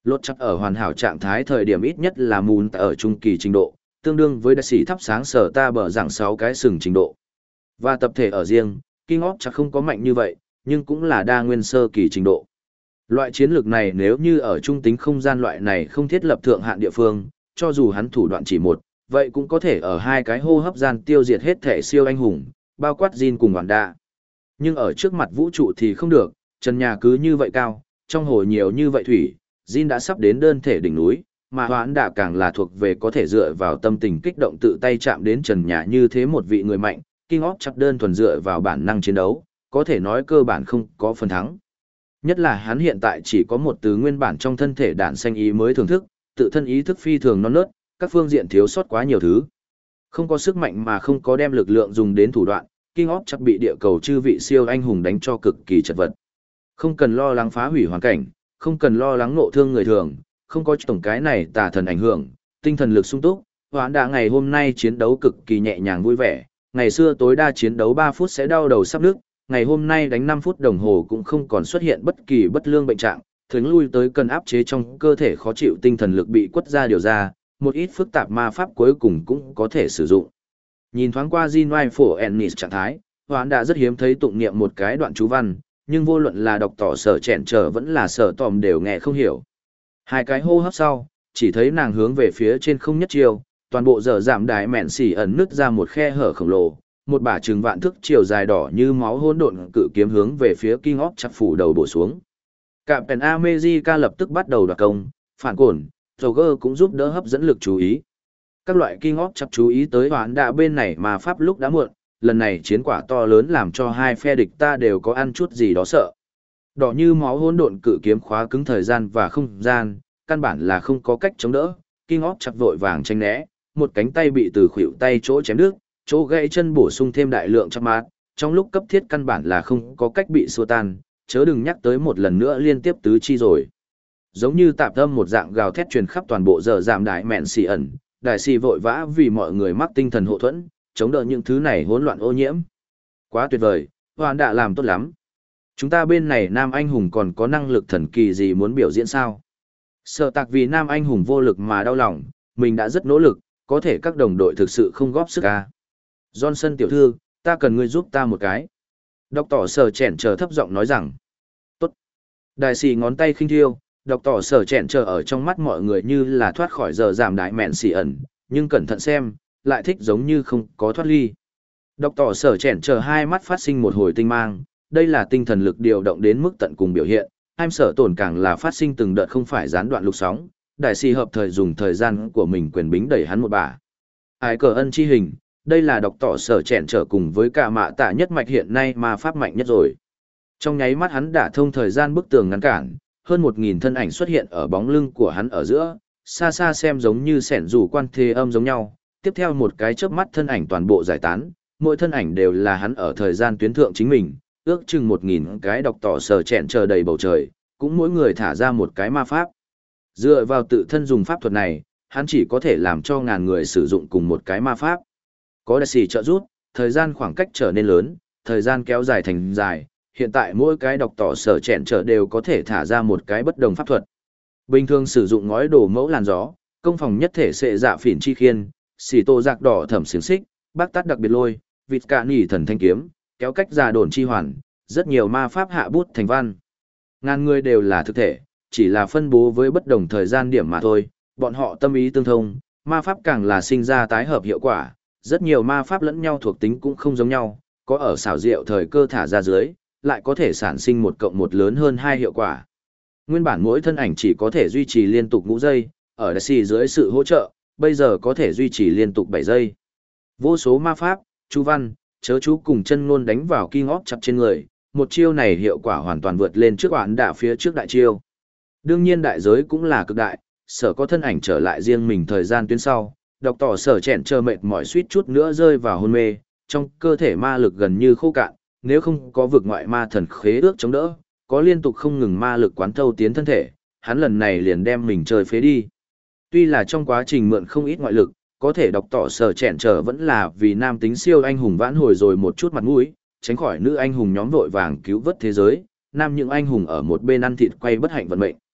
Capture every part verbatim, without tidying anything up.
Lột chắc ở hoàn hảo trạng thái thời điểm ít nhất là mùn ở trung kỳ trình độ, tương đương với đại sĩ thắp sáng sở ta bở rằng sáu cái sừng trình độ. Và tập thể ở riêng, King of chắc không có mạnh như vậy, nhưng cũng là đa nguyên sơ kỳ trình độ. Loại chiến lược này nếu như ở trung tính không gian loại này không thiết lập thượng hạn địa phương, cho dù hắn thủ đoạn chỉ một, vậy cũng có thể ở hai cái hô hấp gian tiêu diệt hết thể siêu anh hùng, bao quát Jin cùng Hoàn Đa. Nhưng ở trước mặt vũ trụ thì không được, trần nhà cứ như vậy cao, trong hồ nhiều như vậy thủy, Jin đã sắp đến đơn thể đỉnh núi, mà Hoàn Đa càng là thuộc về có thể dựa vào tâm tình kích động tự tay chạm đến trần nhà như thế một vị người mạnh, King of chắc đơn thuần dựa vào bản năng chiến đấu, có thể nói cơ bản không có phần thắng. Nhất là hắn hiện tại chỉ có một từ nguyên bản trong thân thể đản sanh ý mới thưởng thức, tự thân ý thức phi thường non nớt, các phương diện thiếu sót quá nhiều thứ. Không có sức mạnh mà không có đem lực lượng dùng đến thủ đoạn, King of chắc bị địa cầu chư vị siêu anh hùng đánh cho cực kỳ chật vật. Không cần lo lắng phá hủy hoàn cảnh, không cần lo lắng nộ thương người thường, không có tổng cái này tà thần ảnh hưởng, tinh thần lực sung túc, Hoán Đa ngày hôm nay chiến đấu cực kỳ nhẹ nhàng vui vẻ, ngày xưa tối đa chiến đấu ba phút sẽ đau đầu sắp nứt, ngày hôm nay đánh năm phút đồng hồ cũng không còn xuất hiện bất kỳ bất lương bệnh trạng, thường lui tới cần áp chế trong cơ thể khó chịu tinh thần lực bị quất ra điều ra, một ít phức tạp ma pháp cuối cùng cũng có thể sử dụng. Nhìn thoáng qua Jinwai phổ Ennis trạng thái, Hoán đã rất hiếm thấy tụng niệm một cái đoạn chú văn, nhưng vô luận là đọc tỏ sở chẹn trở vẫn là sở tòm đều nghe không hiểu. Hai cái hô hấp sau, chỉ thấy nàng hướng về phía trên không nhất chiều, toàn bộ giờ giảm đái mẹn xỉ ẩn nứt ra một khe hở khổng lồ, một bả trừng vạn thước chiều dài đỏ như máu hỗn độn cự kiếm hướng về phía King of chặt phủ đầu bổ xuống. Captain America lập tức bắt đầu đoạt công, phản cổn, Roger cũng giúp đỡ hấp dẫn lực chú ý. Các loại King of chặt chú ý tới Hoán Đa bên này mà pháp lúc đã muộn, lần này chiến quả to lớn làm cho hai phe địch ta đều có ăn chút gì đó sợ. Đỏ như máu hỗn độn cự kiếm khóa cứng thời gian và không gian, căn bản là không có cách chống đỡ. King of chặt vội vàng tránh né, một cánh tay bị từ khuỷu tay chỗ chém đứt, chỗ gãy chân bổ sung thêm đại lượng chắc mát, trong lúc cấp thiết căn bản là không có cách bị xua tan, chớ đừng nhắc tới một lần nữa liên tiếp tứ chi rồi. Giống như tạp âm một dạng gào thét truyền khắp toàn bộ giờ giảm đại mẹn xì ẩn, đại xì vội vã vì mọi người mắc tinh thần hộ thuẫn, chống đỡ những thứ này hỗn loạn ô nhiễm. Quá tuyệt vời, Hoàn đã làm tốt lắm. Chúng ta bên này nam anh hùng còn có năng lực thần kỳ gì muốn biểu diễn sao? Sợ tạc vì nam anh hùng vô lực mà đau lòng, mình đã rất nỗ lực, có thể các đồng đội thực sự không góp sức à. Johnson tiểu thư, ta cần ngươi giúp ta một cái. Đọc tỏ sở chèn chờ thấp giọng nói rằng. Tốt. Đại sĩ ngón tay khinh thiêu, đọc tỏ sở chèn chờ ở trong mắt mọi người như là thoát khỏi giờ giảm đại mẹn xỉ ẩn, nhưng cẩn thận xem, lại thích giống như không có thoát ly. Đọc tỏ sở chèn chờ hai mắt phát sinh một hồi tinh mang, đây là tinh thần lực điều động đến mức tận cùng biểu hiện, Ham sở tổn càng là phát sinh từng đợt không phải gián đoạn lục sóng, đại sĩ hợp thời dùng thời gian của mình quyền bính đẩy hắn một bà. Ai cờ ân chi hình, đây là đọc tỏ sở chèn trở cùng với cả mạ tạ nhất mạch hiện nay mà pháp mạnh nhất rồi. Trong nháy mắt hắn đã thông thời gian bức tường ngăn cản, hơn một nghìn thân ảnh xuất hiện ở bóng lưng của hắn ở giữa, xa xa xem giống như sẻn rủ quan thế âm giống nhau, tiếp theo một cái chớp mắt thân ảnh toàn bộ giải tán, mỗi thân ảnh đều là hắn ở thời gian tuyến thượng chính mình, ước chừng một nghìn cái đọc tỏ sở chèn chờ đầy bầu trời, cũng mỗi người thả ra một cái ma pháp. Dựa vào tự thân dùng pháp thuật này, hắn chỉ có thể làm cho ngàn người sử dụng cùng một cái ma pháp. Có đại sĩ trợ giúp, thời gian khoảng cách trở nên lớn, thời gian kéo dài thành dài, hiện tại mỗi cái đọc tỏ sở chèn trở đều có thể thả ra một cái bất đồng pháp thuật. Bình thường sử dụng ngói đổ mẫu làn gió, công phòng nhất thể sệ dạ phỉn chi khiên, xì tô giặc đỏ thẩm xiềng xích, bác tát đặc biệt lôi, vịt cạn nỉ thần thanh kiếm, kéo cách già đồn chi hoàn, rất nhiều ma pháp hạ bút thành văn. Ngàn người đều là thực thể, chỉ là phân bố với bất đồng thời gian điểm mà thôi, bọn họ tâm ý tương thông, ma pháp càng là sinh ra tái hợp hiệu quả, rất nhiều ma pháp lẫn nhau thuộc tính cũng không giống nhau, có ở xảo diệu thời cơ thả ra dưới, lại có thể sản sinh một cộng một lớn hơn hai hiệu quả. Nguyên bản mỗi thân ảnh chỉ có thể duy trì liên tục ngũ giây, ở đại sĩ dưới sự hỗ trợ, bây giờ có thể duy trì liên tục bảy giây. Vô số ma pháp, chú văn, chớ chú cùng chân ngôn đánh vào King of chặt trên người, một chiêu này hiệu quả hoàn toàn vượt lên trước Hoán Đa phía trước đại chiêu. Đương nhiên đại giới cũng là cực đại, sở có thân ảnh trở lại riêng mình thời gian tuyến sau, đọc tỏ sở chèn chờ mệt mỏi suýt chút nữa rơi vào hôn mê, trong cơ thể ma lực gần như khô cạn, nếu không có vực ngoại ma thần khế ước chống đỡ, có liên tục không ngừng ma lực quán thâu tiến thân thể, hắn lần này liền đem mình chơi phế đi. Tuy là trong quá trình mượn không ít ngoại lực, có thể đọc tỏ sở chèn trở vẫn là vì nam tính siêu anh hùng vãn hồi rồi một chút mặt mũi, tránh khỏi nữ anh hùng nhóm vội vàng cứu vớt thế giới, nam những anh hùng ở một bên ăn thịt quay bất hạnh vận mệnh.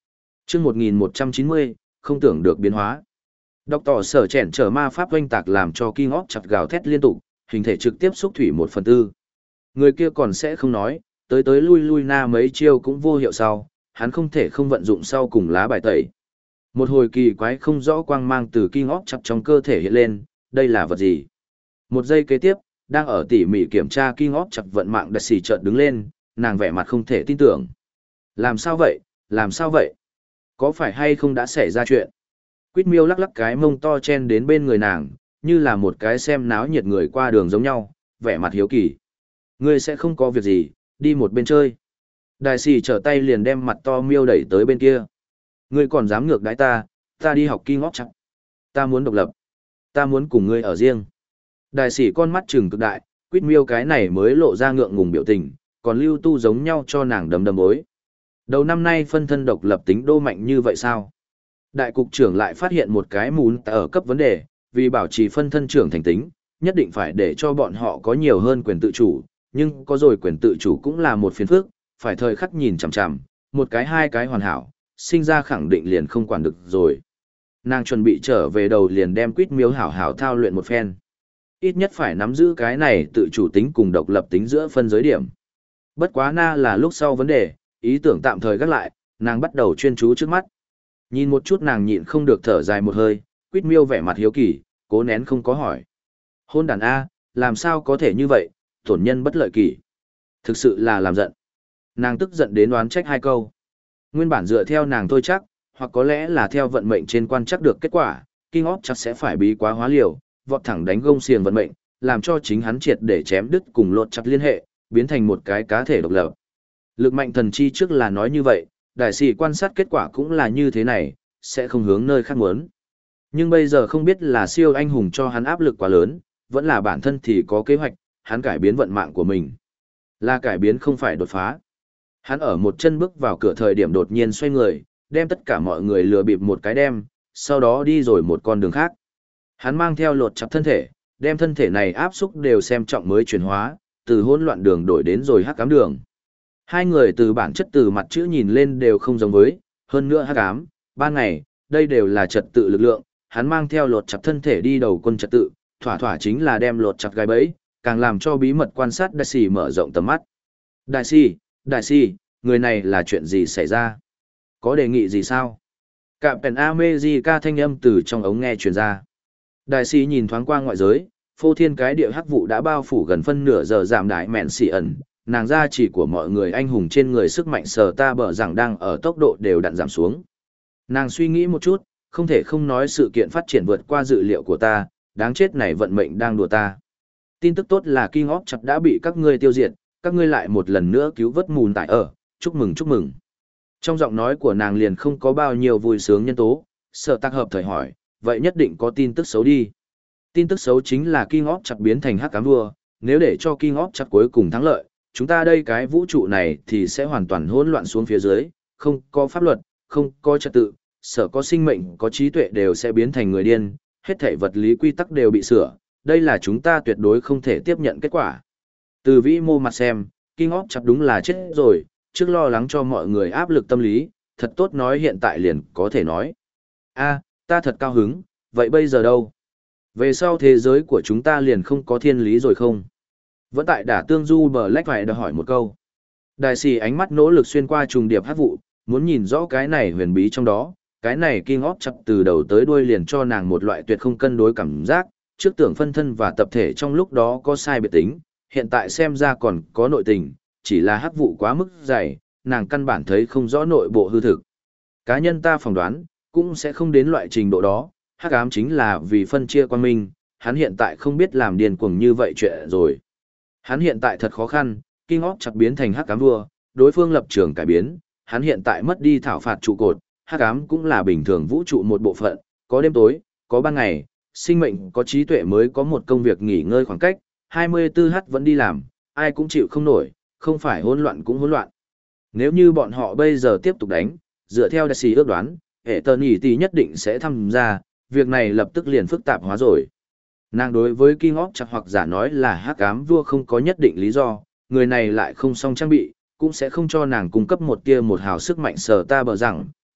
Chương một nghìn một trăm chín mươi, không tưởng được biến hóa. Đọc tỏ sở chèn trở ma pháp oanh tạc làm cho King of chặt gào thét liên tục, hình thể trực tiếp xúc thủy một phần tư. Người kia còn sẽ không nói, tới tới lui lui na mấy chiêu cũng vô hiệu sau, hắn không thể không vận dụng sau cùng lá bài tẩy. Một hồi kỳ quái không rõ quang mang từ King of chặt trong cơ thể hiện lên, đây là vật gì? Một giây kế tiếp, đang ở tỉ mỉ kiểm tra King of chặt vận mạng đặc xì chợt đứng lên, nàng vẻ mặt không thể tin tưởng. Làm sao vậy? Làm sao vậy? Có phải hay không đã xảy ra chuyện? Quýt miêu lắc lắc cái mông to chen đến bên người nàng, như là một cái xem náo nhiệt người qua đường giống nhau, vẻ mặt hiếu kỳ. Ngươi sẽ không có việc gì, đi một bên chơi. Đại sĩ trở tay liền đem mặt to miêu đẩy tới bên kia. Ngươi còn dám ngược đãi ta, ta đi học King of chặt. Ta muốn độc lập. Ta muốn cùng ngươi ở riêng. Đại sĩ con mắt trừng cực đại, quýt miêu cái này mới lộ ra ngượng ngùng biểu tình, còn lưu tu giống nhau cho nàng đấm đấm bối. Đầu năm nay phân thân độc lập tính đô mạnh như vậy sao? Đại cục trưởng lại phát hiện một cái mún ở cấp vấn đề, vì bảo trì phân thân trưởng thành tính, nhất định phải để cho bọn họ có nhiều hơn quyền tự chủ, nhưng có rồi quyền tự chủ cũng là một phiền phức, phải thời khắc nhìn chằm chằm, một cái hai cái hoàn hảo, sinh ra khẳng định liền không quản được rồi. Nàng chuẩn bị trở về đầu liền đem quýt miếu hảo hảo thao luyện một phen. Ít nhất phải nắm giữ cái này tự chủ tính cùng độc lập tính giữa phân giới điểm. Bất quá na là lúc sau vấn đề, ý tưởng tạm thời gác lại, nàng bắt đầu chuyên chú trước mắt. Nhìn một chút nàng nhịn không được thở dài một hơi, quýt miêu vẻ mặt hiếu kỳ, cố nén không có hỏi. Hôn đàn A, làm sao có thể như vậy, tổn nhân bất lợi kỷ. Thực sự là làm giận. Nàng tức giận đến đoán trách hai câu. Nguyên bản dựa theo nàng thôi chắc, hoặc có lẽ là theo vận mệnh trên quan chắc được kết quả, King of chắc sẽ phải bí quá hóa liều, vọt thẳng đánh gông xiềng vận mệnh, làm cho chính hắn triệt để chém đứt cùng lột chặt liên hệ, biến thành một cái cá thể độc lập. Lực mạnh thần chi trước là nói như vậy, đại sĩ quan sát kết quả cũng là như thế này, sẽ không hướng nơi khác muốn. Nhưng bây giờ không biết là siêu anh hùng cho hắn áp lực quá lớn, vẫn là bản thân thì có kế hoạch, hắn cải biến vận mạng của mình. Là cải biến không phải đột phá. Hắn ở một chân bước vào cửa thời điểm đột nhiên xoay người, đem tất cả mọi người lừa bịp một cái đem, sau đó đi rồi một con đường khác. Hắn mang theo lột chặt thân thể, đem thân thể này áp xúc đều xem trọng mới chuyển hóa, từ hỗn loạn đường đổi đến rồi hắc ám đường. Hai người từ bản chất từ mặt chữ nhìn lên đều không giống với, hơn nữa hắc ám, ban ngày, đây đều là trật tự lực lượng, hắn mang theo lột chặt thân thể đi đầu quân trật tự, thỏa thỏa chính là đem lột chặt gai bẫy, càng làm cho bí mật quan sát đại sĩ mở rộng tầm mắt. Đại sĩ, đại sĩ, người này là chuyện gì xảy ra? Có đề nghị gì sao? Cạm pèn America thanh âm từ trong ống nghe truyền ra. Đại sĩ nhìn thoáng qua ngoại giới, phô thiên cái địa hắc vụ đã bao phủ gần phân nửa giờ giảm đại mẹn xỉ ẩn, nàng gia chỉ của mọi người anh hùng trên người sức mạnh sờ ta bở rằng đang ở tốc độ đều đặn giảm xuống. Nàng suy nghĩ một chút, không thể không nói sự kiện phát triển vượt qua dự liệu của ta, đáng chết này vận mệnh đang đùa ta. Tin tức tốt là King of chặt đã bị các ngươi tiêu diệt, các ngươi lại một lần nữa cứu vớt mùn tại ở, chúc mừng chúc mừng. Trong giọng nói của nàng liền không có bao nhiêu vui sướng nhân tố, sợ tác hợp thời hỏi, vậy nhất định có tin tức xấu đi. Tin tức xấu chính là King of chặt biến thành hắc ám vua, nếu để cho King of chặt cuối cùng thắng lợi, chúng ta đây cái vũ trụ này thì sẽ hoàn toàn hỗn loạn xuống phía dưới, không có pháp luật, không có trật tự, sở có sinh mệnh, có trí tuệ đều sẽ biến thành người điên, hết thảy vật lý quy tắc đều bị sửa, đây là chúng ta tuyệt đối không thể tiếp nhận kết quả. Từ vĩ mô mặt xem, King of chặt đúng là chết rồi, trước lo lắng cho mọi người áp lực tâm lý, thật tốt nói hiện tại liền có thể nói. A, ta thật cao hứng, vậy bây giờ đâu? Về sau thế giới của chúng ta liền không có thiên lý rồi không? Vẫn tại đả tương du bờ lách phải đòi hỏi một câu. Đại sĩ ánh mắt nỗ lực xuyên qua trùng điệp hát vụ, muốn nhìn rõ cái này huyền bí trong đó, cái này King of chặt từ đầu tới đuôi liền cho nàng một loại tuyệt không cân đối cảm giác, trước tưởng phân thân và tập thể trong lúc đó có sai biệt tính, hiện tại xem ra còn có nội tình, chỉ là hắc vụ quá mức dày, nàng căn bản thấy không rõ nội bộ hư thực. Cá nhân ta phỏng đoán, cũng sẽ không đến loại trình độ đó, hắc ám chính là vì phân chia quan minh, hắn hiện tại không biết làm điên cuồng như vậy chuyện rồi. Hắn hiện tại thật khó khăn, King of chặt biến thành hắc ám vua, đối phương lập trường cải biến, hắn hiện tại mất đi thảo phạt trụ cột, hắc ám cũng là bình thường vũ trụ một bộ phận, có đêm tối, có ban ngày, sinh mệnh có trí tuệ mới có một công việc nghỉ ngơi khoảng cách, hai mươi tư h vẫn đi làm, ai cũng chịu không nổi, không phải hỗn loạn cũng hỗn loạn. Nếu như bọn họ bây giờ tiếp tục đánh, dựa theo đại sĩ ước đoán, hệ tờ nhỉ tỷ nhất định sẽ tham gia, việc này lập tức liền phức tạp hóa rồi. Nàng đối với King of chặt hoặc giả nói là hắc ám vua không có nhất định lý do, người này lại không song trang bị, cũng sẽ không cho nàng cung cấp một tia một hào sức mạnh sở ta bờ rằng,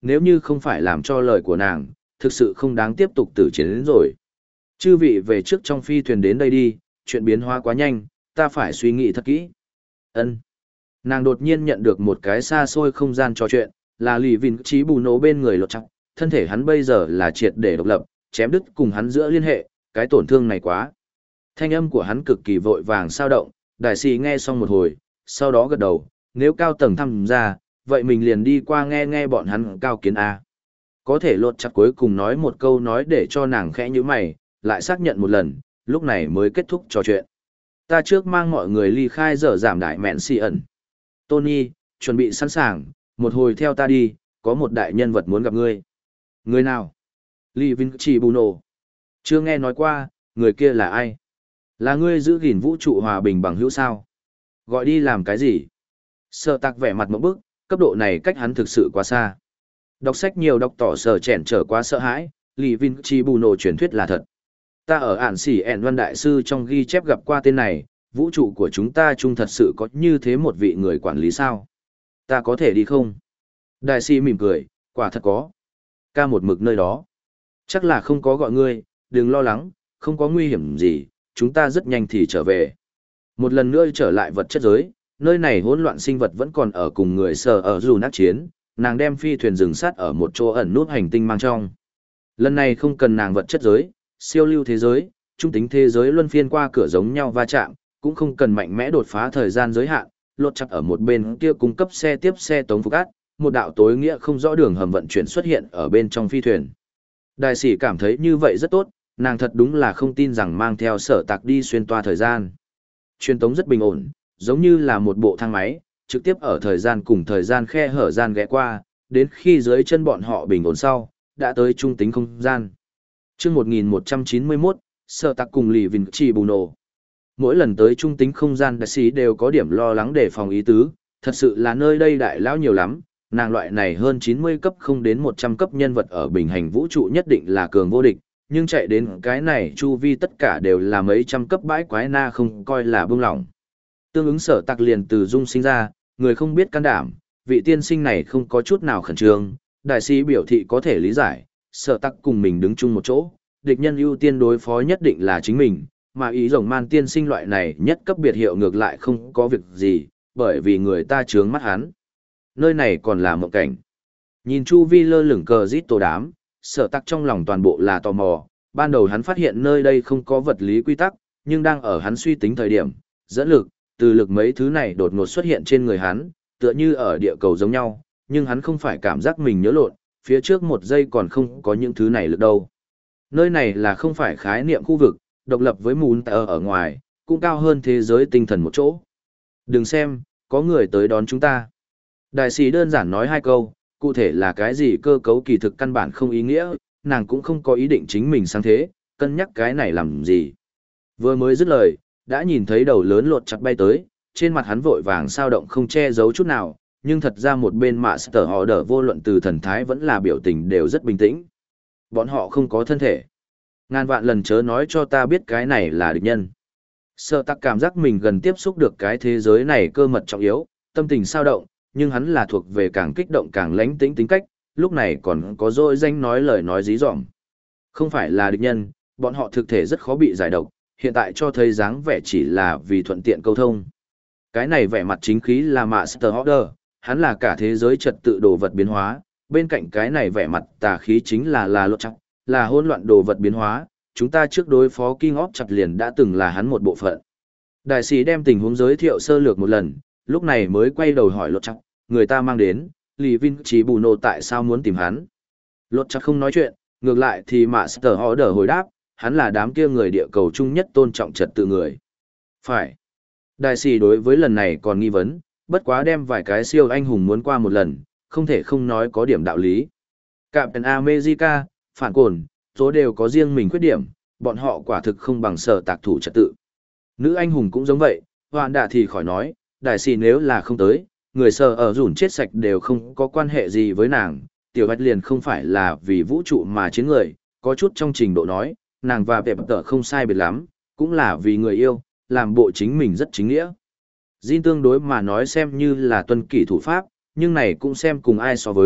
nếu như không phải làm cho lời của nàng, thực sự không đáng tiếp tục tử chiến đến rồi. Chư vị về trước trong phi thuyền đến đây đi, chuyện biến hóa quá nhanh, ta phải suy nghĩ thật kỹ. Ân. Nàng đột nhiên nhận được một cái xa xôi không gian trò chuyện, là lì vinh trí bù nổ bên người lột chắc, thân thể hắn bây giờ là triệt để độc lập, chém đứt cùng hắn giữa liên hệ, cái tổn thương này quá. Thanh âm của hắn cực kỳ vội vàng sao động, đại sĩ nghe xong một hồi, sau đó gật đầu, nếu cao tầng tham gia, vậy mình liền đi qua nghe nghe bọn hắn cao kiến A. Có thể lột chặt cuối cùng nói một câu nói để cho nàng khẽ như mày, lại xác nhận một lần, lúc này mới kết thúc trò chuyện. Ta trước mang mọi người ly khai giờ giảm đại mẹn xì ẩn. Tony, chuẩn bị sẵn sàng, một hồi theo ta đi, có một đại nhân vật muốn gặp ngươi. Người nào? Lee Vinci Buno. Chưa nghe nói qua, người kia là ai? Là ngươi giữ gìn vũ trụ hòa bình bằng hữu sao? Gọi đi làm cái gì? Sở tạc vẻ mặt mẫu bức, cấp độ này cách hắn thực sự quá xa. Đọc sách nhiều đọc tỏ sở chèn trở quá sợ hãi, Lee Vinci Buno truyền thuyết là thật. Ta ở ản xỉ ẹn văn đại sư trong ghi chép gặp qua tên này, vũ trụ của chúng ta chung thật sự có như thế một vị người quản lý sao? Ta có thể đi không? Đại sĩ mỉm cười, quả thật có. Ca một mực nơi đó. Chắc là không có gọi ngươi, đừng lo lắng, không có nguy hiểm gì, chúng ta rất nhanh thì trở về. Một lần nữa trở lại vật chất giới, nơi này hỗn loạn sinh vật vẫn còn ở cùng người sở ở dù nát chiến, nàng đem phi thuyền dừng sát ở một chỗ ẩn nút hành tinh mang trong. Lần này không cần nàng vật chất giới, siêu lưu thế giới, trung tính thế giới luân phiên qua cửa giống nhau va chạm, cũng không cần mạnh mẽ đột phá thời gian giới hạn, lột chặt ở một bên kia cung cấp xe tiếp xe tống phục át, một đạo tối nghĩa không rõ đường hầm vận chuyển xuất hiện ở bên trong phi thuyền. Đại sĩ cảm thấy như vậy rất tốt, nàng thật đúng là không tin rằng mang theo sở tạc đi xuyên toa thời gian. Truyền tống rất bình ổn, giống như là một bộ thang máy, trực tiếp ở thời gian cùng thời gian khe hở gian ghé qua, đến khi dưới chân bọn họ bình ổn sau, đã tới trung tính không gian. Chương một nghìn một trăm chín mươi mốt, sở tạc cùng lì vinh chỉ bù nổ. Mỗi lần tới trung tính không gian đại sĩ đều có điểm lo lắng để phòng ý tứ, thật sự là nơi đây đại lão nhiều lắm, nàng loại này hơn chín mươi cấp không đến một trăm cấp nhân vật ở bình hành vũ trụ nhất định là cường vô địch, nhưng chạy đến cái này chu vi tất cả đều là mấy trăm cấp bãi quái na không coi là buông lỏng. Tương ứng sở tạc liền từ dung sinh ra, người không biết can đảm, vị tiên sinh này không có chút nào khẩn trương, đại sĩ biểu thị có thể lý giải, sở tạc cùng mình đứng chung một chỗ, địch nhân ưu tiên đối phó nhất định là chính mình, mà ý rồng man tiên sinh loại này nhất cấp biệt hiệu ngược lại không có việc gì, bởi vì người ta trướng mắt hắn. Nơi này còn là mộng cảnh. Nhìn chu vi lơ lửng cờ rít tổ đám, sở tắc trong lòng toàn bộ là tò mò, ban đầu hắn phát hiện nơi đây không có vật lý quy tắc, nhưng đang ở hắn suy tính thời điểm, dẫn lực, từ lực mấy thứ này đột ngột xuất hiện trên người hắn, tựa như ở địa cầu giống nhau, nhưng hắn không phải cảm giác mình nhớ lộn, phía trước một giây còn không có những thứ này lực đâu. Nơi này là không phải khái niệm khu vực, độc lập với mùn ở ở ngoài, cũng cao hơn thế giới tinh thần một chỗ. Đừng xem, có người tới đón chúng ta. Đại sĩ đơn giản nói hai câu, cụ thể là cái gì cơ cấu kỳ thực căn bản không ý nghĩa, nàng cũng không có ý định chính mình sang thế, cân nhắc cái này làm gì. Vừa mới dứt lời, đã nhìn thấy đầu lớn lột chặt bay tới, trên mặt hắn vội vàng sao động không che giấu chút nào, nhưng thật ra một bên mạ sở họ đỡ vô luận từ thần thái vẫn là biểu tình đều rất bình tĩnh. Bọn họ không có thân thể. Ngàn vạn lần chớ nói cho ta biết cái này là địch nhân. Sở tắc cảm giác mình gần tiếp xúc được cái thế giới này cơ mật trọng yếu, tâm tình sao động, nhưng hắn là thuộc về càng kích động càng lánh tĩnh tính cách, lúc này còn có dỗi danh nói lời nói dí dỏm. Không phải là địch nhân, bọn họ thực thể rất khó bị giải độc, hiện tại cho thấy dáng vẻ chỉ là vì thuận tiện câu thông. Cái này vẻ mặt chính khí là Master Order, hắn là cả thế giới trật tự đồ vật biến hóa, bên cạnh cái này vẻ mặt tà khí chính là là lột chắc, là hỗn loạn đồ vật biến hóa, chúng ta trước đối phó King of chặt liền đã từng là hắn một bộ phận. Đại sĩ đem tình huống giới thiệu sơ lược một lần, lúc này mới quay đầu hỏi lột chắc, người ta mang đến, Lý Vinh chỉ bù nô tại sao muốn tìm hắn. Lột chắc không nói chuyện, ngược lại thì Master Order hồi đáp, hắn là đám kia người địa cầu chung nhất tôn trọng trật tự người. Phải. Đại sĩ đối với lần này còn nghi vấn, bất quá đem vài cái siêu anh hùng muốn qua một lần, không thể không nói có điểm đạo lý. Captain America, phản cồn, số đều có riêng mình khuyết điểm, bọn họ quả thực không bằng sở tạc thủ trật tự. Nữ anh hùng cũng giống vậy, hoàn đạ thì khỏi nói, đại sĩ nếu là không tới, người sở ở rủn chết sạch đều không có quan hệ gì với nàng, tiểu bạch liền không phải là vì vũ trụ mà chiến người, có chút trong trình độ nói, nàng và vẻ tờ không sai biệt lắm, cũng là vì người yêu, làm bộ chính mình rất chính nghĩa. Jin tương đối mà nói xem như là tuân kỷ thủ pháp, nhưng này cũng xem cùng ai so với,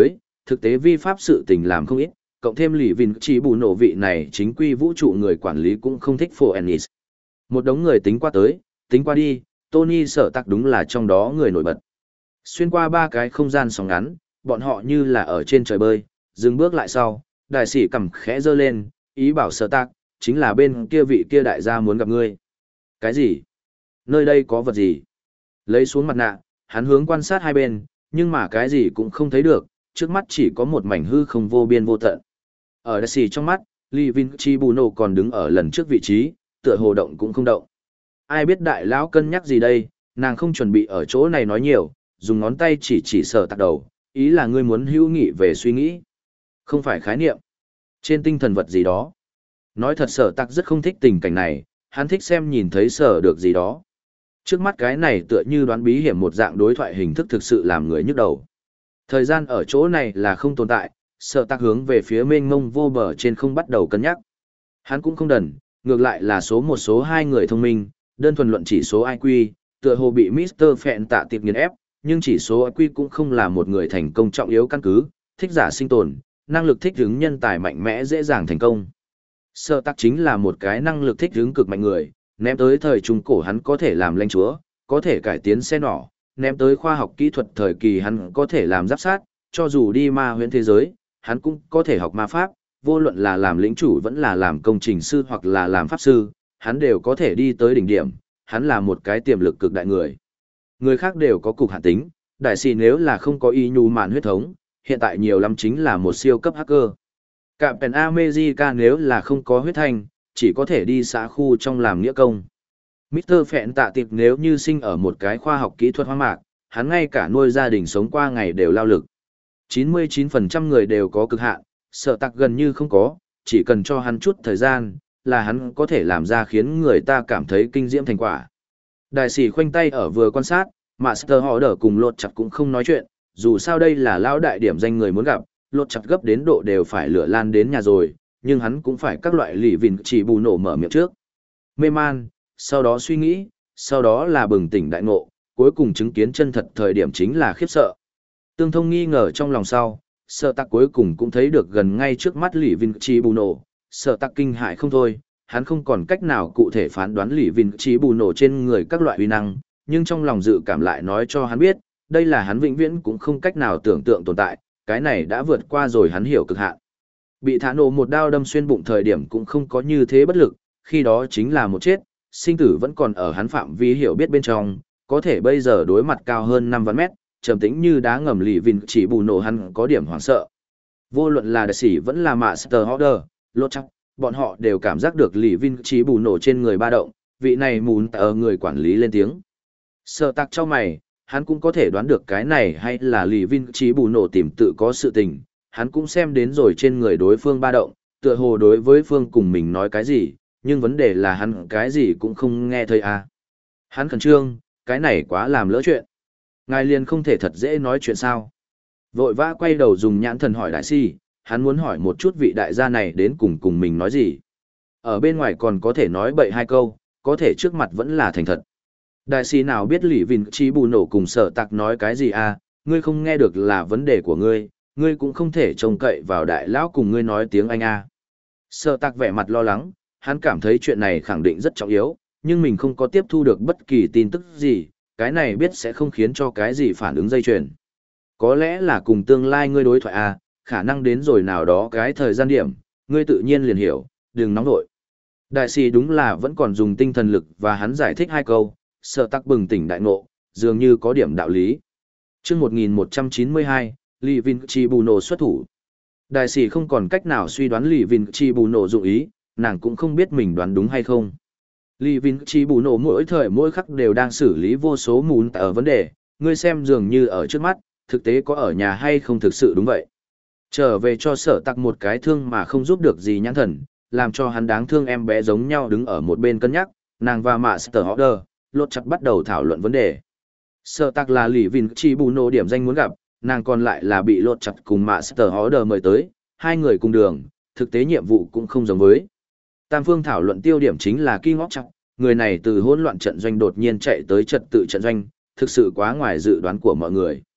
thực tế vi pháp sự tình làm không ít, cộng thêm lì vin chỉ bù nổ vị này chính quy vũ trụ người quản lý cũng không thích phổ ennis. Một đống người tính qua tới, tính qua đi, Tony Sở Tạc đúng là trong đó người nổi bật. Xuyên qua ba cái không gian sóng ngắn, bọn họ như là ở trên trời bơi, dừng bước lại sau, đại sĩ cầm khẽ giơ lên, ý bảo Sở Tạc, chính là bên kia vị kia đại gia muốn gặp ngươi. Cái gì? Nơi đây có vật gì? Lấy xuống mặt nạ, hắn hướng quan sát hai bên, nhưng mà cái gì cũng không thấy được, trước mắt chỉ có một mảnh hư không vô biên vô tận. Ở đại sĩ trong mắt, Lee Vinci Buno còn đứng ở lần trước vị trí, tựa hồ động cũng không động. Ai biết đại lão cân nhắc gì đây, nàng không chuẩn bị ở chỗ này nói nhiều, dùng ngón tay chỉ chỉ Sở Tạc đầu, ý là ngươi muốn hữu nghị về suy nghĩ. Không phải khái niệm. Trên tinh thần vật gì đó. Nói thật Sở Tạc rất không thích tình cảnh này, hắn thích xem nhìn thấy sở được gì đó. Trước mắt cái này tựa như đoán bí hiểm một dạng đối thoại hình thức thực sự làm người nhức đầu. Thời gian ở chỗ này là không tồn tại, Sở Tạc hướng về phía mênh mông vô bờ trên không bắt đầu cân nhắc. Hắn cũng không đần, ngược lại là số một số hai người thông minh, đơn thuần luận chỉ số i kiu, tựa hồ bị mít tơ Phẹn tạ tiệp nghiền ép, nhưng chỉ số i kiu cũng không là một người thành công trọng yếu căn cứ, thích giả sinh tồn, năng lực thích ứng nhân tài mạnh mẽ dễ dàng thành công. Sở Tạc chính là một cái năng lực thích ứng cực mạnh người, ném tới thời trung cổ hắn có thể làm lãnh chúa, có thể cải tiến xe nỏ, ném tới khoa học kỹ thuật thời kỳ hắn có thể làm giáp sát, cho dù đi ma huyễn thế giới, hắn cũng có thể học ma pháp, vô luận là làm lĩnh chủ vẫn là làm công trình sư hoặc là làm pháp sư, hắn đều có thể đi tới đỉnh điểm, hắn là một cái tiềm lực cực đại người. Người khác đều có cục hạn tính, đại sĩ nếu là không có y nhu màn huyết thống, hiện tại nhiều lắm chính là một siêu cấp hacker. Captain America nếu là không có huyết thanh, chỉ có thể đi xã khu trong làm nghĩa công. mít tơ Phẹn tạ tiệp nếu như sinh ở một cái khoa học kỹ thuật hoang mạc, hắn ngay cả nuôi gia đình sống qua ngày đều lao lực. chín mươi chín phần trăm người đều có cực hạn, Sở Tạc gần như không có, chỉ cần cho hắn chút thời gian, là hắn có thể làm ra khiến người ta cảm thấy kinh diễm thành quả. Đại sĩ khoanh tay ở vừa quan sát, Master họ đỡ cùng lột chặt cũng không nói chuyện, dù sao đây là lão đại điểm danh người muốn gặp, lột chặt gấp đến độ đều phải lửa lan đến nhà rồi, nhưng hắn cũng phải các loại lì vìn chỉ bù nổ mở miệng trước. Mê man, sau đó suy nghĩ, sau đó là bừng tỉnh đại ngộ, cuối cùng chứng kiến chân thật thời điểm chính là khiếp sợ. Tương thông nghi ngờ trong lòng sau, Sở Tạc cuối cùng cũng thấy được gần ngay trước mắt lì vìn chỉ bù nổ, Sở Tạc kinh hại không thôi, hắn không còn cách nào cụ thể phán đoán lì vìn chỉ bù nổ trên người các loại uy năng, nhưng trong lòng dự cảm lại nói cho hắn biết, đây là hắn vĩnh viễn cũng không cách nào tưởng tượng tồn tại, cái này đã vượt qua rồi hắn hiểu cực hạn. Bị thả nổ một đao đâm xuyên bụng thời điểm cũng không có như thế bất lực, khi đó chính là một chết, sinh tử vẫn còn ở hắn phạm vi hiểu biết bên trong, có thể bây giờ đối mặt cao hơn năm vạn mét, trầm tĩnh như đá ngầm lì vìn chỉ bù nổ hắn có điểm hoảng sợ. Vô luận là đại sĩ vẫn là Master Order, lột chắc, bọn họ đều cảm giác được lì vìn chỉ bù nổ trên người ba động, vị này mùn ở người quản lý lên tiếng. Sở Tạc cho mày, hắn cũng có thể đoán được cái này hay là lì vin chỉ bù nổ tìm tự có sự tình, hắn cũng xem đến rồi trên người đối phương ba động, tựa hồ đối với phương cùng mình nói cái gì, nhưng vấn đề là hắn cái gì cũng không nghe thấy à. Hắn khẩn trương, cái này quá làm lỡ chuyện. Ngài liền không thể thật dễ nói chuyện sao. Vội vã quay đầu dùng nhãn thần hỏi đại si, hắn muốn hỏi một chút vị đại gia này đến cùng cùng mình nói gì. Ở bên ngoài còn có thể nói bậy hai câu, có thể trước mặt vẫn là thành thật. Đại sĩ nào biết lì vìn chỉ bù nổ cùng Sở Tạc nói cái gì à, ngươi không nghe được là vấn đề của ngươi, ngươi cũng không thể trông cậy vào đại lão cùng ngươi nói tiếng Anh à. Sở Tạc vẻ mặt lo lắng, hắn cảm thấy chuyện này khẳng định rất trọng yếu, nhưng mình không có tiếp thu được bất kỳ tin tức gì, cái này biết sẽ không khiến cho cái gì phản ứng dây chuyền. Có lẽ là cùng tương lai ngươi đối thoại à, khả năng đến rồi nào đó cái thời gian điểm, ngươi tự nhiên liền hiểu, đừng nóng nội. Đại sĩ đúng là vẫn còn dùng tinh thần lực và hắn giải thích hai câu. Sở Tạc bừng tỉnh đại ngộ, dường như có điểm đạo lý. Chương một nghìn một trăm chín mươi hai, Lì Vin Chi Bù Nổ xuất thủ. Đại sĩ không còn cách nào suy đoán Lì Vin Chi Bù Nổ dụng ý, nàng cũng không biết mình đoán đúng hay không. Lì Vin Chi Bù Nổ mỗi thời mỗi khắc đều đang xử lý vô số mún ở vấn đề, ngươi xem dường như ở trước mắt, thực tế có ở nhà hay không thực sự đúng vậy. Trở về cho Sở Tạc một cái thương mà không giúp được gì nhãn thần, làm cho hắn đáng thương em bé giống nhau đứng ở một bên cân nhắc, nàng và Master Order lột chặt bắt đầu thảo luận vấn đề. Sở Tạc là lì vìn chỉ bù nổ điểm danh muốn gặp, nàng còn lại là bị lột chặt cùng Master Order mời tới, hai người cùng đường, thực tế nhiệm vụ cũng không giống với. Tam phương thảo luận tiêu điểm chính là King of Chặt, người này từ hỗn loạn trận doanh đột nhiên chạy tới trật tự trận doanh, thực sự quá ngoài dự đoán của mọi người.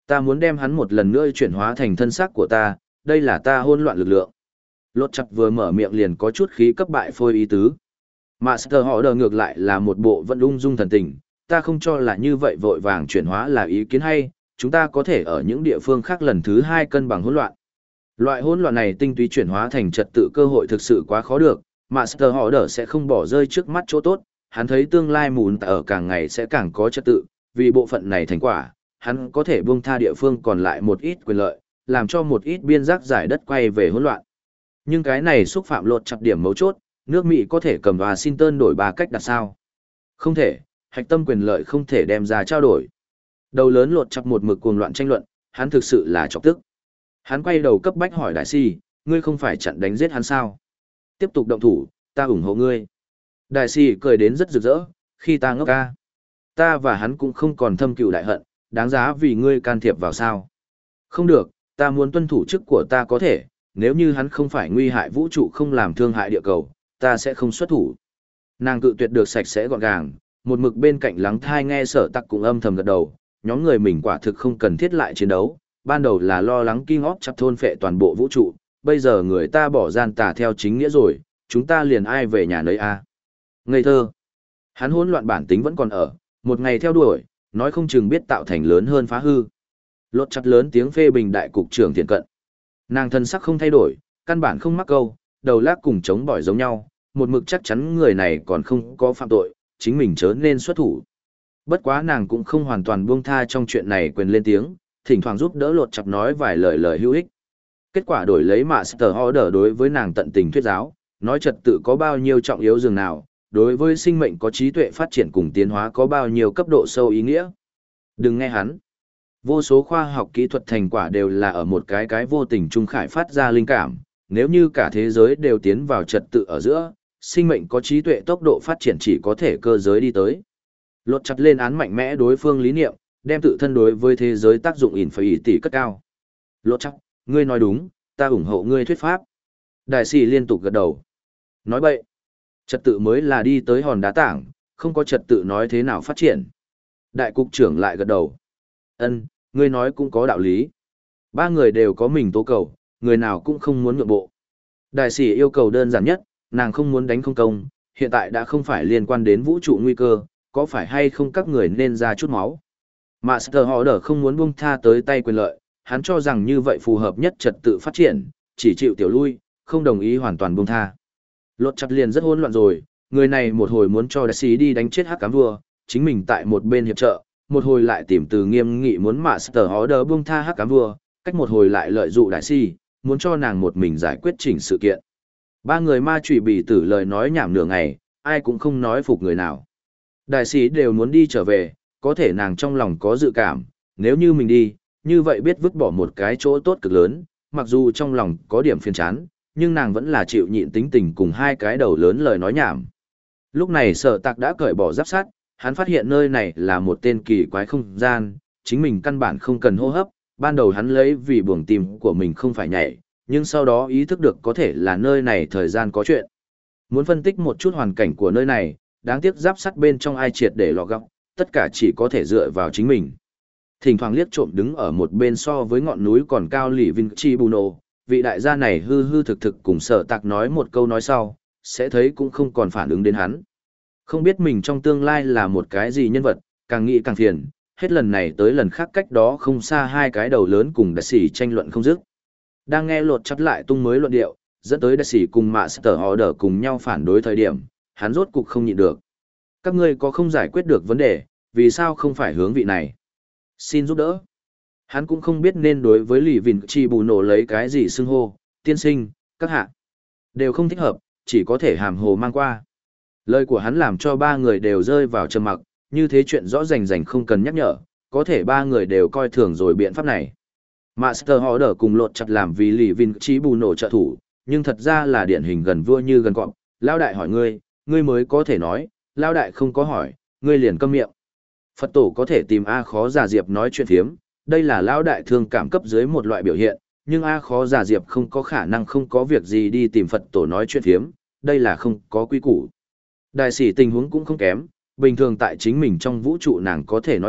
Ta muốn đem hắn một lần nữa chuyển hóa thành thân xác của ta, đây là ta hỗn loạn lực lượng. Lột chặt vừa mở miệng liền có chút khí cấp bại phôi ý tứ. Master họ đờ ngược lại là một bộ vẫn ung dung thần tình, ta không cho là như vậy vội vàng chuyển hóa là ý kiến hay, chúng ta có thể ở những địa phương khác lần thứ hai cân bằng hỗn loạn. Loại hỗn loạn này tinh túy chuyển hóa thành trật tự cơ hội thực sự quá khó được, Master họ đờ sẽ không bỏ rơi trước mắt chỗ tốt, hắn thấy tương lai mùn ở càng ngày sẽ càng có trật tự, vì bộ phận này thành quả, hắn có thể buông tha địa phương còn lại một ít quyền lợi, làm cho một ít biên giác giải đất quay về hỗn loạn. Nhưng cái này xúc phạm lột chặt điểm mấu chốt, nước Mỹ có thể cầm Washington đổi ba cách đặt sao? Không thể, hạch tâm quyền lợi không thể đem ra trao đổi. Đầu lớn lột chặt một mực cuồng loạn tranh luận, hắn thực sự là chọc tức. Hắn quay đầu cấp bách hỏi đại si, ngươi không phải chặn đánh giết hắn sao? Tiếp tục động thủ, ta ủng hộ ngươi. Đại si cười đến rất rực rỡ, khi ta ngốc ca. Ta và hắn cũng không còn thâm cừu đại hận, đáng giá vì ngươi can thiệp vào sao? Không được, ta muốn tuân thủ chức của ta có thể, nếu như hắn không phải nguy hại vũ trụ không làm thương hại địa cầu, ta sẽ không xuất thủ. Nàng cự tuyệt được sạch sẽ gọn gàng, một mực bên cạnh lắng thai nghe sở tặc cũng âm thầm gật đầu, nhóm người mình quả thực không cần thiết lại chiến đấu, ban đầu là lo lắng King of chặt thôn phệ toàn bộ vũ trụ, bây giờ người ta bỏ gian tà theo chính nghĩa rồi, chúng ta liền ai về nhà nơi a? Ngây thơ. Hắn hỗn loạn bản tính vẫn còn ở, một ngày theo đuổi, nói không chừng biết tạo thành lớn hơn phá hư. Lột chặt lớn tiếng phê bình đại cục trưởng thiện cận. Nàng thân sắc không thay đổi, căn bản không mắc câu, đầu lác cùng chống bỏi giống nhau, một mực chắc chắn người này còn không có phạm tội, chính mình chớ nên xuất thủ. Bất quá nàng cũng không hoàn toàn buông tha trong chuyện này quyền lên tiếng, thỉnh thoảng giúp đỡ lột chặt nói vài lời lời hữu ích. Kết quả đổi lấy Master Order đối với nàng tận tình thuyết giáo, nói trật tự có bao nhiêu trọng yếu dường nào, đối với sinh mệnh có trí tuệ phát triển cùng tiến hóa có bao nhiêu cấp độ sâu ý nghĩa. Đừng nghe hắn. Vô số khoa học kỹ thuật thành quả đều là ở một cái cái vô tình trung khải phát ra linh cảm, nếu như cả thế giới đều tiến vào trật tự ở giữa, sinh mệnh có trí tuệ tốc độ phát triển chỉ có thể cơ giới đi tới. Lột chặt lên án mạnh mẽ đối phương lý niệm, đem tự thân đối với thế giới tác dụng ỉn phải ý tỷ cất cao. Lột chặt, ngươi nói đúng, ta ủng hộ ngươi thuyết pháp. Đại sĩ liên tục gật đầu. Nói bậy, trật tự mới là đi tới hòn đá tảng, không có trật tự nói thế nào phát triển. Đại cục trưởng lại gật đầu. Ân, ngươi nói cũng có đạo lý. Ba người đều có mình tố cầu, người nào cũng không muốn nhượng bộ. Đại sĩ yêu cầu đơn giản nhất, nàng không muốn đánh không công, hiện tại đã không phải liên quan đến vũ trụ nguy cơ, có phải hay không các người nên ra chút máu. Master Order không muốn buông tha tới tay quyền lợi, hắn cho rằng như vậy phù hợp nhất trật tự phát triển, chỉ chịu tiểu lui, không đồng ý hoàn toàn buông tha. Lột chặt liền rất hỗn loạn rồi, người này một hồi muốn cho đại sĩ đi đánh chết hắc ám vua, chính mình tại một bên hiệp trợ, một hồi lại tìm từ nghiêm nghị muốn Master Order buông tha hắc ám vua, cách một hồi lại lợi dụng đại sĩ, muốn cho nàng một mình giải quyết chỉnh sự kiện. Ba người ma trụy bị tử lời nói nhảm nửa ngày, ai cũng không nói phục người nào. Đại sĩ đều muốn đi trở về, có thể nàng trong lòng có dự cảm, nếu như mình đi, như vậy biết vứt bỏ một cái chỗ tốt cực lớn, mặc dù trong lòng có điểm phiền chán, nhưng nàng vẫn là chịu nhịn tính tình cùng hai cái đầu lớn lời nói nhảm. Lúc này sở tạc đã cởi bỏ giáp sắt, hắn phát hiện nơi này là một tên kỳ quái không gian, chính mình căn bản không cần hô hấp, ban đầu hắn lấy vì buồng tim của mình không phải nhảy, nhưng sau đó ý thức được có thể là nơi này thời gian có chuyện. Muốn phân tích một chút hoàn cảnh của nơi này, đáng tiếc giáp sắt bên trong ai triệt để lọ gọng, tất cả chỉ có thể dựa vào chính mình. Thỉnh thoảng liếc trộm đứng ở một bên so với ngọn núi còn cao lì Vinci Buno, vị đại gia này hư hư thực thực cùng sở tạc nói một câu nói sau, sẽ thấy cũng không còn phản ứng đến hắn. Không biết mình trong tương lai là một cái gì nhân vật, càng nghĩ càng phiền, hết lần này tới lần khác cách đó không xa hai cái đầu lớn cùng đại sĩ tranh luận không dứt. Đang nghe lột chắp lại tung mới luận điệu, dẫn tới đại sĩ cùng Master Order cùng nhau phản đối thời điểm, hắn rốt cục không nhịn được. Các ngươi có không giải quyết được vấn đề, vì sao không phải hướng vị này? Xin giúp đỡ. Hắn cũng không biết nên đối với Lì Vìn Chi Bù Nổ lấy cái gì xưng hô, tiên sinh, các hạ. Đều không thích hợp, chỉ có thể hàm hồ mang qua. Lời của hắn làm cho ba người đều rơi vào trầm mặc, như thế chuyện rõ rành rành không cần nhắc nhở, có thể ba người đều coi thường rồi biện pháp này. Master Order cùng lột chặt làm vì Lì Vìn Chi Bù Nổ trợ thủ, nhưng thật ra là điển hình gần vua như gần cọp. Lao đại hỏi ngươi, ngươi mới có thể nói, Lao đại không có hỏi, ngươi liền câm miệng. Phật tổ có thể tìm A khó giả diệp nói chuyện thiếm, đây là Lao đại thương cảm cấp dưới một loại biểu hiện, nhưng A khó giả diệp không có khả năng không có việc gì đi tìm Phật tổ nói chuyện thiếm, đây là không có quy củ. Đại sĩ tình huống cũng không kém, bình thường tại chính mình trong vũ trụ nàng có thể nói bậy,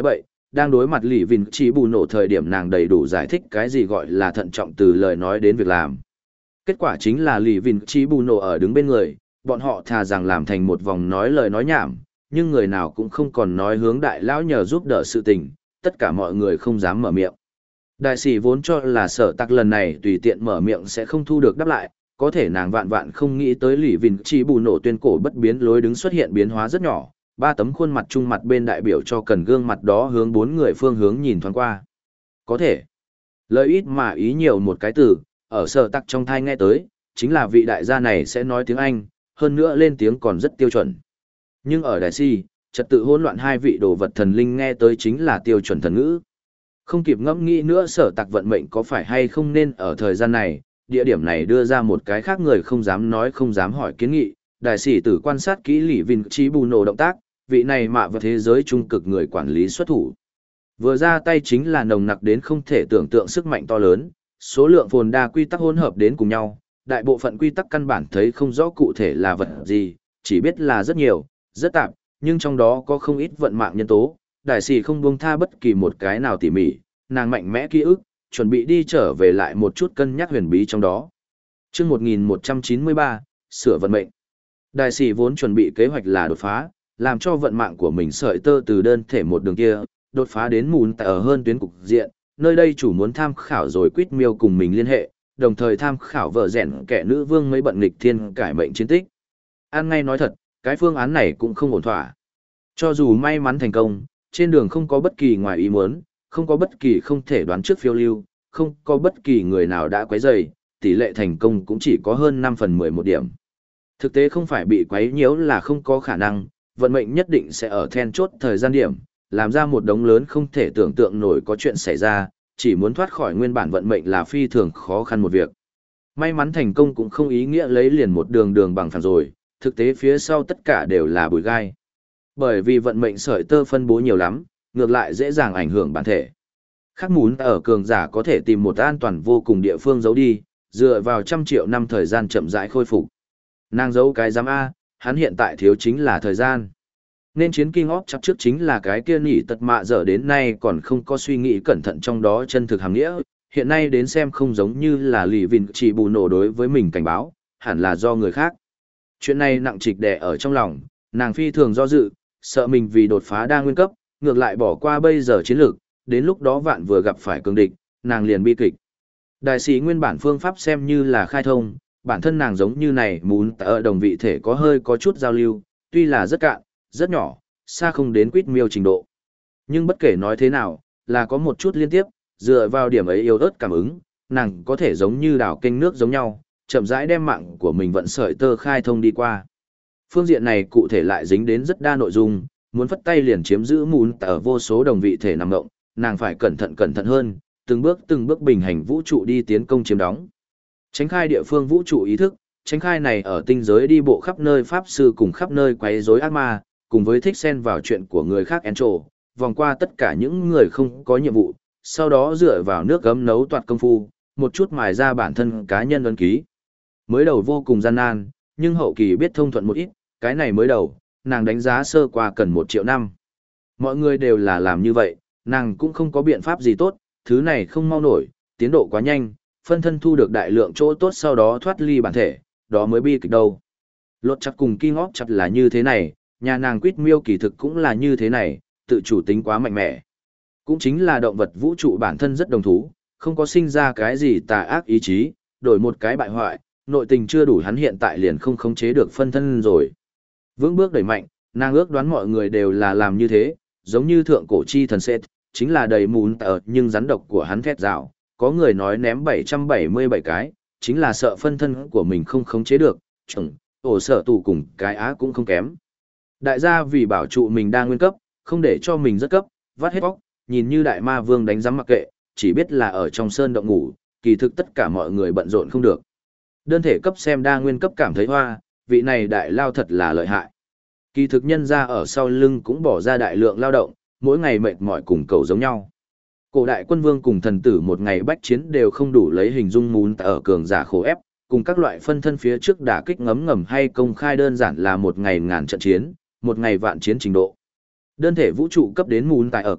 đang đối mặt lì vìn chỉ bù nổ thời điểm nàng đầy đủ giải thích cái gì gọi là thận trọng từ lời nói đến việc làm. Kết quả chính là lì vìn chỉ bù nổ ở đứng bên người, bọn họ thà rằng làm thành một vòng nói lời nói nhảm, nhưng người nào cũng không còn nói hướng đại lão nhờ giúp đỡ sự tình, tất cả mọi người không dám mở miệng. Đại sĩ vốn cho là sở tắc lần này tùy tiện mở miệng sẽ không thu được đáp lại, có thể nàng vạn vạn không nghĩ tới lì vìn chỉ bù nổ tuyên cổ bất biến lối đứng xuất hiện biến hóa rất nhỏ, ba tấm khuôn mặt trung mặt bên đại biểu cho cần gương mặt đó hướng bốn người phương hướng nhìn thoáng qua. Có thể, lời ít mà ý nhiều một cái từ, ở sở tắc trong thai nghe tới, chính là vị đại gia này sẽ nói tiếng Anh, hơn nữa lên tiếng còn rất tiêu chuẩn. Nhưng ở đại si, trật tự hỗn loạn hai vị đồ vật thần linh nghe tới chính là tiêu chuẩn thần ngữ. Không kịp ngẫm nghĩ nữa sở tạc vận mệnh có phải hay không nên ở thời gian này, địa điểm này đưa ra một cái khác người không dám nói không dám hỏi kiến nghị, đại sĩ tử quan sát kỹ lì vinh trí bù nổ động tác, vị này mạ vào thế giới trung cực người quản lý xuất thủ. Vừa ra tay chính là nồng nặc đến không thể tưởng tượng sức mạnh to lớn, số lượng phồn đa quy tắc hỗn hợp đến cùng nhau, đại bộ phận quy tắc căn bản thấy không rõ cụ thể là vật gì, chỉ biết là rất nhiều, rất tạp, nhưng trong đó có không ít vận mạng nhân tố, đại sĩ không buông tha bất kỳ một cái nào tỉ mỉ, nàng mạnh mẽ ký ức, chuẩn bị đi trở về lại một chút cân nhắc huyền bí trong đó. Chương một nghìn một trăm chín mươi ba, sửa vận mệnh. Đại sĩ vốn chuẩn bị kế hoạch là đột phá, làm cho vận mạng của mình sợi tơ từ đơn thể một đường kia, đột phá đến mùn tại ở hơn tuyến cục diện, nơi đây chủ muốn tham khảo rồi quýt miêu cùng mình liên hệ, đồng thời tham khảo vợ rèn kẻ nữ vương mấy bận nghịch thiên cải mệnh chiến tích. An ngay nói thật, cái phương án này cũng không ổn thỏa. Cho dù may mắn thành công, trên đường không có bất kỳ ngoài ý muốn, không có bất kỳ không thể đoán trước phiêu lưu, không có bất kỳ người nào đã quấy rầy, tỷ lệ thành công cũng chỉ có hơn năm phần mười một điểm. Thực tế không phải bị quấy nhiễu là không có khả năng, vận mệnh nhất định sẽ ở then chốt thời gian điểm, làm ra một đống lớn không thể tưởng tượng nổi có chuyện xảy ra, chỉ muốn thoát khỏi nguyên bản vận mệnh là phi thường khó khăn một việc. May mắn thành công cũng không ý nghĩa lấy liền một đường đường bằng phẳng rồi, thực tế phía sau tất cả đều là bụi gai. Bởi vì vận mệnh sợi tơ phân bố nhiều lắm, ngược lại dễ dàng ảnh hưởng bản thể. Khác muốn ở cường giả có thể tìm một an toàn vô cùng địa phương giấu đi, dựa vào trăm triệu năm thời gian chậm rãi khôi phục. Nàng giấu cái giám A, hắn hiện tại thiếu chính là thời gian. Nên chiến King of chắc trước chính là cái kia nỉ tật mạ dở đến nay còn không có suy nghĩ cẩn thận trong đó chân thực hàm nghĩa, hiện nay đến xem không giống như là lì vìn chỉ bù nổ đối với mình cảnh báo, hẳn là do người khác. Chuyện này nặng trịch đè ở trong lòng, nàng phi thường do dự, sợ mình vì đột phá đa nguyên cấp, ngược lại bỏ qua bây giờ chiến lược, đến lúc đó vạn vừa gặp phải cường địch, nàng liền bi kịch. Đại sĩ nguyên bản phương pháp xem như là khai thông, bản thân nàng giống như này muốn ở đồng vị thể có hơi có chút giao lưu, tuy là rất cạn, rất nhỏ, xa không đến quýt miêu trình độ. Nhưng bất kể nói thế nào, là có một chút liên tiếp, dựa vào điểm ấy yếu ớt cảm ứng, nàng có thể giống như đảo kênh nước giống nhau, chậm rãi đem mạng của mình vận sợi tơ khai thông đi qua. Phương diện này cụ thể lại dính đến rất đa nội dung, muốn phất tay liền chiếm giữ mún ở vô số đồng vị thể nằm ngộng, nàng phải cẩn thận cẩn thận hơn, từng bước từng bước bình hành vũ trụ đi tiến công chiếm đóng. Tránh khai địa phương vũ trụ ý thức, tránh khai này ở tinh giới đi bộ khắp nơi pháp sư cùng khắp nơi quấy rối ác ma, cùng với thích xen vào chuyện của người khác en trổ, vòng qua tất cả những người không có nhiệm vụ, sau đó dựa vào nước gấm nấu toạt công phu, một chút mài ra bản thân cá nhân ấn ký. Mới đầu vô cùng gian nan, nhưng hậu kỳ biết thông thuận một ít, cái này mới đầu, nàng đánh giá sơ qua cần một triệu năm. Mọi người đều là làm như vậy, nàng cũng không có biện pháp gì tốt, thứ này không mau nổi, tiến độ quá nhanh, phân thân thu được đại lượng chỗ tốt sau đó thoát ly bản thể, đó mới bi kịch đâu. Lột chặt cùng King of chặt là như thế này, nhà nàng quýt miêu kỳ thực cũng là như thế này, tự chủ tính quá mạnh mẽ. Cũng chính là động vật vũ trụ bản thân rất đồng thú, không có sinh ra cái gì tà ác ý chí, đổi một cái bại hoại, nội tình chưa đủ hắn hiện tại liền không khống chế được phân thân rồi. Vững bước đẩy mạnh, nàng ước đoán mọi người đều là làm như thế, giống như thượng cổ chi thần Seth, chính là đầy mún tờ nhưng rắn độc của hắn thét rào, có người nói ném bảy trăm bảy mươi bảy cái, chính là sợ phân thân của mình không khống chế được, chẳng, ổ sợ tù cùng cái á cũng không kém. Đại gia vì bảo trụ mình đang nguyên cấp, không để cho mình rất cấp, vắt hết bóc, nhìn như đại ma vương đánh giám mặc kệ, chỉ biết là ở trong sơn động ngủ, kỳ thực tất cả mọi người bận rộn không được. Đơn thể cấp xem đa nguyên cấp cảm thấy hoa, vị này đại lao thật là lợi hại. Kỳ thực nhân ra ở sau lưng cũng bỏ ra đại lượng lao động, mỗi ngày mệt mỏi cùng cầu giống nhau. Cổ đại quân vương cùng thần tử một ngày bách chiến đều không đủ lấy hình dung mún ở cường giả khổ ép, cùng các loại phân thân phía trước đả kích ngấm ngầm hay công khai đơn giản là một ngày ngàn trận chiến, một ngày vạn chiến trình độ. Đơn thể vũ trụ cấp đến mún tại ở cấp,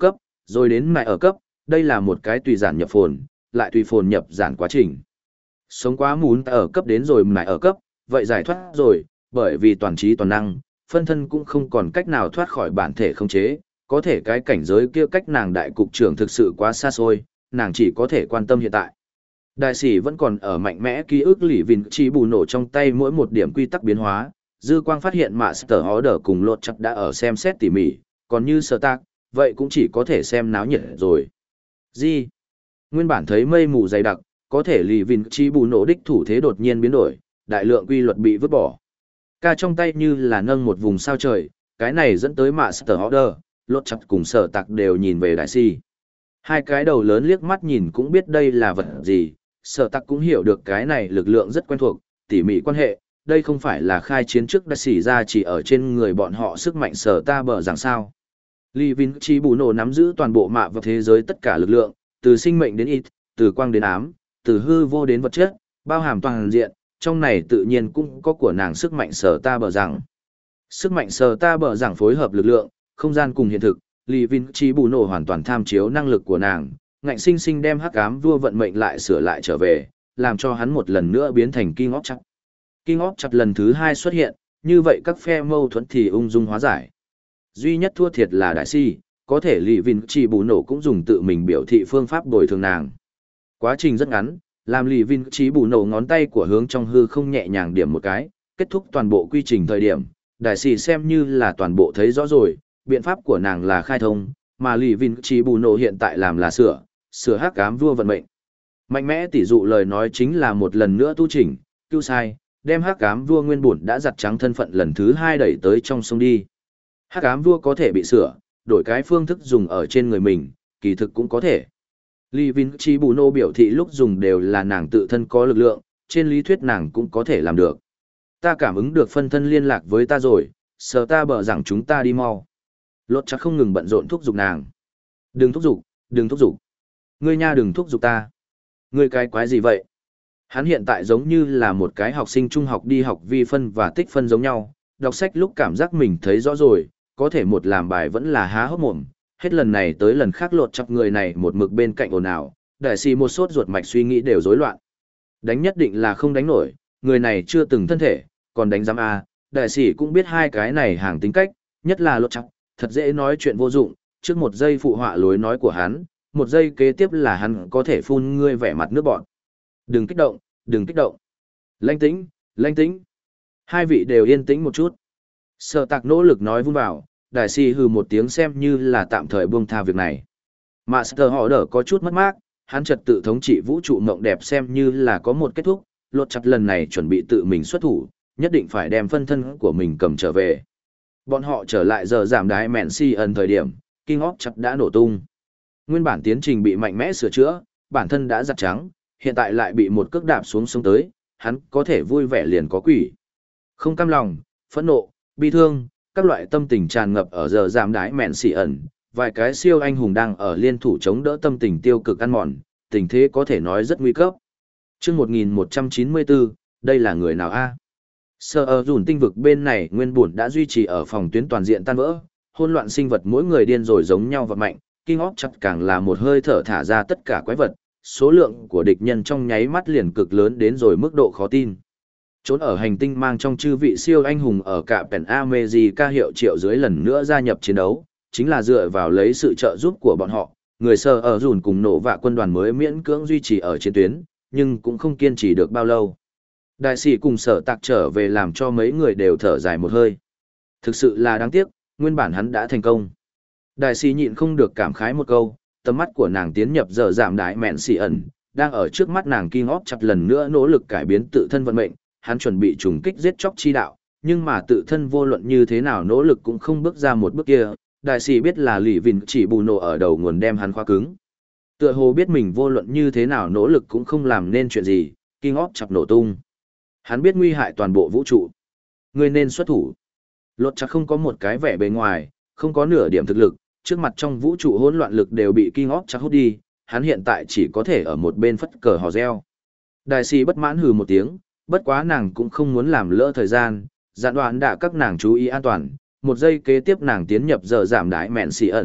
Rồi đến mại ở cấp, đây là một cái tùy giản nhập phồn, lại tùy phồn nhập giản quá trình. Sống quá muốn ở cấp đến rồi mại ở cấp, vậy giải thoát rồi, bởi vì toàn trí toàn năng, phân thân cũng không còn cách nào thoát khỏi bản thể không chế, có thể cái cảnh giới kia cách nàng đại cục trưởng thực sự quá xa xôi, nàng chỉ có thể quan tâm hiện tại. Đại sĩ vẫn còn ở mạnh mẽ ký ức lì vìn chỉ bù nổ trong tay mỗi một điểm quy tắc biến hóa, dư quang phát hiện Master Order cùng lột chặt đã ở xem xét tỉ mỉ, còn như sở tác, vậy cũng chỉ có thể xem náo nhiệt rồi. Gì? Nguyên bản thấy mây mù dày đặc, có thể lì vìn chỉ bù nổ đích thủ thế đột nhiên biến đổi, đại lượng quy luật bị vứt bỏ. Ca trong tay như là nâng một vùng sao trời, cái này dẫn tới Master Order, lột chặt cùng sở tạc đều nhìn về đại sĩ. Hai cái đầu lớn liếc mắt nhìn cũng biết đây là vật gì, sở tạc cũng hiểu được cái này lực lượng rất quen thuộc, tỉ mỉ quan hệ, đây không phải là khai chiến trước đã xỉ ra chỉ ở trên người bọn họ sức mạnh sở ta bờ rằng sao. Lý Vinh Chi bù nổ nắm giữ toàn bộ mạ và thế giới tất cả lực lượng, từ sinh mệnh đến ít, từ quang đến ám, từ hư vô đến vật chất, bao hàm toàn diện, trong này tự nhiên cũng có của nàng sức mạnh sở ta bờ rằng. Sức mạnh sở ta bờ rằng phối hợp lực lượng, không gian cùng hiện thực, Lý Vinh Chi bù nổ hoàn toàn tham chiếu năng lực của nàng, ngạnh sinh sinh đem hắc ám vua vận mệnh lại sửa lại trở về, làm cho hắn một lần nữa biến thành King of Chặt. King of Chặt lần thứ hai xuất hiện, như vậy các phe mâu thuẫn thì ung dung hóa giải. Duy nhất thua thiệt là đại si, có thể Lý Vinh Chi bù nổ cũng dùng tự mình biểu thị phương pháp bồi thường nàng. Quá trình rất ngắn, làm Lý Vinh Chi bù nổ ngón tay của hướng trong hư không nhẹ nhàng điểm một cái, kết thúc toàn bộ quy trình thời điểm, đại si xem như là toàn bộ thấy rõ rồi, biện pháp của nàng là khai thông, mà Lý Vinh Chi bù nổ hiện tại làm là sửa, sửa hắc ám vua vận mệnh. Mạnh mẽ tỷ dụ lời nói chính là một lần nữa tu chỉnh, cứu sai, đem hắc ám vua nguyên bổn đã giặt trắng thân phận lần thứ hai đẩy tới trong sông đi. Hắc ám vua có thể bị sửa, đổi cái phương thức dùng ở trên người mình, kỳ thực cũng có thể. Lý Vinh Chi bù nô biểu thị lúc dùng đều là nàng tự thân có lực lượng, trên lý thuyết nàng cũng có thể làm được. Ta cảm ứng được phân thân liên lạc với ta rồi, sợ ta bở rằng chúng ta đi mau. Lột chắc không ngừng bận rộn thúc giục nàng. Đừng thúc giục, đừng thúc giục. Ngươi nha đừng thúc giục ta. Ngươi cái quái gì vậy? Hắn hiện tại giống như là một cái học sinh trung học đi học vi phân và tích phân giống nhau, đọc sách lúc cảm giác mình thấy rõ rồi, có thể một làm bài vẫn là há hốc mồm, hết lần này tới lần khác lột chọc người này một mực bên cạnh ồn ào, đại sĩ một sốt ruột mạch suy nghĩ đều rối loạn. Đánh nhất định là không đánh nổi, người này chưa từng thân thể, còn đánh giám A, đại sĩ cũng biết hai cái này hàng tính cách, nhất là lột chọc, thật dễ nói chuyện vô dụng, trước một giây phụ họa lối nói của hắn, một giây kế tiếp là hắn có thể phun ngươi vẻ mặt nước bọn. Đừng kích động, đừng kích động. Lanh tĩnh, lanh tĩnh. Hai vị đều yên tĩnh một chút. Sở tạc nỗ lực nói vun vào, đại si hừ một tiếng xem như là tạm thời buông tha việc này. Master họ đỡ có chút mất mát, hắn trật tự thống trị vũ trụ mộng đẹp xem như là có một kết thúc, lột chặt lần này chuẩn bị tự mình xuất thủ, nhất định phải đem phân thân của mình cầm trở về. Bọn họ trở lại giờ giảm đái mẹn si ẩn thời điểm, King of chặt đã nổ tung. Nguyên bản tiến trình bị mạnh mẽ sửa chữa, bản thân đã giặt trắng, hiện tại lại bị một cước đạp xuống sông tới, hắn có thể vui vẻ liền có quỷ. Không cam lòng, phẫn nộ, bi thương, các loại tâm tình tràn ngập ở giờ giảm đái mẹn xỉ ẩn, vài cái siêu anh hùng đang ở liên thủ chống đỡ tâm tình tiêu cực ăn mòn, tình thế có thể nói rất nguy cấp. Trước một nghìn một trăm chín mươi tư, đây là người nào a? Sở ở dùn tinh vực bên này nguyên bổn đã duy trì ở phòng tuyến toàn diện tan vỡ, hỗn loạn sinh vật mỗi người điên rồi giống nhau và mạnh, King of chặt càng là một hơi thở thả ra tất cả quái vật, số lượng của địch nhân trong nháy mắt liền cực lớn đến rồi mức độ khó tin. Trốn ở hành tinh mang trong chư vị siêu anh hùng ở cả Pen America hiệu triệu dưới lần nữa gia nhập chiến đấu, chính là dựa vào lấy sự trợ giúp của bọn họ, người Sở ở dùn cùng nổ vạ quân đoàn mới miễn cưỡng duy trì ở chiến tuyến, nhưng cũng không kiên trì được bao lâu. Đại sĩ cùng Sở tạc trở về làm cho mấy người đều thở dài một hơi. Thực sự là đáng tiếc, nguyên bản hắn đã thành công. Đại sĩ nhịn không được cảm khái một câu, tầm mắt của nàng tiến nhập giờ giảm đái mẹn xì ẩn, đang ở trước mắt nàng King of chặt lần nữa nỗ lực cải biến tự thân vận mệnh, hắn chuẩn bị trùng kích giết chóc chi đạo, nhưng mà tự thân vô luận như thế nào nỗ lực cũng không bước ra một bước kia, đại sĩ biết là Lý Vinh chỉ bù nổ ở đầu nguồn đem hắn khóa cứng. Tựa hồ biết mình vô luận như thế nào nỗ lực cũng không làm nên chuyện gì, King of chặt nổ tung. Hắn biết nguy hại toàn bộ vũ trụ. Người nên xuất thủ. Lột chặt không có một cái vẻ bề ngoài, không có nửa điểm thực lực, trước mặt trong vũ trụ hỗn loạn lực đều bị King of chặt hút đi, hắn hiện tại chỉ có thể ở một bên phất cờ hò reo. Đại sĩ bất mãn hừ một tiếng, bất quá nàng cũng không muốn làm lỡ thời gian, dặn đoạn đã các nàng chú ý an toàn, một giây kế tiếp nàng tiến nhập giờ giảm đái mẹn xì ẩn,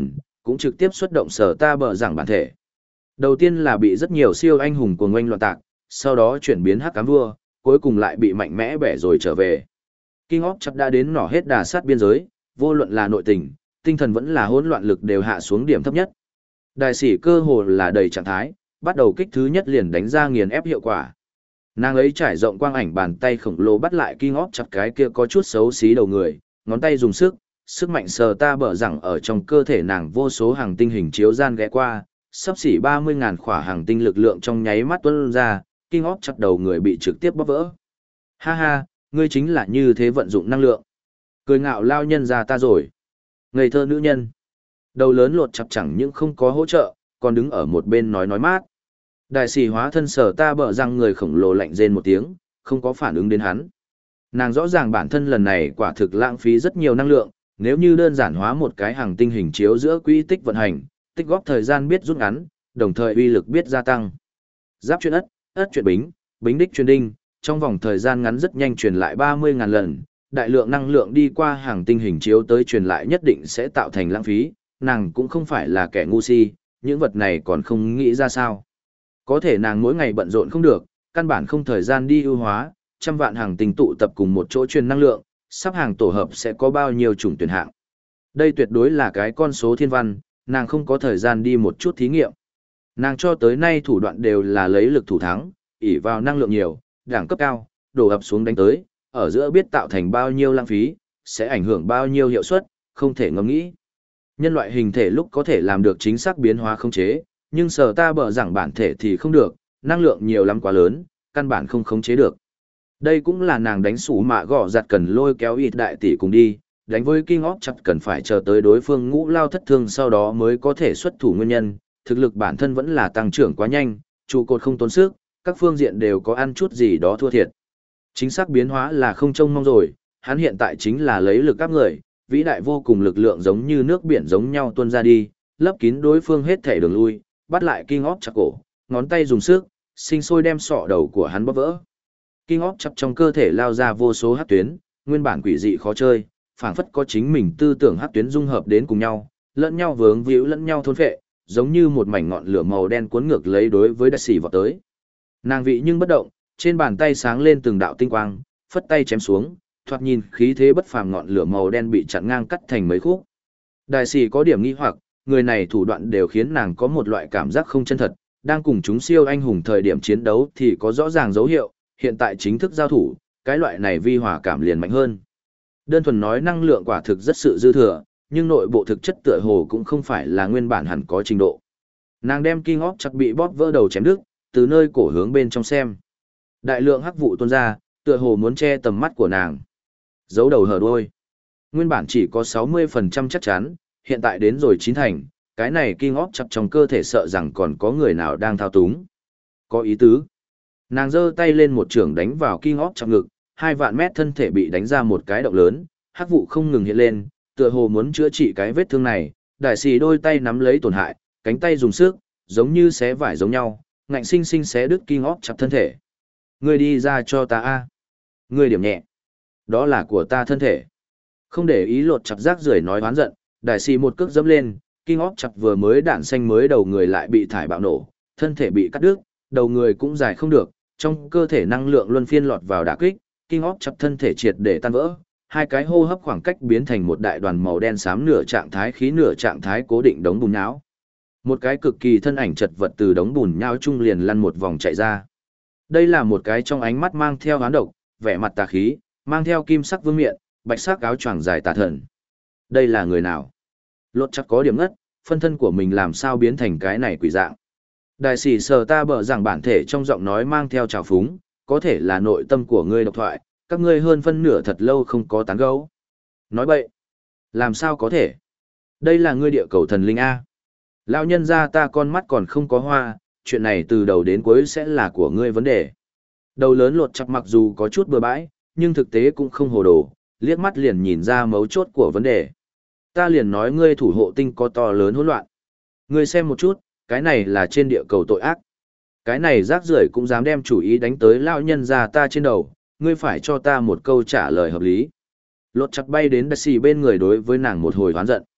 cũng trực tiếp xuất động sở ta bờ rằng bản thể. Đầu tiên là bị rất nhiều siêu anh hùng cuồng oanh loạn tạc, sau đó chuyển biến hắc ám vua, cuối cùng lại bị mạnh mẽ bẻ rồi trở về. King of Chap đã đến nỏ hết đà sát biên giới, vô luận là nội tình, tinh thần vẫn là hỗn loạn lực đều hạ xuống điểm thấp nhất. Đại sĩ cơ hồ là đầy trạng thái, bắt đầu kích thứ nhất liền đánh ra nghiền ép hiệu quả. Nàng ấy trải rộng quang ảnh bàn tay khổng lồ bắt lại King of Chap cái kia có chút xấu xí đầu người, ngón tay dùng sức, sức mạnh sờ ta bở rằng ở trong cơ thể nàng vô số hàng tinh hình chiếu gian ghé qua, sắp xỉ ba mươi ngàn khỏa hàng tinh lực lượng trong nháy mắt tuôn ra, King of Chap đầu người bị trực tiếp bóp vỡ. Ha ha, ngươi chính là như thế vận dụng năng lượng. Cười ngạo lao nhân ra ta rồi. Ngây thơ nữ nhân. Đầu lớn lột chập chẳng những không có hỗ trợ, còn đứng ở một bên nói nói mát. Đại sĩ hóa thân sở ta bở rằng người khổng lồ lạnh rên một tiếng, không có phản ứng đến hắn. Nàng rõ ràng bản thân lần này quả thực lãng phí rất nhiều năng lượng, nếu như đơn giản hóa một cái hàng tinh hình chiếu giữa quỹ tích vận hành, tích góp thời gian biết rút ngắn, đồng thời uy lực biết gia tăng. Giáp chuyên ất, ất chuyên bính, bính đích chuyên đinh, trong vòng thời gian ngắn rất nhanh truyền lại ba mươi ngàn lần, đại lượng năng lượng đi qua hàng tinh hình chiếu tới truyền lại nhất định sẽ tạo thành lãng phí, nàng cũng không phải là kẻ ngu si, những vật này còn không nghĩ ra sao. Có thể nàng mỗi ngày bận rộn không được, căn bản không thời gian đi ưu hóa, trăm vạn hàng tinh tụ tập cùng một chỗ truyền năng lượng, sắp hàng tổ hợp sẽ có bao nhiêu chủng tuyển hạng. Đây tuyệt đối là cái con số thiên văn, nàng không có thời gian đi một chút thí nghiệm. Nàng cho tới nay thủ đoạn đều là lấy lực thủ thắng, ỷ vào năng lượng nhiều, đẳng cấp cao, đổ ập xuống đánh tới, ở giữa biết tạo thành bao nhiêu lãng phí, sẽ ảnh hưởng bao nhiêu hiệu suất, không thể ngẫm nghĩ. Nhân loại hình thể lúc có thể làm được chính xác biến hóa khống chế, nhưng sở ta bở rằng bản thể thì không được, năng lượng nhiều lắm quá lớn, căn bản không khống chế được. Đây cũng là nàng đánh sủ mạ gõ giặt cần lôi kéo ít đại tỷ cùng đi, đánh với King of Chap cần phải chờ tới đối phương ngũ lao thất thương sau đó mới có thể xuất thủ nguyên nhân, thực lực bản thân vẫn là tăng trưởng quá nhanh, trụ cột không tốn sức, các phương diện đều có ăn chút gì đó thua thiệt. Chính xác biến hóa là không trông mong rồi, hắn hiện tại chính là lấy lực áp người, vĩ đại vô cùng lực lượng giống như nước biển giống nhau tuôn ra đi, lấp kín đối phương hết thể đường lui, bắt lại King of Chap cổ, ngón tay dùng sức, sinh sôi đem sọ đầu của hắn bóp vỡ. King of Chap trong cơ thể lao ra vô số hắc tuyến, nguyên bản quỷ dị khó chơi, phảng phất có chính mình tư tưởng hắc tuyến dung hợp đến cùng nhau, lẫn nhau vướng víu lẫn nhau thôn phệ, giống như một mảnh ngọn lửa màu đen cuốn ngược lấy đối với đại sĩ vọt tới. Nàng vị nhưng bất động, trên bàn tay sáng lên từng đạo tinh quang, phất tay chém xuống, thoạt nhìn khí thế bất phàm ngọn lửa màu đen bị chặn ngang cắt thành mấy khúc. Đại sĩ có điểm nghi hoặc, người này thủ đoạn đều khiến nàng có một loại cảm giác không chân thật, đang cùng chúng siêu anh hùng thời điểm chiến đấu thì có rõ ràng dấu hiệu, hiện tại chính thức giao thủ, cái loại này vi hòa cảm liền mạnh hơn. Đơn thuần nói năng lượng quả thực rất sự dư thừa, nhưng nội bộ thực chất tựa hồ cũng không phải là nguyên bản hẳn có trình độ. Nàng đem King of Chap bị bóp vỡ đầu chém đứt, từ nơi cổ hướng bên trong xem. Đại lượng hắc vụ tuôn ra, tựa hồ muốn che tầm mắt của nàng. Giấu đầu hở đuôi. Nguyên bản chỉ có sáu mươi phần trăm chắc chắn, hiện tại đến rồi chín thành, cái này King of Chap trong cơ thể sợ rằng còn có người nào đang thao túng. Có ý tứ. Nàng giơ tay lên một trường đánh vào King of Chap ngực, hai vạn mét thân thể bị đánh ra một cái động lớn, hắc vụ không ngừng hiện lên, tựa hồ muốn chữa trị cái vết thương này, đại sĩ đôi tay nắm lấy tổn hại, cánh tay dùng sức, giống như xé vải giống nhau, ngạnh sinh sinh xé đứt King of Chap thân thể. Ngươi đi ra cho ta a. Ngươi điểm nhẹ. Đó là của ta thân thể. Không để ý lột chặt rác rưởi nói oán giận, đại sĩ một cước dẫm lên, King of Chap vừa mới đạn xanh mới đầu người lại bị thải bạo nổ, thân thể bị cắt đứt, đầu người cũng dài không được, trong cơ thể năng lượng luân phiên lọt vào đả kích, King of Chap thân thể triệt để tan vỡ, hai cái hô hấp khoảng cách biến thành một đại đoàn màu đen xám nửa trạng thái khí nửa trạng thái cố định đống bùn nhão. Một cái cực kỳ thân ảnh chật vật từ đống bùn nhão trung liền lăn một vòng chạy ra. Đây là một cái trong ánh mắt mang theo hán độc, vẻ mặt tà khí, mang theo kim sắc vương miện, bạch sắc áo choàng dài tà thần. Đây là người nào? Lột chắc có điểm ngất, phân thân của mình làm sao biến thành cái này quỷ dạng. Đại sĩ sờ ta bở rằng bản thể trong giọng nói mang theo trào phúng, có thể là nội tâm của ngươi độc thoại, các ngươi hơn phân nửa thật lâu không có tán gẫu. Nói bậy. Làm sao có thể? Đây là ngươi địa cầu thần linh A. Lão nhân ra ta con mắt còn không có hoa, chuyện này từ đầu đến cuối sẽ là của ngươi vấn đề. Đầu lớn lột chặt mặc dù có chút bừa bãi, nhưng thực tế cũng không hồ đồ, liếc mắt liền nhìn ra mấu chốt của vấn đề. Ta liền nói ngươi thủ hộ tinh có to lớn hỗn loạn. Ngươi xem một chút, cái này là trên địa cầu tội ác. Cái này rác rưởi cũng dám đem chủ ý đánh tới lão nhân ra ta trên đầu, ngươi phải cho ta một câu trả lời hợp lý. Lột chặt bay đến đại sĩ bên người đối với nàng một hồi hoán giận.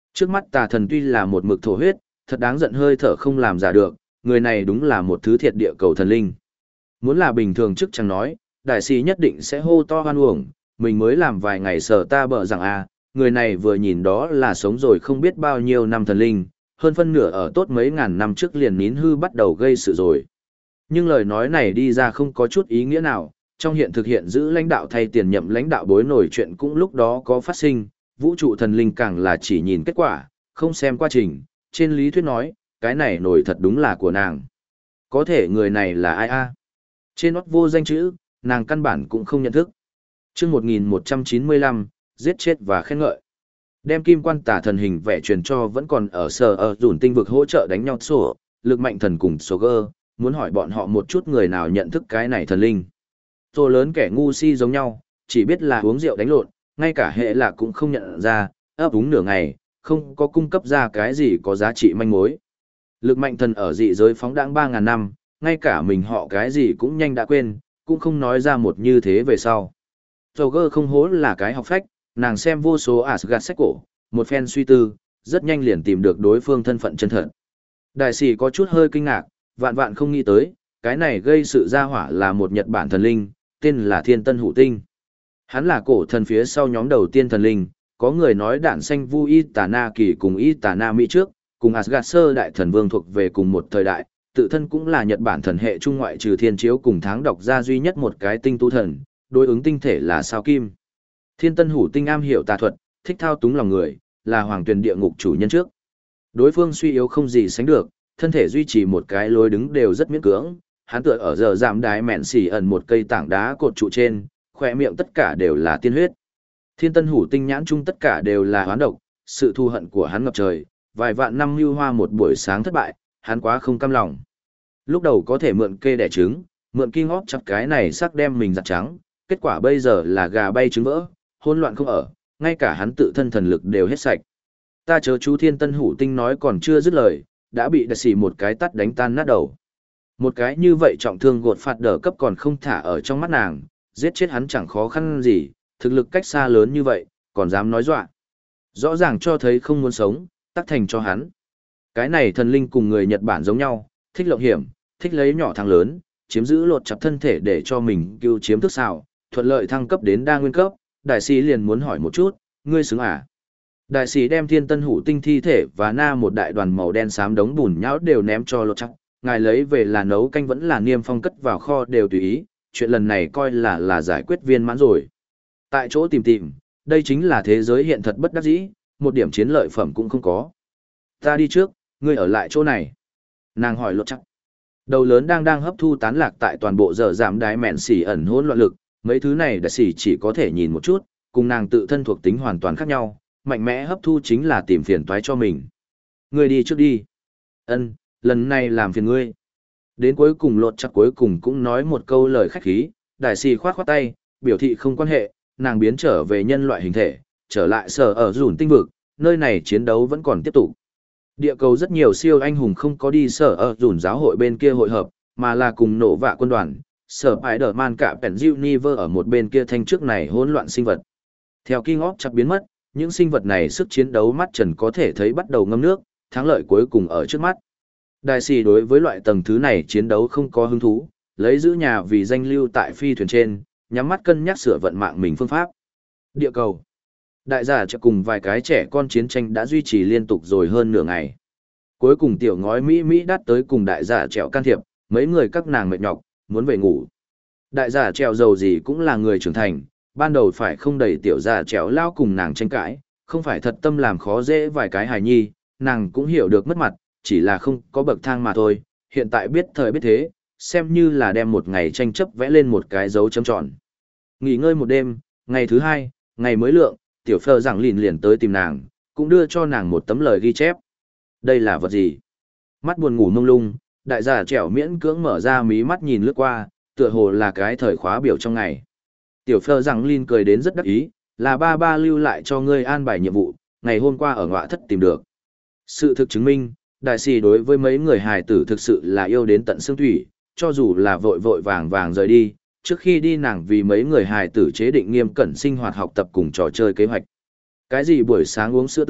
Trước mắt tà thần tuy là một mực thổ huyết, thật đáng giận hơi thở không làm giả được, người này đúng là một thứ thiệt địa cầu thần linh. Muốn là bình thường trước chẳng nói, đại sĩ nhất định sẽ hô to hoan uổng, mình mới làm vài ngày sở ta bở rằng à, người này vừa nhìn đó là sống rồi không biết bao nhiêu năm thần linh, hơn phân nửa ở tốt mấy ngàn năm trước liền nín hư bắt đầu gây sự rồi. Nhưng lời nói này đi ra không có chút ý nghĩa nào, trong hiện thực hiện giữ lãnh đạo thay tiền nhậm lãnh đạo bối nổi chuyện cũng lúc đó có phát sinh, vũ trụ thần linh càng là chỉ nhìn kết quả, không xem quá trình, trên lý thuyết nói, cái này nổi thật đúng là của nàng. Có thể người này là ai a? Trên nót vô danh chữ, nàng căn bản cũng không nhận thức. chương một nghìn một trăm chín mươi lăm, giết chết và khen ngợi. Đem kim quan tả thần hình vẽ truyền cho vẫn còn ở sở ở dùn tinh vực hỗ trợ đánh nhau sổ, lực mạnh thần cùng sổ gơ, muốn hỏi bọn họ một chút người nào nhận thức cái này thần linh. Tô lớn kẻ ngu si giống nhau, chỉ biết là uống rượu đánh lộn, ngay cả hệ là cũng không nhận ra, ấp úng nửa ngày, không có cung cấp ra cái gì có giá trị manh mối. Lực mạnh thần ở dị giới phóng đãng ba ngàn năm, ngay cả mình họ cái gì cũng nhanh đã quên, cũng không nói ra một như thế về sau. Joker không hố là cái học phách, nàng xem vô số Asgard sách cổ, một phen suy tư, rất nhanh liền tìm được đối phương thân phận chân thật. Đại sĩ có chút hơi kinh ngạc, vạn vạn không nghĩ tới, cái này gây sự ra hỏa là một Nhật Bản thần linh, tên là Thiên Tân Hủ Tinh. Hắn là cổ thần phía sau nhóm đầu tiên thần linh, có người nói đạn xanh vu y tà na kỳ cùng y tà na mỹ trước, cùng Asgard sơ đại thần vương thuộc về cùng một thời đại, tự thân cũng là Nhật Bản thần hệ trung ngoại trừ thiên chiếu cùng tháng đọc ra duy nhất một cái tinh tu thần, đối ứng tinh thể là sao kim. Thiên Tân Hủ Tinh am hiểu tà thuật, thích thao túng lòng người, là hoàng tuyển địa ngục chủ nhân trước. Đối phương suy yếu không gì sánh được, thân thể duy trì một cái lối đứng đều rất miễn cưỡng, hắn tựa ở giờ giảm đái mẹn xỉ ẩn một cây tảng đá cột trụ trên, khỏe miệng tất cả đều là tiên huyết. Thiên Tân Hủ Tinh nhãn chung tất cả đều là hoán độc, sự thù hận của hắn ngập trời, vài vạn năm mưu hoa một buổi sáng thất bại, hắn quá không cam lòng. Lúc đầu có thể mượn kê đẻ trứng, mượn kinh ngóp chặt cái này sắc đem mình giặt trắng, kết quả bây giờ là gà bay trứng vỡ, hỗn loạn không ở, ngay cả hắn tự thân thần lực đều hết sạch. Ta chớ chú Thiên Tân Hủ Tinh nói còn chưa dứt lời, đã bị đại sĩ một cái tát đánh tan nát đầu. Một cái như vậy trọng thương gột phạt đỡ cấp còn không thả ở trong mắt nàng, giết chết hắn chẳng khó khăn gì, thực lực cách xa lớn như vậy, còn dám nói dọa. Rõ ràng cho thấy không muốn sống, tắc thành cho hắn. Cái này thần linh cùng người Nhật Bản giống nhau, thích lộng hiểm, thích lấy nhỏ thằng lớn, chiếm giữ lột chặt thân thể để cho mình cứu chiếm thức xào, thuận lợi thăng cấp đến đa nguyên cấp, đại sĩ liền muốn hỏi một chút, ngươi xứng à? Đại sĩ đem Thiên Tân Hủ Tinh thi thể và na một đại đoàn màu đen xám đống bùn nhão đều ném cho lột chặt, ngài lấy về là nấu canh vẫn là niêm phong cất vào kho đều tùy ý, chuyện lần này coi là là giải quyết viên mãn rồi. Tại chỗ tìm tìm, đây chính là thế giới hiện thật bất đắc dĩ, một điểm chiến lợi phẩm cũng không có. Ta đi trước, ngươi ở lại chỗ này. Nàng hỏi lột chắc. Đầu lớn đang đang hấp thu tán lạc tại toàn bộ giờ giảm đái mẹn xỉ ẩn hỗn loạn lực, mấy thứ này đại xỉ chỉ có thể nhìn một chút, cùng nàng tự thân thuộc tính hoàn toàn khác nhau, mạnh mẽ hấp thu chính là tìm phiền toái cho mình. Ngươi đi trước đi. Ân, lần này làm phiền ngươi. Đến cuối cùng lột chắc cuối cùng cũng nói một câu lời khách khí, đại xỉ khoát khoát tay, biểu thị không quan hệ, nàng biến trở về nhân loại hình thể, trở lại sở ở dùn tinh vực, nơi này chiến đấu vẫn còn tiếp tục. Địa cầu rất nhiều siêu anh hùng không có đi sở ở dùn giáo hội bên kia hội hợp, mà là cùng nổ vạ quân đoàn, sở Spider-Man cả Penziuniver ở một bên kia thanh trước này hỗn loạn sinh vật. Theo King of chắc biến mất, những sinh vật này sức chiến đấu mắt trần có thể thấy bắt đầu ngâm nước, thắng lợi cuối cùng ở trước mắt. Đại sĩ đối với loại tầng thứ này chiến đấu không có hứng thú, lấy giữ nhà vì danh lưu tại phi thuyền trên, nhắm mắt cân nhắc sửa vận mạng mình phương pháp. Địa cầu. Đại giả cho cùng vài cái trẻ con chiến tranh đã duy trì liên tục rồi hơn nửa ngày. Cuối cùng tiểu ngói Mỹ Mỹ đắt tới cùng đại giả trèo can thiệp, mấy người các nàng mệt nhọc, muốn về ngủ. Đại giả trèo dầu gì cũng là người trưởng thành, ban đầu phải không đẩy tiểu giả trèo lao cùng nàng tranh cãi, không phải thật tâm làm khó dễ vài cái hài nhi, nàng cũng hiểu được mất mặt, chỉ là không có bậc thang mà thôi, hiện tại biết thời biết thế, xem như là đem một ngày tranh chấp vẽ lên một cái dấu chấm tròn. Nghỉ ngơi một đêm, ngày thứ hai, ngày mới lượng, tiểu phơ rằng lìn liền tới tìm nàng, cũng đưa cho nàng một tấm lời ghi chép. Đây là vật gì? Mắt buồn ngủ mông lung, đại giả trẻo miễn cưỡng mở ra mí mắt nhìn lướt qua, tựa hồ là cái thời khóa biểu trong ngày. Tiểu phơ rằng lìn cười đến rất đắc ý, là ba ba lưu lại cho ngươi an bài nhiệm vụ, ngày hôm qua ở ngọa thất tìm được. Sự thực chứng minh, đại sĩ đối với mấy người hài tử thực sự là yêu đến tận xương thủy, cho dù là vội vội vàng vàng rời đi, trước khi đi nàng vì mấy người hài tử chế định nghiêm cẩn sinh hoạt học tập cùng trò chơi kế hoạch. Cái gì buổi sáng uống sữa tươi,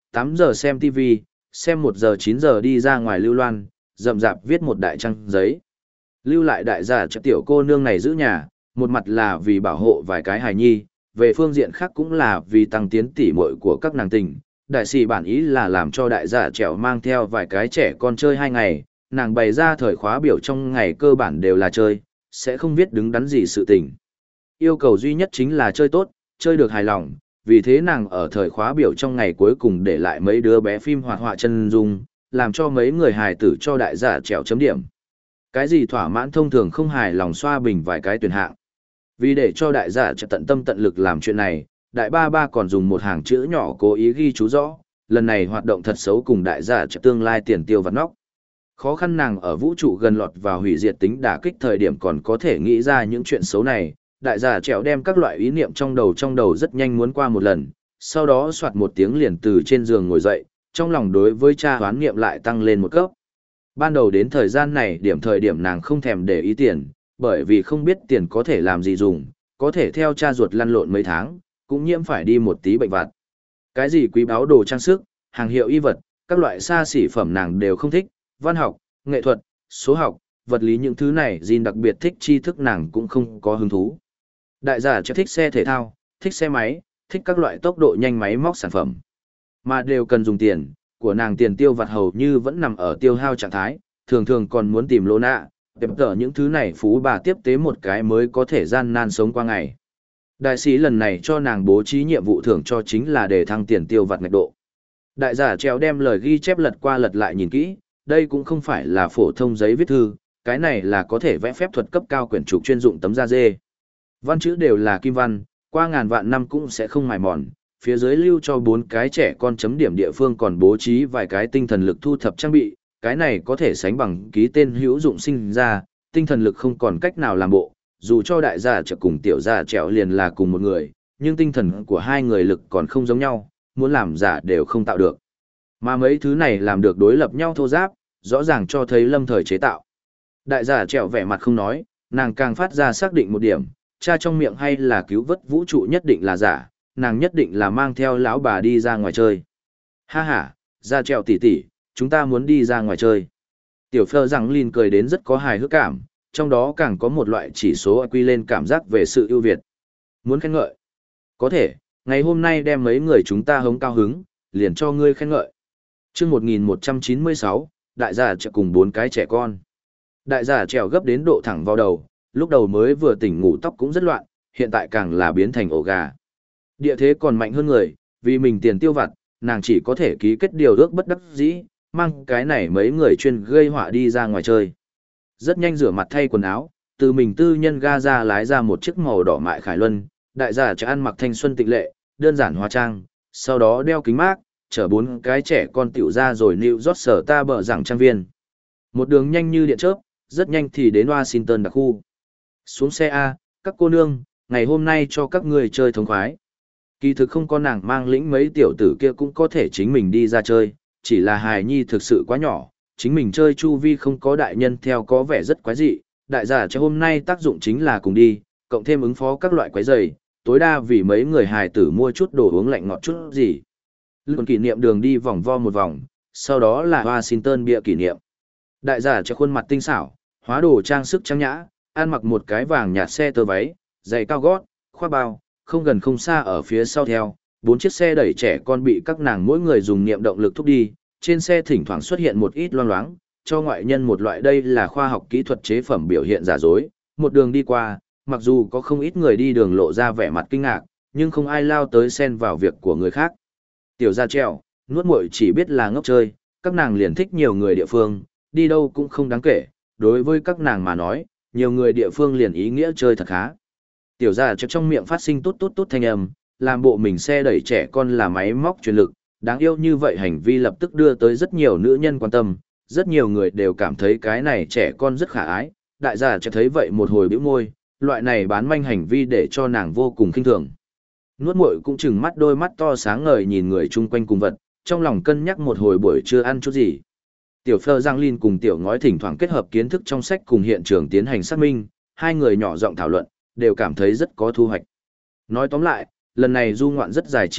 tám giờ xem ti vi, xem một giờ chín giờ đi ra ngoài lưu loan, rậm rạp viết một đại trang giấy. Lưu lại đại giả cho tiểu cô nương này giữ nhà, một mặt là vì bảo hộ vài cái hài nhi, về phương diện khác cũng là vì tăng tiến tỉ muội của các nàng tình. Đại sĩ bản ý là làm cho đại giả trèo mang theo vài cái trẻ con chơi hai ngày, nàng bày ra thời khóa biểu trong ngày cơ bản đều là chơi, sẽ không viết đứng đắn gì sự tình. Yêu cầu duy nhất chính là chơi tốt, chơi được hài lòng, vì thế nàng ở thời khóa biểu trong ngày cuối cùng để lại mấy đứa bé phim hoạt họa chân dung, làm cho mấy người hài tử cho đại giả trèo chấm điểm. Cái gì thỏa mãn thông thường không hài lòng xoa bình vài cái tuyển hạng. Vì để cho đại giả trèo tận tâm tận lực làm chuyện này, đại ba ba còn dùng một hàng chữ nhỏ cố ý ghi chú rõ, lần này hoạt động thật xấu cùng đại giả trèo tương lai tiền tiêu vặt nóc. Khó khăn nàng ở vũ trụ gần lọt vào hủy diệt tính đả kích thời điểm còn có thể nghĩ ra những chuyện xấu này, đại giả trèo đem các loại ý niệm trong đầu trong đầu rất nhanh muốn qua một lần, sau đó soạt một tiếng liền từ trên giường ngồi dậy, trong lòng đối với cha hoán niệm lại tăng lên một cấp. Ban đầu đến thời gian này điểm thời điểm nàng không thèm để ý tiền, bởi vì không biết tiền có thể làm gì dùng, có thể theo cha ruột lăn lộn mấy tháng, cũng nhiễm phải đi một tí bệnh vặt. Cái gì quý báu đồ trang sức, hàng hiệu y vật, các loại xa xỉ phẩm nàng đều không thích, văn học, nghệ thuật, số học, vật lý những thứ này Jin đặc biệt thích tri thức nàng cũng không có hứng thú. Đại giả chỉ thích xe thể thao, thích xe máy, thích các loại tốc độ nhanh máy móc sản phẩm. Mà đều cần dùng tiền, của nàng tiền tiêu vặt hầu như vẫn nằm ở tiêu hao trạng thái, thường thường còn muốn tìm lô nạ, tiệm tở những thứ này phú bà tiếp tế một cái mới có thể gian nan sống qua ngày. Đại sĩ lần này cho nàng bố trí nhiệm vụ thưởng cho chính là để thăng tiền tiêu vặt ngạch độ. Đại giả treo đem lời ghi chép lật qua lật lại nhìn kỹ, đây cũng không phải là phổ thông giấy viết thư, cái này là có thể vẽ phép thuật cấp cao quyển trục chuyên dụng tấm da dê. Văn chữ đều là kim văn, qua ngàn vạn năm cũng sẽ không mài mòn, phía dưới lưu cho bốn cái trẻ con chấm điểm địa phương còn bố trí vài cái tinh thần lực thu thập trang bị, cái này có thể sánh bằng ký tên hữu dụng sinh ra, tinh thần lực không còn cách nào làm bộ, dù cho đại gia trợ cùng tiểu gia trèo liền là cùng một người, nhưng tinh thần của hai người lực còn không giống nhau, muốn làm giả đều không tạo được. Mà mấy thứ này làm được đối lập nhau thô giáp, rõ ràng cho thấy lâm thời chế tạo. Đại gia trèo vẻ mặt không nói, nàng càng phát ra xác định một điểm, cha trong miệng hay là cứu vớt vũ trụ nhất định là giả, nàng nhất định là mang theo lão bà đi ra ngoài chơi. Ha ha, ra trèo tỉ tỉ, chúng ta muốn đi ra ngoài chơi. Tiểu Phơ rằng Linh cười đến rất có hài hước cảm, trong đó càng có một loại chỉ số quy lên cảm giác về sự ưu việt. Muốn khen ngợi? Có thể, ngày hôm nay đem mấy người chúng ta hống cao hứng, liền cho ngươi khen ngợi. Chương một nghìn một trăm chín mươi sáu, đại gia trèo cùng bốn cái trẻ con. Đại gia trèo gấp đến độ thẳng vào đầu, lúc đầu mới vừa tỉnh ngủ tóc cũng rất loạn, hiện tại càng là biến thành ổ gà. Địa thế còn mạnh hơn người, vì mình tiền tiêu vặt, nàng chỉ có thể ký kết điều ước bất đắc dĩ, mang cái này mấy người chuyên gây họa đi ra ngoài chơi. Rất nhanh rửa mặt thay quần áo, từ mình tư nhân ga ra lái ra một chiếc màu đỏ mại khải luân, đại gia cho ăn mặc thanh xuân tịnh lệ, đơn giản hóa trang, sau đó đeo kính mát, chở bốn cái trẻ con tiểu ra rồi nịu rót sở ta bờ rằng trang viên. Một đường nhanh như điện chớp, rất nhanh thì đến Washington đặc khu. Xuống xe A, các cô nương, ngày hôm nay cho các người chơi thống khoái. Kỳ thực không có nàng mang lĩnh mấy tiểu tử kia cũng có thể chính mình đi ra chơi, chỉ là hài nhi thực sự quá nhỏ, chính mình chơi chu vi không có đại nhân theo có vẻ rất quái dị, đại giả cho hôm nay tác dụng chính là cùng đi, cộng thêm ứng phó các loại quái giày, tối đa vì mấy người hài tử mua chút đồ uống lạnh ngọt chút gì. Luôn kỷ niệm đường đi vòng vo một vòng, sau đó là Washington bịa kỷ niệm. Đại giả cho khuôn mặt tinh xảo, hóa đồ trang sức trang nhã, ăn mặc một cái vàng nhạt xe tơ váy, giày cao gót, khoác bao, không gần không xa ở phía sau theo, bốn chiếc xe đẩy trẻ con bị các nàng mỗi người dùng niệm động lực thúc đi, trên xe thỉnh thoảng xuất hiện một ít loang loáng, cho ngoại nhân một loại đây là khoa học kỹ thuật chế phẩm biểu hiện giả dối, một đường đi qua, mặc dù có không ít người đi đường lộ ra vẻ mặt kinh ngạc, nhưng không ai lao tới xen vào việc của người khác. Tiểu gia treo, nuốt muội chỉ biết là ngốc chơi, các nàng liền thích nhiều người địa phương, đi đâu cũng không đáng kể, đối với các nàng mà nói, nhiều người địa phương liền ý nghĩa chơi thật khá. Tiểu gia treo trong miệng phát sinh tốt tốt tốt thanh âm, làm bộ mình xe đẩy trẻ con là máy móc truyền lực, đáng yêu như vậy hành vi lập tức đưa tới rất nhiều nữ nhân quan tâm, rất nhiều người đều cảm thấy cái này trẻ con rất khả ái, đại gia treo thấy vậy một hồi bĩu môi, loại này bán manh hành vi để cho nàng vô cùng khinh thường. Nuốt muội cũng chừng mắt đôi mắt to sáng ngời nhìn người chung quanh cùng vật, trong lòng cân nhắc một hồi buổi trưa ăn chút gì. Tiểu Phơ Giang Linh cùng Tiểu Ngói thỉnh thoảng kết hợp kiến thức trong sách cùng hiện trường tiến hành xác minh, hai người nhỏ giọng thảo luận, đều cảm thấy rất có thu hoạch. Nói tóm lại, lần này du ngoạn rất dài tri thức,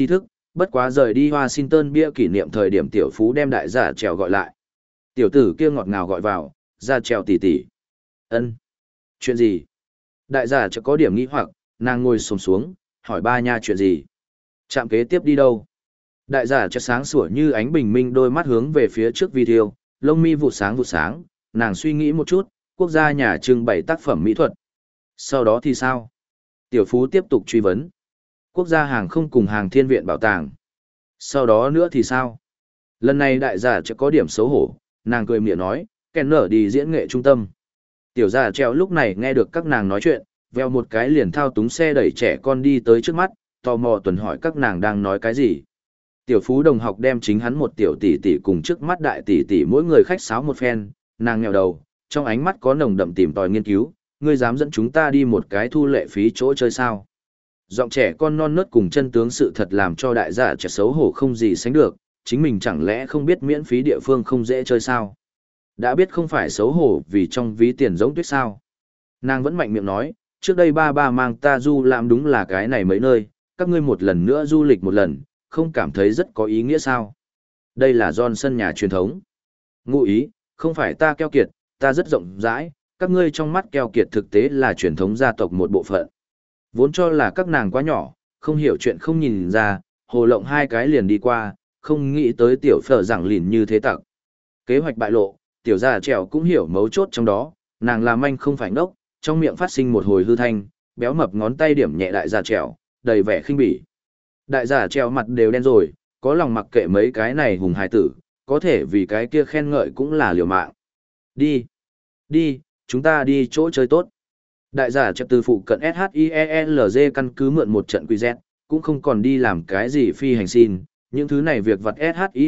bất quá rời đi Washington bia kỷ niệm thời điểm tiểu phú đem đại giả trèo gọi lại. Tiểu tử kia ngọt ngào gọi vào, ra trèo tỉ tỉ. Ân, chuyện gì? Đại giả chợt có điểm nghi hoặc, nàng ngồi xổm xuống, hỏi ba nha chuyện gì? Trạm kế tiếp đi đâu? Đại giả chợt sáng sủa như ánh bình minh, đôi mắt hướng về phía trước video, lông mi vụ sáng vụ sáng, nàng suy nghĩ một chút, quốc gia nhà trưng bày tác phẩm mỹ thuật. Sau đó thì sao? Tiểu phú tiếp tục truy vấn. Quốc gia hàng không cùng hàng thiên viện bảo tàng. Sau đó nữa thì sao? Lần này đại giả chợt có điểm xấu hổ, nàng cười miệng nói, kèn nở đi diễn nghệ trung tâm. Tiểu giả treo lúc này nghe được các nàng nói chuyện, veo một cái liền thao túng xe đẩy trẻ con đi tới trước mắt, tò mò tuần hỏi các nàng đang nói cái gì. Tiểu phú đồng học đem chính hắn một tiểu tỷ tỷ cùng trước mắt đại tỷ tỷ mỗi người khách sáo một phen, nàng nghèo đầu, trong ánh mắt có nồng đậm tìm tòi nghiên cứu, ngươi dám dẫn chúng ta đi một cái thu lệ phí chỗ chơi sao? Giọng trẻ con non nớt cùng chân tướng sự thật làm cho đại giả trẻ xấu hổ không gì sánh được, chính mình chẳng lẽ không biết miễn phí địa phương không dễ chơi sao? Đã biết không phải xấu hổ vì trong ví tiền giống tuyết sao? Nàng vẫn mạnh miệng nói, trước đây ba ba mang ta du làm đúng là cái này mấy nơi, các ngươi một lần nữa du lịch một lần, không cảm thấy rất có ý nghĩa sao? Đây là Johnson nhà truyền thống. Ngụ ý, không phải ta keo kiệt, ta rất rộng rãi, các ngươi trong mắt keo kiệt thực tế là truyền thống gia tộc một bộ phận. Vốn cho là các nàng quá nhỏ, không hiểu chuyện không nhìn ra, hồ lộng hai cái liền đi qua, không nghĩ tới tiểu phở giảng lìn như thế tặc. Kế hoạch bại lộ, tiểu già trèo cũng hiểu mấu chốt trong đó, nàng làm anh không phải ngốc, trong miệng phát sinh một hồi hư thanh, béo mập ngón tay điểm nhẹ đại già trèo, đầy vẻ khinh bỉ. Đại già trèo mặt đều đen rồi, có lòng mặc kệ mấy cái này hùng hài tử, có thể vì cái kia khen ngợi cũng là liều mạng. Đi, đi, chúng ta đi chỗ chơi tốt. Đại giả chợt từ phụ cận SHIELZ căn cứ mượn một trận quy Z, cũng không còn đi làm cái gì phi hành xin, những thứ này việc vặt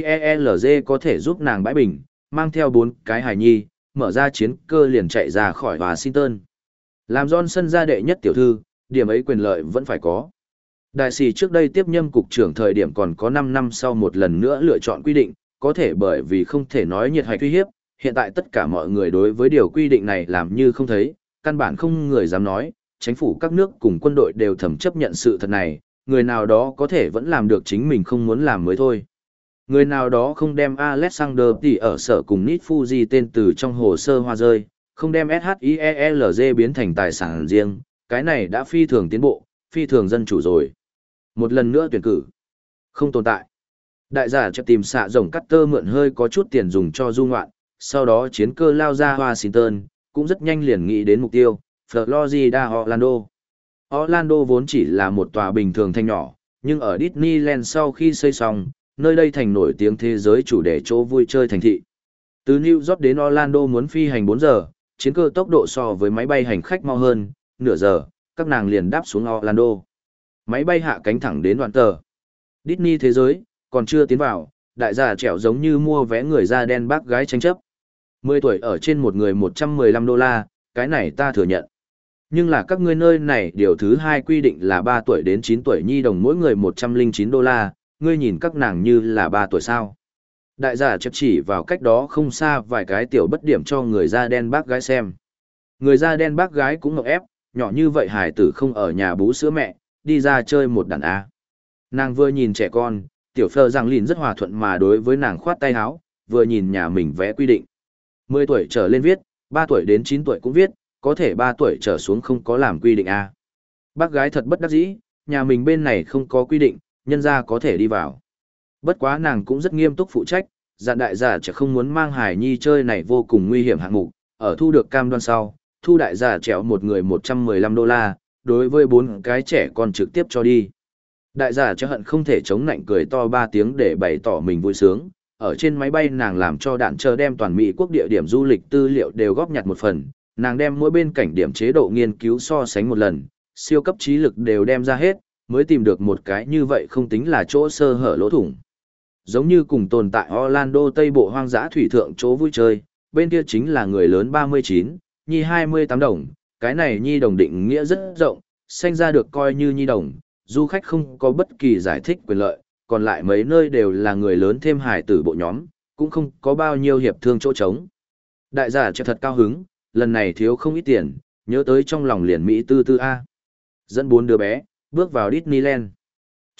SHIELZ có thể giúp nàng bãi bình, mang theo bốn cái hài nhi, mở ra chiến cơ liền chạy ra khỏi Washington. Làm Johnson gia đệ nhất tiểu thư, điểm ấy quyền lợi vẫn phải có. Đại sĩ trước đây tiếp nhâm cục trưởng thời điểm còn có năm năm sau một lần nữa lựa chọn quy định, có thể bởi vì không thể nói nhiệt hạch uy hiếp, hiện tại tất cả mọi người đối với điều quy định này làm như không thấy, căn bản không người dám nói, chính phủ các nước cùng quân đội đều thầm chấp nhận sự thật này, người nào đó có thể vẫn làm được chính mình không muốn làm mới thôi. Người nào đó không đem Alexander tỷ ở sở cùng Nit Fuji tên từ trong hồ sơ hoa rơi, không đem SHIELZ biến thành tài sản riêng, cái này đã phi thường tiến bộ, phi thường dân chủ rồi. Một lần nữa tuyển cử. Không tồn tại. Đại giả cho tìm xạ rồng cắt tơ mượn hơi có chút tiền dùng cho du ngoạn, sau đó chiến cơ lao ra Washington, cũng rất nhanh liền nghĩ đến mục tiêu, Florida Orlando. Orlando vốn chỉ là một tòa bình thường thành nhỏ, nhưng ở Disneyland sau khi xây xong, nơi đây thành nổi tiếng thế giới chủ đề chỗ vui chơi thành thị. Từ New York đến Orlando muốn phi hành bốn giờ, chiến cơ tốc độ so với máy bay hành khách mau hơn, nửa giờ, các nàng liền đáp xuống Orlando. Máy bay hạ cánh thẳng đến đoạn tờ. Disney thế giới, còn chưa tiến vào, đại gia trẻo giống như mua vé người da đen bác gái tranh chấp. mười tuổi ở trên một người một trăm mười lăm đô la, cái này ta thừa nhận. Nhưng là các ngươi nơi này điều thứ hai quy định là ba tuổi đến chín tuổi nhi đồng mỗi người một trăm lẻ chín đô la, ngươi nhìn các nàng như là ba tuổi sao. Đại giả chấp chỉ vào cách đó không xa vài cái tiểu bất điểm cho người da đen bác gái xem. Người da đen bác gái cũng ngọc ép, nhỏ như vậy hải tử không ở nhà bú sữa mẹ, đi ra chơi một đàn A. Nàng vừa nhìn trẻ con, tiểu phờ rằng lìn rất hòa thuận mà đối với nàng khoát tay áo, vừa nhìn nhà mình vẽ quy định. mười tuổi trở lên viết, ba tuổi đến chín tuổi cũng viết, có thể ba tuổi trở xuống không có làm quy định A. Bác gái thật bất đắc dĩ, nhà mình bên này không có quy định, nhân ra có thể đi vào. Bất quá nàng cũng rất nghiêm túc phụ trách, dặn đại giả trẻ không muốn mang hải nhi chơi này vô cùng nguy hiểm hạng mục, ở thu được cam đoan sau, thu đại giả trèo một người một trăm mười lăm đô la, đối với bốn cái trẻ con trực tiếp cho đi. Đại giả trẻ hận không thể chống nạnh cười to ba tiếng để bày tỏ mình vui sướng, ở trên máy bay nàng làm cho đạn chờ đem toàn Mỹ quốc địa điểm du lịch tư liệu đều góp nhặt một phần, nàng đem mỗi bên cảnh điểm chế độ nghiên cứu so sánh một lần, siêu cấp trí lực đều đem ra hết, mới tìm được một cái như vậy không tính là chỗ sơ hở lỗ thủng. Giống như cùng tồn tại Orlando Tây Bộ hoang dã thủy thượng chỗ vui chơi, bên kia chính là người lớn ba mươi chín, nhi hai mươi tám đồng, cái này nhi đồng định nghĩa rất rộng, sanh ra được coi như nhi đồng, du khách không có bất kỳ giải thích quyền lợi, còn lại mấy nơi đều là người lớn thêm hài tử bộ nhóm, cũng không có bao nhiêu hiệp thương chỗ trống. Đại giả cho thật cao hứng, lần này thiếu không ít tiền, nhớ tới trong lòng liền Mỹ tư tư A. Dẫn bốn đứa bé, bước vào Disneyland.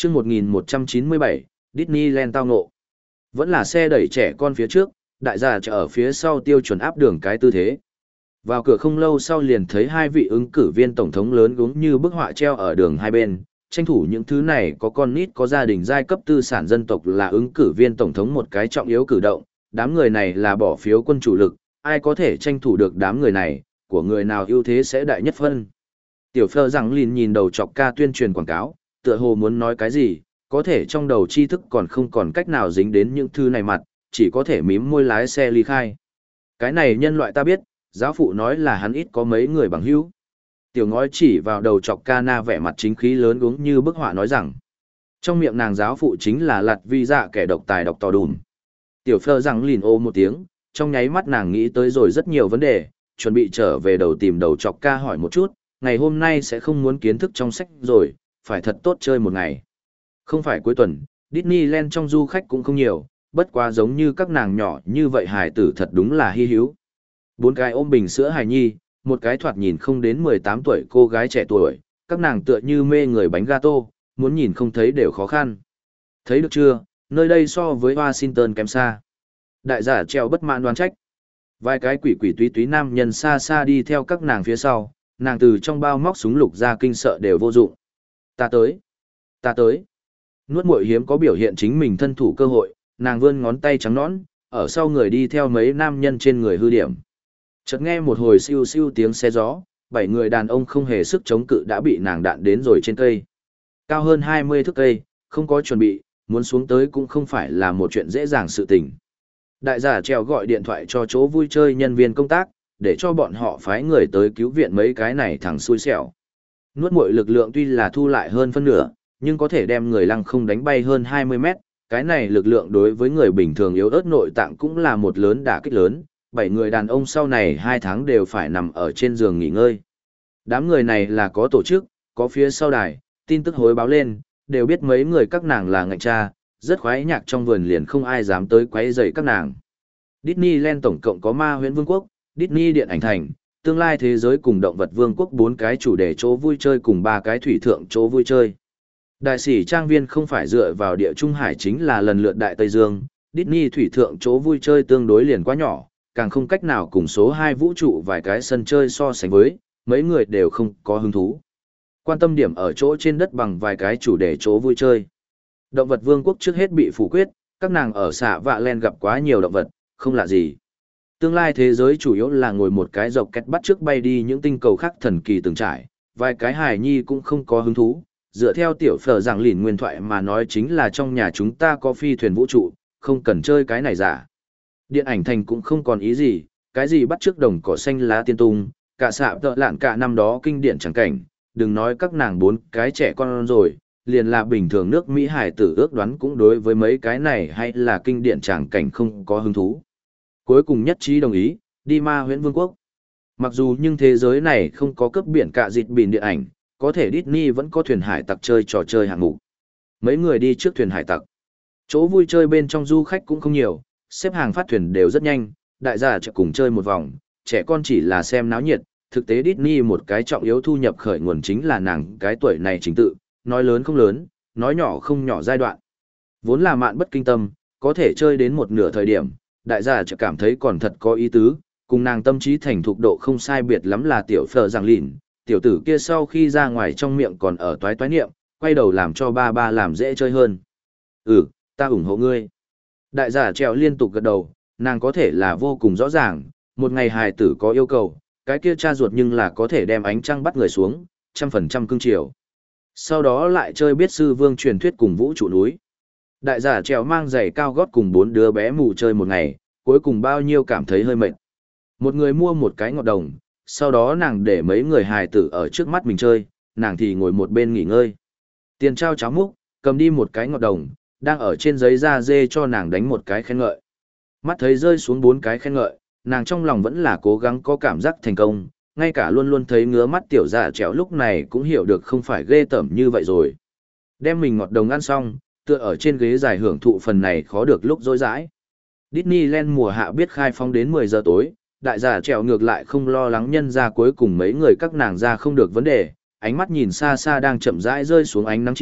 chương một nghìn một trăm chín mươi bảy, Disneyland tao ngộ. Vẫn là xe đẩy trẻ con phía trước, đại gia chợ ở phía sau tiêu chuẩn áp đường cái tư thế. Vào cửa không lâu sau liền thấy hai vị ứng cử viên tổng thống lớn gốm như bức họa treo ở đường hai bên, tranh thủ những thứ này có con nít có gia đình giai cấp tư sản dân tộc là ứng cử viên tổng thống một cái trọng yếu cử động, đám người này là bỏ phiếu quân chủ lực, ai có thể tranh thủ được đám người này, của người nào ưu thế sẽ đại nhất phân. Tiểu Phơ rằng lìn nhìn đầu chọc ca tuyên truyền quảng cáo, tựa hồ muốn nói cái gì, có thể trong đầu tri thức còn không còn cách nào dính đến những thứ này mặt, chỉ có thể mím môi lái xe ly khai. Cái này nhân loại ta biết, giáo phụ nói là hắn ít có mấy người bằng hữu. Tiểu ngói chỉ vào đầu chọc ca na vẻ mặt chính khí lớn uống như bức họa nói rằng, trong miệng nàng giáo phụ chính là lạt vi dạ kẻ độc tài độc to đùm. Tiểu Phơ rằng lìn ô một tiếng, trong nháy mắt nàng nghĩ tới rồi rất nhiều vấn đề, chuẩn bị trở về đầu tìm đầu chọc ca hỏi một chút, ngày hôm nay sẽ không muốn kiến thức trong sách rồi, phải thật tốt chơi một ngày. Không phải cuối tuần, Disneyland trong du khách cũng không nhiều, bất quá giống như các nàng nhỏ như vậy hài tử thật đúng là hy hữu. Bốn cái ôm bình sữa hài nhi, một cái thoạt nhìn không đến mười tám tuổi cô gái trẻ tuổi, các nàng tựa như mê người bánh gato, muốn nhìn không thấy đều khó khăn. Thấy được chưa, nơi đây so với Washington kém xa. Đại giả treo bất mãn đoán trách. Vài cái quỷ quỷ túy túy nam nhân xa xa đi theo các nàng phía sau, nàng từ trong bao móc súng lục ra kinh sợ đều vô dụng. Ta tới, ta tới. Nuốt muội hiếm có biểu hiện chính mình thân thủ cơ hội, nàng vươn ngón tay trắng nõn, ở sau người đi theo mấy nam nhân trên người hư điểm. Chợt nghe một hồi siêu siêu tiếng xe gió, bảy người đàn ông không hề sức chống cự đã bị nàng đạn đến rồi trên cây. Cao hơn hai mươi thước cây, không có chuẩn bị, muốn xuống tới cũng không phải là một chuyện dễ dàng sự tình. Đại giả treo gọi điện thoại cho chỗ vui chơi nhân viên công tác, để cho bọn họ phái người tới cứu viện mấy cái này thằng xui xẻo. Nuốt muội lực lượng tuy là thu lại hơn phân nửa, nhưng có thể đem người lăng không đánh bay hơn hai mươi mét, cái này lực lượng đối với người bình thường yếu ớt nội tạng cũng là một lớn đả kích lớn, bảy người đàn ông sau này hai tháng đều phải nằm ở trên giường nghỉ ngơi. Đám người này là có tổ chức, có phía sau đài, tin tức hối báo lên, đều biết mấy người các nàng là ngạnh cha, rất khoái nhạc trong vườn liền không ai dám tới quấy rầy các nàng. Disneyland tổng cộng có Ma Huyễn Vương quốc, Disney Điện Ảnh Thành, Tương lai Thế giới cùng Động vật Vương quốc bốn cái chủ đề chỗ vui chơi cùng ba cái thủy thượng chỗ vui chơi. Đại sĩ trang viên không phải dựa vào địa Trung Hải chính là lần lượt Đại Tây Dương, Disney thủy thượng chỗ vui chơi tương đối liền quá nhỏ, càng không cách nào cùng số hai vũ trụ vài cái sân chơi so sánh với, mấy người đều không có hứng thú. Quan tâm điểm ở chỗ trên đất bằng vài cái chủ đề chỗ vui chơi. Động vật Vương quốc trước hết bị phủ quyết, các nàng ở xạ vạ len gặp quá nhiều động vật, không lạ gì. Tương lai thế giới chủ yếu là ngồi một cái dọc kẹt bắt trước bay đi những tinh cầu khác thần kỳ từng trải, vài cái hài nhi cũng không có hứng thú. Dựa theo tiểu phở giảng lìn nguyên thoại mà nói chính là trong nhà chúng ta có phi thuyền vũ trụ, không cần chơi cái này giả. Điện ảnh thành cũng không còn ý gì, cái gì bắt trước đồng cỏ xanh lá tiên tung, cả xạ tợ lạn cả năm đó kinh điển chẳng cảnh, đừng nói các nàng bốn cái trẻ con rồi, liền là bình thường nước Mỹ hải tử ước đoán cũng đối với mấy cái này hay là kinh điển chẳng cảnh không có hứng thú. Cuối cùng nhất trí đồng ý, đi Ma Huyễn Vương quốc. Mặc dù nhưng thế giới này không có cấp biển cả dịch biển điện ảnh, có thể Disney vẫn có thuyền hải tặc chơi trò chơi hạng mục. Mấy người đi trước thuyền hải tặc. Chỗ vui chơi bên trong du khách cũng không nhiều, xếp hàng phát thuyền đều rất nhanh, đại gia chợ cùng chơi một vòng, trẻ con chỉ là xem náo nhiệt, thực tế Disney một cái trọng yếu thu nhập khởi nguồn chính là nàng cái tuổi này chính tự, nói lớn không lớn, nói nhỏ không nhỏ giai đoạn. Vốn là mạn bất kinh tâm, có thể chơi đến một nửa thời điểm, đại gia chợ cảm thấy còn thật có ý tứ, cùng nàng tâm trí thành thục độ không sai biệt lắm là tiểu phở giảng lìn, tiểu tử kia sau khi ra ngoài trong miệng còn ở toái toái niệm, quay đầu làm cho ba ba làm dễ chơi hơn. Ừ, ta ủng hộ ngươi. Đại giả trèo liên tục gật đầu, nàng có thể là vô cùng rõ ràng, một ngày hài tử có yêu cầu, cái kia cha ruột nhưng là có thể đem ánh trăng bắt người xuống, trăm phần trăm cưng chiều. Sau đó lại chơi biết sư vương truyền thuyết cùng vũ trụ núi. Đại giả trèo mang giày cao gót cùng bốn đứa bé mù chơi một ngày, cuối cùng bao nhiêu cảm thấy hơi mệt. Một người mua một cái ngọt đồng, sau đó nàng để mấy người hài tử ở trước mắt mình chơi, nàng thì ngồi một bên nghỉ ngơi. Tiền trao cháo múc, cầm đi một cái ngọt đồng, đang ở trên giấy da dê cho nàng đánh một cái khen ngợi. Mắt thấy rơi xuống bốn cái khen ngợi, nàng trong lòng vẫn là cố gắng có cảm giác thành công, ngay cả luôn luôn thấy ngứa mắt tiểu dạ trẻo lúc này cũng hiểu được không phải ghê tởm như vậy rồi. Đem mình ngọt đồng ăn xong, tựa ở trên ghế dài hưởng thụ phần này khó được lúc dối dãi. Disneyland mùa hạ biết khai phóng đến mười giờ tối, đại giả trèo ngược lại không lo lắng nhân ra cuối cùng mấy người các nàng ra không được vấn đề, ánh mắt nhìn xa xa đang chậm rãi rơi xuống ánh nắng chiều,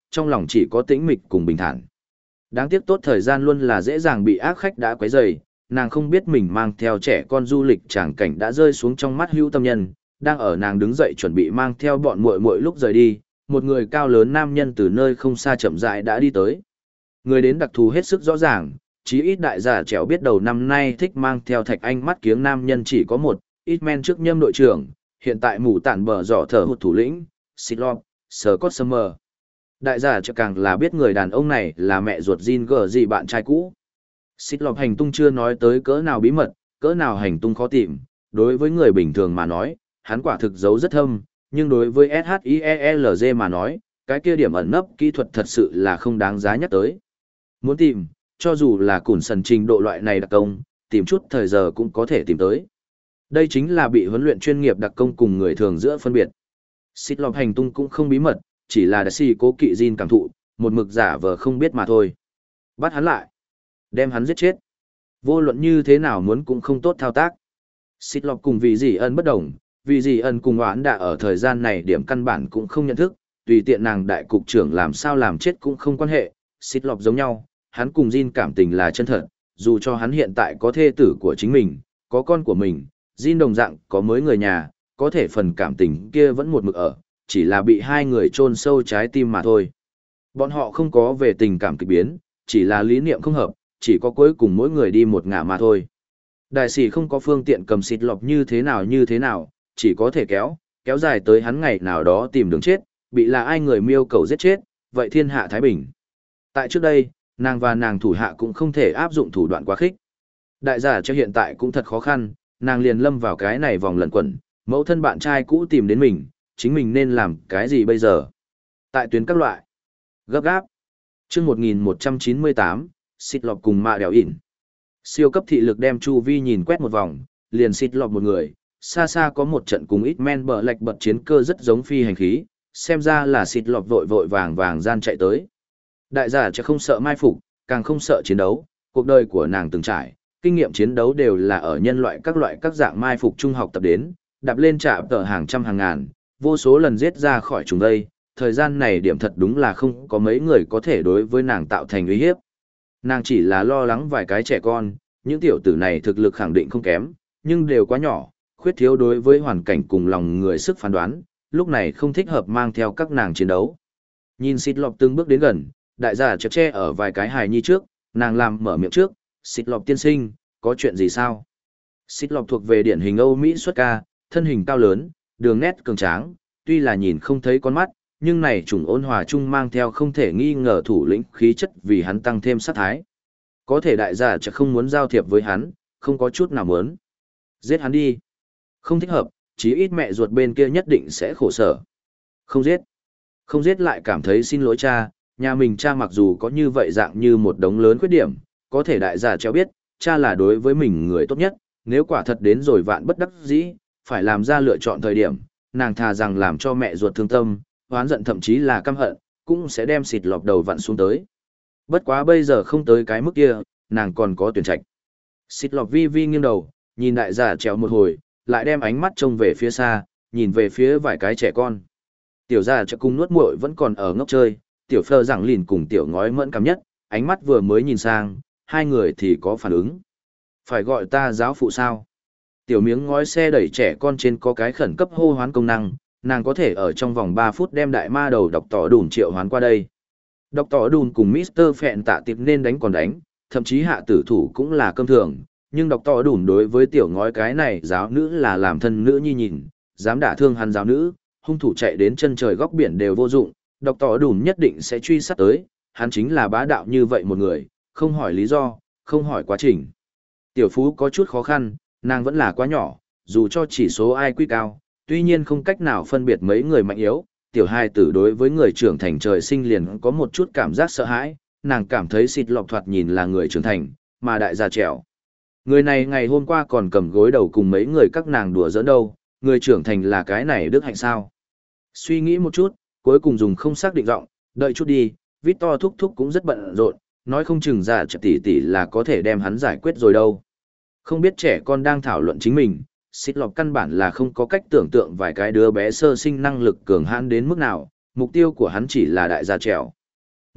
trong lòng chỉ có tĩnh mịch cùng bình thản. Đáng tiếc tốt thời gian luôn là dễ dàng bị ác khách đã quấy rầy, nàng không biết mình mang theo trẻ con du lịch tràng cảnh đã rơi xuống trong mắt hữu tâm nhân, đang ở nàng đứng dậy chuẩn bị mang theo bọn muội muội lúc rời đi, một người cao lớn nam nhân từ nơi không xa chậm rãi đã đi tới. Người đến đặc thù hết sức rõ ràng, chí ít đại giả trẻo biết đầu năm nay thích mang theo thạch anh mắt kiếng nam nhân chỉ có một, ít men trước nhâm đội trưởng, hiện tại mù tản bờ giỏ thở hụt thủ lĩnh, Sitlop, Scott Summer. Đại giả cho càng là biết người đàn ông này là mẹ ruột Jin gờ gì bạn trai cũ. Sitlop hành tung chưa nói tới cỡ nào bí mật, cỡ nào hành tung khó tìm, đối với người bình thường mà nói, hắn quả thực giấu rất thâm, nhưng đối với ét hát i e lờ giê mà nói, cái kia điểm ẩn nấp kỹ thuật thật sự là không đáng giá nhắc tới. Muốn tìm, cho dù là củn sần trình độ loại này đặc công, tìm chút thời giờ cũng có thể tìm tới. Đây chính là bị huấn luyện chuyên nghiệp đặc công cùng người thường giữa phân biệt. Sitlop hành tung cũng không bí mật, chỉ là đại sĩ cố kỵ Jin cảm thụ, một mực giả vờ không biết mà thôi. Bắt hắn lại, đem hắn giết chết. Vô luận như thế nào muốn cũng không tốt thao tác. Sitlop cùng vị dì ân bất đồng, vị dì ân cùng oán đã ở thời gian này điểm căn bản cũng không nhận thức, tùy tiện nàng đại cục trưởng làm sao làm chết cũng không quan hệ. Sitlop giống nhau, hắn cùng Jin cảm tình là chân thật, dù cho hắn hiện tại có thê tử của chính mình, có con của mình, Jin đồng dạng có mới người nhà, có thể phần cảm tình kia vẫn một mực ở, chỉ là bị hai người chôn sâu trái tim mà thôi. Bọn họ không có về tình cảm kịch biến, chỉ là lý niệm không hợp, chỉ có cuối cùng mỗi người đi một ngả mà thôi. Đại sĩ không có phương tiện cầm Sitlop như thế nào như thế nào, chỉ có thể kéo, kéo dài tới hắn ngày nào đó tìm đường chết, bị là ai người miêu cầu giết chết, vậy thiên hạ thái bình. Tại trước đây, nàng và nàng thủ hạ cũng không thể áp dụng thủ đoạn quá khích. Đại giả cho hiện tại cũng thật khó khăn, nàng liền lâm vào cái này vòng lẩn quẩn, mẫu thân bạn trai cũ tìm đến mình, chính mình nên làm cái gì bây giờ? Tại tuyến các loại. Gấp gáp. Chương một nghìn một trăm chín mươi tám, Sitlop cùng mạ đèo ỉn. Siêu cấp thị lực đem chu vi nhìn quét một vòng, liền Sitlop một người, xa xa có một trận cùng ít men bờ lạch bật chiến cơ rất giống phi hành khí, xem ra là Sitlop vội vội vàng vàng gian chạy tới. Đại giả chứ không sợ mai phục, càng không sợ chiến đấu, cuộc đời của nàng từng trải, kinh nghiệm chiến đấu đều là ở nhân loại các loại các dạng mai phục trung học tập đến, đạp lên trạm tờ hàng trăm hàng ngàn, vô số lần giết ra khỏi chúng đây, thời gian này điểm thật đúng là không có mấy người có thể đối với nàng tạo thành uy hiếp. Nàng chỉ là lo lắng vài cái trẻ con, những tiểu tử này thực lực khẳng định không kém, nhưng đều quá nhỏ, khuyết thiếu đối với hoàn cảnh cùng lòng người sức phán đoán, lúc này không thích hợp mang theo các nàng chiến đấu. Nhìn Sitlop từng bước đến gần, đại giả chật che ở vài cái hài nhi trước, nàng làm mở miệng trước, Sitlop tiên sinh, có chuyện gì sao? Sitlop thuộc về điển hình Âu Mỹ xuất ca, thân hình cao lớn, đường nét cường tráng, tuy là nhìn không thấy con mắt, nhưng này trùng ôn hòa chung mang theo không thể nghi ngờ thủ lĩnh khí chất vì hắn tăng thêm sát thái. Có thể đại giả chợt không muốn giao thiệp với hắn, không có chút nào muốn. Giết hắn đi. Không thích hợp, chí ít mẹ ruột bên kia nhất định sẽ khổ sở. Không giết. Không giết lại cảm thấy xin lỗi cha, nhà mình cha mặc dù có như vậy dạng như một đống lớn khuyết điểm, có thể đại giả cho biết, cha là đối với mình người tốt nhất, nếu quả thật đến rồi vạn bất đắc dĩ, phải làm ra lựa chọn thời điểm, nàng thà rằng làm cho mẹ ruột thương tâm, oán giận thậm chí là căm hận, cũng sẽ đem xịt lọc đầu vặn xuống tới. Bất quá bây giờ không tới cái mức kia, nàng còn có tuyển trạch. Xịt lọc vi vi nghiêng đầu, nhìn đại giả trèo một hồi, lại đem ánh mắt trông về phía xa, nhìn về phía vài cái trẻ con. Tiểu giả cho cùng nuốt muội vẫn còn ở ngốc chơi, tiểu phơ giảng lìn cùng tiểu ngói mẫn cảm nhất, ánh mắt vừa mới nhìn sang, hai người thì có phản ứng. Phải gọi ta giáo phụ sao? Tiểu miếng ngói xe đẩy trẻ con trên có cái khẩn cấp hô hoán công năng, nàng có thể ở trong vòng ba phút đem đại ma đầu đọc tỏ đùn triệu hoán qua đây. Đọc tỏ đùn cùng mít tơ Phẹn tạ tiệp nên đánh còn đánh, thậm chí hạ tử thủ cũng là cơm thường, nhưng đọc tỏ đùn đối với tiểu ngói cái này giáo nữ là làm thân nữ nhi nhìn, dám đả thương hắn giáo nữ, hung thủ chạy đến chân trời góc biển đều vô dụng, đọc tỏ đùn nhất định sẽ truy sát tới, hắn chính là bá đạo như vậy một người, không hỏi lý do, không hỏi quá trình. Tiểu phú có chút khó khăn, nàng vẫn là quá nhỏ, dù cho chỉ số i kiu cao, tuy nhiên không cách nào phân biệt mấy người mạnh yếu, tiểu hai tử đối với người trưởng thành trời sinh liền có một chút cảm giác sợ hãi, nàng cảm thấy xịt lọc thoạt nhìn là người trưởng thành, mà đại gia trẻo. Người này ngày hôm qua còn cầm gối đầu cùng mấy người các nàng đùa giỡn đâu, người trưởng thành là cái này đức hạnh sao. Suy nghĩ một chút, cuối cùng dùng không xác định giọng, đợi chút đi, Victor thúc thúc cũng rất bận rộn, nói không chừng giả chợt tỷ tỷ là có thể đem hắn giải quyết rồi đâu. Không biết trẻ con đang thảo luận chính mình, xịt lọc căn bản là không có cách tưởng tượng vài cái đứa bé sơ sinh năng lực cường hãn đến mức nào, mục tiêu của hắn chỉ là đại gia trèo,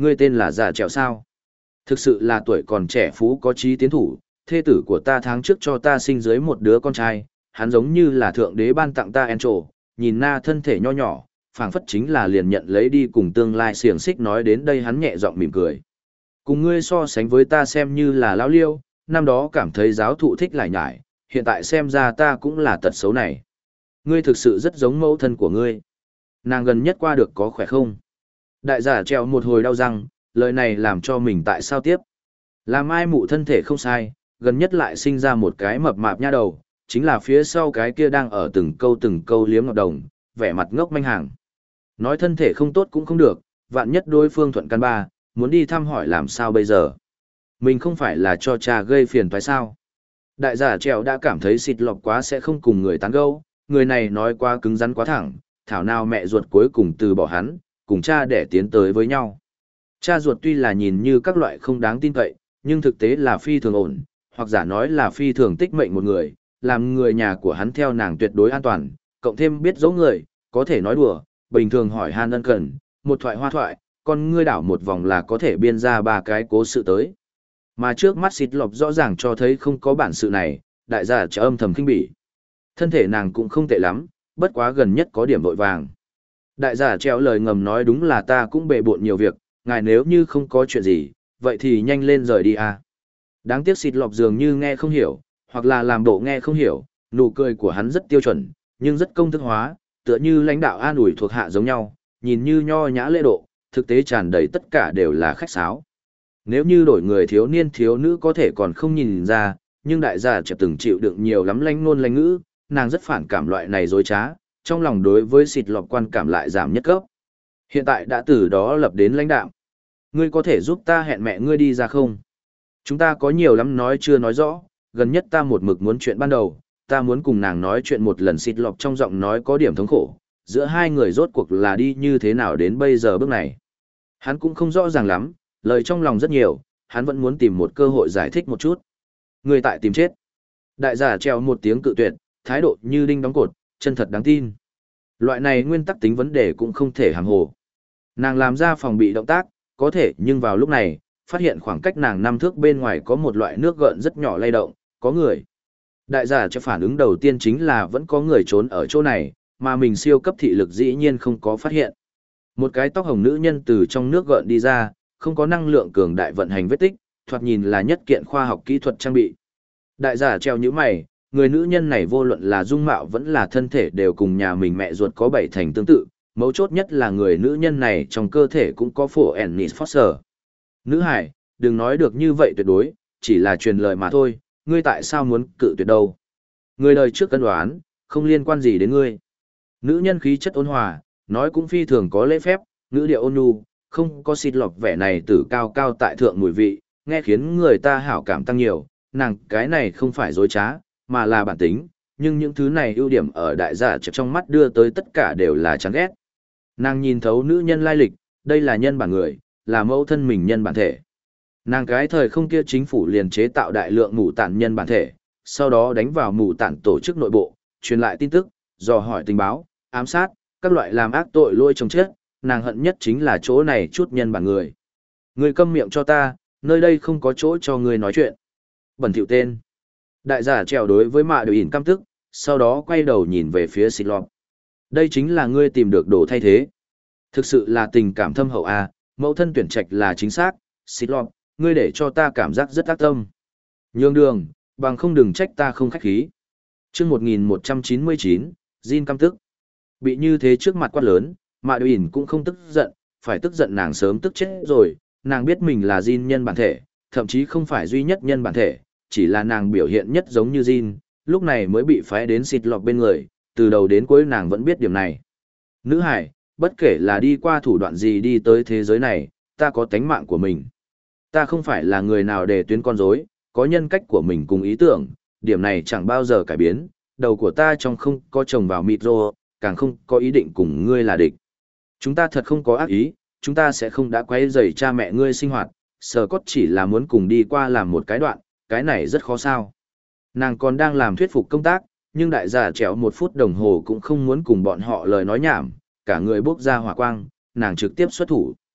Ngươi tên là Giả Trèo sao? Thực sự là tuổi còn trẻ phú có trí tiến thủ, thê tử của ta tháng trước cho ta sinh dưới một đứa con trai, hắn giống như là thượng đế ban tặng ta en trổ, nhìn na thân thể nho nhỏ, phảng phất chính là liền nhận lấy đi cùng tương lai xiềng xích. Nói đến đây hắn nhẹ giọng mỉm cười. Cùng ngươi so sánh với ta xem như là lão liêu, năm đó cảm thấy giáo thụ thích lại nhải, hiện tại xem ra ta cũng là tật xấu này. Ngươi thực sự rất giống mẫu thân của ngươi. Nàng gần nhất qua được có khỏe không? Đại giả treo một hồi đau răng, lời này làm cho mình tại sao tiếp. Làm ai mụ thân thể không sai, gần nhất lại sinh ra một cái mập mạp nha đầu, chính là phía sau cái kia đang ở từng câu từng câu liếm ngọc đồng, vẻ mặt ngốc manh hàng. Nói thân thể không tốt cũng không được, vạn nhất đối phương thuận căn ba, muốn đi thăm hỏi làm sao bây giờ. Mình không phải là cho cha gây phiền toái sao. Đại giả trèo đã cảm thấy xịt lọc quá sẽ không cùng người tán gẫu, người này nói quá cứng rắn quá thẳng, thảo nào mẹ ruột cuối cùng từ bỏ hắn, cùng cha để tiến tới với nhau. Cha ruột tuy là nhìn như các loại không đáng tin cậy, nhưng thực tế là phi thường ổn, hoặc giả nói là phi thường tích mệnh một người, làm người nhà của hắn theo nàng tuyệt đối an toàn, cộng thêm biết dấu người, có thể nói đùa, bình thường hỏi han ân cần, một thoại hoa thoại, con ngươi đảo một vòng là có thể biên ra ba cái cố sự tới. Mà trước mắt xịt lọc rõ ràng cho thấy không có bản sự này, đại giả trở âm thầm kinh bỉ. Thân thể nàng cũng không tệ lắm, bất quá gần nhất có điểm vội vàng. Đại giả treo lời ngầm nói đúng là ta cũng bề bộn nhiều việc, ngài nếu như không có chuyện gì, vậy thì nhanh lên rời đi à. Đáng tiếc xịt lọc dường như nghe không hiểu, hoặc là làm bộ nghe không hiểu, nụ cười của hắn rất tiêu chuẩn, nhưng rất công thức hóa, tựa như lãnh đạo an ủi thuộc hạ giống nhau, nhìn như nho nhã lễ độ, thực tế tràn đầy tất cả đều là khách sáo. Nếu như đổi người thiếu niên thiếu nữ có thể còn không nhìn ra, nhưng đại gia chợt từng chịu đựng nhiều lắm lanh ngôn lanh ngữ, nàng rất phản cảm loại này dối trá, trong lòng đối với xịt lọc quan cảm lại giảm nhất cấp. Hiện tại đã từ đó lập đến lãnh đạo. Ngươi có thể giúp ta hẹn mẹ ngươi đi ra không? Chúng ta có nhiều lắm nói chưa nói rõ, gần nhất ta một mực muốn chuyện ban đầu, ta muốn cùng nàng nói chuyện một lần. Xịt lọc trong giọng nói có điểm thống khổ, giữa hai người rốt cuộc là đi như thế nào đến bây giờ bước này. Hắn cũng không rõ ràng lắm, lời trong lòng rất nhiều, hắn vẫn muốn tìm một cơ hội giải thích một chút. Người tại tìm chết. Đại giả treo một tiếng cự tuyệt, thái độ như đinh đóng cột, chân thật đáng tin. Loại này nguyên tắc tính vấn đề cũng không thể hàm hồ. Nàng làm ra phòng bị động tác, có thể nhưng vào lúc này, phát hiện khoảng cách nàng năm thước bên ngoài có một loại nước gợn rất nhỏ lay động, có người. Đại giả cho phản ứng đầu tiên chính là vẫn có người trốn ở chỗ này, mà mình siêu cấp thị lực dĩ nhiên không có phát hiện. Một cái tóc hồng nữ nhân từ trong nước gợn đi ra, không có năng lượng cường đại vận hành vết tích, thoạt nhìn là nhất kiện khoa học kỹ thuật trang bị. Đại giả treo nhíu mày, người nữ nhân này vô luận là dung mạo vẫn là thân thể đều cùng nhà mình mẹ ruột có bảy thành tương tự, mấu chốt nhất là người nữ nhân này trong cơ thể cũng có phổ Ennis Foster. Nữ hải, đừng nói được như vậy tuyệt đối, chỉ là truyền lời mà thôi, ngươi tại sao muốn cự tuyệt đâu? Người đời trước cân đoán, không liên quan gì đến ngươi. Nữ nhân khí chất ôn hòa, nói cũng phi thường có lễ phép, ngữ điệu ôn nhu, không có xịt lọc vẻ này tử cao cao tại thượng mùi vị, nghe khiến người ta hảo cảm tăng nhiều, nàng cái này không phải dối trá, mà là bản tính, nhưng những thứ này ưu điểm ở đại giả chợt trong mắt đưa tới tất cả đều là chán ghét. Nàng nhìn thấu nữ nhân lai lịch, đây là nhân bản người, là mẫu thân mình nhân bản thể. Nàng cái thời không kia chính phủ liền chế tạo đại lượng mù tản nhân bản thể, sau đó đánh vào mù tản tổ chức nội bộ, truyền lại tin tức, dò hỏi tình báo, ám sát, các loại làm ác tội lỗi chồng chết, nàng hận nhất chính là chỗ này chút nhân bản người. Ngươi câm miệng cho ta, nơi đây không có chỗ cho ngươi nói chuyện. Bẩn thỉu tên. Đại giả trèo đối với mạ đều ỉn căm tức, sau đó quay đầu nhìn về phía xịt lọc. Đây chính là ngươi tìm được đồ thay thế. Thực sự là tình cảm thâm hậu à, mẫu thân tuyển trạch là chính xác, xịt lọc, ngươi để cho ta cảm giác rất ác tâm. Nhường đường, bằng không đừng trách ta không khách khí. Trước một nghìn một trăm chín mươi chín, Jin căm tức. Bị như thế trước mặt quát lớn, mạ đều ỉn cũng không tức giận, phải tức giận nàng sớm tức chết rồi, nàng biết mình là Jin nhân bản thể, thậm chí không phải duy nhất nhân bản thể, chỉ là nàng biểu hiện nhất giống như Jin, lúc này mới bị phái đến xịt lọc bên người, từ đầu đến cuối nàng vẫn biết điểm này. Nữ hải, bất kể là đi qua thủ đoạn gì đi tới thế giới này, ta có tánh mạng của mình. Ta không phải là người nào để tuyến con rối, có nhân cách của mình cùng ý tưởng, điểm này chẳng bao giờ cải biến, đầu của ta trong không có chồng vào mịt rô, càng không có ý định cùng ngươi là địch. Chúng ta thật không có ác ý, chúng ta sẽ không đã quấy rầy cha mẹ ngươi sinh hoạt, Sở Cốt chỉ là muốn cùng đi qua làm một cái đoạn, cái này rất khó sao. Nàng còn đang làm thuyết phục công tác, nhưng đại giả trèo một phút đồng hồ cũng không muốn cùng bọn họ lời nói nhảm, cả người bốc ra hỏa quang, nàng trực tiếp xuất thủ.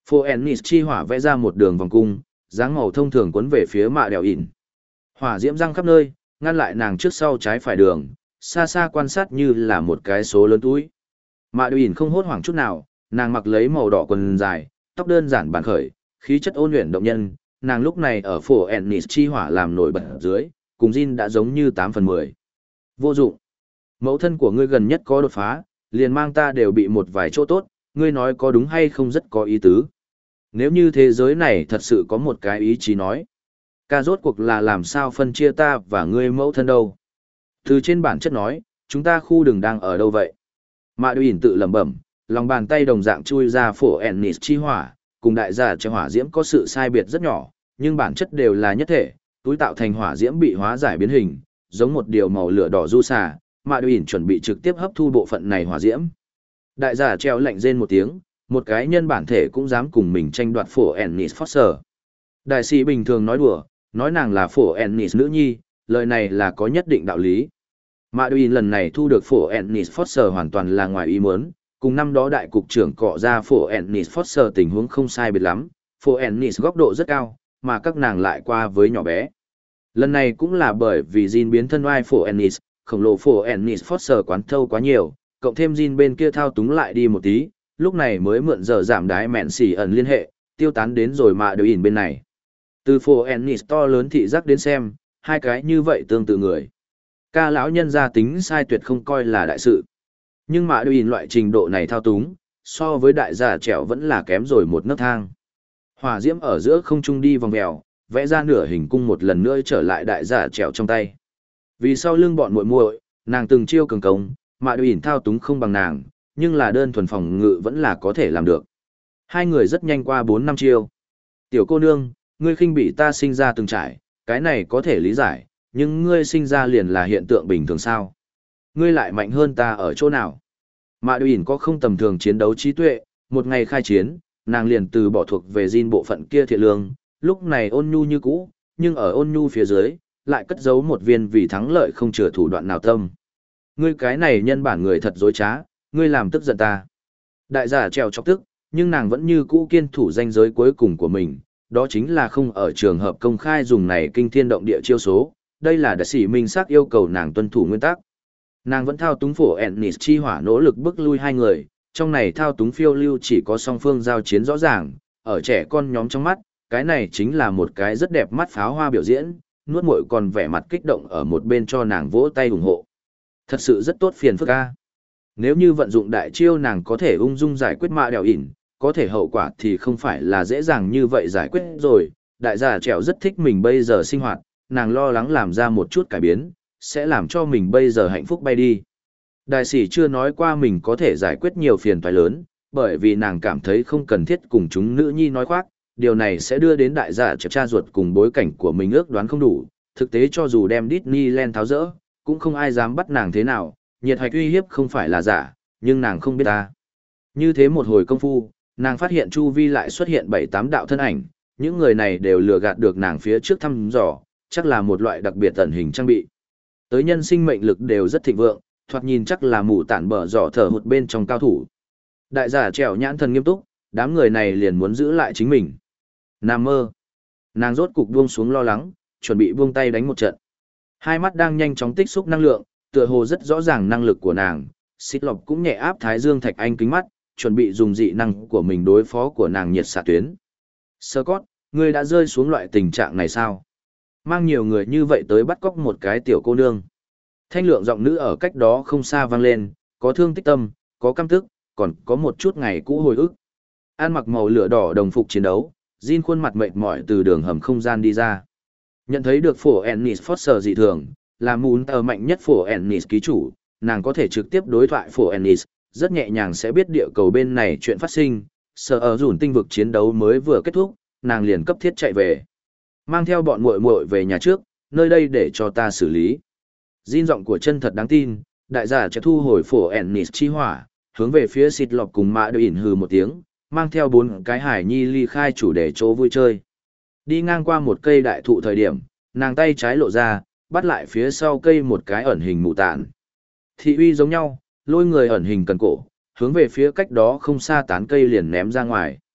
Phổ Ennis chi hỏa vẽ ra một đường vòng cung, dáng màu thông thường cuốn về phía mạ đèo ỉn. Hỏa diễm răng khắp nơi, ngăn lại nàng trước sau trái phải đường, xa xa quan sát như là một cái số lớn túi. Mạ đèo ỉn không hốt hoảng chút nào, nàng mặc lấy màu đỏ quần dài, tóc đơn giản bản khởi, khí chất ôn luyện động nhân, nàng lúc này ở Phổ Ennis chi hỏa làm nổi bật dưới, cùng Jin đã giống như tám phần mười. Vô dụng. Mẫu thân của ngươi gần nhất có đột phá, liền mang ta đều bị một vài chỗ tốt, ngươi nói có đúng hay không rất có ý tứ. Nếu như thế giới này thật sự có một cái ý chí nói, ca rốt cuộc là làm sao phân chia ta và ngươi mẫu thân đâu. Từ trên bản chất nói, chúng ta khu đường đang ở đâu vậy? Mạ Đùi tự lẩm bẩm, lòng bàn tay đồng dạng chui ra Phổ Ennis chi hỏa, cùng đại giả cho hỏa diễm có sự sai biệt rất nhỏ, nhưng bản chất đều là nhất thể, túi tạo thành hỏa diễm bị hóa giải biến hình, giống một điều màu lửa đỏ du xà, Mạ Đùi chuẩn bị trực tiếp hấp thu bộ phận này hỏa diễm. Đại giả treo lạnh rên một tiếng, một cái nhân bản thể cũng dám cùng mình tranh đoạt Phổ Ennis Foster. Đại sĩ bình thường nói đùa, nói nàng là Phổ Ennis nữ nhi, lời này là có nhất định đạo lý. Mạ Đùi lần này thu được Phổ Ennis Foster hoàn toàn là ngoài ý muốn, cùng năm đó đại cục trưởng cọ ra Phổ Ennis Foster tình huống không sai biệt lắm, Phổ Ennis góc độ rất cao, mà các nàng lại qua với nhỏ bé. Lần này cũng là bởi vì Jin biến thân oai Phổ Ennis, khổng lồ Phổ Ennis Foster quán thâu quá nhiều, cộng thêm Jin bên kia thao túng lại đi một tí, lúc này mới mượn giờ giảm đái mẹn xỉ ẩn liên hệ, tiêu tán đến rồi Mạ Đùi bên này. Từ Phổ Ennis to lớn thị giác đến xem, hai cái như vậy tương tự người. Ca lão nhân gia tính sai tuyệt không coi là đại sự. Nhưng Mạ Đùi loại trình độ này thao túng, so với đại giả trẻo vẫn là kém rồi một nấc thang. Hỏa diễm ở giữa không trung đi vòng vèo, vẽ ra nửa hình cung một lần nữa trở lại đại giả trẻo trong tay. Vì sau lưng bọn muội muội, nàng từng chiêu cường công, Mạ Đùi thao túng không bằng nàng, nhưng là đơn thuần phòng ngự vẫn là có thể làm được. Hai người rất nhanh qua bốn năm chiêu. Tiểu cô nương, ngươi khinh bị ta sinh ra từng trải, cái này có thể lý giải, nhưng ngươi sinh ra liền là hiện tượng bình thường sao? Ngươi lại mạnh hơn ta ở chỗ nào? Mạ Đùi có không tầm thường chiến đấu trí tuệ, một ngày khai chiến, nàng liền từ bỏ thuộc về Jin bộ phận kia thiện lương, lúc này ôn nhu như cũ, nhưng ở ôn nhu phía dưới, lại cất giấu một viên vì thắng lợi không chừa thủ đoạn nào tâm. Ngươi cái này nhân bản người thật dối trá, ngươi làm tức giận ta. Đại giả trèo chọc tức, nhưng nàng vẫn như cũ kiên thủ danh giới cuối cùng của mình, đó chính là không ở trường hợp công khai dùng này kinh thiên động địa chiêu số, đây là đại sĩ minh xác yêu cầu nàng tuân thủ nguyên tắc. Nàng vẫn thao túng Phổ Ennis chi hỏa nỗ lực bức lui hai người, trong này thao túng phiêu lưu chỉ có song phương giao chiến rõ ràng, ở trẻ con nhóm trong mắt, cái này chính là một cái rất đẹp mắt pháo hoa biểu diễn, nuốt muội còn vẻ mặt kích động ở một bên cho nàng vỗ tay ủng hộ. Thật sự rất tốt phiền phức ca. Nếu như vận dụng đại chiêu nàng có thể ung dung giải quyết Mạ Đèo ỉn, có thể hậu quả thì không phải là dễ dàng như vậy giải quyết rồi. Đại giả trèo rất thích mình bây giờ sinh hoạt, nàng lo lắng làm ra một chút cải biến, sẽ làm cho mình bây giờ hạnh phúc bay đi. Đại sĩ chưa nói qua mình có thể giải quyết nhiều phiền toái lớn, bởi vì nàng cảm thấy không cần thiết cùng chúng nữ nhi nói khoác, điều này sẽ đưa đến đại giả trèo cha ruột cùng bối cảnh của mình ước đoán không đủ. Thực tế cho dù đem Disneyland tháo rỡ, cũng không ai dám bắt nàng thế nào, nhiệt hạch uy hiếp không phải là giả, nhưng nàng không biết ta. Như thế một hồi công phu, nàng phát hiện chu vi lại xuất hiện bảy tám đạo thân ảnh, những người này đều lừa gạt được nàng phía trước thăm dò, chắc là một loại đặc biệt tẩn hình trang bị. Tới nhân sinh mệnh lực đều rất thịnh vượng, thoạt nhìn chắc là mù tản bở dọ thở hụt bên trong cao thủ. Đại giả trèo nhãn thần nghiêm túc, đám người này liền muốn giữ lại chính mình. Nam mơ. Nàng rốt cục buông xuống lo lắng, chuẩn bị buông tay đánh một trận. Hai mắt đang nhanh chóng tích xúc năng lượng, tựa hồ rất rõ ràng năng lực của nàng. Xích lọc cũng nhẹ áp thái dương thạch anh kính mắt, chuẩn bị dùng dị năng của mình đối phó của nàng nhiệt xạ tuyến. Scott, ngươi đã rơi xuống loại tình trạng này sao? Mang nhiều người như vậy tới bắt cóc một cái tiểu cô nương. Thanh lượng giọng nữ ở cách đó không xa vang lên, có thương tích tâm, có căm tức, còn có một chút ngày cũ hồi ức. An mặc màu lửa đỏ đồng phục chiến đấu, Jin khuôn mặt mệt mỏi từ đường hầm không gian đi ra. Nhận thấy được Phổ Ennis Foster dị thường, là muốn tờ mạnh nhất Phổ Ennis ký chủ, nàng có thể trực tiếp đối thoại Phổ Ennis, rất nhẹ nhàng sẽ biết địa cầu bên này chuyện phát sinh. Sợ ở dùn tinh vực chiến đấu mới vừa kết thúc, nàng liền cấp thiết chạy về. Mang theo bọn muội muội về nhà trước, nơi đây để cho ta xử lý. Jin giọng của chân thật đáng tin, đại giả sẽ thu hồi Phổ Ennis chi hỏa, hướng về phía xịt lọc cùng Mạ Đùi ỉn hừ một tiếng, mang theo bốn cái hải nhi ly khai chủ đề chỗ vui chơi. Đi ngang qua một cây đại thụ thời điểm, nàng tay trái lộ ra, bắt lại phía sau cây một cái ẩn hình mụ tạn. Thị uy giống nhau, lôi người ẩn hình cần cổ, hướng về phía cách đó không xa tán cây liền ném ra ngoài.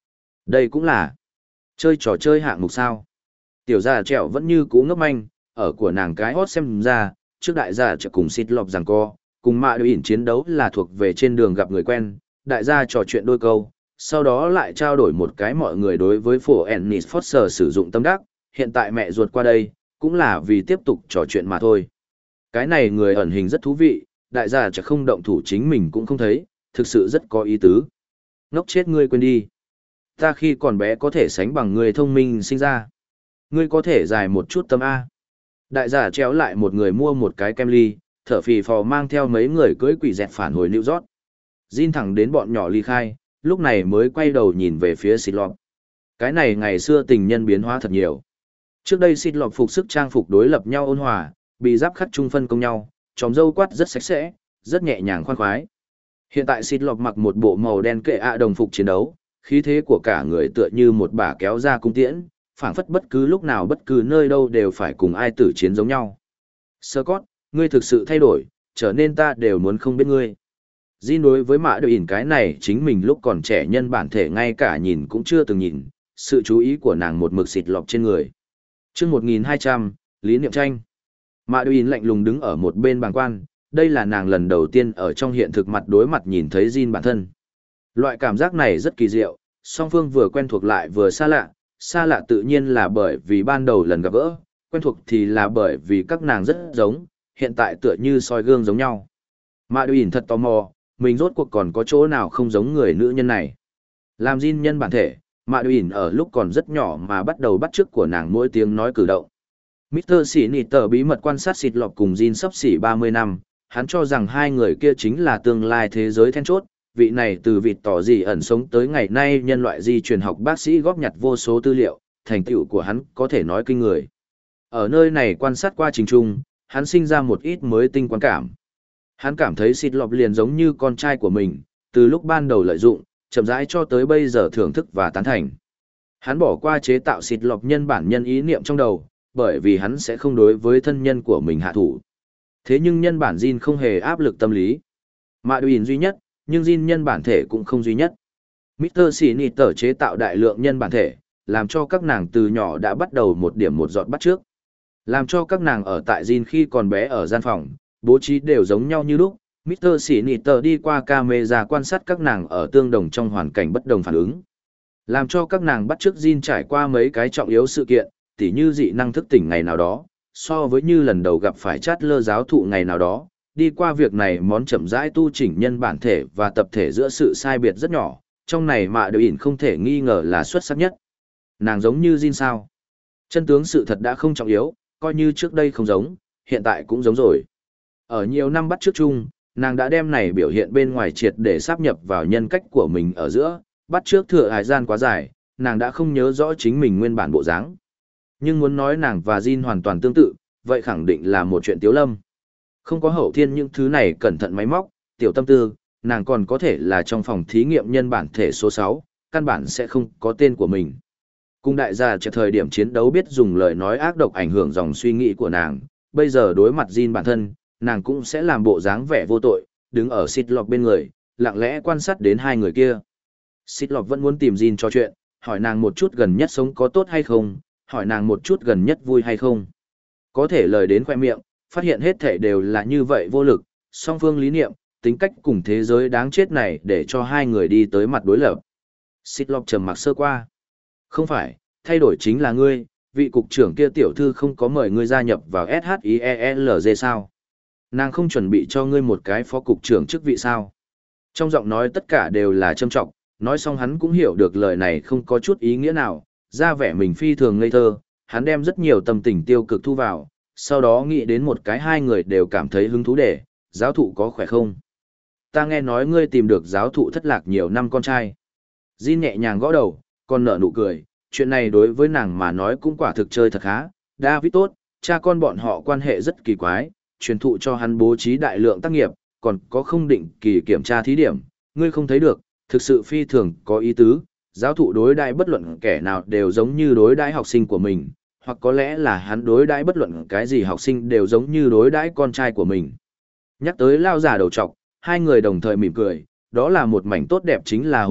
Đây cũng là chơi trò chơi hạng mục sao. Tiểu gia trẻo vẫn như cũ ngốc manh, ở của nàng cái hót xem ra, trước đại gia trẻo cùng xịt lọc rằng co, cùng mạ đối ỉn chiến đấu là thuộc về trên đường gặp người quen, đại gia trò chuyện đôi câu, sau đó lại trao đổi một cái mọi người đối với phổ Ennis Foster sử dụng tâm đắc, hiện tại mẹ ruột qua đây, cũng là vì tiếp tục trò chuyện mà thôi. Cái này người ẩn hình rất thú vị, đại gia chắc không động thủ chính mình cũng không thấy, thực sự rất có ý tứ. Ngốc chết ngươi quên đi. Ta khi còn bé có thể sánh bằng người thông minh sinh ra. Ngươi có thể dài một chút tâm A. Đại gia treo lại một người mua một cái kem ly, thở phì phò mang theo mấy người cưới quỷ dẹt phản hồi New York. Jin thẳng đến bọn nhỏ ly khai, lúc này mới quay đầu nhìn về phía xịt lọp. Cái này ngày xưa tình nhân biến hóa thật nhiều. Trước đây xịt lọp phục sức trang phục đối lập nhau ôn hòa, bị giáp khắc trung phân công nhau, tròm râu quát rất sạch sẽ, rất nhẹ nhàng khoan khoái. Hiện tại xịt lọp mặc một bộ màu đen kệ ạ đồng phục chiến đấu, khí thế của cả người tựa như một bả kéo ra cung tiễn, phảng phất bất cứ lúc nào bất cứ nơi đâu đều phải cùng ai tử chiến giống nhau. Scott, ngươi thực sự thay đổi, trở nên ta đều muốn không biết ngươi. Jin đối với mạ đội ỉn cái này chính mình lúc còn trẻ nhân bản thể ngay cả nhìn cũng chưa từng nhìn, sự chú ý của nàng một mực xịt lọc trên người. Trước một nghìn hai trăm, Lý Niệm Tranh. Mạ đội ỉn lạnh lùng đứng ở một bên bàng quan, đây là nàng lần đầu tiên ở trong hiện thực mặt đối mặt nhìn thấy Jin bản thân. Loại cảm giác này rất kỳ diệu, song phương vừa quen thuộc lại vừa xa lạ, xa lạ tự nhiên là bởi vì ban đầu lần gặp gỡ, quen thuộc thì là bởi vì các nàng rất giống, hiện tại tựa như soi gương giống nhau. Mạ đội ỉn thật tò mò, mình rốt cuộc còn có chỗ nào không giống người nữ nhân này. Làm Jin nhân bản thể, Mạ Đùi ở lúc còn rất nhỏ mà bắt đầu bắt chước của nàng mỗi tiếng nói cử động. mít tơ Sĩ Nị Tờ bí mật quan sát xịt lọc cùng Jin sắp xỉ ba mươi năm, hắn cho rằng hai người kia chính là tương lai thế giới then chốt, vị này từ vịt tỏ gì ẩn sống tới ngày nay nhân loại di truyền học bác sĩ góp nhặt vô số tư liệu, thành tựu của hắn có thể nói kinh người. Ở nơi này quan sát qua trình trung, hắn sinh ra một ít mới tinh quan cảm. Hắn cảm thấy xịt lọc liền giống như con trai của mình, từ lúc ban đầu lợi dụng, chậm rãi cho tới bây giờ thưởng thức và tán thành. Hắn bỏ qua chế tạo xịt lọc nhân bản nhân ý niệm trong đầu, bởi vì hắn sẽ không đối với thân nhân của mình hạ thủ. Thế nhưng nhân bản Jin không hề áp lực tâm lý. Mạ Đùi duy nhất, nhưng Jin nhân bản thể cũng không duy nhất. mít tơ Sĩ Nị Tờ chế tạo đại lượng nhân bản thể, làm cho các nàng từ nhỏ đã bắt đầu một điểm một giọt bắt trước. Làm cho các nàng ở tại Jin khi còn bé ở gian phòng, bố trí đều giống nhau như lúc. mít tơ Sĩ Nị Tờ đi qua camera quan sát các nàng ở tương đồng trong hoàn cảnh bất đồng phản ứng. Làm cho các nàng bắt chước Jin trải qua mấy cái trọng yếu sự kiện, tỉ như dị năng thức tỉnh ngày nào đó, so với như lần đầu gặp phải chát lơ giáo thụ ngày nào đó, đi qua việc này món chậm rãi tu chỉnh nhân bản thể và tập thể giữa sự sai biệt rất nhỏ, trong này Mạ Đùi ỉn không thể nghi ngờ là xuất sắc nhất. Nàng giống như Jin sao? Chân tướng sự thật đã không trọng yếu, coi như trước đây không giống, hiện tại cũng giống rồi. Ở nhiều năm bắt trước chung, nàng đã đem này biểu hiện bên ngoài triệt để sáp nhập vào nhân cách của mình ở giữa, bắt trước thừa hải gian quá dài, nàng đã không nhớ rõ chính mình nguyên bản bộ dáng. Nhưng muốn nói nàng và Jin hoàn toàn tương tự, vậy khẳng định là một chuyện tiếu lâm. Không có hậu thiên những thứ này cẩn thận máy móc, tiểu tâm tư, nàng còn có thể là trong phòng thí nghiệm nhân bản thể số sáu, căn bản sẽ không có tên của mình. Cung đại gia trong thời điểm chiến đấu biết dùng lời nói ác độc ảnh hưởng dòng suy nghĩ của nàng, bây giờ đối mặt Jin bản thân, nàng cũng sẽ làm bộ dáng vẻ vô tội, đứng ở xịt lọc bên người, lặng lẽ quan sát đến hai người kia. Xịt lọc vẫn muốn tìm Jin cho chuyện, hỏi nàng một chút gần nhất sống có tốt hay không, hỏi nàng một chút gần nhất vui hay không. Có thể lời đến khoe miệng, phát hiện hết thể đều là như vậy vô lực, song phương lý niệm, tính cách cùng thế giới đáng chết này để cho hai người đi tới mặt đối lập. Xịt lọc trầm mặc sơ qua. Không phải, thay đổi chính là ngươi, vị cục trưởng kia tiểu thư không có mời ngươi gia nhập vào ét hát i e lờ giê sao? Nàng không chuẩn bị cho ngươi một cái phó cục trưởng chức vị sao? Trong giọng nói tất cả đều là châm trọng, nói xong hắn cũng hiểu được lời này không có chút ý nghĩa nào, ra vẻ mình phi thường ngây thơ, hắn đem rất nhiều tâm tình tiêu cực thu vào, sau đó nghĩ đến một cái hai người đều cảm thấy hứng thú để, giáo thụ có khỏe không? Ta nghe nói ngươi tìm được giáo thụ thất lạc nhiều năm con trai. Jin nhẹ nhàng gõ đầu, còn nở nụ cười, chuyện này đối với nàng mà nói cũng quả thực chơi thật khá, David tốt, cha con bọn họ quan hệ rất kỳ quái, truyền thụ cho hắn bố trí đại lượng tác nghiệp, còn có không định kỳ kiểm tra thí điểm, ngươi không thấy được, thực sự phi thường có ý tứ, giáo thụ đối đãi bất luận kẻ nào đều giống như đối đãi học sinh của mình, hoặc có lẽ là hắn đối đãi bất luận cái gì học sinh đều giống như đối đãi con trai của mình. Nhắc tới lao giả đầu trọc, hai người đồng thời mỉm cười, đó là một mảnh tốt đẹp chính là hồi ức,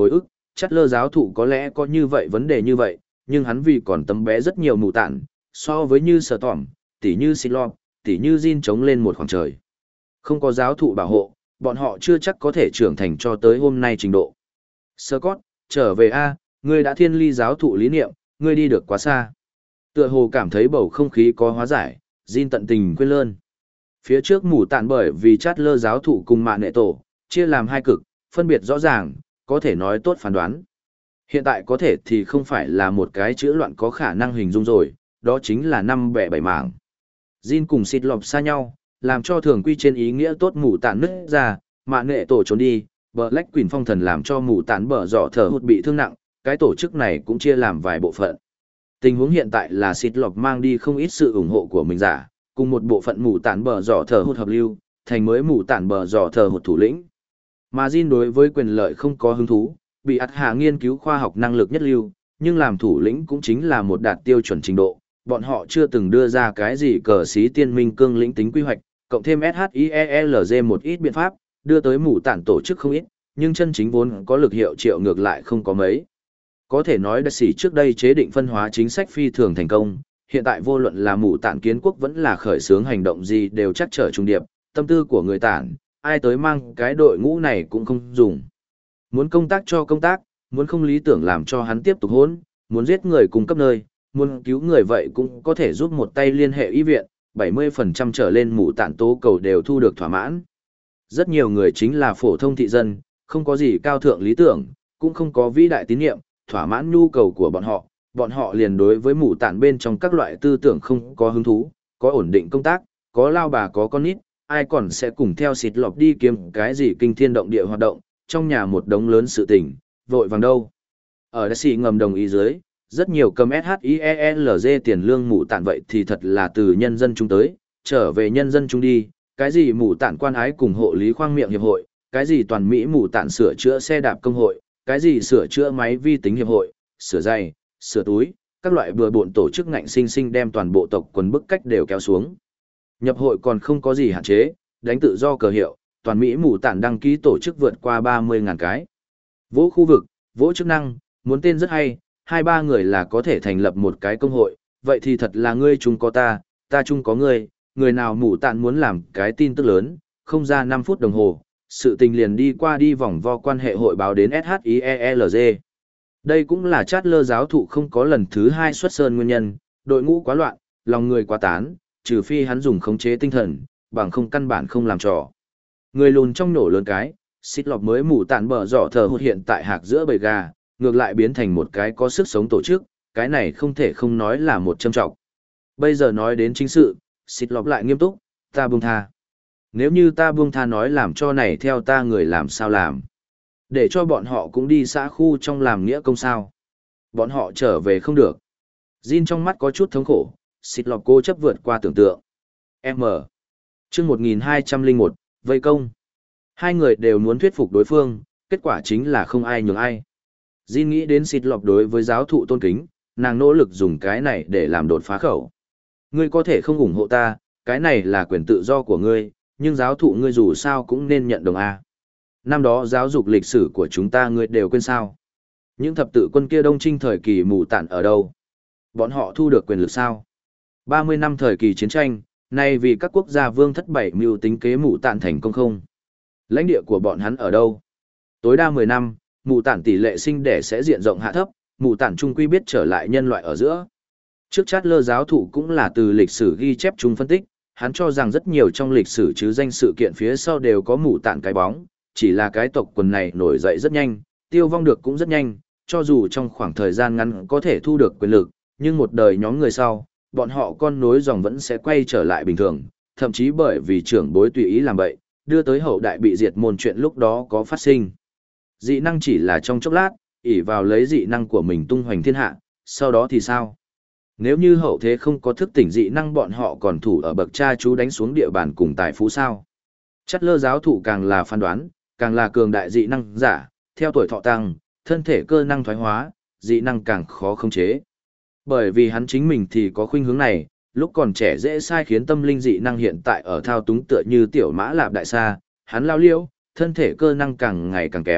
Chát lơ giáo thụ có lẽ có như vậy vấn đề như vậy, nhưng hắn vì còn tấm bé rất nhiều mù tản, so với như sở tỏm, tỉ như xịt lọt, tỉ như Jin chống lên một khoảng trời. Không có giáo thụ bảo hộ, bọn họ chưa chắc có thể trưởng thành cho tới hôm nay trình độ. Scott, trở về A, ngươi đã thiên ly giáo thụ lý niệm, ngươi đi được quá xa. Tựa hồ cảm thấy bầu không khí có hóa giải, Jin tận tình quên lơn. Phía trước mù tản bởi vì chát lơ giáo thụ cùng mạng nệ tổ, chia làm hai cực, phân biệt rõ ràng, có thể nói tốt phán đoán. Hiện tại có thể thì không phải là một cái chữ loạn có khả năng hình dung rồi, đó chính là năm bẻ bảy mảng. Jin cùng xịt lọp xa nhau, làm cho thường quy trên ý nghĩa tốt mù tản nứt ra, mạng nệ tổ trốn đi, Black Queen phong thần làm cho mù tản bở dọ thở hụt bị thương nặng, cái tổ chức này cũng chia làm vài bộ phận. Tình huống hiện tại là xịt lọp mang đi không ít sự ủng hộ của mình giả, cùng một bộ phận mù tản bờ dọ thở hụt hợp lưu, thành mới mù tản bờ dọ thở hụt thủ lĩnh. Mà Jin đối với quyền lợi không có hứng thú, bị ắt hạ nghiên cứu khoa học năng lực nhất lưu, nhưng làm thủ lĩnh cũng chính là một đạt tiêu chuẩn trình độ, bọn họ chưa từng đưa ra cái gì cờ xí tiên minh cương lĩnh tính quy hoạch, cộng thêm SHIELZ một ít biện pháp, đưa tới mù tản tổ chức không ít, nhưng chân chính vốn có lực hiệu triệu ngược lại không có mấy. Có thể nói đặc sĩ trước đây chế định phân hóa chính sách phi thường thành công, hiện tại vô luận là mù tản kiến quốc vẫn là khởi xướng hành động gì đều chắc trở trung điệp, tâm tư của người tản, ai tới mang cái đội ngũ này cũng không dùng. Muốn công tác cho công tác, muốn không lý tưởng làm cho hắn tiếp tục hỗn, muốn giết người cung cấp nơi, muốn cứu người vậy cũng có thể giúp một tay liên hệ y viện, bảy mươi phần trăm trở lên mù tản tố cầu đều thu được thỏa mãn. Rất nhiều người chính là phổ thông thị dân, không có gì cao thượng lý tưởng, cũng không có vĩ đại tín nhiệm, thỏa mãn nhu cầu của bọn họ, bọn họ liền đối với mù tản bên trong các loại tư tưởng không có hứng thú, có ổn định công tác, có lao bà có con nít, ai còn sẽ cùng theo xịt lọp đi kiếm cái gì kinh thiên động địa hoạt động, trong nhà một đống lớn sự tình, vội vàng đâu. Ở đại sĩ ngầm đồng ý dưới, rất nhiều cầm SHIELZ tiền lương mù tản vậy thì thật là từ nhân dân chúng tới, trở về nhân dân chúng đi, cái gì mù tản quan ái cùng hộ lý khoang miệng hiệp hội, cái gì toàn Mỹ mù tản sửa chữa xe đạp công hội, cái gì sửa chữa máy vi tính hiệp hội, sửa giày, sửa túi, các loại bừa bộn tổ chức ngạnh sinh sinh đem toàn bộ tộc quần bức cách đều kéo xuống. Nhập hội còn không có gì hạn chế, đánh tự do cờ hiệu, toàn Mỹ mù tản đăng ký tổ chức vượt qua ba mươi ngàn cái. Vỗ khu vực, vỗ chức năng, muốn tên rất hay, hai ba người là có thể thành lập một cái công hội, vậy thì thật là ngươi chung có ta, ta chung có ngươi, người nào mù tản muốn làm cái tin tức lớn, không ra năm phút đồng hồ, sự tình liền đi qua đi vòng vo quan hệ hội báo đến SHIELZ. Đây cũng là chát lơ giáo thụ không có lần thứ hai xuất sơn nguyên nhân, đội ngũ quá loạn, lòng người quá tán, trừ phi hắn dùng khống chế tinh thần, bằng không căn bản không làm trò. Người lùn trong nổ lớn cái, xịt lọp mới mù tản bờ dọ thờ hụt hiện tại hạc giữa bầy gà, ngược lại biến thành một cái có sức sống tổ chức, cái này không thể không nói là một châm trọng. Bây giờ nói đến chính sự, xịt lọp lại nghiêm túc, ta buông tha. Nếu như ta buông tha nói làm cho này theo ta người làm sao làm. Để cho bọn họ cũng đi xã khu trong làm nghĩa công sao. Bọn họ trở về không được. Jin trong mắt có chút thống khổ, xịt lọp cố chấp vượt qua tưởng tượng. M. chương một nghìn hai trăm lẻ một, vây công. Hai người đều muốn thuyết phục đối phương, kết quả chính là không ai nhường ai. Jin nghĩ đến xịt lọp đối với giáo thụ tôn kính, nàng nỗ lực dùng cái này để làm đột phá khẩu. Ngươi có thể không ủng hộ ta, cái này là quyền tự do của ngươi, nhưng giáo thụ ngươi dù sao cũng nên nhận đồng A. Năm đó giáo dục lịch sử của chúng ta ngươi đều quên sao. Những thập tự quân kia đông trinh thời kỳ mù tản ở đâu? Bọn họ thu được quyền lực sao? ba mươi năm thời kỳ chiến tranh, nay vì các quốc gia vương thất bảy mưu tính kế mù tản thành công không? Lãnh địa của bọn hắn ở đâu? Tối đa mười năm, mù tản tỷ lệ sinh đẻ sẽ diện rộng hạ thấp, mù tản trung quy biết trở lại nhân loại ở giữa. Trước chát lơ giáo thụ cũng là từ lịch sử ghi chép chung phân tích, hắn cho rằng rất nhiều trong lịch sử chứ danh sự kiện phía sau đều có mù tản cái bóng, chỉ là cái tộc quần này nổi dậy rất nhanh, tiêu vong được cũng rất nhanh, cho dù trong khoảng thời gian ngắn có thể thu được quyền lực, nhưng một đời nhóm người sau, bọn họ con nối dòng vẫn sẽ quay trở lại bình thường, thậm chí bởi vì trưởng bối tùy ý làm bậy, đưa tới hậu đại bị diệt môn chuyện lúc đó có phát sinh. Dị năng chỉ là trong chốc lát, ỷ vào lấy dị năng của mình tung hoành thiên hạ, sau đó thì sao? Nếu như hậu thế không có thức tỉnh dị năng bọn họ còn thủ ở bậc cha chú đánh xuống địa bàn cùng tài phú sao? Chát lơ giáo thụ càng là phán đoán, càng là cường đại dị năng giả, theo tuổi thọ tăng, thân thể cơ năng thoái hóa, dị năng càng khó khống chế. Bởi vì hắn chính mình thì có khuynh hướng này, lúc còn trẻ dễ sai khiến tâm linh dị năng hiện tại ở thao túng tựa như tiểu mã lạp đại sa, hắn lao liêu, thân thể cơ năng càng ngày càng kém,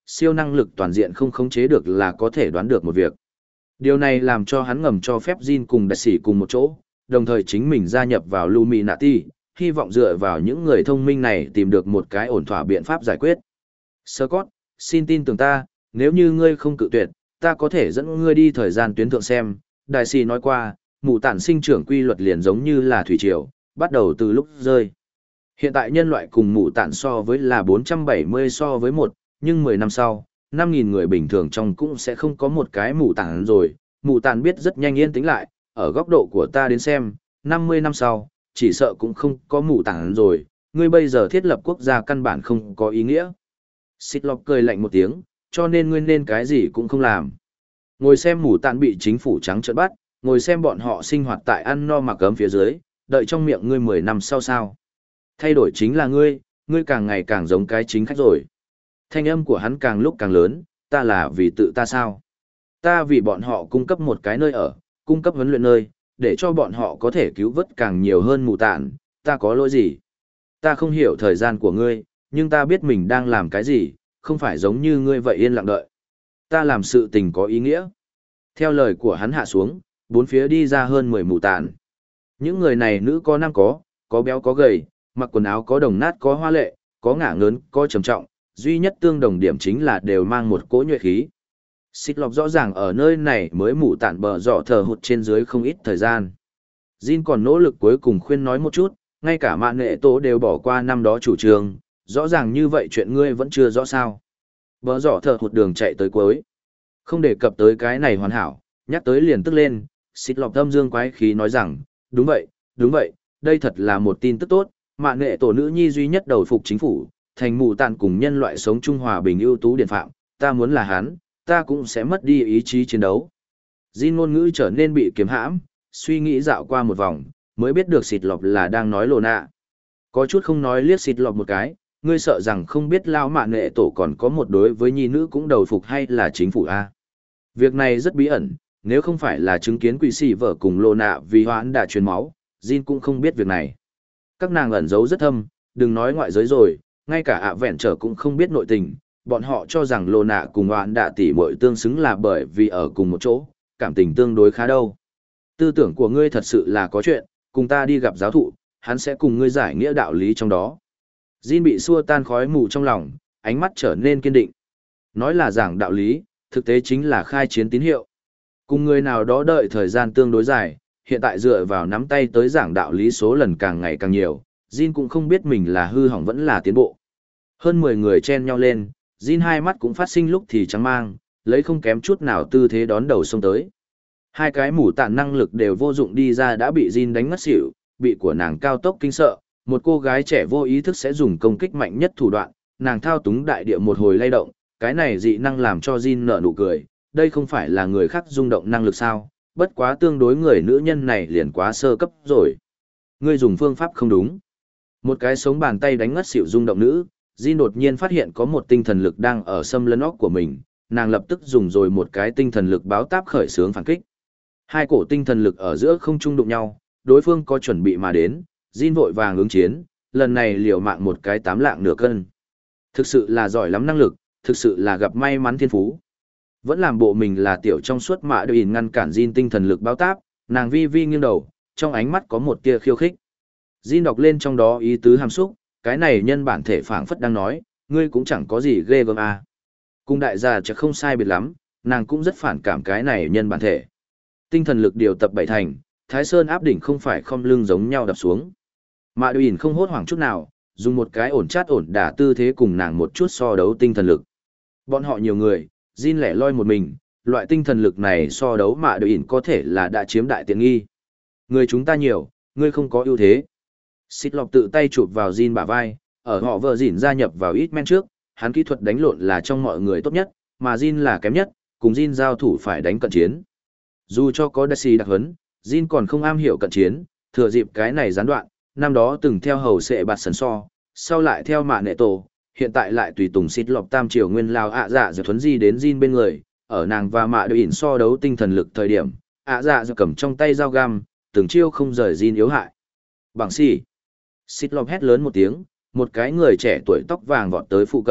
siêu năng lực toàn diện không khống chế được là có thể đoán được một việc. Điều này làm cho hắn ngầm cho phép Jin cùng đại sĩ cùng một chỗ, đồng thời chính mình gia nhập vào Illuminati, hy vọng dựa vào những người thông minh này tìm được một cái ổn thỏa biện pháp giải quyết. Scott, xin tin tưởng ta, nếu như ngươi không cự tuyệt, ta có thể dẫn ngươi đi thời gian tuyến thượng xem. Đại sĩ nói qua, mù tản sinh trưởng quy luật liền giống như là thủy triều, bắt đầu từ lúc rơi. Hiện tại nhân loại cùng mù tản so với là bốn trăm bảy mươi so với một, nhưng mười năm sau, năm nghìn người bình thường trong cũng sẽ không có một cái mù tản rồi. Mù tản biết rất nhanh yên tĩnh lại, ở góc độ của ta đến xem, năm mươi năm sau, chỉ sợ cũng không có mù tản rồi, ngươi bây giờ thiết lập quốc gia căn bản không có ý nghĩa. Xịt lọc cười lạnh một tiếng, cho nên ngươi nên cái gì cũng không làm. Ngồi xem mù tản bị chính phủ trắng trợn bắt, ngồi xem bọn họ sinh hoạt tại ăn no mặc ấm phía dưới, đợi trong miệng ngươi mười năm sau sao. Thay đổi chính là ngươi, ngươi càng ngày càng giống cái chính khách rồi. Thanh âm của hắn càng lúc càng lớn, ta là vì tự ta sao? Ta vì bọn họ cung cấp một cái nơi ở, cung cấp huấn luyện nơi, để cho bọn họ có thể cứu vớt càng nhiều hơn mù tản, ta có lỗi gì? Ta không hiểu thời gian của ngươi, nhưng ta biết mình đang làm cái gì, không phải giống như ngươi vậy yên lặng đợi. Ta làm sự tình có ý nghĩa. Theo lời của hắn hạ xuống, bốn phía đi ra hơn mười mù tản. Những người này nữ có nam có, có béo có gầy, mặc quần áo có đồng nát có hoa lệ, có ngả ngớn, có trầm trọng, duy nhất tương đồng điểm chính là đều mang một cỗ nhuệ khí. Xịt lọc rõ ràng ở nơi này mới mù tản bờ dọ thờ hụt trên dưới không ít thời gian. Jin còn nỗ lực cuối cùng khuyên nói một chút, ngay cả mạng nghệ tố đều bỏ qua năm đó chủ trương, rõ ràng như vậy chuyện ngươi vẫn chưa rõ sao. Bờ dọ thờ hụt đường chạy tới cuối. Không đề cập tới cái này hoàn hảo, nhắc tới liền tức lên, xịt lọc âm dương quái khí nói rằng, đúng vậy, đúng vậy, đây thật là một tin tức tốt, mạng nghệ tổ nữ nhi duy nhất đầu phục chính phủ, thành mù tàn cùng nhân loại sống chung hòa bình ưu tú điển phạm, ta muốn là hắn, ta cũng sẽ mất đi ý chí chiến đấu. Jin ngôn ngữ trở nên bị kiềm hãm, suy nghĩ dạo qua một vòng, mới biết được xịt lọc là đang nói lồ nạ. Có chút không nói liếc xịt lọc một cái, ngươi sợ rằng không biết lao mạng nghệ tổ còn có một đối với nhi nữ cũng đầu phục hay là chính phủ A. Việc này rất bí ẩn, nếu không phải là chứng kiến quỷ sĩ vợ cùng lồ nạ vì hoãn đã truyền máu, Jin cũng không biết việc này. Các nàng ẩn giấu rất thâm, đừng nói ngoại giới rồi, ngay cả ạ vẹn trở cũng không biết nội tình, bọn họ cho rằng lô nạ cùng hoãn đạ tỷ muội tương xứng là bởi vì ở cùng một chỗ, cảm tình tương đối khá đâu. Tư tưởng của ngươi thật sự là có chuyện, cùng ta đi gặp giáo thụ, hắn sẽ cùng ngươi giải nghĩa đạo lý trong đó. Jin bị xua tan khói mù trong lòng, ánh mắt trở nên kiên định. Nói là giảng đạo lý, thực tế chính là khai chiến tín hiệu. Cùng người nào đó đợi thời gian tương đối dài, hiện tại dựa vào nắm tay tới giảng đạo lý số lần càng ngày càng nhiều, Jin cũng không biết mình là hư hỏng vẫn là tiến bộ. Hơn mười người chen nhau lên, Jin hai mắt cũng phát sinh lúc thì trắng mang, lấy không kém chút nào tư thế đón đầu xông tới. Hai cái mũ tản năng lực đều vô dụng đi ra đã bị Jin đánh ngất xỉu, bị của nàng cao tốc kinh sợ, một cô gái trẻ vô ý thức sẽ dùng công kích mạnh nhất thủ đoạn, nàng thao túng đại địa một hồi lay động, cái này dị năng làm cho Jin nở nụ cười, đây không phải là người khác rung động năng lực sao, bất quá tương đối người nữ nhân này liền quá sơ cấp rồi. Ngươi dùng phương pháp không đúng. Một cái sống bàn tay đánh ngất xỉu rung động nữ, Jin đột nhiên phát hiện có một tinh thần lực đang ở xâm lấn óc của mình, nàng lập tức dùng rồi một cái tinh thần lực báo táp khởi xướng phản kích. Hai cổ tinh thần lực ở giữa không trung đụng nhau, đối phương có chuẩn bị mà đến, Jin vội vàng ứng chiến, lần này liều mạng một cái tám lạng nửa cân. Thực sự là giỏi lắm năng lực, thực sự là gặp may mắn thiên phú. Vẫn làm bộ mình là tiểu trong suốt mạ đội ngăn cản Jin tinh thần lực báo táp, nàng vi vi nghiêng đầu, trong ánh mắt có một tia khiêu khích. Jin đọc lên trong đó ý tứ hàm xúc, cái này nhân bản thể phảng phất đang nói, ngươi cũng chẳng có gì ghê gớm à. Cùng đại gia chắc không sai biệt lắm, nàng cũng rất phản cảm cái này nhân bản thể. Tinh thần lực điều tập bảy thành, Thái Sơn áp đỉnh không phải không lưng giống nhau đập xuống. Mạ Đùyìn không hốt hoảng chút nào, dùng một cái ổn chát ổn đả tư thế cùng nàng một chút so đấu tinh thần lực. Bọn họ nhiều người, Jin lẻ loi một mình, loại tinh thần lực này so đấu Mạ Đùyìn có thể là đã chiếm đại tiện nghi. Người chúng ta nhiều, ngươi không có ưu thế. Xịt lọc tự tay chụp vào Jin bả vai, ở họ vợ dỉn gia nhập vào ít men trước, hắn kỹ thuật đánh lộn là trong mọi người tốt nhất, mà Jin là kém nhất, cùng Jin giao thủ phải đánh cận chiến. Dù cho có Daisy đặc huấn, Jin còn không am hiểu cận chiến, thừa dịp cái này gián đoạn, năm đó từng theo hầu sệ bạt sần so, sau lại theo mạ nệ tổ, hiện tại lại tùy tùng xịt lọc tam triều nguyên lao ạ dạ giờ thuấn di đến Jin bên người, ở nàng và mạ đội ỉn so đấu tinh thần lực thời điểm, ạ dạ giờ cầm trong tay dao găm, từng chiêu không rời Jin yếu hại. Bằng si. Xịt lọc hét lớn một tiếng, một cái người trẻ tuổi tóc vàng vọt tới phụ cận,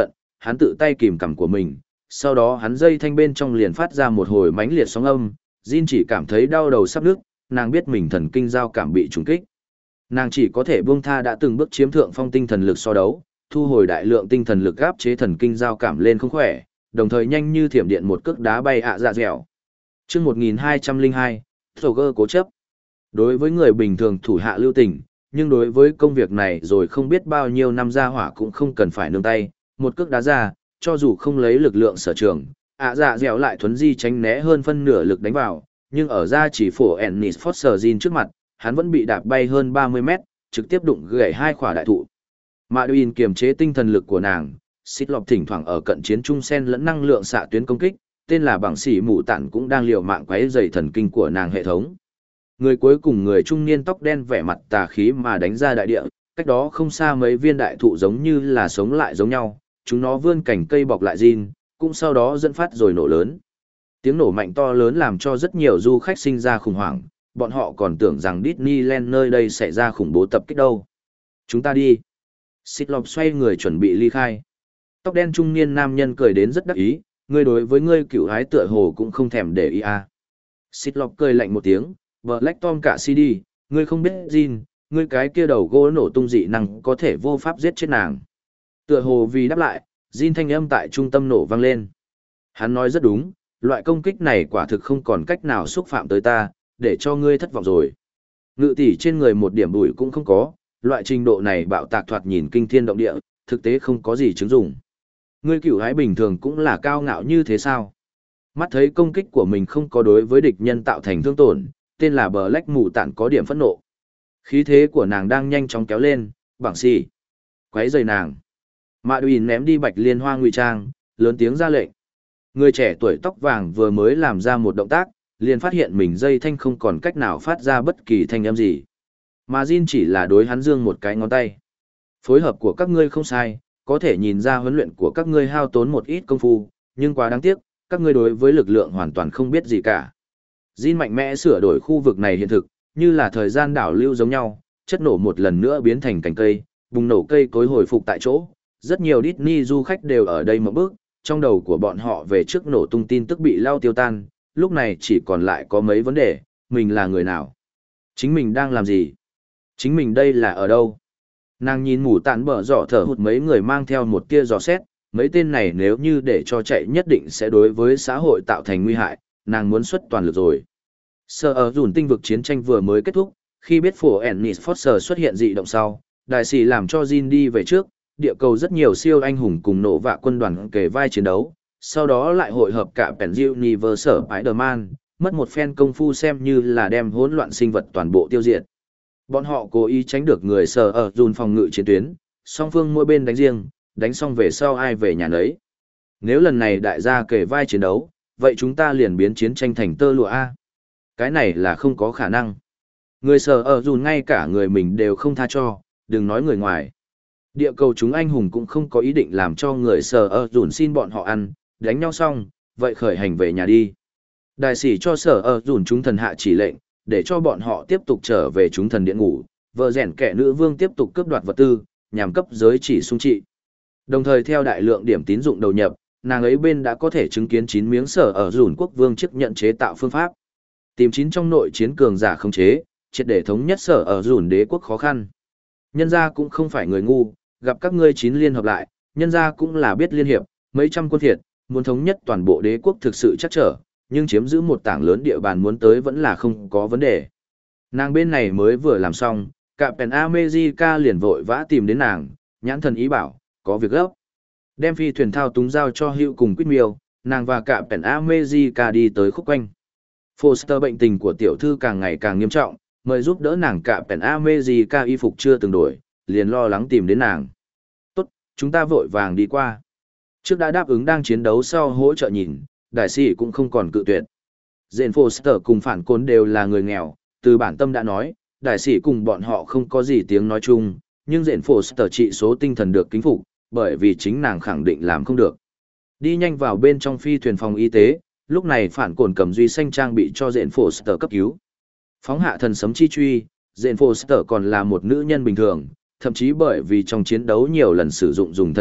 hắn tự tay kìm cằm của mình, sau đó hắn dây thanh bên trong liền phát ra một hồi mãnh liệt sóng âm, Jin chỉ cảm thấy đau đầu sắp nức, nàng biết mình thần kinh giao cảm bị trùng kích. Nàng chỉ có thể buông tha đã từng bước chiếm thượng phong tinh thần lực so đấu, thu hồi đại lượng tinh thần lực áp chế thần kinh giao cảm lên không khỏe, đồng thời nhanh như thiểm điện một cước đá bay ạ dạ dẻo. Chương một nghìn hai trăm lẻ hai, Throger cố chấp. Đối với người bình thường thủ hạ lưu tình, nhưng đối với công việc này rồi không biết bao nhiêu năm ra hỏa cũng không cần phải nương tay, một cước đá ra, cho dù không lấy lực lượng sở trường, ạ dạ dẻo lại thuấn di tránh né hơn phân nửa lực đánh vào, nhưng ở ra chỉ phổ Ennis Foster trước mặt, hắn vẫn bị đạp bay hơn ba mươi mét, trực tiếp đụng gãy hai khỏa đại thụ. Mạ Đuyên kiềm chế tinh thần lực của nàng, xích lọc thỉnh thoảng ở cận chiến trung sen lẫn năng lượng xạ tuyến công kích, tên là bảng sĩ mù tản cũng đang liều mạng quấy dày thần kinh của nàng hệ thống. Người cuối cùng người trung niên tóc đen vẻ mặt tà khí mà đánh ra đại địa, cách đó không xa mấy viên đại thụ giống như là sống lại giống nhau, chúng nó vươn cành cây bọc lại Jin, cũng sau đó dẫn phát rồi nổ lớn. Tiếng nổ mạnh to lớn làm cho rất nhiều du khách sinh ra khủng hoảng, bọn họ còn tưởng rằng Disneyland nơi đây xảy ra khủng bố tập kích đâu. Chúng ta đi. Xích lọc xoay người chuẩn bị ly khai. Tóc đen trung niên nam nhân cười đến rất đắc ý, ngươi đối với ngươi cựu hái tựa hồ cũng không thèm để ý à. Xích lọc cười lạnh một tiếng, Black Tom cả xê đê, ngươi không biết Jin, ngươi cái kia đầu gỗ nổ tung dị năng có thể vô pháp giết chết nàng. Tựa hồ vì đáp lại, Jin thanh âm tại trung tâm nổ vang lên. Hắn nói rất đúng, loại công kích này quả thực không còn cách nào xúc phạm tới ta, để cho ngươi thất vọng rồi. Ngự tỷ trên người một điểm bụi cũng không có, loại trình độ này bạo tạc thoạt nhìn kinh thiên động địa, thực tế không có gì chứng dụng. Ngươi cựu hái bình thường cũng là cao ngạo như thế sao? Mắt thấy công kích của mình không có đối với địch nhân tạo thành thương tổn, tên là Black mù tản có điểm phẫn nộ. Khí thế của nàng đang nhanh chóng kéo lên, bảng xì. Quấy rầy nàng. Mạ Đuyên ném đi bạch liên hoa ngụy trang, lớn tiếng ra lệnh. Người trẻ tuổi tóc vàng vừa mới làm ra một động tác, liền phát hiện mình dây thanh không còn cách nào phát ra bất kỳ thanh âm gì. Mà Jin chỉ là đối hắn dương một cái ngón tay. Phối hợp của các ngươi không sai, có thể nhìn ra huấn luyện của các ngươi hao tốn một ít công phu, nhưng quá đáng tiếc, các ngươi đối với lực lượng hoàn toàn không biết gì cả. Jin mạnh mẽ sửa đổi khu vực này hiện thực, như là thời gian đảo lưu giống nhau, chất nổ một lần nữa biến thành cành cây, bùng nổ cây cối hồi phục tại chỗ. Rất nhiều Disney du khách đều ở đây một bước, trong đầu của bọn họ về trước nổ tung tin tức bị lao tiêu tan, lúc này chỉ còn lại có mấy vấn đề, mình là người nào? Chính mình đang làm gì? Chính mình đây là ở đâu? Nàng nhìn mù tản bở dọ thở hụt mấy người mang theo một tia giò xét, mấy tên này nếu như để cho chạy nhất định sẽ đối với xã hội tạo thành nguy hại, nàng muốn xuất toàn lực rồi. Sở ở dùn tinh vực chiến tranh vừa mới kết thúc, khi biết phổ Ennis Foster xuất hiện dị động sau, đại sĩ làm cho Jin đi về trước, địa cầu rất nhiều siêu anh hùng cùng nổ vạ quân đoàn kề vai chiến đấu, sau đó lại hội hợp cả Penn Universe Spider-Man, mất một phen công phu xem như là đem hỗn loạn sinh vật toàn bộ tiêu diệt. Bọn họ cố ý tránh được người sở ở dùn phòng ngự chiến tuyến, song phương mỗi bên đánh riêng, đánh xong về sau ai về nhà nấy. Nếu lần này đại gia kề vai chiến đấu, vậy chúng ta liền biến chiến tranh thành tơ lụa A. Cái này là không có khả năng. Người sở ở dùn ngay cả người mình đều không tha cho, đừng nói người ngoài. Địa cầu chúng anh hùng cũng không có ý định làm cho người sở ở dùn xin bọn họ ăn, đánh nhau xong, vậy khởi hành về nhà đi. Đại sĩ cho sở ở dùn chúng thần hạ chỉ lệnh, để cho bọn họ tiếp tục trở về chúng thần điện ngủ, vợ rèn kẻ nữ vương tiếp tục cướp đoạt vật tư, nhằm cấp giới chỉ sung trị. Đồng thời theo đại lượng điểm tín dụng đầu nhập, nàng ấy bên đã có thể chứng kiến chín miếng sở ở dùn quốc vương chức nhận chế tạo phương pháp. Tìm chín trong nội chiến cường giả không chế, triệt để thống nhất sở ở dùn đế quốc khó khăn. Nhân gia cũng không phải người ngu, gặp các ngươi chín liên hợp lại, nhân gia cũng là biết liên hiệp, mấy trăm quân thiệt, muốn thống nhất toàn bộ đế quốc thực sự chắc trở, nhưng chiếm giữ một tảng lớn địa bàn muốn tới vẫn là không có vấn đề. Nàng bên này mới vừa làm xong, cả Penn America liền vội vã tìm đến nàng, nhãn thần ý bảo, có việc gấp. Đem phi thuyền thao túng giao cho Hữu cùng Quýt Miêu, nàng và cả Penn America đi tới khúc quanh. Foster bệnh tình của tiểu thư càng ngày càng nghiêm trọng, mời giúp đỡ nàng cả Penn America y phục chưa từng đổi, liền lo lắng tìm đến nàng. Tốt, chúng ta vội vàng đi qua. Trước đã đáp ứng đang chiến đấu sau hỗ trợ nhìn, đại sĩ cũng không còn cự tuyệt. Jane Foster cùng phản côn đều là người nghèo, từ bản tâm đã nói, đại sĩ cùng bọn họ không có gì tiếng nói chung, nhưng Jane Foster trị số tinh thần được kính phục, bởi vì chính nàng khẳng định làm không được. Đi nhanh vào bên trong phi thuyền phòng y tế, lúc này phản cồn cầm duy xanh trang bị cho Jane Foster cấp cứu. Phóng hạ thần sấm chi truy, Jane Foster còn là một nữ nhân bình thường, thậm chí bởi vì trong chiến đấu nhiều lần sử dụng dùng thân lực,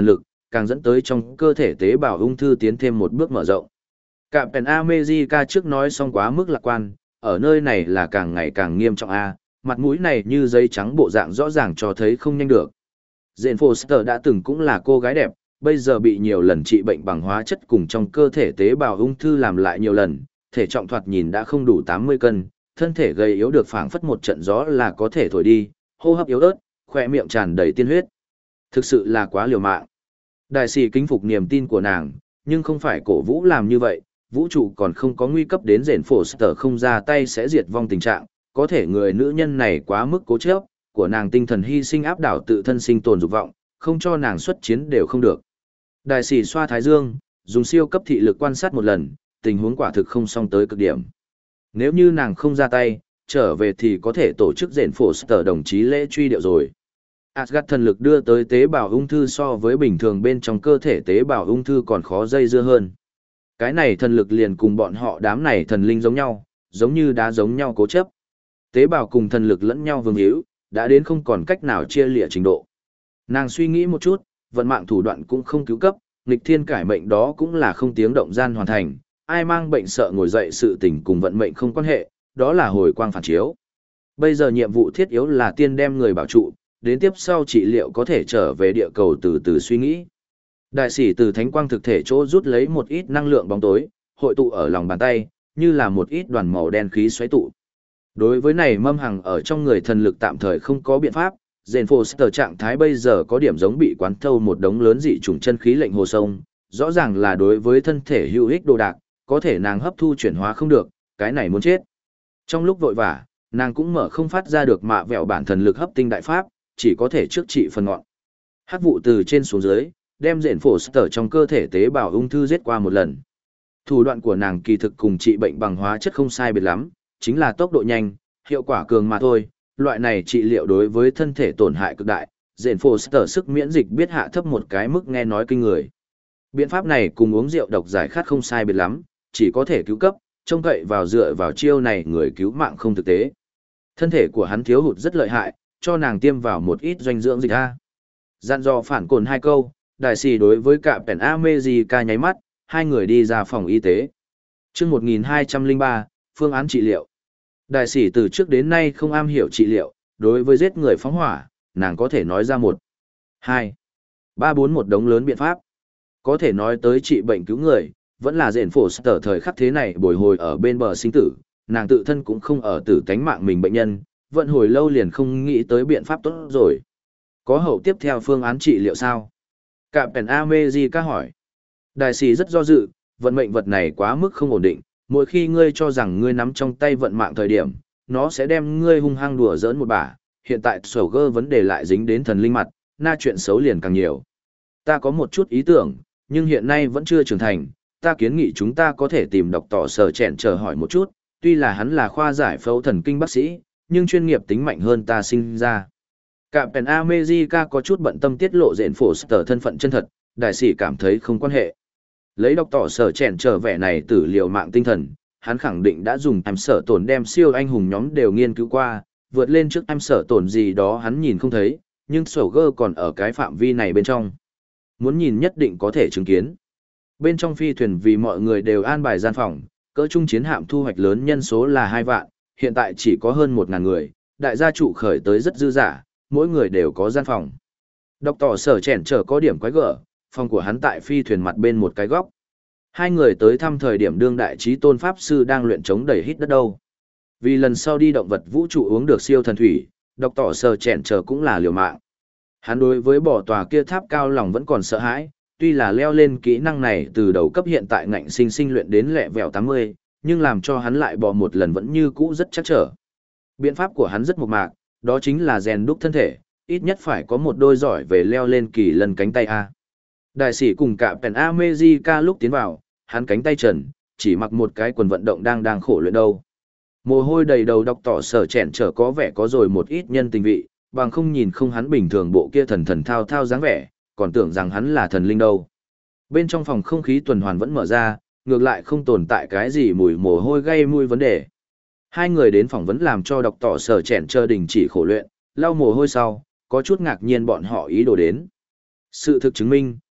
càng dẫn tới trong cơ thể tế bào ung thư tiến thêm một bước mở rộng. Captain America trước nói xong quá mức lạc quan, ở nơi này là càng ngày càng nghiêm trọng a, mặt mũi này như giấy trắng bộ dạng rõ ràng cho thấy không nhanh được. Jane Foster đã từng cũng là cô gái đẹp, bây giờ bị nhiều lần trị bệnh bằng hóa chất cùng trong cơ thể tế bào ung thư làm lại nhiều lần, thể trọng thoạt nhìn đã không đủ tám mươi cân, thân thể gầy yếu được phảng phất một trận gió là có thể thổi đi, hô hấp yếu ớt, khỏe miệng tràn đầy tiên huyết. Thực sự là quá liều mạng. Đại sĩ kính phục niềm tin của nàng, nhưng không phải cổ vũ làm như vậy, vũ trụ còn không có nguy cấp đến Jane Foster không ra tay sẽ diệt vong tình trạng, có thể người nữ nhân này quá mức cố chấp, của nàng tinh thần hy sinh áp đảo tự thân sinh tồn dục vọng, không cho nàng xuất chiến đều không được. Đại sĩ xoa thái dương, dùng siêu cấp thị lực quan sát một lần, tình huống quả thực không song tới cực điểm. Nếu như nàng không ra tay, trở về thì có thể tổ chức Jane Foster đồng chí lễ truy điệu rồi. Asgard thần lực đưa tới tế bào ung thư so với bình thường bên trong cơ thể tế bào ung thư còn khó dây dưa hơn. Cái này thần lực liền cùng bọn họ đám này thần linh giống nhau, giống như đá giống nhau cố chấp. Tế bào cùng thần lực lẫn nhau vương hữu, đã đến không còn cách nào chia lịa trình độ. Nàng suy nghĩ một chút, vận mạng thủ đoạn cũng không cứu cấp, nghịch thiên cải mệnh đó cũng là không tiếng động gian hoàn thành, ai mang bệnh sợ ngồi dậy sự tình cùng vận mệnh không quan hệ, đó là hồi quang phản chiếu. Bây giờ nhiệm vụ thiết yếu là tiên đem người bảo trụ, đến tiếp sau trị liệu có thể trở về địa cầu từ từ suy nghĩ. Đại sĩ từ thánh quang thực thể chỗ rút lấy một ít năng lượng bóng tối, hội tụ ở lòng bàn tay, như là một ít đoàn màu đen khí xoáy tụ. Đối với này mâm hằng ở trong người thần lực tạm thời không có biện pháp, Jane Foster trạng thái bây giờ có điểm giống bị quán thâu một đống lớn dị chủng chân khí lệnh hồ sông, rõ ràng là đối với thân thể hữu ích đồ đạc, có thể nàng hấp thu chuyển hóa không được, cái này muốn chết. Trong lúc vội vã, nàng cũng mở không phát ra được mạ vẹo bản thần lực hấp tinh đại pháp, chỉ có thể trước trị phần ngọn. Hắc vụ từ trên xuống dưới, đem Jane Foster trong cơ thể tế bào ung thư giết qua một lần. Thủ đoạn của nàng kỳ thực cùng trị bệnh bằng hóa chất không sai biệt lắm, chính là tốc độ nhanh, hiệu quả cường mà thôi. Loại này trị liệu đối với thân thể tổn hại cực đại, Jane Foster sức miễn dịch biết hạ thấp một cái mức nghe nói kinh người. Biện pháp này cùng uống rượu độc giải khát không sai biệt lắm, chỉ có thể cứu cấp, trông cậy vào dựa vào chiêu này người cứu mạng không thực tế. Thân thể của hắn thiếu hụt rất lợi hại, cho nàng tiêm vào một ít dinh dưỡng dịch a. Dặn dò phản cồn hai câu, đại sĩ đối với Captain America nháy mắt, hai người đi ra phòng y tế. Chương một nghìn hai trăm lẻ ba, phương án trị liệu. Đại sĩ từ trước đến nay không am hiểu trị liệu, đối với giết người phóng hỏa, nàng có thể nói ra một, hai, ba bốn một đống lớn biện pháp. Có thể nói tới trị bệnh cứu người, vẫn là Jane Foster thời khắc thế này bồi hồi ở bên bờ sinh tử, nàng tự thân cũng không ở tử tánh mạng mình bệnh nhân, vận hồi lâu liền không nghĩ tới biện pháp tốt rồi. Có hậu tiếp theo phương án trị liệu sao? Captain America hỏi. Đại sĩ rất do dự, vận mệnh vật này quá mức không ổn định, mỗi khi ngươi cho rằng ngươi nắm trong tay vận mạng thời điểm, nó sẽ đem ngươi hung hăng đùa giỡn một bả, hiện tại sầu gơ vấn đề lại dính đến thần linh mặt, na chuyện xấu liền càng nhiều. Ta có một chút ý tưởng, nhưng hiện nay vẫn chưa trưởng thành, ta kiến nghị chúng ta có thể tìm đọc tỏ sở chẹn chờ hỏi một chút, tuy là hắn là khoa giải phẫu thần kinh bác sĩ, nhưng chuyên nghiệp tính mạnh hơn ta sinh ra. Captain America có chút bận tâm tiết lộ Jane Foster thân phận chân thật, đại sĩ cảm thấy không quan hệ. Lấy đọc tỏ sở chèn trở vẻ này tử liều mạng tinh thần, hắn khẳng định đã dùng em sở tổn đem siêu anh hùng nhóm đều nghiên cứu qua, vượt lên trước em sở tổn gì đó hắn nhìn không thấy, nhưng sổ gơ còn ở cái phạm vi này bên trong. Muốn nhìn nhất định có thể chứng kiến. Bên trong phi thuyền vì mọi người đều an bài gian phòng, cỡ trung chiến hạm thu hoạch lớn nhân số là hai vạn, hiện tại chỉ có hơn một ngàn người, đại gia trụ khởi tới rất dư giả, mỗi người đều có gian phòng. Đọc tỏ sở chèn trở có điểm quái gở, phòng của hắn tại phi thuyền mặt bên một cái góc. Hai người tới thăm thời điểm đương đại trí tôn pháp sư đang luyện chống đẩy hít đất đâu. Vì lần sau đi động vật vũ trụ uống được siêu thần thủy, đọc tỏ sở chèn trở cũng là liều mạng. Hắn đối với bỏ tòa kia tháp cao lòng vẫn còn sợ hãi, tuy là leo lên kỹ năng này từ đầu cấp hiện tại ngạnh sinh sinh luyện đến lẹ vẹo tám mươi, nhưng làm cho hắn lại bỏ một lần vẫn như cũ rất chắc trở. Biện pháp của hắn rất mộc mạc, đó chính là rèn đúc thân thể, ít nhất phải có một đôi giỏi về leo lên kỳ lần cánh tay A. Đại sĩ cùng cả Pen America lúc tiến vào, hắn cánh tay trần, chỉ mặc một cái quần vận động đang đang khổ luyện đâu. Mồ hôi đầy đầu đọc tỏ sở chèn trở có vẻ có rồi một ít nhân tình vị, bằng không nhìn không hắn bình thường bộ kia thần thần thao thao dáng vẻ, còn tưởng rằng hắn là thần linh đâu. Bên trong phòng không khí tuần hoàn vẫn mở ra, ngược lại không tồn tại cái gì mùi mồ hôi gây mùi vấn đề. Hai người đến phỏng vấn làm cho đọc tỏ sở chèn chờ đình chỉ khổ luyện, lau mồ hôi sau, có chút ngạc nhiên bọn họ ý đồ đến. Sự thực chứng minh,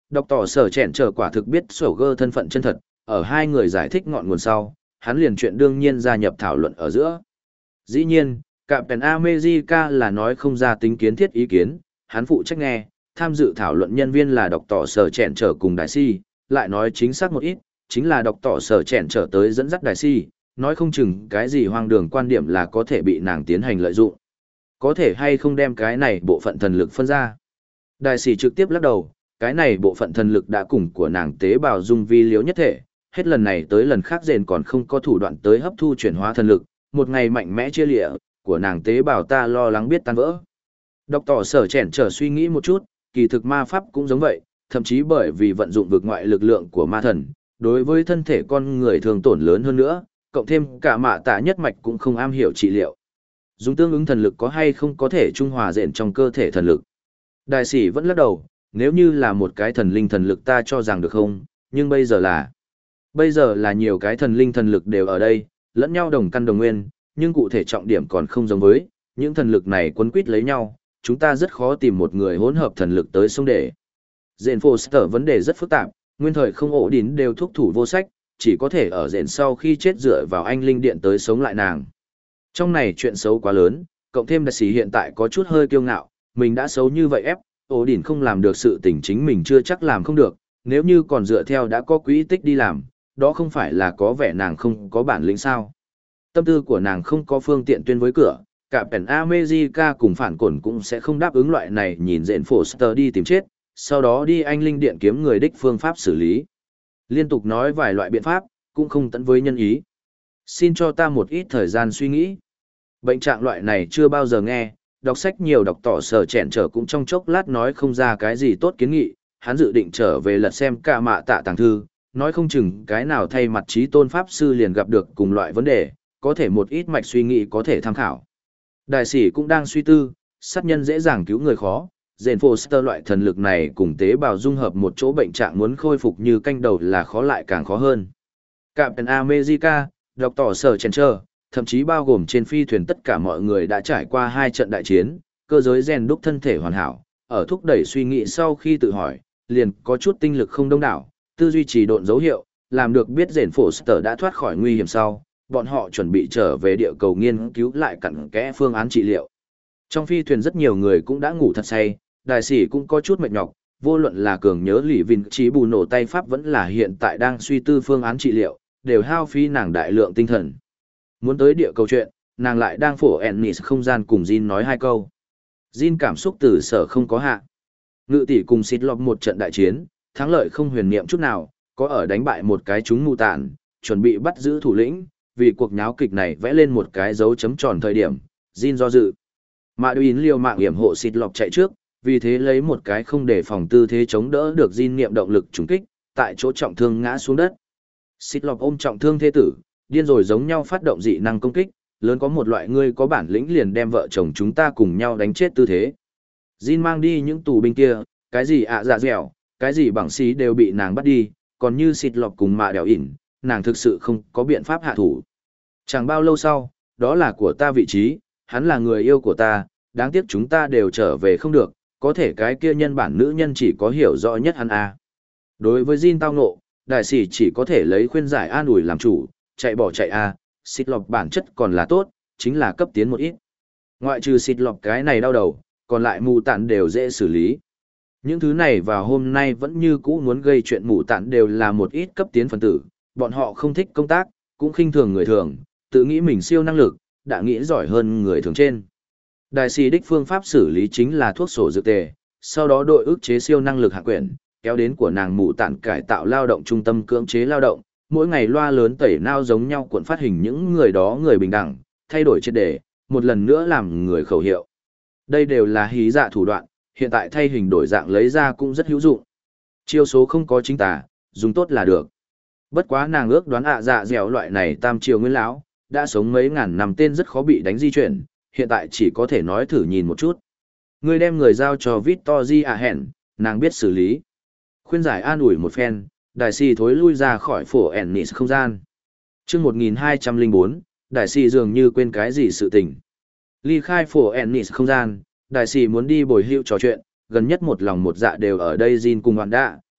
đọc tỏ sở chẹn trở quả thực biết sổ gơ thân phận chân thật, ở hai người giải thích ngọn nguồn sau, hắn liền chuyện đương nhiên gia nhập thảo luận ở giữa. Dĩ nhiên, Captain America là nói không ra tính kiến thiết ý kiến, hắn phụ trách nghe, tham dự thảo luận nhân viên là đọc tỏ sở chẹn trở cùng đại si, lại nói chính xác một ít, chính là đọc tỏ sở chẹn trở tới dẫn dắt đại si, nói không chừng cái gì hoang đường quan điểm là có thể bị nàng tiến hành lợi dụng. Có thể hay không đem cái này bộ phận thần lực phân ra. Đại sĩ trực tiếp lắc đầu, cái này bộ phận thần lực đã cùng của nàng tế bào dung vi liếu nhất thể, hết lần này tới lần khác rền còn không có thủ đoạn tới hấp thu chuyển hóa thần lực, một ngày mạnh mẽ chia lịa, của nàng tế bào ta lo lắng biết tan vỡ. Đọc tỏ sở chèn trở suy nghĩ một chút, kỳ thực ma pháp cũng giống vậy, thậm chí bởi vì vận dụng vực ngoại lực lượng của ma thần, đối với thân thể con người thường tổn lớn hơn nữa, cộng thêm cả mạ tạ nhất mạch cũng không am hiểu trị liệu. Dùng tương ứng thần lực có hay không có thể trung hòa rện trong cơ thể thần lực. Đại sĩ vẫn lắc đầu, nếu như là một cái thần linh thần lực ta cho rằng được không, nhưng bây giờ là... Bây giờ là nhiều cái thần linh thần lực đều ở đây, lẫn nhau đồng căn đồng nguyên, nhưng cụ thể trọng điểm còn không giống với, những thần lực này quấn quýt lấy nhau, chúng ta rất khó tìm một người hỗn hợp thần lực tới sông để. Rện Foster vấn đề rất phức tạp, nguyên thời không ổ đín đều thúc thủ vô sách, chỉ có thể ở rện sau khi chết dựa vào anh linh điện tới sống lại nàng. Trong này chuyện xấu quá lớn, cộng thêm đại sĩ hiện tại có chút hơi kiêu ngạo, mình đã xấu như vậy ép, ổ đỉnh không làm được sự tình chính mình chưa chắc làm không được, nếu như còn dựa theo đã có quỹ tích đi làm, đó không phải là có vẻ nàng không có bản lĩnh sao. Tâm tư của nàng không có phương tiện tuyên với cửa, cả Pen America cùng phản cổn cũng sẽ không đáp ứng loại này nhìn dện Foster đi tìm chết, sau đó đi anh linh điện kiếm người đích phương pháp xử lý. Liên tục nói vài loại biện pháp, cũng không tận với nhân ý. Xin cho ta một ít thời gian suy nghĩ. Bệnh trạng loại này chưa bao giờ nghe, đọc sách nhiều đọc tỏ sở chẹn trở cũng trong chốc lát nói không ra cái gì tốt kiến nghị, hắn dự định trở về lật xem cả mạ tạ tàng thư, nói không chừng cái nào thay mặt trí tôn pháp sư liền gặp được cùng loại vấn đề, có thể một ít mạch suy nghĩ có thể tham khảo. Đại sĩ cũng đang suy tư, sát nhân dễ dàng cứu người khó, Jane Foster loại thần lực này cùng tế bào dung hợp một chỗ bệnh trạng muốn khôi phục như canh đầu là khó lại càng khó hơn. Captain America, đọc tỏ sở chèn trơ, thậm chí bao gồm trên phi thuyền tất cả mọi người đã trải qua hai trận đại chiến, cơ giới rèn đúc thân thể hoàn hảo, ở thúc đẩy suy nghĩ sau khi tự hỏi, liền có chút tinh lực không đông đảo, tư duy trì độn dấu hiệu, làm được biết Jane Foster đã thoát khỏi nguy hiểm sau, bọn họ chuẩn bị trở về địa cầu nghiên cứu lại cặn kẽ phương án trị liệu. Trong phi thuyền rất nhiều người cũng đã ngủ thật say, đại sĩ cũng có chút mệt nhọc, vô luận là cường nhớ lì vinh trí bù nổ tay pháp vẫn là hiện tại đang suy tư phương án trị liệu, đều hao phí nàng đại lượng tinh thần. Muốn tới địa cầu chuyện, nàng lại đang phổ Ennis không gian cùng Jin nói hai câu. Jin cảm xúc từ sở không có hạ. Ngự tỷ cùng xịt lọc một trận đại chiến, thắng lợi không huyền niệm chút nào, có ở đánh bại một cái chúng mù tản, chuẩn bị bắt giữ thủ lĩnh, vì cuộc nháo kịch này vẽ lên một cái dấu chấm tròn thời điểm, Jin do dự. Mạ Đuyin liều mạng hiểm hộ xịt lọc chạy trước, vì thế lấy một cái không để phòng tư thế chống đỡ được Jin niệm động lực trùng kích, tại chỗ trọng thương ngã xuống đất. Xịt lọc ôm trọng thương thế tử, điên rồi giống nhau phát động dị năng công kích, lớn có một loại ngươi có bản lĩnh liền đem vợ chồng chúng ta cùng nhau đánh chết tư thế. Jin mang đi những tù binh kia, cái gì ạ dạ dẻo, cái gì bằng xí đều bị nàng bắt đi, còn như xịt lọc cùng mạ đèo ỉn, nàng thực sự không có biện pháp hạ thủ. Chẳng bao lâu sau, đó là của ta vị trí, hắn là người yêu của ta, đáng tiếc chúng ta đều trở về không được, có thể cái kia nhân bản nữ nhân chỉ có hiểu rõ nhất hắn à. Đối với Jin tao ngộ, đại sĩ chỉ có thể lấy khuyên giải an ủi làm chủ, chạy bỏ chạy à, xịt lọc bản chất còn là tốt, chính là cấp tiến một ít. Ngoại trừ xịt lọc cái này đau đầu, còn lại mù tản đều dễ xử lý. Những thứ này vào hôm nay vẫn như cũ muốn gây chuyện mù tản đều là một ít cấp tiến phần tử, bọn họ không thích công tác, cũng khinh thường người thường, tự nghĩ mình siêu năng lực, đã nghĩ giỏi hơn người thường trên. Đại sĩ đích phương pháp xử lý chính là thuốc sổ dược tề, sau đó đội ức chế siêu năng lực hạ quyển, kéo đến của nàng mù tản cải tạo lao động trung tâm cưỡng chế lao động, mỗi ngày loa lớn tẩy nao giống nhau cuộn phát hình những người đó người bình đẳng, thay đổi triệt đề, một lần nữa làm người khẩu hiệu. Đây đều là hí dạ thủ đoạn, hiện tại thay hình đổi dạng lấy ra cũng rất hữu dụng. Chiêu số không có chính tả, dùng tốt là được. Bất quá nàng ước đoán ạ dạ dẻo loại này tam triều nguyên lão, đã sống mấy ngàn năm tên rất khó bị đánh di chuyển, hiện tại chỉ có thể nói thử nhìn một chút. Người đem người giao cho Victory à hẹn, nàng biết xử lý. Khuyên giải an ủi một phen, đại sĩ thối lui ra khỏi phổ Ennis không gian. Trước một nghìn hai trăm lẻ bốn, đại sĩ dường như quên cái gì sự tình. Ly khai phổ Ennis không gian, đại sĩ muốn đi bồi hưu trò chuyện, gần nhất một lòng một dạ đều ở đây Jin cùng Hoàn Đạ,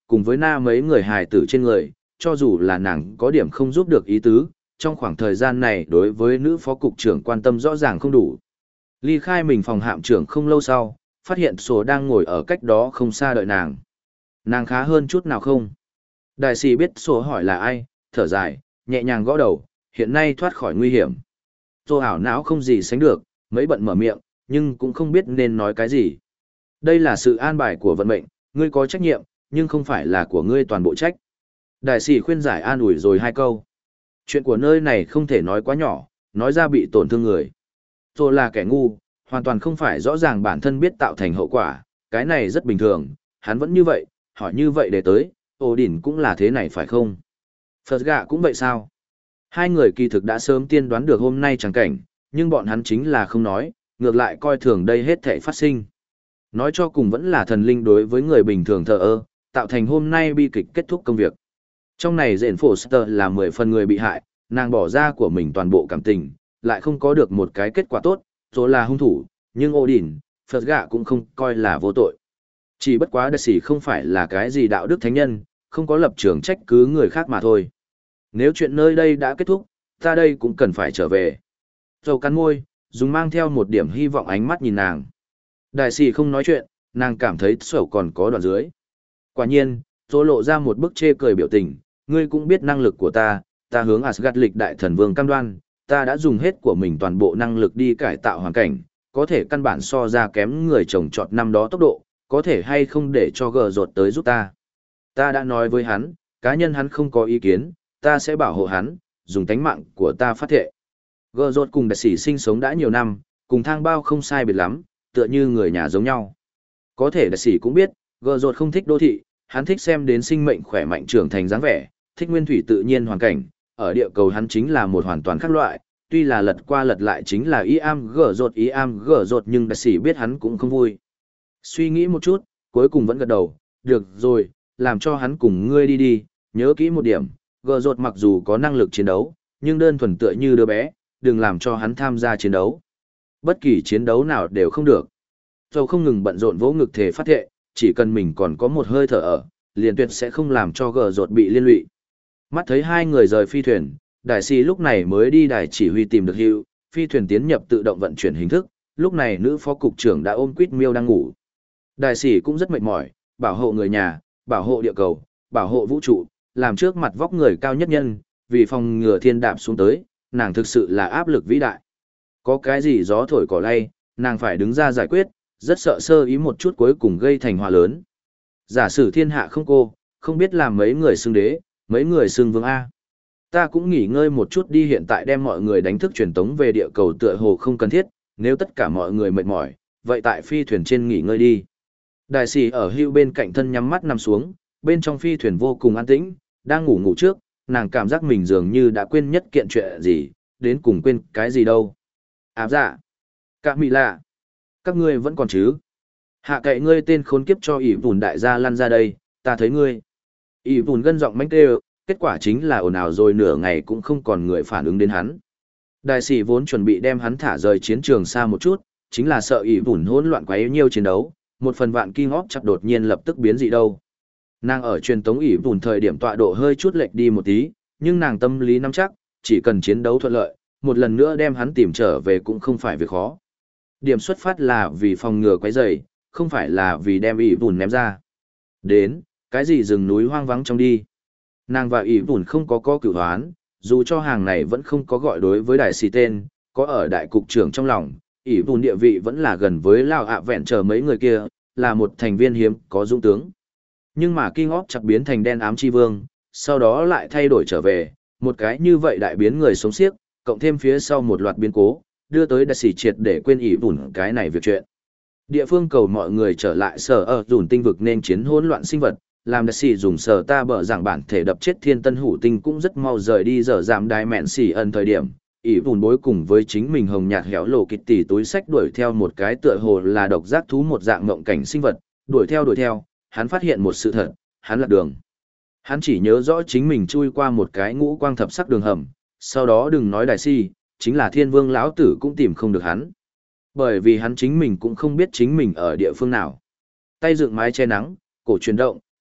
cùng với na mấy người hài tử trên người, cho dù là nàng có điểm không giúp được ý tứ, trong khoảng thời gian này đối với nữ phó cục trưởng quan tâm rõ ràng không đủ. Ly khai mình phòng hạm trưởng không lâu sau, phát hiện sổ đang ngồi ở cách đó không xa đợi nàng. Nàng khá hơn chút nào không? Đại sĩ biết sổ hỏi là ai, thở dài, nhẹ nhàng gõ đầu, hiện nay thoát khỏi nguy hiểm. Sổ ảo não không gì sánh được, mấy bận mở miệng, nhưng cũng không biết nên nói cái gì. Đây là sự an bài của vận mệnh, ngươi có trách nhiệm, nhưng không phải là của ngươi toàn bộ trách. Đại sĩ khuyên giải an ủi rồi hai câu. Chuyện của nơi này không thể nói quá nhỏ, nói ra bị tổn thương người. Tôi là kẻ ngu, hoàn toàn không phải rõ ràng bản thân biết tạo thành hậu quả, cái này rất bình thường, hắn vẫn như vậy, hỏi như vậy để tới, ổ đỉnh cũng là thế này phải không? Phật gạ cũng vậy sao? Hai người kỳ thực đã sớm tiên đoán được hôm nay chẳng cảnh, nhưng bọn hắn chính là không nói, ngược lại coi thường đây hết thể phát sinh. Nói cho cùng vẫn là thần linh đối với người bình thường thờ ơ, tạo thành hôm nay bi kịch kết thúc công việc. Trong này Dện Foster là mười phần người bị hại, nàng bỏ ra của mình toàn bộ cảm tình, lại không có được một cái kết quả tốt, rồi là hung thủ, nhưng Odin, Phật gạ cũng không coi là vô tội. Chỉ bất quá Đại sĩ không phải là cái gì đạo đức thánh nhân, không có lập trường trách cứ người khác mà thôi. Nếu chuyện nơi đây đã kết thúc, ta đây cũng cần phải trở về. Dầu cắn môi, dùng mang theo một điểm hy vọng ánh mắt nhìn nàng. Đại sĩ không nói chuyện, nàng cảm thấy sầu còn có đoạn dưới. Quả nhiên, Dô lộ ra một bức chê cười biểu tình, ngươi cũng biết năng lực của ta, ta hướng Asgard lịch đại thần vương cam đoan, ta đã dùng hết của mình toàn bộ năng lực đi cải tạo hoàn cảnh, có thể căn bản so ra kém người trồng trọt năm đó tốc độ, có thể hay không để cho gờ rột tới giúp ta. Ta đã nói với hắn, cá nhân hắn không có ý kiến, ta sẽ bảo hộ hắn, dùng tánh mạng của ta phát thệ. Gờ rột cùng đại sĩ sinh sống đã nhiều năm, cùng thang bao không sai biệt lắm, tựa như người nhà giống nhau. Có thể đại sĩ cũng biết, gờ rột không thích đô thị, hắn thích xem đến sinh mệnh khỏe mạnh trưởng thành dáng vẻ, thích nguyên thủy tự nhiên hoàn cảnh, ở địa cầu hắn chính là một hoàn toàn khác loại, tuy là lật qua lật lại chính là y am gở rột y am gở rột nhưng đại sĩ biết hắn cũng không vui. Suy nghĩ một chút, cuối cùng vẫn gật đầu, được rồi, làm cho hắn cùng ngươi đi đi, nhớ kỹ một điểm, gở rột mặc dù có năng lực chiến đấu, nhưng đơn thuần tựa như đứa bé, đừng làm cho hắn tham gia chiến đấu. Bất kỳ chiến đấu nào đều không được. Dầu không ngừng bận rộn vỗ ngực thể phát thệ, chỉ cần mình còn có một hơi thở ở, liền tuyệt sẽ không làm cho gở rột bị liên lụy. Mắt thấy hai người rời phi thuyền, đại sĩ lúc này mới đi đài chỉ huy tìm được Hugh, phi thuyền tiến nhập tự động vận chuyển hình thức, lúc này nữ phó cục trưởng đã ôm Quýt Miêu đang ngủ. Đại sĩ cũng rất mệt mỏi, bảo hộ người nhà, bảo hộ địa cầu, bảo hộ vũ trụ, làm trước mặt vóc người cao nhất nhân, vì phòng ngừa thiên đạp xuống tới, nàng thực sự là áp lực vĩ đại. Có cái gì gió thổi cỏ lay, nàng phải đứng ra giải quyết, rất sợ sơ ý một chút cuối cùng gây thành họa lớn. Giả sử thiên hạ không cô, không biết làm mấy người xưng đế, mấy người xưng vương A. Ta cũng nghỉ ngơi một chút đi, hiện tại đem mọi người đánh thức truyền tống về địa cầu tựa hồ không cần thiết, nếu tất cả mọi người mệt mỏi, vậy tại phi thuyền trên nghỉ ngơi đi. Đại sĩ ở Hugh bên cạnh thân nhắm mắt nằm xuống, bên trong phi thuyền vô cùng an tĩnh, đang ngủ ngủ trước, nàng cảm giác mình dường như đã quên nhất kiện chuyện gì, đến cùng quên cái gì đâu. Áp dạ, cả mị lạ, các ngươi vẫn còn chứ. Hạ cậy ngươi tên khốn kiếp cho ỷ vùn đại gia lăn ra đây, ta thấy ngươi. ỷ vùn gân giọng mánh kêu, kết quả chính là ồn ào rồi nửa ngày cũng không còn người phản ứng đến hắn. Đại sĩ vốn chuẩn bị đem hắn thả rời chiến trường xa một chút, chính là sợ ỷ vùn hỗn loạn quá nhiêu chiến đấu, một phần vạn kinh óp chặt đột nhiên lập tức biến dị đâu. Nàng ở truyền tống ỷ vùn thời điểm tọa độ hơi chút lệch đi một tí, nhưng nàng tâm lý nắm chắc, chỉ cần chiến đấu thuận lợi, một lần nữa đem hắn tìm trở về cũng không phải việc khó. Điểm xuất phát là vì phòng ngừa quấy rầy, không phải là vì đem ỷ vùn ném ra. Đến, cái gì rừng núi hoang vắng trong đi. Nàng và ỷ vùn không có có cửu hoán, dù cho hàng này vẫn không có gọi đối với đại sĩ tên, có ở đại cục trưởng trong lòng, ỷ vùn địa vị vẫn là gần với Lao ạ vẹn chờ mấy người kia, là một thành viên hiếm có dũng tướng. Nhưng mà King of chặt biến thành đen ám chi vương, sau đó lại thay đổi trở về, một cái như vậy đại biến người sống xiếc, cộng thêm phía sau một loạt biến cố, đưa tới đại sĩ triệt để quên ỷ vùn cái này việc chuyện. Địa phương cầu mọi người trở lại sở ở dùn tinh vực nên chiến hỗn loạn sinh vật, làm đại sĩ dùng sở ta bở giảng bản thể đập chết thiên tân hủ tinh cũng rất mau rời đi giờ giảm đai mẹn xỉ ẩn thời điểm. ỷ vùn bối cùng với chính mình hồng nhạt héo lộ kịch tỷ túi sách đuổi theo một cái tựa hồ là độc giác thú một dạng ngộng cảnh sinh vật, đuổi theo đuổi theo, hắn phát hiện một sự thật, hắn lạc đường. Hắn chỉ nhớ rõ chính mình chui qua một cái ngũ quang thập sắc đường hầm, sau đó đừng nói đại si, chính là thiên vương lão tử cũng tìm không được hắn. Bởi vì hắn chính mình cũng không biết chính mình ở địa phương nào. Tay dựng mái che nắng, cổ chuyển động,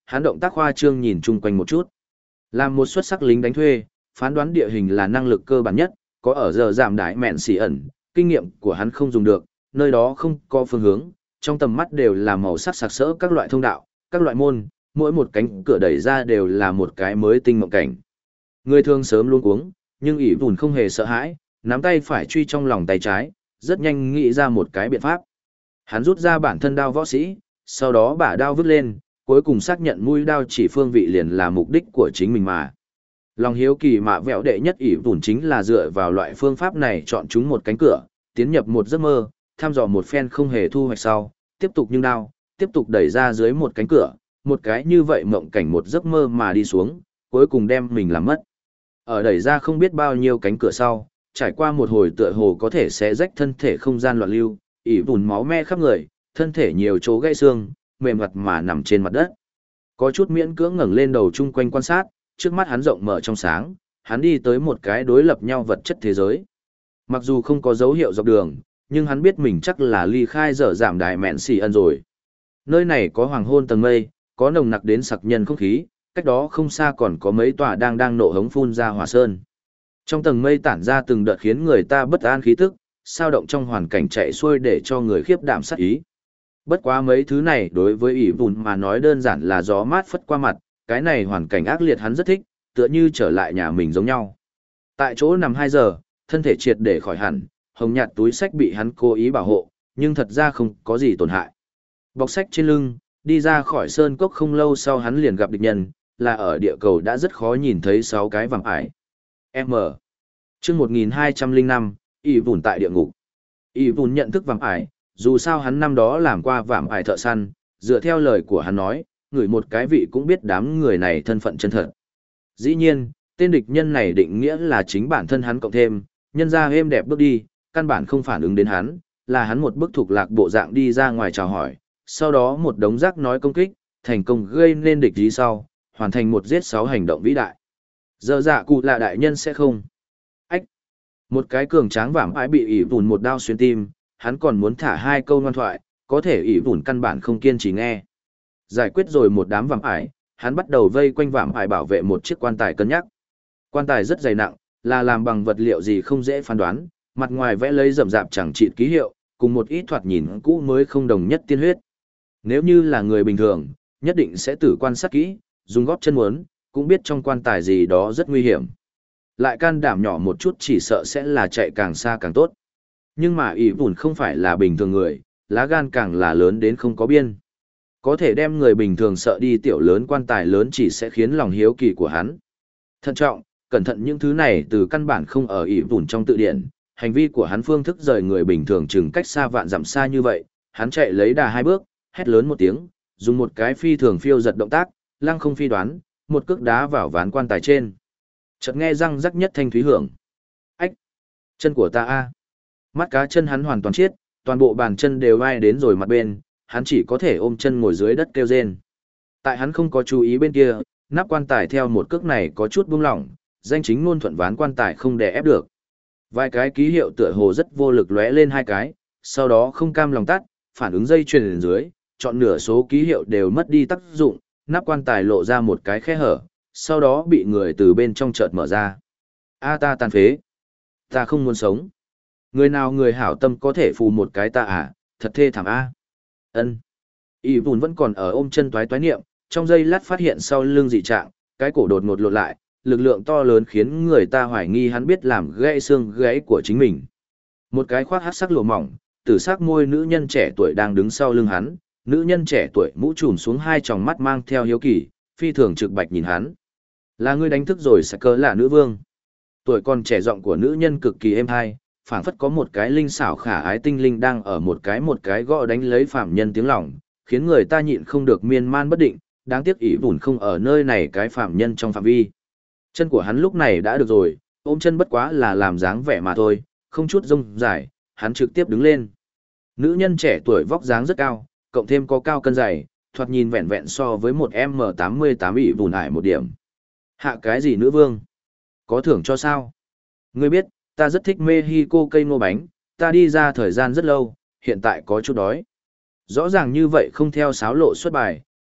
hắn động tác khoa trương nhìn chung quanh một chút. Làm một xuất sắc lính đánh thuê, phán đoán địa hình là năng lực cơ bản nhất, có ở giờ giảm đại mẹn xỉ ẩn, kinh nghiệm của hắn không dùng được, nơi đó không có phương hướng, trong tầm mắt đều là màu sắc sặc sỡ các loại thông đạo, các loại môn, mỗi một cánh cửa đẩy ra đều là một cái mới tinh mộng cảnh. Người thường sớm luôn cuống, nhưng ỷ vùn không hề sợ hãi, nắm tay phải truy trong lòng tay trái, rất nhanh nghĩ ra một cái biện pháp. Hắn rút ra bản thân đao võ sĩ, sau đó bả đao vứt lên, cuối cùng xác nhận mũi đao chỉ phương vị liền là mục đích của chính mình mà. Lòng hiếu kỳ mạ vẹo đệ nhất ỷ vùn chính là dựa vào loại phương pháp này chọn chúng một cánh cửa, tiến nhập một giấc mơ, thăm dò một phen không hề thu hoạch sau, tiếp tục nhưng đao, tiếp tục đẩy ra dưới một cánh cửa, một cái như vậy mộng cảnh một giấc mơ mà đi xuống, cuối cùng đem mình làm mất. Ở đẩy ra không biết bao nhiêu cánh cửa sau, trải qua một hồi tựa hồ có thể xé rách thân thể không gian loạn lưu, ỉ vùn máu me khắp người, thân thể nhiều chỗ gãy xương, mềm mặt mà nằm trên mặt đất. Có chút miễn cưỡng ngẩng lên đầu chung quanh quan sát, trước mắt hắn rộng mở trong sáng, hắn đi tới một cái đối lập nhau vật chất thế giới. Mặc dù không có dấu hiệu dọc đường, nhưng hắn biết mình chắc là ly khai dở giảm đại mẹn xì ân rồi. Nơi này có hoàng hôn tầng mây, có nồng nặc đến sặc nhân không khí, cách đó không xa còn có mấy tòa đang đang nổ hống phun ra hỏa sơn. Trong tầng mây tản ra từng đợt khiến người ta bất an khí tức, sao động trong hoàn cảnh chạy xuôi để cho người khiếp đảm sát ý. Bất quá mấy thứ này đối với ỷ vùn mà nói đơn giản là gió mát phất qua mặt, cái này hoàn cảnh ác liệt hắn rất thích, tựa như trở lại nhà mình giống nhau. Tại chỗ nằm hai giờ, thân thể triệt để khỏi hẳn, hồng nhạt túi sách bị hắn cố ý bảo hộ, nhưng thật ra không có gì tổn hại. Bọc sách trên lưng, đi ra khỏi sơn cốc không lâu sau hắn liền gặp địch nhân, là ở địa cầu đã rất khó nhìn thấy sáu cái vạm ải. M. Chương một nghìn hai trăm lẻ năm, ỷ vùn tại địa ngục. ỷ vùn nhận thức vạm ải, dù sao hắn năm đó làm qua vạm ải thợ săn, dựa theo lời của hắn nói, người một cái vị cũng biết đám người này thân phận chân thật. Dĩ nhiên, tên địch nhân này định nghĩa là chính bản thân hắn cộng thêm, nhân ra êm đẹp bước đi, căn bản không phản ứng đến hắn, là hắn một bức thuộc lạc bộ dạng đi ra ngoài chào hỏi, sau đó một đống rác nói công kích, thành công gây nên địch ý sau, hoàn thành một giết sáu hành động vĩ đại. Giờ dạ cụ là đại nhân sẽ không. Ách! Một cái cường tráng vảm ái bị ỷ vùn một đao xuyên tim, hắn còn muốn thả hai câu ngoan thoại, có thể ỷ vùn căn bản không kiên trì nghe. Giải quyết rồi một đám vảm ải, hắn bắt đầu vây quanh vảm ải bảo vệ một chiếc quan tài cân nhắc. Quan tài rất dày nặng, là làm bằng vật liệu gì không dễ phán đoán, mặt ngoài vẽ lấy rậm rạp chẳng chịt ký hiệu, cùng một ít thoạt nhìn cũ mới không đồng nhất tiên huyết. Nếu như là người bình thường, nhất định sẽ tử quan sát kỹ, dùng góp chân muốn, cũng biết trong quan tài gì đó rất nguy hiểm. Lại can đảm nhỏ một chút chỉ sợ sẽ là chạy càng xa càng tốt. Nhưng mà ỷ vùn không phải là bình thường người, lá gan càng là lớn đến không có biên. Có thể đem người bình thường sợ đi tiểu lớn quan tài lớn chỉ sẽ khiến lòng hiếu kỳ của hắn. Thận trọng, cẩn thận những thứ này từ căn bản không ở ỷ vùn trong tự điển, hành vi của hắn phương thức rời người bình thường chừng cách xa vạn dặm xa như vậy, hắn chạy lấy đà hai bước, hét lớn một tiếng, dùng một cái phi thường phiêu giật động tác, lăng không phi đoán, một cước đá vào ván quan tài trên. Chợt nghe răng rắc nhất thanh thúy hưởng. Ách! Chân của ta a! Mắt cá chân hắn hoàn toàn chết, toàn bộ bàn chân đều vai đến rồi mặt bên, hắn chỉ có thể ôm chân ngồi dưới đất kêu rên. Tại hắn không có chú ý bên kia, nắp quan tài theo một cước này có chút buông lỏng, danh chính ngôn thuận ván quan tài không đè ép được. Vài cái ký hiệu tựa hồ rất vô lực lóe lên hai cái, sau đó không cam lòng tắt, phản ứng dây chuyền lên dưới, chọn nửa số ký hiệu đều mất đi tác dụng, nắp quan tài lộ ra một cái khe hở, sau đó bị người từ bên trong chợt mở ra. A ta tàn phế. Ta không muốn sống. Người nào người hảo tâm có thể phù một cái ta à, thật thê thảm a. Ân. Y Vùn vẫn còn ở ôm chân toái toái niệm, trong giây lát phát hiện sau lưng dị trạng, cái cổ đột ngột lột lại, lực lượng to lớn khiến người ta hoài nghi hắn biết làm gãy xương gãy của chính mình. Một cái khoác hắc sắc lụa mỏng, tử sắc môi nữ nhân trẻ tuổi đang đứng sau lưng hắn, nữ nhân trẻ tuổi mũ trùm xuống hai tròng mắt mang theo hiếu kỳ, phi thường trực bạch nhìn hắn. Là ngươi đánh thức rồi sẽ cớ là nữ vương. Tuổi còn trẻ giọng của nữ nhân cực kỳ êm hai, phảng phất có một cái linh xảo khả ái tinh linh đang ở một cái một cái gõ đánh lấy phạm nhân tiếng lòng, khiến người ta nhịn không được miên man bất định, đáng tiếc ỷ vùn không ở nơi này cái phạm nhân trong phạm vi. Chân của hắn lúc này đã được rồi, ôm chân bất quá là làm dáng vẻ mà thôi, không chút rông dài, hắn trực tiếp đứng lên. Nữ nhân trẻ tuổi vóc dáng rất cao, cộng thêm có cao cân dày, thoạt nhìn vẹn vẹn so với một em em tám mươi tám ỷ vùn ải một điểm. Hạ cái gì nữ vương? Có thưởng cho sao? Ngươi biết, ta rất thích Mexico cây ngô bánh, ta đi ra thời gian rất lâu, hiện tại có chút đói. Rõ ràng như vậy không theo sáo lộ xuất bài,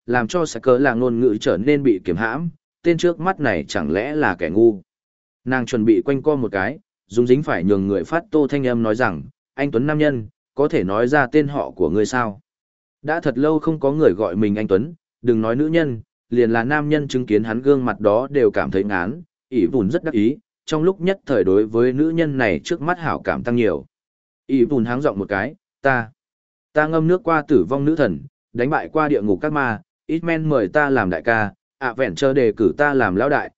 làm cho sạc cỡ là ngôn ngữ trở nên bị kiềm hãm, tên trước mắt này chẳng lẽ là kẻ ngu. Nàng chuẩn bị quanh co một cái, dùng dính phải nhường người phát tô thanh âm nói rằng, anh Tuấn nam nhân, có thể nói ra tên họ của ngươi sao? Đã thật lâu không có người gọi mình anh Tuấn, đừng nói nữ nhân, liền là nam nhân chứng kiến hắn gương mặt đó đều cảm thấy ngán, ỷ vùn rất đắc ý, trong lúc nhất thời đối với nữ nhân này trước mắt hảo cảm tăng nhiều. ỷ vùn háng giọng một cái, ta, ta ngâm nước qua tử vong nữ thần, đánh bại qua địa ngục các ma, ít men mời ta làm đại ca, ạ vẹn chờ đề cử ta làm lão đại,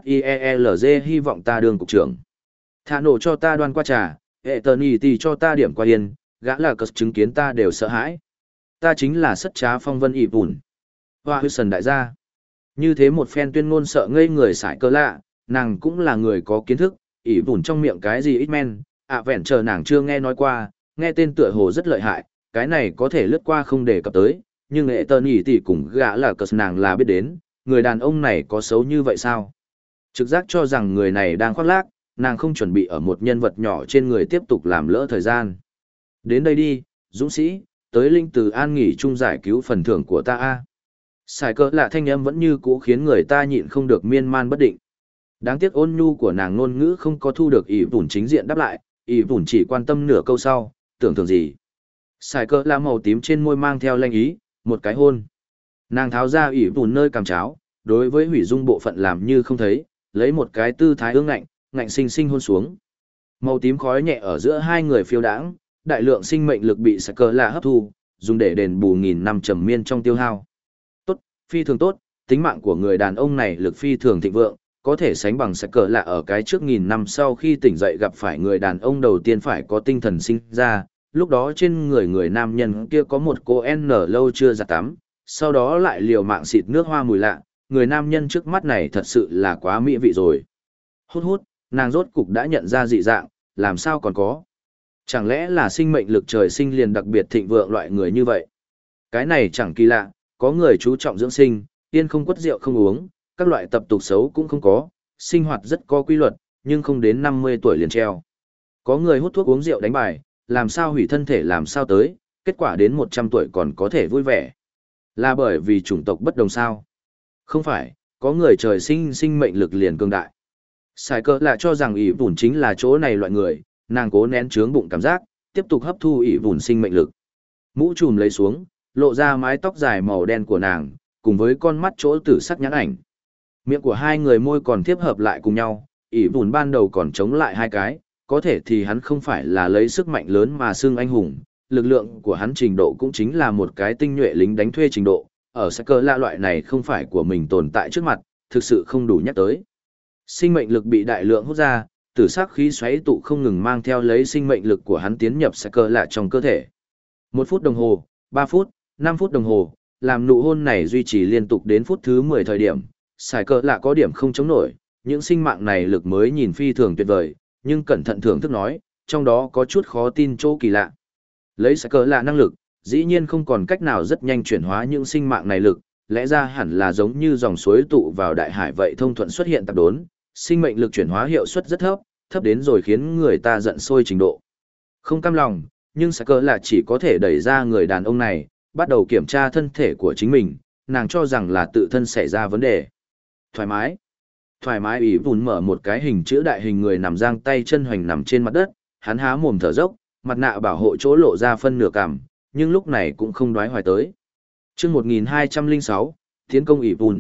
SHIELZ hy vọng ta đương cục trưởng. Thả nổ cho ta đoan qua trà, hệ tờ nì tì cho ta điểm qua yên, gã là cất chứng kiến ta đều sợ hãi. Ta chính là sất trá phong vân ỷ vùn. Hoa hư sần đại gia. Như thế một phen tuyên ngôn sợ ngây người sải cơ lạ, nàng cũng là người có kiến thức, ỷ vùn trong miệng cái gì ít men, ạ vẹn chờ nàng chưa nghe nói qua, nghe tên tựa hồ rất lợi hại, cái này có thể lướt qua không đề cập tới, nhưng hệ tờ nì tì cùng gã là cất nàng là biết đến, người đàn ông này có xấu như vậy sao? Trực giác cho rằng người này đang khoác lác, nàng không chuẩn bị ở một nhân vật nhỏ trên người tiếp tục làm lỡ thời gian. Đến đây đi, dũng sĩ, tới linh từ an nghỉ chung giải cứu phần thưởng của ta a. Sải cỡ lạ thanh âm vẫn như cũ khiến người ta nhịn không được miên man bất định. Đáng tiếc ôn nhu của nàng ngôn ngữ không có thu được ỷ vùn chính diện đáp lại, ỷ vùn chỉ quan tâm nửa câu sau, tưởng tượng gì. Sải cỡ lạ màu tím trên môi mang theo lanh ý, một cái hôn. Nàng tháo ra ỷ vùn nơi cằm cháo, đối với hủy dung bộ phận làm như không thấy, lấy một cái tư thái ương ngạnh, ngạnh sinh sinh hôn xuống. Màu tím khói nhẹ ở giữa hai người phiêu đãng, đại lượng sinh mệnh lực bị sạc cờ lạ hấp thu, dùng để đền bù nghìn năm trầm miên trong tiêu hao. Tốt, phi thường tốt, tính mạng của người đàn ông này lực phi thường thịnh vượng, có thể sánh bằng sạc cờ lạ ở cái trước nghìn năm sau khi tỉnh dậy gặp phải người đàn ông đầu tiên phải có tinh thần sinh ra, lúc đó trên người người nam nhân kia có một cô N lâu chưa giặt tắm, sau đó lại liều mạng xịt nước hoa mùi lạ, người nam nhân trước mắt này thật sự là quá mỹ vị rồi. Hút hút, nàng rốt cục đã nhận ra dị dạng, làm sao còn có. Chẳng lẽ là sinh mệnh lực trời sinh liền đặc biệt thịnh vượng loại người như vậy? Cái này chẳng kỳ lạ, có người chú trọng dưỡng sinh, tiên không quất rượu không uống, các loại tập tục xấu cũng không có, sinh hoạt rất có quy luật, nhưng không đến năm mươi tuổi liền treo. Có người hút thuốc uống rượu đánh bài, làm sao hủy thân thể làm sao tới, kết quả đến một trăm tuổi còn có thể vui vẻ. Là bởi vì chủng tộc bất đồng sao? Không phải, có người trời sinh sinh mệnh lực liền cường đại. Sải cỡ là cho rằng ỷ vùn chính là chỗ này loại người, nàng cố nén trướng bụng cảm giác, tiếp tục hấp thu ỷ vùn sinh mệnh lực. Mũ trùm lấy xuống, lộ ra mái tóc dài màu đen của nàng, cùng với con mắt chỗ tử sắc nhãn ảnh. Miệng của hai người môi còn tiếp hợp lại cùng nhau, ỷ vùn ban đầu còn chống lại hai cái, có thể thì hắn không phải là lấy sức mạnh lớn mà xưng anh hùng, lực lượng của hắn trình độ cũng chính là một cái tinh nhuệ lính đánh thuê trình độ, ở sắc cơ lạ loại này không phải của mình tồn tại trước mặt, thực sự không đủ nhắc tới. Sinh mệnh lực bị đại lượng hút ra, tử sắc khí xoáy tụ không ngừng mang theo lấy sinh mệnh lực của hắn tiến nhập sắc cơ lạ trong cơ thể. Một phút đồng hồ, ba phút, năm phút đồng hồ, làm nụ hôn này duy trì liên tục đến phút thứ mười thời điểm, sải cơ lạ có điểm không chống nổi, những sinh mạng này lực mới nhìn phi thường tuyệt vời, nhưng cẩn thận thưởng thức nói, trong đó có chút khó tin chỗ kỳ lạ. Lấy sải cơ lạ năng lực, dĩ nhiên không còn cách nào rất nhanh chuyển hóa những sinh mạng này lực, lẽ ra hẳn là giống như dòng suối tụ vào đại hải vậy thông thuận xuất hiện tạp đốn, sinh mệnh lực chuyển hóa hiệu suất rất thấp, thấp đến rồi khiến người ta giận sôi trình độ. Không cam lòng, nhưng sải cơ là chỉ có thể đẩy ra người đàn ông này, bắt đầu kiểm tra thân thể của chính mình, nàng cho rằng là tự thân xảy ra vấn đề. Thoải mái. Thoải mái ỷ vùn mở một cái hình chữ đại hình người nằm giang tay chân hoành nằm trên mặt đất, hắn há mồm thở dốc, mặt nạ bảo hộ chỗ lộ ra phân nửa cằm, nhưng lúc này cũng không đoái hoài tới. Chương một nghìn hai trăm lẻ sáu, tiến công ỷ vùn.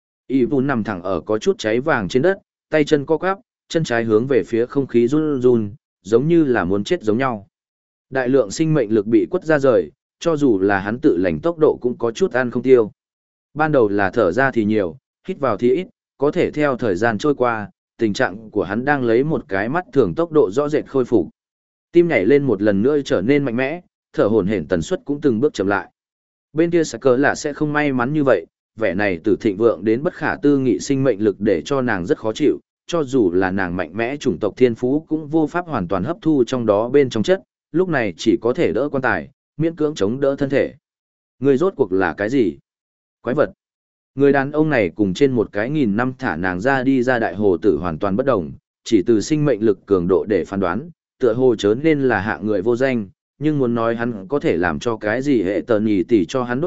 ỷ vùn nằm thẳng ở có chút cháy vàng trên đất, tay chân co quắp, chân trái hướng về phía không khí run run, giống như là muốn chết giống nhau. Đại lượng sinh mệnh lực bị quất ra rời, cho dù là hắn tự lành tốc độ cũng có chút ăn không tiêu. Ban đầu là thở ra thì nhiều, hít vào thì ít, có thể theo thời gian trôi qua, tình trạng của hắn đang lấy một cái mắt thường tốc độ rõ rệt khôi phục. Tim nhảy lên một lần nữa trở nên mạnh mẽ, thở hổn hển tần suất cũng từng bước chậm lại. Bên kia sạc cờ là sẽ không may mắn như vậy, vẻ này từ thịnh vượng đến bất khả tư nghị sinh mệnh lực để cho nàng rất khó chịu, cho dù là nàng mạnh mẽ chủng tộc thiên phú cũng vô pháp hoàn toàn hấp thu trong đó bên trong chất, lúc này chỉ có thể đỡ quan tài, miễn cưỡng chống đỡ thân thể. Người rốt cuộc là cái gì? Quái vật. Người đàn ông này cùng trên một cái nghìn năm thả nàng ra đi ra đại hồ tử hoàn toàn bất đồng, chỉ từ sinh mệnh lực cường độ để phán đoán, tựa hồ chớ nên là hạ người vô danh, nhưng muốn nói hắn có thể làm cho cái gì hệ tờ nhì tỷ cho hắn đốt thuốc,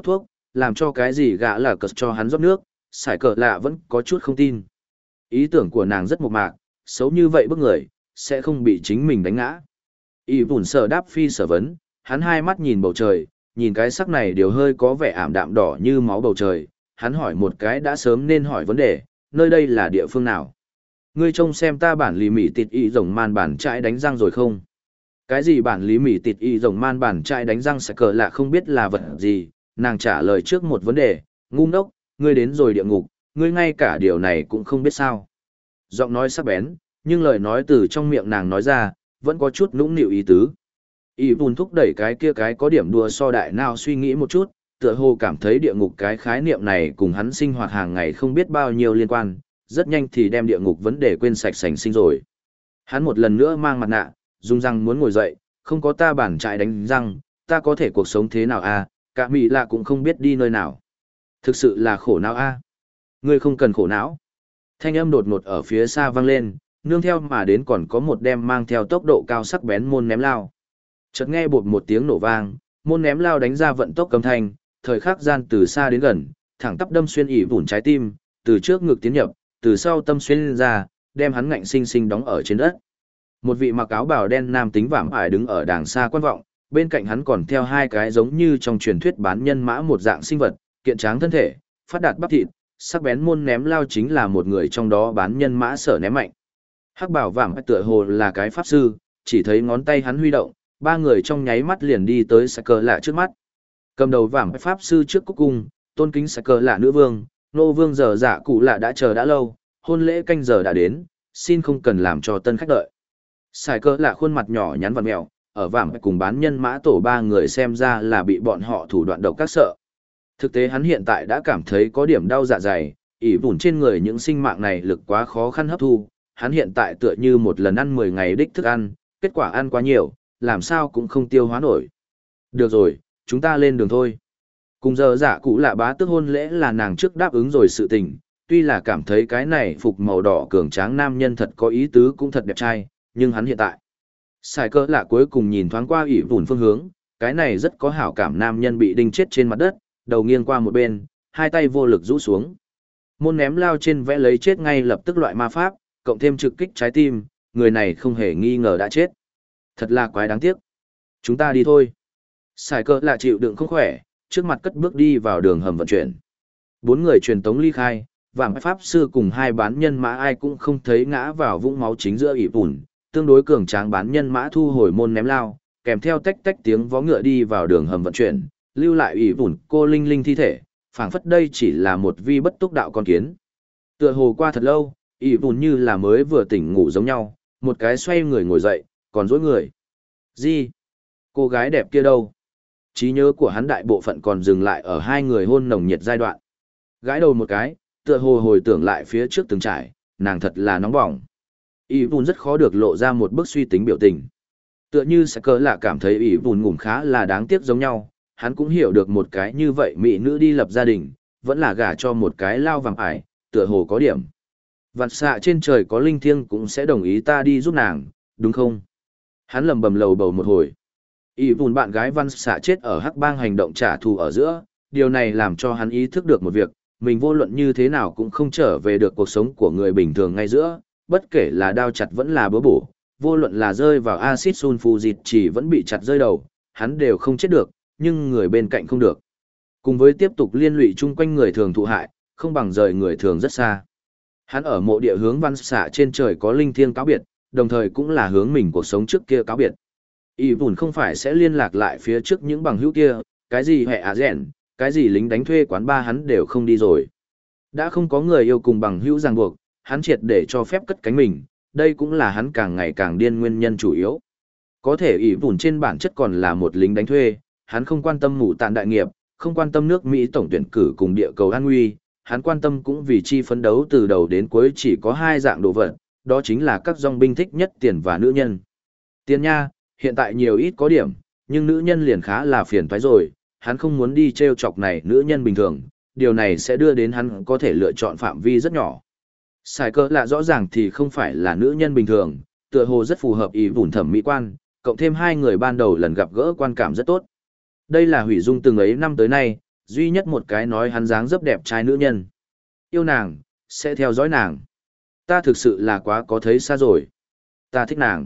làm cho cái gì gã là cờ cho hắn rót nước, sải cờ lạ vẫn có chút không tin. Ý tưởng của nàng rất mộc mạc, xấu như vậy bức người, sẽ không bị chính mình đánh ngã. Y bùn sở đáp phi sở vấn, hắn hai mắt nhìn bầu trời, nhìn cái sắc này đều hơi có vẻ ảm đạm đỏ như máu bầu trời, hắn hỏi một cái đã sớm nên hỏi vấn đề, nơi đây là địa phương nào? Ngươi trông xem ta bản lý mỉ tịt y rồng man bản trại đánh răng rồi không? Cái gì bản lý mỉ tịt y rồng man bản trại đánh răng sẽ cờ lạ không biết là vật gì, nàng trả lời trước một vấn đề, ngu ngốc, ngươi đến rồi địa ngục, ngươi ngay cả điều này cũng không biết sao. Giọng nói sắc bén, nhưng lời nói từ trong miệng nàng nói ra, vẫn có chút nũng nịu ý tứ. Y bùn thúc đẩy cái kia cái có điểm đùa so đại nào suy nghĩ một chút, tựa hồ cảm thấy địa ngục cái khái niệm này cùng hắn sinh hoạt hàng ngày không biết bao nhiêu liên quan, rất nhanh thì đem địa ngục vấn đề quên sạch sành sinh rồi. Hắn một lần nữa mang mặt nạ, dùng răng muốn ngồi dậy, không có ta bản trại đánh răng, ta có thể cuộc sống thế nào a? Cả mỹ lạ cũng không biết đi nơi nào. Thực sự là khổ não a. Ngươi không cần khổ não. Thanh âm đột ngột ở phía xa vang lên, nương theo mà đến còn có một đem mang theo tốc độ cao sắc bén môn ném lao. Chợt nghe bột một tiếng nổ vang, môn ném lao đánh ra vận tốc cầm thanh, thời khắc gian từ xa đến gần, thẳng tắp đâm xuyên ỉ vụn trái tim, từ trước ngực tiến nhập, từ sau tâm xuyên ra, đem hắn ngạnh sinh sinh đóng ở trên đất. Một vị mặc áo bào đen nam tính vạm ải đứng ở đàng xa quan vọng, bên cạnh hắn còn theo hai cái giống như trong truyền thuyết bán nhân mã một dạng sinh vật, kiện tráng thân thể, phát đạt bắp thịt, sắc bén môn ném lao chính là một người trong đó bán nhân mã sở ném mạnh. Hắc bảo vạm tựa hồ là cái pháp sư, chỉ thấy ngón tay hắn huy động, ba người trong nháy mắt liền đi tới sạc cờ lạ trước mắt. Cầm đầu vạm pháp sư trước cúc cung, tôn kính sạc cờ lạ nữ vương, nô vương giờ dạ cụ lạ đã chờ đã lâu, hôn lễ canh giờ đã đến, xin không cần làm cho tân khách đợi. Sài cờ lạ khuôn mặt nhỏ nhắn vặn mèo, ở vạm cùng bán nhân mã tổ ba người xem ra là bị bọn họ thủ đoạn độc các sợ. Thực tế hắn hiện tại đã cảm thấy có điểm đau dạ dày, ỉ vụn trên người những sinh mạng này lực quá khó khăn hấp thu, hắn hiện tại tựa như một lần ăn mười ngày đích thức ăn, kết quả ăn quá nhiều, làm sao cũng không tiêu hóa nổi. Được rồi, chúng ta lên đường thôi. Cùng giờ giả cụ lạ bá tước hôn lễ là nàng trước đáp ứng rồi sự tình, tuy là cảm thấy cái này phục màu đỏ cường tráng nam nhân thật có ý tứ cũng thật đẹp trai, nhưng hắn hiện tại. Sài cỡ lạ cuối cùng nhìn thoáng qua ỉ vụn phương hướng, cái này rất có hảo cảm nam nhân bị đinh chết trên mặt đất, đầu nghiêng qua một bên, hai tay vô lực rũ xuống. Môn ném lao trên vẽ lấy chết ngay lập tức loại ma pháp, cộng thêm trực kích trái tim, người này không hề nghi ngờ đã chết. Thật là quái đáng tiếc. Chúng ta đi thôi. Sài cỡ lạ chịu đựng không khỏe, trước mặt cất bước đi vào đường hầm vận chuyển. Bốn người truyền tống ly khai, vàng pháp sư cùng hai bán nhân mã ai cũng không thấy ngã vào vũng máu chính giữa ỉ vụn, tương đối cường tráng bán nhân mã thu hồi môn ném lao, kèm theo tách tách tiếng vó ngựa đi vào đường hầm vận chuyển, lưu lại ỉ vụn cô linh linh thi thể, phảng phất đây chỉ là một vi bất túc đạo con kiến. Tựa hồ qua thật lâu, ỉ vụn như là mới vừa tỉnh ngủ giống nhau, một cái xoay người ngồi dậy, còn dối người. Gì? Cô gái đẹp kia đâu? Trí nhớ của hắn đại bộ phận còn dừng lại ở hai người hôn nồng nhiệt giai đoạn. Gái đầu một cái, tựa hồ hồi tưởng lại phía trước từng trải, nàng thật là nóng bỏng. Y Vun rất khó được lộ ra một bức suy tính biểu tình. Tựa như sẽ cỡ lạ cảm thấy Y Vun ngủm khá là đáng tiếc giống nhau, hắn cũng hiểu được một cái như vậy mỹ nữ đi lập gia đình, vẫn là gả cho một cái lao vàng ải, tựa hồ có điểm. Vạn xạ trên trời có linh thiêng cũng sẽ đồng ý ta đi giúp nàng, đúng không? Hắn lầm bầm lầu bầu một hồi. Y Vun bạn gái Văn xạ chết ở hắc bang hành động trả thù ở giữa, điều này làm cho hắn ý thức được một việc, mình vô luận như thế nào cũng không trở về được cuộc sống của người bình thường ngay giữa, bất kể là đao chặt vẫn là búa bổ, vô luận là rơi vào axit sulfuric chỉ vẫn bị chặt rơi đầu, hắn đều không chết được, nhưng người bên cạnh không được. Cùng với tiếp tục liên lụy chung quanh người thường thụ hại, không bằng rời người thường rất xa. Hắn ở mộ địa hướng Văn xạ trên trời có linh thiêng cáo biệt, đồng thời cũng là hướng mình cuộc sống trước kia cáo biệt. Y Vun không phải sẽ liên lạc lại phía trước những bằng hữu kia, cái gì hệ á rèn, cái gì lính đánh thuê quán ba hắn đều không đi rồi. Đã không có người yêu cùng bằng hữu ràng buộc, hắn triệt để cho phép cất cánh mình, đây cũng là hắn càng ngày càng điên nguyên nhân chủ yếu. Có thể Y Vun trên bản chất còn là một lính đánh thuê, hắn không quan tâm mù tạn đại nghiệp, không quan tâm nước Mỹ tổng tuyển cử cùng địa cầu an nguy, hắn quan tâm cũng vì chi phấn đấu từ đầu đến cuối chỉ có hai dạng đồ vật, đó chính là các dòng binh thích nhất tiền và nữ nhân. Tiền nha, hiện tại nhiều ít có điểm, nhưng nữ nhân liền khá là phiền toái rồi, hắn không muốn đi treo chọc này nữ nhân bình thường, điều này sẽ đưa đến hắn có thể lựa chọn phạm vi rất nhỏ. Sài cơ lạ rõ ràng thì không phải là nữ nhân bình thường, tựa hồ rất phù hợp ý vùn thẩm mỹ quan, cộng thêm hai người ban đầu lần gặp gỡ quan cảm rất tốt. Đây là hủy dung từng ấy năm tới nay, Duy nhất một cái nói hắn dáng dấp đẹp trai nữ nhân. Yêu nàng, sẽ theo dõi nàng. Ta thực sự là quá có thấy xa rồi. Ta thích nàng.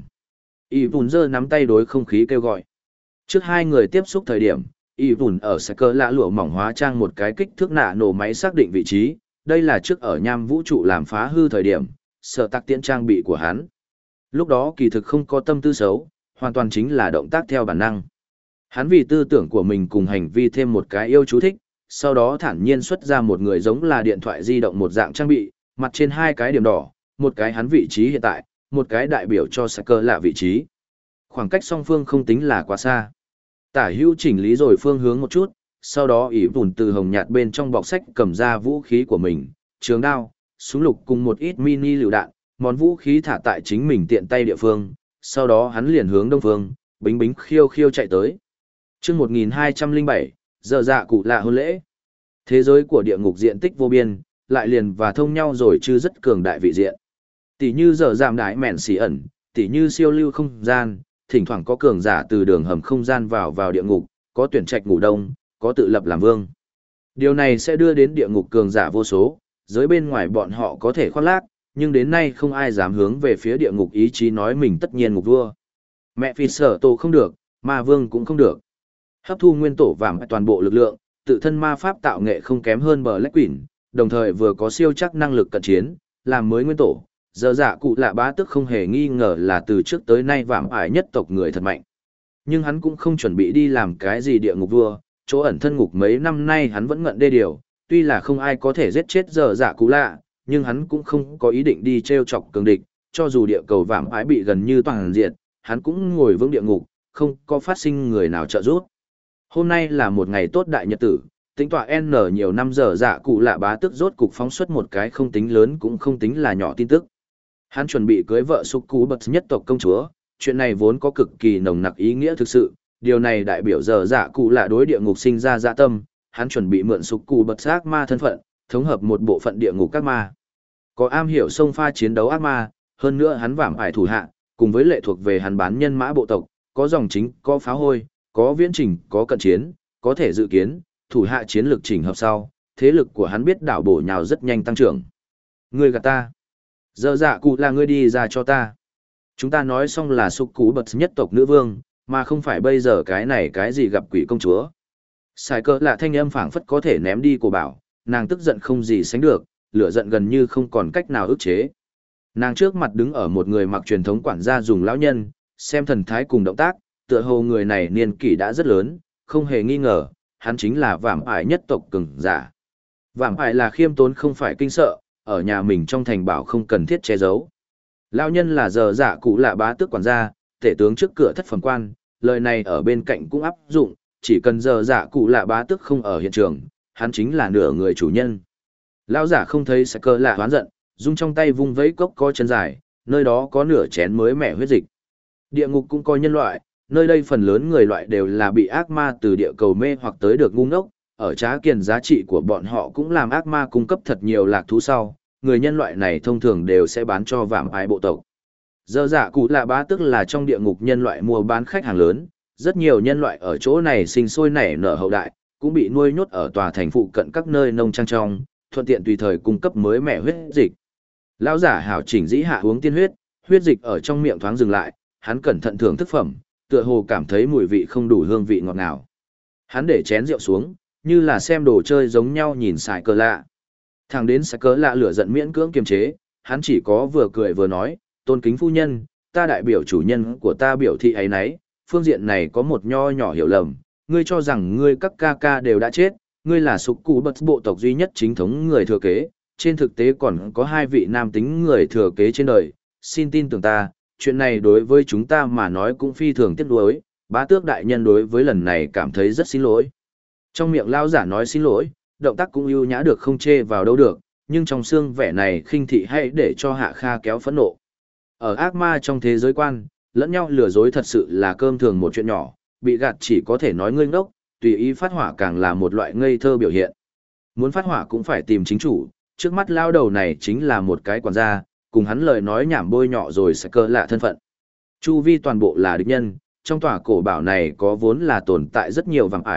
Y Vùn giơ nắm tay đối không khí kêu gọi. Trước hai người tiếp xúc thời điểm, Y Vùn ở sẽ cơ lạ lụa mỏng hóa trang một cái kích thước nạ nổ máy xác định vị trí. Đây là trước ở nham vũ trụ làm phá hư thời điểm, sở tạc tiễn trang bị của hắn. Lúc đó kỳ thực không có tâm tư xấu, hoàn toàn chính là động tác theo bản năng. Hắn vì tư tưởng của mình cùng hành vi thêm một cái yêu chú thích, sau đó thản nhiên xuất ra một người giống là điện thoại di động một dạng trang bị, mặt trên hai cái điểm đỏ, một cái hắn vị trí hiện tại, một cái đại biểu cho sẽ cơ lạ vị trí. Khoảng cách song phương không tính là quá xa. Tả hữu chỉnh lý rồi phương hướng một chút, sau đó ỉ vùn từ hồng nhạt bên trong bọc sách cầm ra vũ khí của mình, trường đao, súng lục cùng một ít mini lựu đạn, món vũ khí thả tại chính mình tiện tay địa phương, sau đó hắn liền hướng đông phương, bính bính khiêu khiêu chạy tới. Chương một nghìn hai trăm lẻ bảy, giờ dạ cụ lạ hôn lễ. Thế giới của địa ngục diện tích vô biên, lại liền và thông nhau rồi chứ rất cường đại vị diện. Tỷ như giờ giảm đái mẹn xỉ ẩn, tỷ như siêu lưu không gian, thỉnh thoảng có cường giả từ đường hầm không gian vào vào địa ngục, có tuyển trạch ngủ đông, có tự lập làm vương. Điều này sẽ đưa đến địa ngục cường giả vô số, giới bên ngoài bọn họ có thể khoác lác, nhưng đến nay không ai dám hướng về phía địa ngục ý chí nói mình tất nhiên ngục vua. Mẹ phi sở tổ không được, ma vương cũng không được. Hấp thu nguyên tổ vàng toàn bộ lực lượng, tự thân ma pháp tạo nghệ không kém hơn Black Queen, đồng thời vừa có siêu chắc năng lực cận chiến, làm mới nguyên tổ. Giờ dạ cụ lạ bá tức không hề nghi ngờ là từ trước tới nay vạm ải nhất tộc người thật mạnh. Nhưng hắn cũng không chuẩn bị đi làm cái gì địa ngục vua, chỗ ẩn thân ngục mấy năm nay hắn vẫn ngận đê điều, tuy là không ai có thể giết chết giờ dạ cụ lạ, nhưng hắn cũng không có ý định đi treo chọc cường địch, cho dù địa cầu vạm ải bị gần như toàn diện, hắn cũng ngồi vững địa ngục, không có phát sinh người nào trợ giúp. Hôm nay là một ngày tốt đại nhật tử, tính tọa N nhiều năm giờ dạ cụ lạ bá tức rốt cục phóng xuất một cái không tính lớn cũng không tính là nhỏ tin tức. Hắn chuẩn bị cưới vợ súc cú bật nhất tộc công chúa, chuyện này vốn có cực kỳ nồng nặc ý nghĩa thực sự, điều này đại biểu giờ dạ cụ lạ đối địa ngục sinh ra dạ tâm, hắn chuẩn bị mượn súc cú bật ác ma thân phận, thống hợp một bộ phận địa ngục các ma. Có am hiểu sông pha chiến đấu ác ma, hơn nữa hắn vảm ải thủ hạ, cùng với lệ thuộc về hắn bán nhân mã bộ tộc, có dòng chính, có phá hôi, có viễn trình, có cận chiến, có thể dự kiến, thủ hạ chiến lược chỉnh hợp sau, thế lực của hắn biết đảo bổ nhào rất nhanh tăng trưởng. Ngươi gạt ta. Giờ dạ cụ là ngươi đi ra cho ta. Chúng ta nói xong là súc cú bật nhất tộc nữ vương, mà không phải bây giờ cái này cái gì gặp quỷ công chúa. Sai cơ là thanh âm phảng phất có thể ném đi của bảo, nàng tức giận không gì sánh được, lửa giận gần như không còn cách nào ức chế. Nàng trước mặt đứng ở một người mặc truyền thống quản gia dùng lão nhân, xem thần thái cùng động tác, tựa hồ người này niên kỷ đã rất lớn, không hề nghi ngờ, hắn chính là vạm ải nhất tộc cường giả. Vạm ải là khiêm tốn không phải kinh sợ, ở nhà mình trong thành bảo không cần thiết che giấu. Lão nhân là giờ dạ cụ lạ bá tước quản gia, tể tướng trước cửa thất phẩm quan, lời này ở bên cạnh cũng áp dụng, chỉ cần giờ dạ cụ lạ bá tước không ở hiện trường, hắn chính là nửa người chủ nhân. Lão giả không thấy sẽ cơ lạ hoán giận, dung trong tay vung vẫy cốc có chân dài, nơi đó có nửa chén mới mẻ huyết dịch. Địa ngục cũng coi nhân loại, nơi đây phần lớn người loại đều là bị ác ma từ địa cầu mê hoặc tới được ngu ngốc, ở trá kiền giá trị của bọn họ cũng làm ác ma cung cấp thật nhiều lạc thú sau, người nhân loại này thông thường đều sẽ bán cho vạm ải bộ tộc. Giờ dạ cụ lạ bá tức là trong địa ngục nhân loại mua bán khách hàng lớn, rất nhiều nhân loại ở chỗ này sinh sôi nảy nở hậu đại, cũng bị nuôi nhốt ở tòa thành phụ cận các nơi nông trang trong, thuận tiện tùy thời cung cấp mới mẻ huyết dịch. Lão giả hảo chỉnh dĩ hạ uống tiên huyết, huyết dịch ở trong miệng thoáng dừng lại, hắn cẩn thận thưởng thức phẩm, tựa hồ cảm thấy mùi vị không đủ hương vị ngọt ngào. Hắn để chén rượu xuống, như là xem đồ chơi giống nhau nhìn xài cờ lạ. Thằng đến xài cờ lạ lửa giận miễn cưỡng kiềm chế, hắn chỉ có vừa cười vừa nói, tôn kính phu nhân, ta đại biểu chủ nhân của ta biểu thị ấy nấy, phương diện này có một nho nhỏ hiểu lầm, ngươi cho rằng ngươi các ca ca đều đã chết, ngươi là súc cụ bật bộ tộc duy nhất chính thống người thừa kế, trên thực tế còn có hai vị nam tính người thừa kế trên đời, xin tin tưởng ta, chuyện này đối với chúng ta mà nói cũng phi thường tiếc nuối, bá tước đại nhân đối với lần này cảm thấy rất xin lỗi. Trong miệng lao giả nói xin lỗi, động tác cũng ưu nhã được không chê vào đâu được, nhưng trong xương vẻ này khinh thị hay để cho Hạ Kha kéo phẫn nộ. Ở ác ma trong thế giới quan, lẫn nhau lừa dối thật sự là cơm thường một chuyện nhỏ, bị gạt chỉ có thể nói ngây ngốc, tùy ý phát hỏa càng là một loại ngây thơ biểu hiện. Muốn phát hỏa cũng phải tìm chính chủ, trước mắt lao đầu này chính là một cái quản gia, cùng hắn lời nói nhảm bôi nhọ rồi sẽ cơ lạ thân phận. Chu vi toàn bộ là địch nhân, trong tòa cổ bảo này có vốn là tồn tại rất nhiều vàng ải,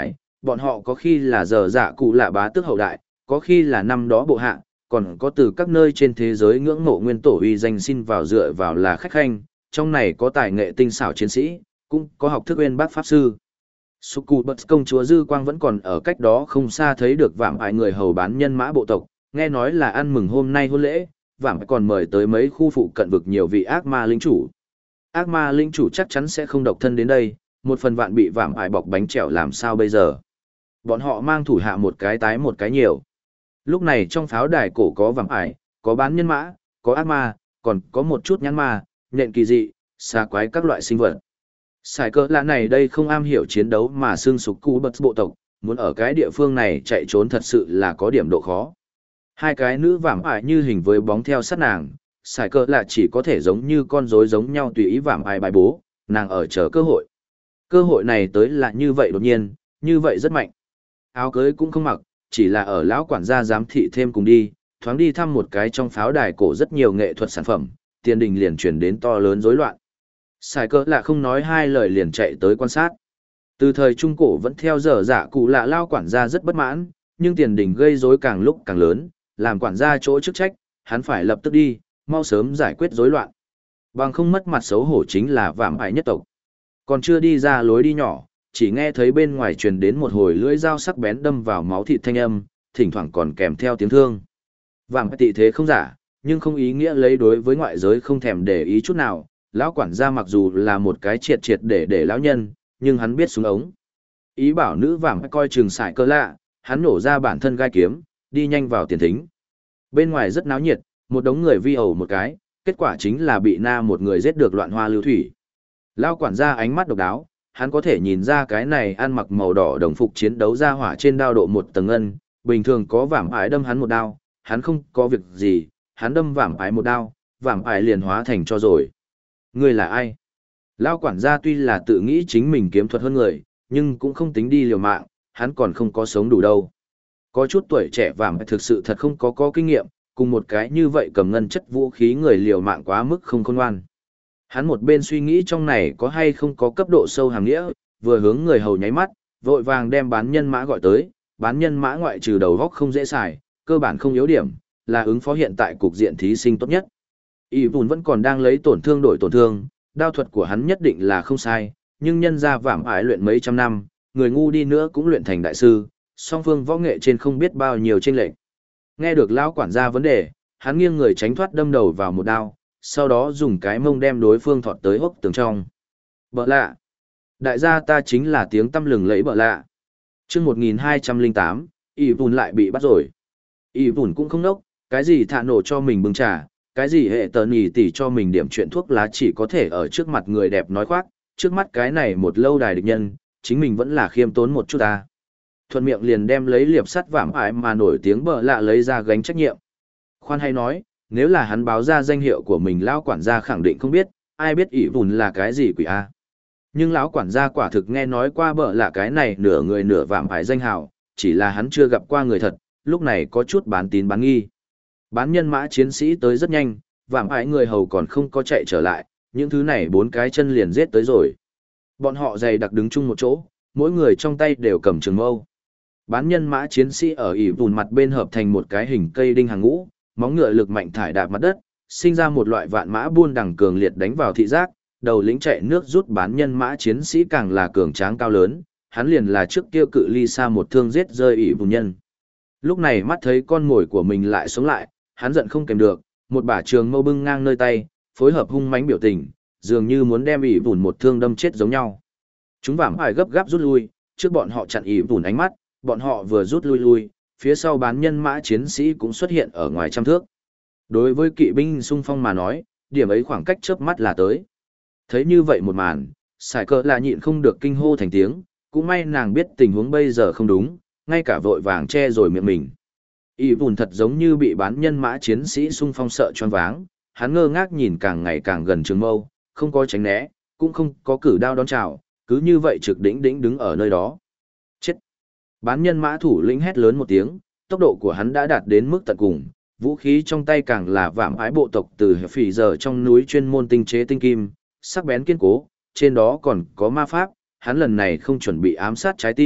bọn họ có khi là giờ dạ cụ lạ bá tước hậu đại, có khi là năm đó bộ hạ, còn có từ các nơi trên thế giới ngưỡng mộ nguyên tổ uy danh xin vào dựa vào là khách khanh, trong này có tài nghệ tinh xảo chiến sĩ, cũng có học thức uyên bác pháp sư. Succubus công chúa Dư Quang vẫn còn ở cách đó không xa thấy được vạm ải người hầu bán nhân mã bộ tộc, nghe nói là ăn mừng hôm nay hôn lễ, vạm còn mời tới mấy khu phụ cận vực nhiều vị ác ma linh chủ. Ác ma linh chủ chắc chắn sẽ không độc thân đến đây, một phần vạn bị vạm ải bọc bánh trèo làm sao bây giờ. Bọn họ mang thủ hạ một cái tái một cái nhiều. Lúc này trong pháo đài cổ có vạm ải, có bán nhân mã, có ác ma, còn có một chút nhãn ma, nện kỳ dị, xa quái các loại sinh vật. Sải cỡ lạ này đây không am hiểu chiến đấu mà xương sục cú bật bộ tộc, muốn ở cái địa phương này chạy trốn thật sự là có điểm độ khó. Hai cái nữ vạm ải như hình với bóng theo sát nàng, sải cỡ lạ chỉ có thể giống như con rối giống nhau tùy ý vạm ải bài bố, nàng ở chờ cơ hội. Cơ hội này tới là như vậy đột nhiên, như vậy rất mạnh. Áo cưới cũng không mặc, chỉ là ở lão quản gia giám thị thêm cùng đi, thoáng đi thăm một cái trong pháo đài cổ rất nhiều nghệ thuật sản phẩm, tiền đình liền chuyển đến to lớn rối loạn. Sải cỡ lạ không nói hai lời liền chạy tới quan sát. Từ thời Trung Cổ vẫn theo dở dạ cụ lạ lao quản gia rất bất mãn, nhưng tiền đình gây rối càng lúc càng lớn, làm quản gia chỗ chức trách, hắn phải lập tức đi, mau sớm giải quyết rối loạn. Bằng không mất mặt xấu hổ chính là vạm ải nhất tộc. Còn chưa đi ra lối đi nhỏ, chỉ nghe thấy bên ngoài truyền đến một hồi lưỡi dao sắc bén đâm vào máu thịt thanh âm, thỉnh thoảng còn kèm theo tiếng thương. Vạm ải tị thế không giả, nhưng không ý nghĩa lấy đối với ngoại giới không thèm để ý chút nào. Lão quản gia mặc dù là một cái triệt triệt để để lão nhân, nhưng hắn biết súng ống. Ý bảo nữ vàng coi chừng sải cơ lạ, hắn nổ ra bản thân gai kiếm, đi nhanh vào tiền thính. Bên ngoài rất náo nhiệt, một đống người vi ẩu một cái, kết quả chính là bị na một người giết được loạn hoa lưu thủy. Lão quản gia ánh mắt độc đáo, hắn có thể nhìn ra cái này ăn mặc màu đỏ đồng phục chiến đấu ra hỏa trên đao độ một tầng ngân, bình thường có vảm ái đâm hắn một đao, hắn không có việc gì, hắn đâm vảm ái một đao, vảm ái liền hóa thành cho rồi. Ngươi là ai? Lão quản gia tuy là tự nghĩ chính mình kiếm thuật hơn người, nhưng cũng không tính đi liều mạng, hắn còn không có sống đủ đâu. Có chút tuổi trẻ vàng thực sự thật không có có kinh nghiệm, cùng một cái như vậy cầm ngân chất vũ khí người liều mạng quá mức không khôn ngoan. Hắn một bên suy nghĩ trong này có hay không có cấp độ sâu hàm nghĩa, vừa hướng người hầu nháy mắt, vội vàng đem bán nhân mã gọi tới, bán nhân mã ngoại trừ đầu góc không dễ xài, cơ bản không yếu điểm, là ứng phó hiện tại cục diện thí sinh tốt nhất. Y Vùn vẫn còn đang lấy tổn thương đổi tổn thương, đao thuật của hắn nhất định là không sai, nhưng nhân ra vảm ải luyện mấy trăm năm, người ngu đi nữa cũng luyện thành đại sư, song phương võ nghệ trên không biết bao nhiêu chênh lệch. Nghe được lão quản gia vấn đề, hắn nghiêng người tránh thoát đâm đầu vào một đao, sau đó dùng cái mông đem đối phương thọt tới hốc tường trong. Bợ lạ. Đại gia ta chính là tiếng tăm lừng lẫy bợ lạ. Chương một nghìn hai trăm lẻ tám, Y Vùn lại bị bắt rồi. Y Vùn cũng không nốc, cái gì thả nổ cho mình bưng trà, cái gì hệ tờ nhì tỉ cho mình điểm chuyện thuốc lá chỉ có thể ở trước mặt người đẹp nói khoác, trước mắt cái này một lâu đài địch nhân, chính mình vẫn là khiêm tốn một chút ta. Thuận miệng liền đem lấy liệp sắt vảm ải mà nổi tiếng bợ lạ lấy ra gánh trách nhiệm. Khoan hay nói, nếu là hắn báo ra danh hiệu của mình lão quản gia khẳng định không biết, ai biết ỷ vùn là cái gì quỷ a. Nhưng lão quản gia quả thực nghe nói qua bợ lạ cái này nửa người nửa vạm ải danh hào, chỉ là hắn chưa gặp qua người thật, lúc này có chút bán tín bán nghi. Bán nhân mã chiến sĩ tới rất nhanh, vạm ải người hầu còn không có chạy trở lại, những thứ này bốn cái chân liền giết tới rồi. Bọn họ dày đặc đứng chung một chỗ, mỗi người trong tay đều cầm trường mâu. Bán nhân mã chiến sĩ ở ỉ vùn mặt bên hợp thành một cái hình cây đinh hàng ngũ, móng ngựa lực mạnh thải đạp mặt đất, sinh ra một loại vạn mã buôn đằng cường liệt đánh vào thị giác, đầu lĩnh chạy nước rút bán nhân mã chiến sĩ càng là cường tráng cao lớn, hắn liền là trước kia cự ly xa một thương giết rơi ỉ vùn nhân. Lúc này mắt thấy con mồi của mình lại sống lại, hắn giận không kèm được, một bả trường mâu bưng ngang nơi tay, phối hợp hung mãnh biểu tình, dường như muốn đem ỉ vùn một thương đâm chết giống nhau. Chúng vảm ải gấp gáp rút lui, trước bọn họ chặn ỉ vùn ánh mắt, bọn họ vừa rút lui lui, phía sau bán nhân mã chiến sĩ cũng xuất hiện ở ngoài trăm thước. Đối với kỵ binh xung phong mà nói, điểm ấy khoảng cách chớp mắt là tới. Thấy như vậy một màn, sải cờ là nhịn không được kinh hô thành tiếng, cũng may nàng biết tình huống bây giờ không đúng, ngay cả vội vàng che rồi miệng mình. Y vùn thật giống như bị bán nhân mã chiến sĩ xung phong sợ choáng váng, hắn ngơ ngác nhìn càng ngày càng gần trường mâu, không có tránh né, cũng không có cử đao đón chào, cứ như vậy trực đỉnh đỉnh đứng ở nơi đó. Chết! Bán nhân mã thủ lĩnh hét lớn một tiếng, tốc độ của hắn đã đạt đến mức tận cùng, vũ khí trong tay càng là vạm ái bộ tộc từ phỉ giờ trong núi chuyên môn tinh chế tinh kim, sắc bén kiên cố, trên đó còn có ma pháp, hắn lần này không chuẩn bị ám sát trái tim,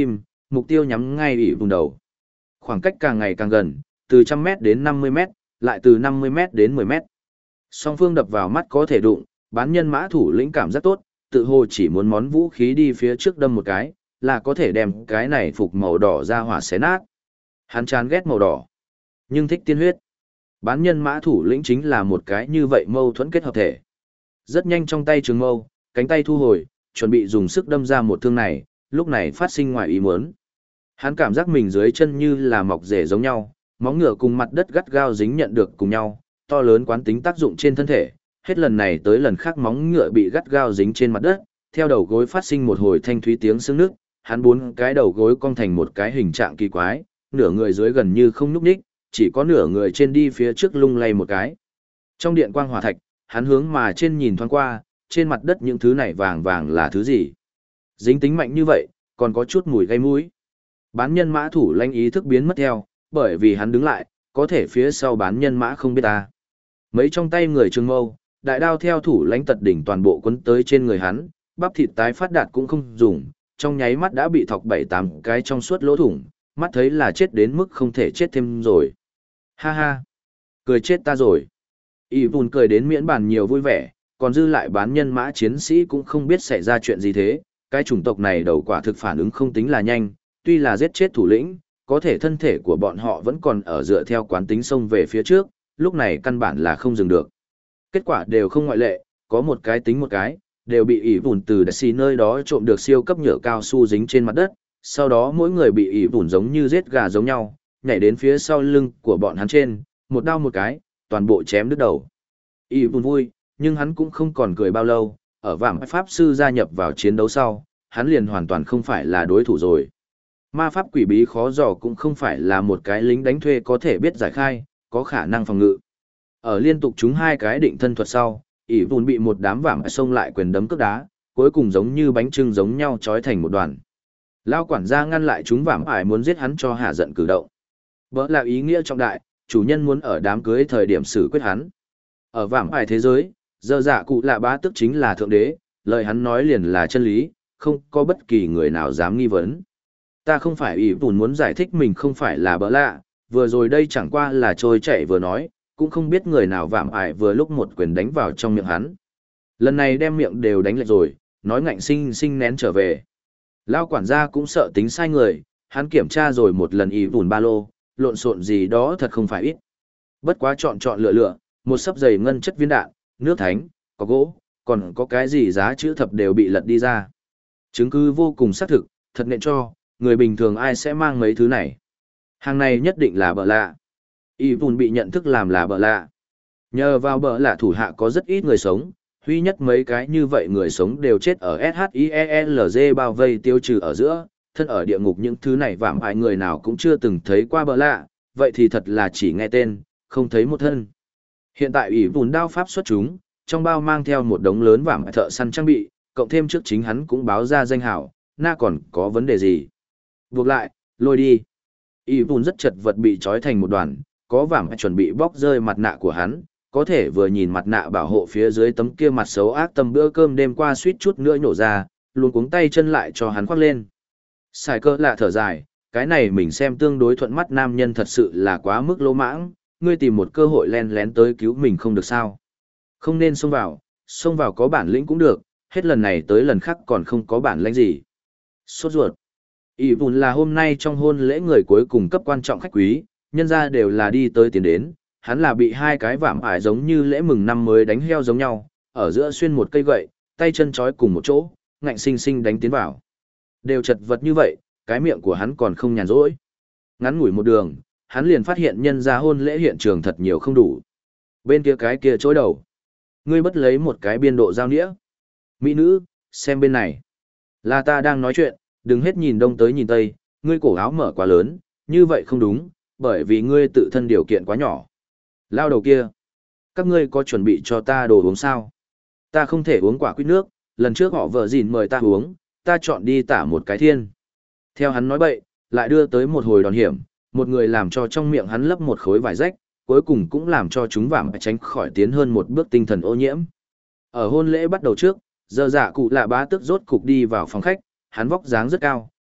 mục tiêu nhắm ngay ỷ vùng đầu. Khoảng cách càng ngày càng gần, từ trăm mét đến năm mươi mét, lại từ năm mươi mét đến mười mét. Song phương đập vào mắt có thể đụng, bán nhân mã thủ lĩnh cảm giác tốt, tự hồ chỉ muốn món vũ khí đi phía trước đâm một cái, là có thể đem cái này phục màu đỏ ra hỏa xé nát. Hắn chán ghét màu đỏ, nhưng thích tiên huyết. Bán nhân mã thủ lĩnh chính là một cái như vậy mâu thuẫn kết hợp thể. Rất nhanh trong tay trường mâu, cánh tay thu hồi, chuẩn bị dùng sức đâm ra một thương này, lúc này phát sinh ngoài ý muốn. Hắn cảm giác mình dưới chân như là mọc rễ giống nhau, móng ngựa cùng mặt đất gắt gao dính nhận được cùng nhau, to lớn quán tính tác dụng trên thân thể, hết lần này tới lần khác móng ngựa bị gắt gao dính trên mặt đất, theo đầu gối phát sinh một hồi thanh thúy tiếng xương nước, hắn bốn cái đầu gối cong thành một cái hình trạng kỳ quái, nửa người dưới gần như không nhúc nhích, chỉ có nửa người trên đi phía trước lung lay một cái. Trong điện quang hỏa thạch, hắn hướng mà trên nhìn thoáng qua, trên mặt đất những thứ này vàng vàng là thứ gì? Dính tính mạnh như vậy, còn có chút mùi gây mũi. Bán nhân mã thủ lãnh ý thức biến mất theo, bởi vì hắn đứng lại, có thể phía sau bán nhân mã không biết ta. Mấy trong tay người trường mâu, đại đao theo thủ lãnh tật đỉnh toàn bộ quấn tới trên người hắn, bắp thịt tái phát đạt cũng không dùng, trong nháy mắt đã bị thọc bảy tám cái trong suốt lỗ thủng, mắt thấy là chết đến mức không thể chết thêm rồi. Ha ha, cười chết ta rồi. Y Vun cười đến miễn bàn nhiều vui vẻ, còn dư lại bán nhân mã chiến sĩ cũng không biết xảy ra chuyện gì thế, cái chủng tộc này đầu quả thực phản ứng không tính là nhanh, tuy là giết chết thủ lĩnh, có thể thân thể của bọn họ vẫn còn ở dựa theo quán tính xông về phía trước, lúc này căn bản là không dừng được. Kết quả đều không ngoại lệ, có một cái tính một cái, đều bị ỉ vùn từ đại xì nơi đó trộm được siêu cấp nhựa cao su dính trên mặt đất, sau đó mỗi người bị ỉ vùn giống như giết gà giống nhau, nhảy đến phía sau lưng của bọn hắn trên, một đao một cái, toàn bộ chém đứt đầu. ỉ vùn vui, nhưng hắn cũng không còn cười bao lâu, ở vảm pháp sư gia nhập vào chiến đấu sau, hắn liền hoàn toàn không phải là đối thủ rồi. Ma pháp quỷ bí khó dò cũng không phải là một cái lính đánh thuê có thể biết giải khai, có khả năng phòng ngự. Ở liên tục trúng hai cái định thân thuật sau, ỷ vùn bị một đám vảm xông lại quyền đấm cước đá, cuối cùng giống như bánh trưng giống nhau trói thành một đoàn. Lao quản gia ngăn lại chúng vảm ải muốn giết hắn cho hạ giận cử động. Bỡ là ý nghĩa trọng đại, chủ nhân muốn ở đám cưới thời điểm xử quyết hắn. Ở vảm ải thế giới, giờ dạ cụ lạ bá tức chính là thượng đế, lời hắn nói liền là chân lý, không có bất kỳ người nào dám nghi vấn. Ta không phải ỷ vùn muốn giải thích mình không phải là bỡ lạ, vừa rồi đây chẳng qua là trôi chảy vừa nói, cũng không biết người nào vảm ải vừa lúc một quyền đánh vào trong miệng hắn. Lần này đem miệng đều đánh lệch rồi, nói ngạnh sinh sinh nén trở về. Lao quản gia cũng sợ tính sai người, hắn kiểm tra rồi một lần ỷ vùn ba lô, lộn xộn gì đó thật không phải ít. Bất quá chọn chọn lựa lựa, một sấp giày ngân chất viên đạn, nước thánh, có gỗ, còn có cái gì giá chữ thập đều bị lật đi ra. Chứng cứ vô cùng xác thực, thật nện cho, người bình thường ai sẽ mang mấy thứ này. Hàng này nhất định là bợ lạ. Y Vun bị nhận thức làm là bợ lạ. Nhờ vào bợ lạ thủ hạ có rất ít người sống, huy nhất mấy cái như vậy người sống đều chết ở ét hát i e lờ giê bao vây tiêu trừ ở giữa, thân ở địa ngục những thứ này vạm ai người nào cũng chưa từng thấy qua bợ lạ, vậy thì thật là chỉ nghe tên, không thấy một thân. Hiện tại Y Vun đao pháp xuất chúng, trong bao mang theo một đống lớn vạm thợ săn trang bị, cộng thêm trước chính hắn cũng báo ra danh hảo, na còn có vấn đề gì. Buộc lại, lôi đi. Y Vun rất chật vật bị trói thành một đoàn, có vảm chuẩn bị bóc rơi mặt nạ của hắn, có thể vừa nhìn mặt nạ bảo hộ phía dưới tấm kia mặt xấu ác tâm bữa cơm đêm qua suýt chút nữa nhổ ra, luôn cuống tay chân lại cho hắn khoác lên. Xài cơ lạ thở dài, cái này mình xem tương đối thuận mắt nam nhân thật sự là quá mức lỗ mãng, ngươi tìm một cơ hội len lén tới cứu mình không được sao. Không nên xông vào, xông vào có bản lĩnh cũng được, hết lần này tới lần khác còn không có bản lĩnh gì. Sốt ruột. Y Vun là hôm nay trong hôn lễ người cuối cùng cấp quan trọng khách quý, nhân ra đều là đi tới tiền đến, hắn là bị hai cái vảm ải giống như lễ mừng năm mới đánh heo giống nhau, ở giữa xuyên một cây gậy, tay chân trói cùng một chỗ, ngạnh sinh sinh đánh tiến vào. Đều chật vật như vậy, cái miệng của hắn còn không nhàn rỗi. Ngắn ngủi một đường, hắn liền phát hiện nhân ra hôn lễ hiện trường thật nhiều không đủ. Bên kia cái kia chối đầu. Ngươi bất lấy một cái biên độ giao nĩa. Mỹ nữ, xem bên này. Là ta đang nói chuyện, đừng hết nhìn đông tới nhìn tây, ngươi cổ áo mở quá lớn, như vậy không đúng, bởi vì ngươi tự thân điều kiện quá nhỏ. Lao đầu kia, các ngươi có chuẩn bị cho ta đồ uống sao? Ta không thể uống quả quýt nước, lần trước họ vợ dìn mời ta uống, ta chọn đi tả một cái thiên. Theo hắn nói bậy, lại đưa tới một hồi đòn hiểm, một người làm cho trong miệng hắn lấp một khối vải rách, cuối cùng cũng làm cho chúng vảm tránh khỏi tiến hơn một bước tinh thần ô nhiễm. Ở hôn lễ bắt đầu trước, giờ dạ cụ lạ bá tức rốt cục đi vào phòng khách, hắn vóc dáng rất cao,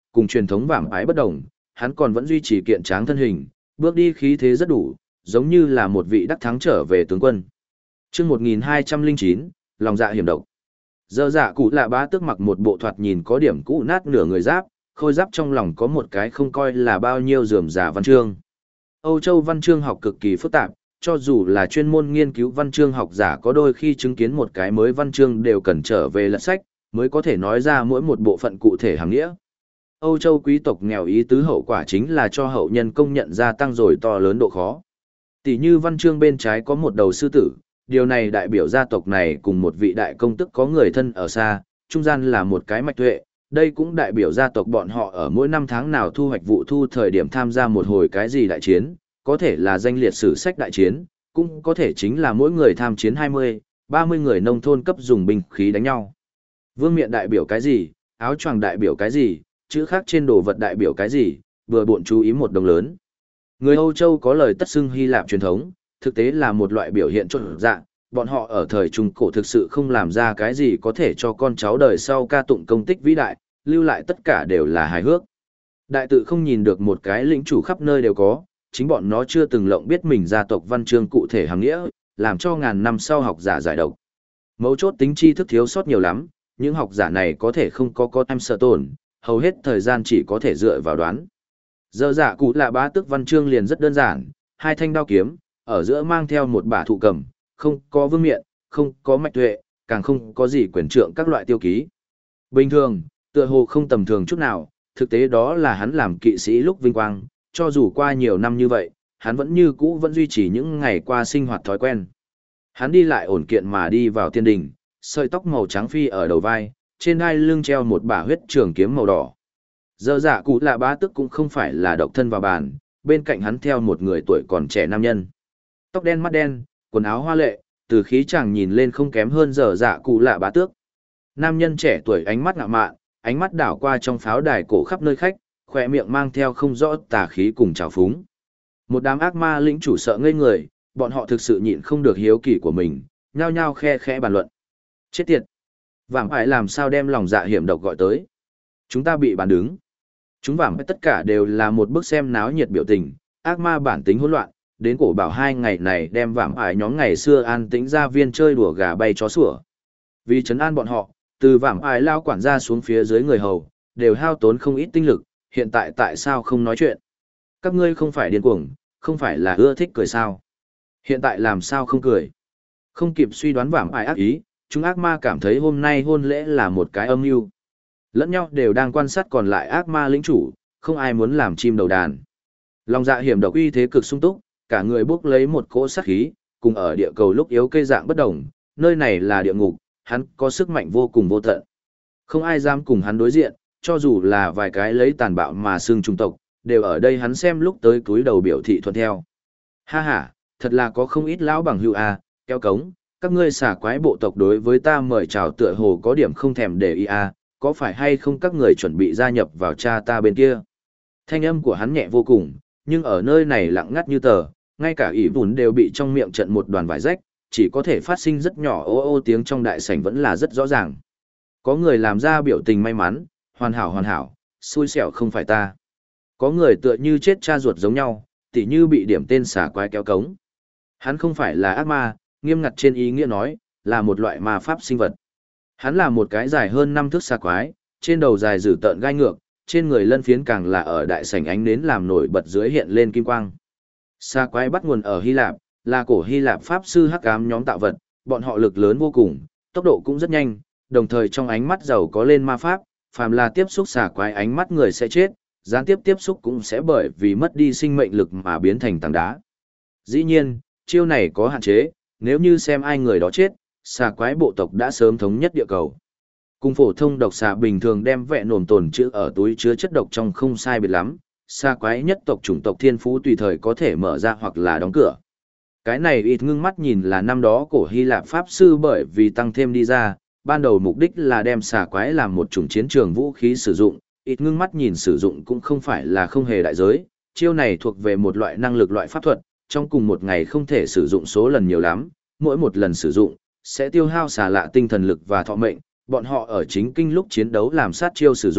cùng truyền thống vảm ái bất đồng, hắn còn vẫn duy trì kiện tráng thân hình, bước đi khí thế rất đủ, giống như là một vị đắc thắng trở về tướng quân. Chương một nghìn hai trăm lẻ chín, lòng dạ hiểm độc. Dơ dạ cụ lạ bá tước mặc một bộ thoạt nhìn có điểm cũ nát nửa người giáp, khôi giáp trong lòng có một cái không coi là bao nhiêu rườm rà văn chương. Âu Châu văn chương học cực kỳ phức tạp, cho dù là chuyên môn nghiên cứu văn chương học giả có đôi khi chứng kiến một cái mới văn chương đều cần trở về lật sách, mới có thể nói ra mỗi một bộ phận cụ thể hàng nghĩa. Âu Châu quý tộc nghèo ý tứ hậu quả chính là cho hậu nhân công nhận gia tăng rồi to lớn độ khó. Tỷ như văn chương bên trái có một đầu sư tử, điều này đại biểu gia tộc này cùng một vị đại công tức có người thân ở xa, trung gian là một cái mạch tuệ, đây cũng đại biểu gia tộc bọn họ ở mỗi năm tháng nào thu hoạch vụ thu thời điểm tham gia một hồi cái gì đại chiến, có thể là danh liệt sử sách đại chiến, cũng có thể chính là mỗi người tham chiến hai mươi, ba mươi người nông thôn cấp dùng binh khí đánh nhau. Vương miện đại biểu cái gì, áo choàng đại biểu cái gì, chữ khác trên đồ vật đại biểu cái gì, vừa bộn chú ý một đồng lớn. Người Âu Châu có lời tất xưng Hy Lạp truyền thống, thực tế là một loại biểu hiện trộn dạng, bọn họ ở thời Trung Cổ thực sự không làm ra cái gì có thể cho con cháu đời sau ca tụng công tích vĩ đại, lưu lại tất cả đều là hài hước. Đại tự không nhìn được một cái lĩnh chủ khắp nơi đều có, chính bọn nó chưa từng lộng biết mình gia tộc văn chương cụ thể hàng nghĩa, làm cho ngàn năm sau học giả giải độc. Mấu chốt tính tri thức thiếu sót nhiều lắm, những học giả này có thể không có có em sợ tổn, hầu hết thời gian chỉ có thể dựa vào đoán. Giờ giả cụ lạ bá tước văn chương liền rất đơn giản, hai thanh đao kiếm, ở giữa mang theo một bả thụ cầm, không có vương miện, không có mạch tuệ, càng không có gì quyền trượng các loại tiêu ký. Bình thường, tựa hồ không tầm thường chút nào, thực tế đó là hắn làm kỵ sĩ lúc vinh quang, cho dù qua nhiều năm như vậy, hắn vẫn như cũ vẫn duy trì những ngày qua sinh hoạt thói quen. Hắn đi lại ổn kiện mà đi vào thiên đình, sợi tóc màu trắng phi ở đầu vai, trên hai lưng treo một bả huyết trường kiếm màu đỏ. Giờ dạ cụ lạ bá tức cũng không phải là độc thân vào bàn, bên cạnh hắn theo một người tuổi còn trẻ nam nhân. Tóc đen mắt đen, quần áo hoa lệ, từ khí chàng nhìn lên không kém hơn giờ dạ cụ lạ bá tước. Nam nhân trẻ tuổi ánh mắt ngạo mạn, ánh mắt đảo qua trong pháo đài cổ khắp nơi khách, khỏe miệng mang theo không rõ tà khí cùng trào phúng. Một đám ác ma lĩnh chủ sợ ngây người, bọn họ thực sự nhịn không được hiếu kỳ của mình, nhao nhao khe khẽ bàn luận. Chết tiệt! Vảm ải làm sao đem lòng dạ hiểm độc gọi tới? Chúng ta bị bàn đứng. Chúng vảm ải tất cả đều là một bức xem náo nhiệt biểu tình, ác ma bản tính hỗn loạn, đến cổ bảo hai ngày này đem vảm ải nhóm ngày xưa an tĩnh ra viên chơi đùa gà bay chó sủa. Vì trấn an bọn họ, từ vảm ải lao quản gia xuống phía dưới người hầu, đều hao tốn không ít tinh lực, hiện tại tại sao không nói chuyện? Các ngươi không phải điên cuồng, không phải là ưa thích cười sao? Hiện tại làm sao không cười? Không kịp suy đoán vảm ải ác ý, chúng ác ma cảm thấy hôm nay hôn lễ là một cái âm mưu. Lẫn nhau đều đang quan sát còn lại ác ma lĩnh chủ, không ai muốn làm chim đầu đàn. Lòng dạ hiểm độc uy thế cực sung túc, cả người bốc lấy một cỗ sát khí, cùng ở địa cầu lúc yếu cây dạng bất đồng, nơi này là địa ngục, hắn có sức mạnh vô cùng vô tận. Không ai dám cùng hắn đối diện, cho dù là vài cái lấy tàn bạo mà xưng trung tộc, đều ở đây hắn xem lúc tới túi đầu biểu thị thuận theo. Ha ha, thật là có không ít lão bằng hữu a, kéo cống, các ngươi xả quái bộ tộc đối với ta mời chào tựa hồ có điểm không thèm để ý a, có phải hay không các người chuẩn bị gia nhập vào cha ta bên kia. Thanh âm của hắn nhẹ vô cùng, nhưng ở nơi này lặng ngắt như tờ, ngay cả ỷ vùn đều bị trong miệng trận một đoàn vải rách, chỉ có thể phát sinh rất nhỏ ô ô tiếng trong đại sảnh vẫn là rất rõ ràng. Có người làm ra biểu tình may mắn, hoàn hảo hoàn hảo, xui xẻo không phải ta. Có người tựa như chết cha ruột giống nhau, tỉ như bị điểm tên xả quái kéo cống. Hắn không phải là ác ma, nghiêm ngặt trên ý nghĩa nói, là một loại ma pháp sinh vật. Hắn là một cái dài hơn năm thước xà quái, trên đầu dài dữ tợn gai ngược, trên người lân phiến càng là ở đại sảnh ánh nến làm nổi bật dưới hiện lên kim quang. Xà quái bắt nguồn ở Hy Lạp, là cổ Hy Lạp pháp sư hắc ám nhóm tạo vật, bọn họ lực lớn vô cùng, tốc độ cũng rất nhanh, đồng thời trong ánh mắt giàu có lên ma pháp, phàm là tiếp xúc xà quái ánh mắt người sẽ chết, gián tiếp tiếp xúc cũng sẽ bởi vì mất đi sinh mệnh lực mà biến thành tảng đá. Dĩ nhiên, chiêu này có hạn chế, nếu như xem ai người đó chết, xà quái bộ tộc đã sớm thống nhất địa cầu. Cùng phổ thông độc xà bình thường đem vẹn nổm tồn trữ ở túi chứa chất độc trong không sai biệt lắm, xà quái nhất tộc chủng tộc thiên phú tùy thời có thể mở ra hoặc là đóng cửa. Cái này ít ngưng mắt nhìn là năm đó cổ Hy Lạp pháp sư bởi vì tăng thêm đi ra, ban đầu mục đích là đem xà quái làm một chủng chiến trường vũ khí sử dụng, ít ngưng mắt nhìn sử dụng cũng không phải là không hề đại giới, chiêu này thuộc về một loại năng lực loại pháp thuật, trong cùng một ngày không thể sử dụng số lần nhiều lắm, mỗi một lần sử dụng, sẽ tiêu hao xà lạ tinh thần lực và thọ mệnh, bọn họ ở chính kinh lúc chiến đấu làm sát chiêu sử dụng,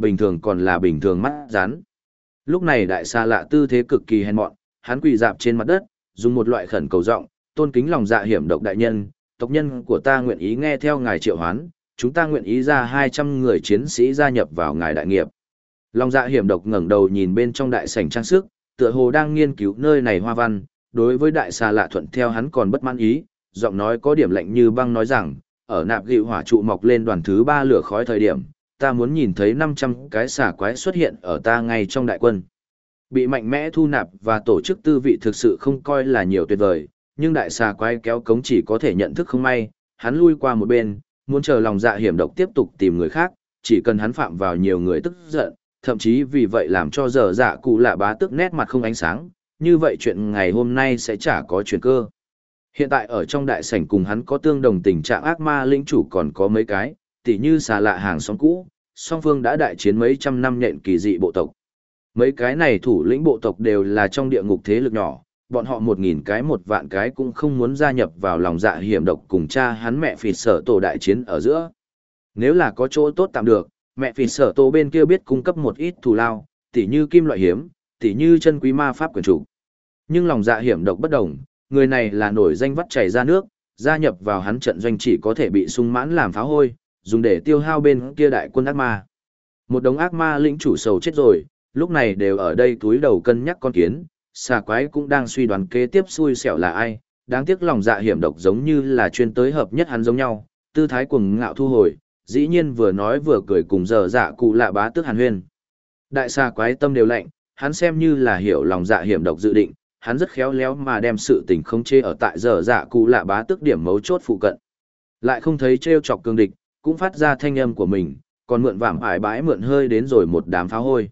bình thường còn là bình thường mắt rắn. Lúc này đại xa lạ tư thế cực kỳ hèn mọn, hắn quỳ dạp trên mặt đất, dùng một loại khẩn cầu giọng, tôn kính lòng dạ hiểm độc đại nhân, tộc nhân của ta nguyện ý nghe theo ngài triệu hoán, chúng ta nguyện ý ra hai trăm người chiến sĩ gia nhập vào ngài đại nghiệp. Lòng dạ hiểm độc ngẩng đầu nhìn bên trong đại sảnh trang sức, tựa hồ đang nghiên cứu nơi này hoa văn, đối với đại xa lạ thuận theo hắn còn bất mãn ý, giọng nói có điểm lạnh như băng nói rằng, ở nạp gịu hỏa trụ mọc lên đoàn thứ ba lửa khói thời điểm, ta muốn nhìn thấy năm trăm cái xà quái xuất hiện ở ta ngay trong đại quân. Bị mạnh mẽ thu nạp và tổ chức tư vị thực sự không coi là nhiều tuyệt vời, nhưng đại xà quái kéo cống chỉ có thể nhận thức không may, hắn lui qua một bên, muốn chờ lòng dạ hiểm độc tiếp tục tìm người khác, chỉ cần hắn phạm vào nhiều người tức giận, thậm chí vì vậy làm cho giờ dạ cụ lạ bá tức nét mặt không ánh sáng, như vậy chuyện ngày hôm nay sẽ chả có chuyện cơ. Hiện tại ở trong đại sảnh cùng hắn có tương đồng tình trạng ác ma lĩnh chủ còn có mấy cái, tỉ như xà lạ hàng xóm cũ, song phương đã đại chiến mấy trăm năm nhện kỳ dị bộ tộc. Mấy cái này thủ lĩnh bộ tộc đều là trong địa ngục thế lực nhỏ, bọn họ một nghìn cái một vạn cái cũng không muốn gia nhập vào lòng dạ hiểm độc cùng cha hắn mẹ phì sở tổ đại chiến ở giữa. Nếu là có chỗ tốt tạm được, mẹ phì sở tổ bên kia biết cung cấp một ít thù lao, tỉ như kim loại hiếm, tỉ như chân quý ma pháp quyền chủ. Nhưng lòng dạ hiểm độc bất đồng, người này là nổi danh vắt chảy ra nước, gia nhập vào hắn trận doanh chỉ có thể bị sung mãn làm phá hôi, dùng để tiêu hao bên kia đại quân ác ma. Một đống ác ma lĩnh chủ sầu chết rồi, lúc này đều ở đây túi đầu cân nhắc con kiến, xà quái cũng đang suy đoán kế tiếp xui xẻo là ai, đáng tiếc lòng dạ hiểm độc giống như là chuyên tới hợp nhất hắn giống nhau, tư thái cuồng ngạo thu hồi, dĩ nhiên vừa nói vừa cười cùng giờ dạ cụ lạ bá tức hàn huyên. Đại xà quái tâm đều lạnh, hắn xem như là hiểu lòng dạ hiểm độc dự định, hắn rất khéo léo mà đem sự tình không chê ở tại giờ dạ cụ lạ bá tức điểm mấu chốt phụ cận. Lại không thấy trêu chọc cương địch, cũng phát ra thanh âm của mình, còn mượn vảm ải bãi mượn hơi đến rồi một đám pháo hôi.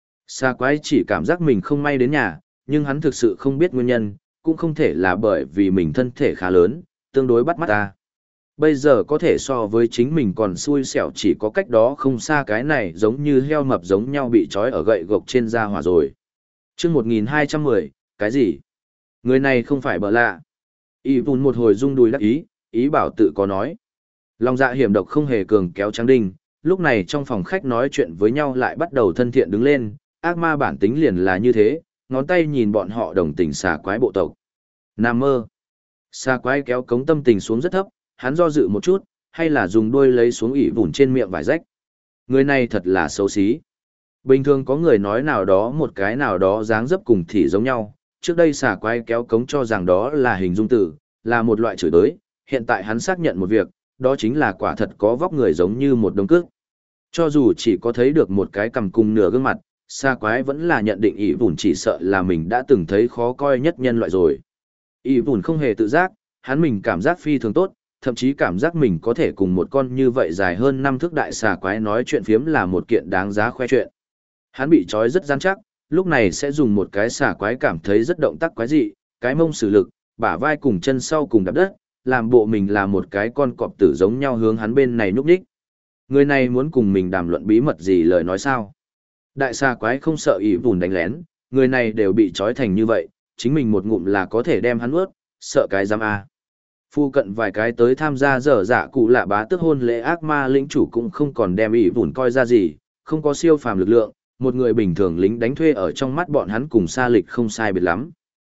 Xà quái chỉ cảm giác mình không may đến nhà, nhưng hắn thực sự không biết nguyên nhân, cũng không thể là bởi vì mình thân thể khá lớn, tương đối bắt mắt ta. Bây giờ có thể so với chính mình còn xui xẻo chỉ có cách đó không xa cái này giống như heo mập giống nhau bị trói ở gậy gộc trên da hỏa rồi. chương một nghìn hai trăm mười, cái gì? Người này không phải bợ lạ. Y vùn một hồi rung đùi đắc ý, ý bảo tự có nói. Lòng dạ hiểm độc không hề cường kéo trắng đinh, lúc này trong phòng khách nói chuyện với nhau lại bắt đầu thân thiện đứng lên, ác ma bản tính liền là như thế, ngón tay nhìn bọn họ đồng tình xà quái bộ tộc. Nam mơ. Xà quái kéo cống tâm tình xuống rất thấp, hắn do dự một chút, hay là dùng đuôi lấy xuống ỉ vùn trên miệng vải rách. Người này thật là xấu xí. Bình thường có người nói nào đó một cái nào đó dáng dấp cùng thì giống nhau, trước đây xà quái kéo cống cho rằng đó là hình dung tử, là một loại chửi đới, hiện tại hắn xác nhận một việc, đó chính là quả thật có vóc người giống như một đống cước. Cho dù chỉ có thấy được một cái cằm cùng nửa gương mặt, xà quái vẫn là nhận định ỷ vùn chỉ sợ là mình đã từng thấy khó coi nhất nhân loại rồi. ỷ vùn không hề tự giác, hắn mình cảm giác phi thường tốt, thậm chí cảm giác mình có thể cùng một con như vậy dài hơn năm thước đại xà quái nói chuyện phiếm là một kiện đáng giá khoe chuyện. Hắn bị trói rất rắn chắc, lúc này sẽ dùng một cái xà quái cảm thấy rất động tác quái dị, cái mông sử lực, bả vai cùng chân sau cùng đạp đất, làm bộ mình là một cái con cọp tử giống nhau hướng hắn bên này núp đích. Người này muốn cùng mình đàm luận bí mật gì lời nói sao? Đại xà quái không sợ ỷ vùn đánh lén, người này đều bị trói thành như vậy, chính mình một ngụm là có thể đem hắn ướt, sợ cái giam a. Phu cận vài cái tới tham gia dở dạ cụ lạ bá tước hôn lễ ác ma lĩnh chủ cũng không còn đem ỷ vùn coi ra gì, không có siêu phàm lực lượng, một người bình thường lính đánh thuê ở trong mắt bọn hắn cùng xa lịch không sai biệt lắm.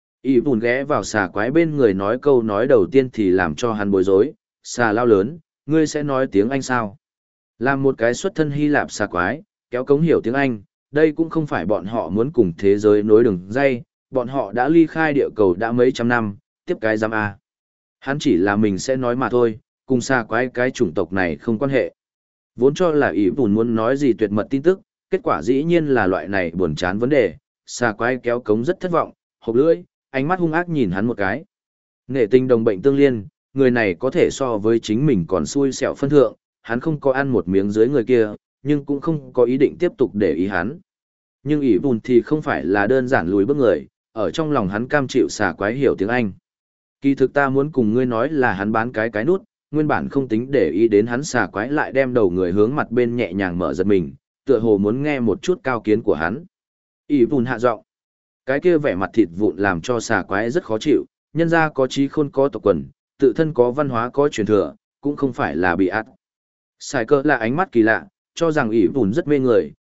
ỷ vùn ghé vào xà quái bên người nói câu nói đầu tiên thì làm cho hắn bối rối, xà lao lớn, ngươi sẽ nói tiếng Anh sao? Làm một cái xuất thân Hy Lạp xà quái, kéo cống hiểu tiếng Anh, đây cũng không phải bọn họ muốn cùng thế giới nối đường dây, bọn họ đã ly khai địa cầu đã mấy trăm năm, tiếp cái giam A. Hắn chỉ là mình sẽ nói mà thôi, cùng xà quái cái chủng tộc này không quan hệ. Vốn cho là ỷ vùn muốn nói gì tuyệt mật tin tức, kết quả dĩ nhiên là loại này buồn chán vấn đề, xà quái kéo cống rất thất vọng, hộc lưỡi, ánh mắt hung ác nhìn hắn một cái. Nghệ tình đồng bệnh tương liên, người này có thể so với chính mình còn xui xẻo phân thượng, hắn không có ăn một miếng dưới người kia, nhưng cũng không có ý định tiếp tục để ý hắn. Nhưng ỷ vùn thì không phải là đơn giản lùi bước người, ở trong lòng hắn cam chịu xà quái hiểu tiếng Anh. Kỳ thực ta muốn cùng ngươi nói là hắn bán cái cái nút, nguyên bản không tính để ý đến hắn xà quái lại đem đầu người hướng mặt bên nhẹ nhàng mở giật mình, tựa hồ muốn nghe một chút cao kiến của hắn. ỷ vùn hạ giọng. Cái kia vẻ mặt thịt vụn làm cho xà quái rất khó chịu, nhân ra có trí khôn có tộc quần, tự thân có văn hóa có truyền thừa, cũng không phải là bị át. Sai cơ là ánh mắt kỳ lạ, cho rằng ỷ vùn rất mê người,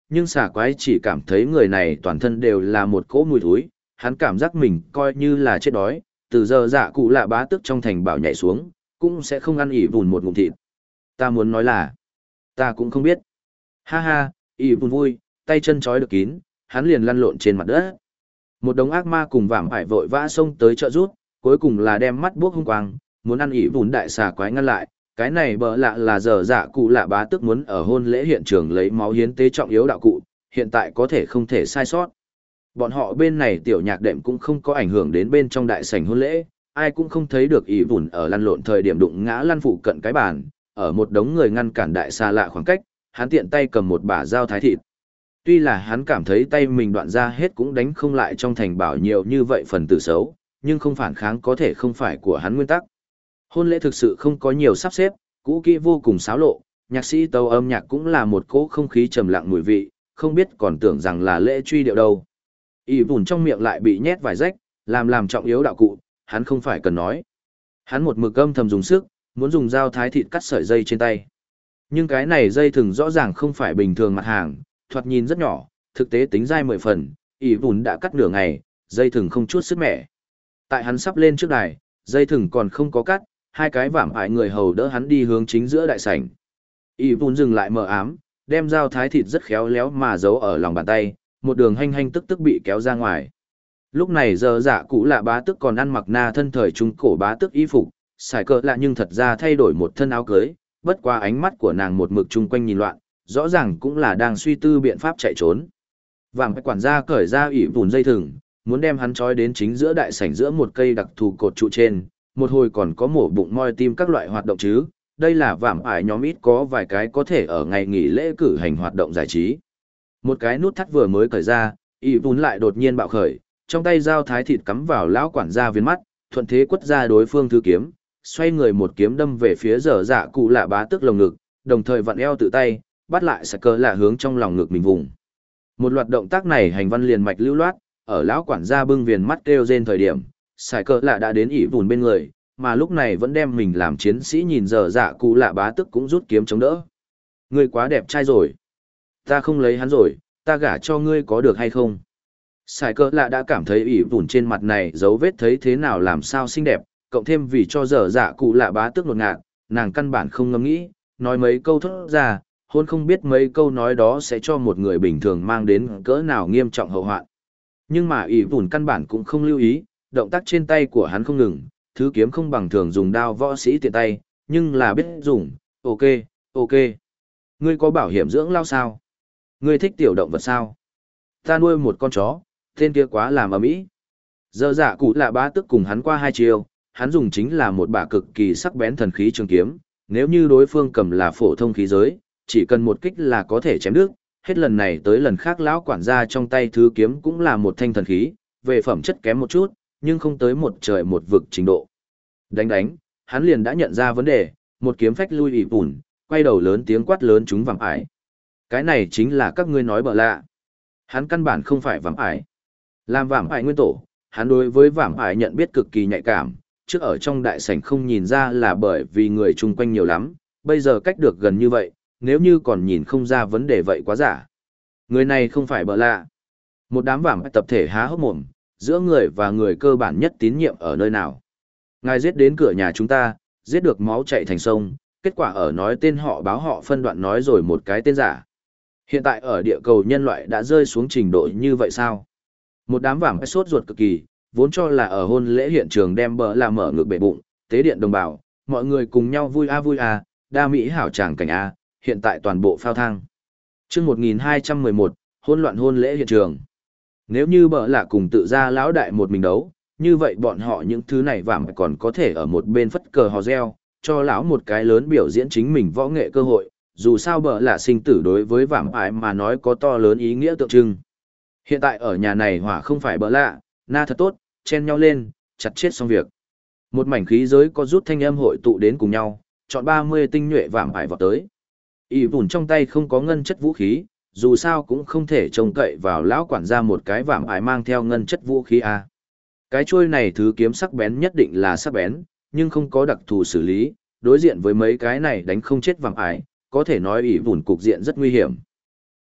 nhưng xà quái chỉ cảm thấy người này toàn thân đều là một cỗ mùi thối, hắn cảm giác mình coi như là chết đói, từ giờ dạ cụ lạ bá tước trong thành bảo nhảy xuống, cũng sẽ không ăn ỉ vùn một ngụm thịt. Ta muốn nói là, ta cũng không biết. Ha ha, ỉ vùn vui, tay chân trói được kín, hắn liền lăn lộn trên mặt đất. Một đống ác ma cùng vạm ải vội vã xông tới trợ rút, cuối cùng là đem mắt buốc hung quang, muốn ăn ỉ vùn đại xà quái ngăn lại. Cái này bỡ lạ là giờ dạ cụ lạ bá tước muốn ở hôn lễ hiện trường lấy máu hiến tế trọng yếu đạo cụ, hiện tại có thể không thể sai sót. Bọn họ bên này tiểu nhạc đệm cũng không có ảnh hưởng đến bên trong đại sảnh hôn lễ, ai cũng không thấy được ỉ vùn ở lăn lộn thời điểm đụng ngã lăn phụ cận cái bàn, ở một đống người ngăn cản đại xa lạ khoảng cách, hắn tiện tay cầm một bả dao thái thịt. Tuy là hắn cảm thấy tay mình đoạn ra hết cũng đánh không lại trong thành bảo nhiều như vậy phần tử xấu, nhưng không phản kháng có thể không phải của hắn nguyên tắc. Hôn lễ thực sự không có nhiều sắp xếp, cũ kỹ vô cùng xáo lộ, nhạc sĩ tấu âm nhạc cũng là một cỗ không khí trầm lặng mùi vị, không biết còn tưởng rằng là lễ truy điệu đâu. ỉ vùn trong miệng lại bị nhét vài rách, làm làm trọng yếu đạo cụ, hắn không phải cần nói. Hắn một mực âm thầm dùng sức, muốn dùng dao thái thịt cắt sợi dây trên tay. Nhưng cái này dây thừng rõ ràng không phải bình thường mặt hàng, thoạt nhìn rất nhỏ, thực tế tính dai mười phần, ỉ vùn đã cắt nửa ngày, dây thừng không chút sức mẻ. Tại hắn sắp lên trước đài, dây thừng còn không có cắt, hai cái vạm ải người hầu đỡ hắn đi hướng chính giữa đại sảnh. ỉ vùn dừng lại mờ ám, đem dao thái thịt rất khéo léo mà giấu ở lòng bàn tay, một đường hanh hanh tức tức bị kéo ra ngoài. Lúc này giờ dạ cụ lạ bá tức còn ăn mặc na thân thời trung cổ bá tức y phục, xài cỡ lạ nhưng thật ra thay đổi một thân áo cưới, bất qua ánh mắt của nàng một mực chung quanh nhìn loạn, rõ ràng cũng là đang suy tư biện pháp chạy trốn. Vàng quản gia cởi ra ỉ vùn dây thừng, muốn đem hắn trói đến chính giữa đại sảnh giữa một cây đặc thù cột trụ trên, một hồi còn có mổ bụng moi tim các loại hoạt động chứ, đây là vạm ải nhóm ít có vài cái có thể ở ngày nghỉ lễ cử hành hoạt động giải trí. Một cái nút thắt vừa mới cởi ra, ỉ vùn lại đột nhiên bạo khởi, trong tay dao thái thịt cắm vào lão quản gia viên mắt, thuận thế quất ra đối phương thư kiếm, xoay người một kiếm đâm về phía dở dạ cụ lạ bá tức lồng ngực, đồng thời vặn eo tự tay, bắt lại sạc cờ lạ hướng trong lòng ngực mình vùng. Một loạt động tác này hành văn liền mạch lưu loát, ở lão quản gia bưng viền mắt kêu rên thời điểm, sạc cờ lạ đã đến ỉ vùn bên người, mà lúc này vẫn đem mình làm chiến sĩ nhìn dở dạ cụ lạ bá tức cũng rút kiếm chống đỡ. Ngươi quá đẹp trai rồi. Ta không lấy hắn rồi, ta gả cho ngươi có được hay không? Sài cỡ lạ đã cảm thấy ỉ vùn trên mặt này dấu vết thấy thế nào làm sao xinh đẹp, cộng thêm vì cho dở dạ cụ lạ bá tức nột ngạt, nàng căn bản không ngẫm nghĩ, nói mấy câu thốt ra, hôn không biết mấy câu nói đó sẽ cho một người bình thường mang đến cỡ nào nghiêm trọng hậu hoạn. Nhưng mà ỉ vùn căn bản cũng không lưu ý, động tác trên tay của hắn không ngừng, thứ kiếm không bằng thường dùng đao võ sĩ tiện tay, nhưng là biết dùng, ok, ok. Ngươi có bảo hiểm dưỡng lao sao? Ngươi thích tiểu động vật sao? Ta nuôi một con chó, tên kia quá làm ầm ĩ. Giờ dạ cụ lạ bá tức cùng hắn qua hai chiều, hắn dùng chính là một bả cực kỳ sắc bén thần khí trường kiếm, nếu như đối phương cầm là phổ thông khí giới, chỉ cần một kích là có thể chém đứt, hết lần này tới lần khác lão quản gia trong tay thứ kiếm cũng là một thanh thần khí, về phẩm chất kém một chút, nhưng không tới một trời một vực trình độ. Đánh đánh, hắn liền đã nhận ra vấn đề, một kiếm phách lui ỉ vùn, quay đầu lớn tiếng quát lớn chúng vạm ải. Cái này chính là các ngươi nói bợ lạ. Hắn căn bản không phải vạm ải. Làm vạm ải nguyên tổ, hắn đối với vạm ải nhận biết cực kỳ nhạy cảm, trước ở trong đại sảnh không nhìn ra là bởi vì người chung quanh nhiều lắm, bây giờ cách được gần như vậy, nếu như còn nhìn không ra vấn đề vậy quá giả. Người này không phải bợ lạ. Một đám vạm ải tập thể há hốc mồm, giữa người và người cơ bản nhất tín nhiệm ở nơi nào. Ngài giết đến cửa nhà chúng ta, giết được máu chạy thành sông, kết quả ở nói tên họ báo họ phân đoạn nói rồi một cái tên giả. Hiện tại ở địa cầu nhân loại đã rơi xuống trình độ như vậy sao? Một đám vảm sốt ruột cực kỳ, vốn cho là ở hôn lễ hiện trường đem bờ là mở ngực bể bụng, tế điện đồng bào, mọi người cùng nhau vui a vui a, đa mỹ hảo tràng cảnh a, hiện tại toàn bộ phao thang. Chương một nghìn hai trăm mười một, hôn loạn hôn lễ hiện trường. Nếu như bờ là cùng tự ra lão đại một mình đấu, như vậy bọn họ những thứ này vảm còn có thể ở một bên phất cờ hò reo, cho lão một cái lớn biểu diễn chính mình võ nghệ cơ hội, dù sao bờ là sinh tử đối với vảm ái mà nói có to lớn ý nghĩa tượng trưng. Hiện tại ở nhà này hỏa không phải bờ lạ, na thật tốt, chen nhau lên, chặt chết xong việc. Một mảnh khí giới có rút thanh âm hội tụ đến cùng nhau, chọn ba mươi tinh nhuệ vảm ải vọt tới. Y vùn trong tay không có ngân chất vũ khí, dù sao cũng không thể trông cậy vào lão quản gia một cái vảm ải mang theo ngân chất vũ khí a. Cái chuôi này thứ kiếm sắc bén nhất định là sắc bén, nhưng không có đặc thù xử lý, đối diện với mấy cái này đánh không chết vảm ải, có thể nói ỷ vùn cục diện rất nguy hiểm.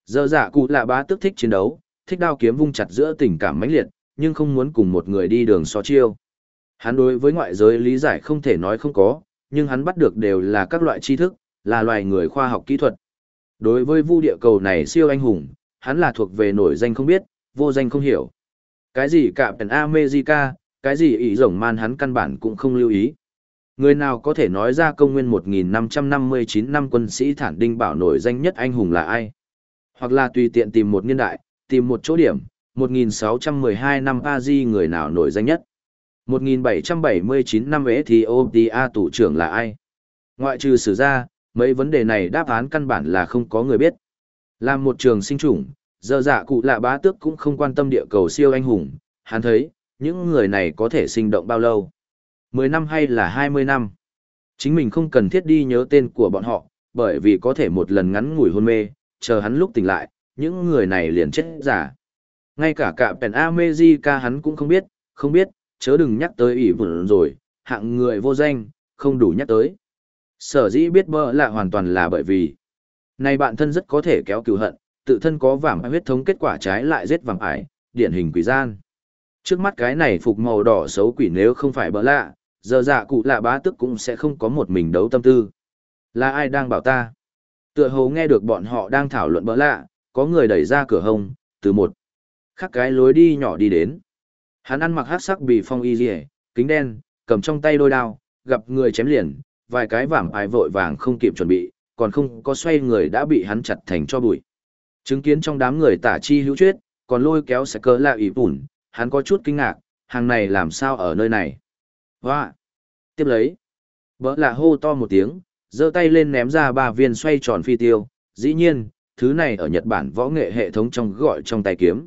Giờ dạ cụ lạ bá tức thích chiến đấu, thích đao kiếm vung chặt giữa tình cảm mãnh liệt, nhưng không muốn cùng một người đi đường so chiêu. Hắn đối với ngoại giới lý giải không thể nói không có, nhưng hắn bắt được đều là các loại tri thức, là loài người khoa học kỹ thuật. Đối với vu địa cầu này siêu anh hùng, hắn là thuộc về nổi danh không biết, vô danh không hiểu. Cái gì cả Captain America, cái gì ý rồng man hắn căn bản cũng không lưu ý. Người nào có thể nói ra công nguyên một nghìn năm trăm năm mươi chín năm quân sĩ thản đinh bảo nổi danh nhất anh hùng là ai? Hoặc là tùy tiện tìm một niên đại, tìm một chỗ điểm, một nghìn sáu trăm mười hai năm Paris người nào nổi danh nhất? một nghìn bảy trăm bảy mươi chín năm Ethiopia tù trưởng là ai? Ngoại trừ sử ra, mấy vấn đề này đáp án căn bản là không có người biết. Làm một trường sinh chủng, giờ dạ cụ lạ bá tước cũng không quan tâm địa cầu siêu anh hùng, hắn thấy, những người này có thể sinh động bao lâu? mười năm hay là hai mươi năm? Chính mình không cần thiết đi nhớ tên của bọn họ, bởi vì có thể một lần ngắn ngủi hôn mê, chờ hắn lúc tỉnh lại, những người này liền chết giả. Ngay cả cả Pen America hắn cũng không biết, không biết, chớ đừng nhắc tới ỷ vụn rồi, hạng người vô danh, không đủ nhắc tới. Sở dĩ biết bơ là hoàn toàn là bởi vì này bạn thân rất có thể kéo cừu hận, tự thân có vảm huyết thống kết quả trái lại giết vàng ải, điển hình quỷ gian. Trước mắt cái này phục màu đỏ xấu quỷ nếu không phải bỡ lạ, giờ dạ cụ lạ bá tức cũng sẽ không có một mình đấu tâm tư. Là ai đang bảo ta? Tựa hồ nghe được bọn họ đang thảo luận bỡ lạ, có người đẩy ra cửa hông, từ một khắc cái lối đi nhỏ đi đến. Hắn ăn mặc hát sắc bì phong y rìa, kính đen, cầm trong tay đôi đao, gặp người chém liền, vài cái vảm ải vội vàng không kịp chuẩn bị, còn không có xoay người đã bị hắn chặt thành cho bụi. Chứng kiến trong đám người tả chi hữu chuyết, còn lôi kéo sẽ cớ lạ ỉ bùn, hắn có chút kinh ngạc, hàng này làm sao ở nơi này. Hoa! Tiếp lấy. Bỡ lạ hô to một tiếng, giơ tay lên ném ra ba viên xoay tròn phi tiêu, dĩ nhiên, thứ này ở Nhật Bản võ nghệ hệ thống trong gọi trong tay kiếm.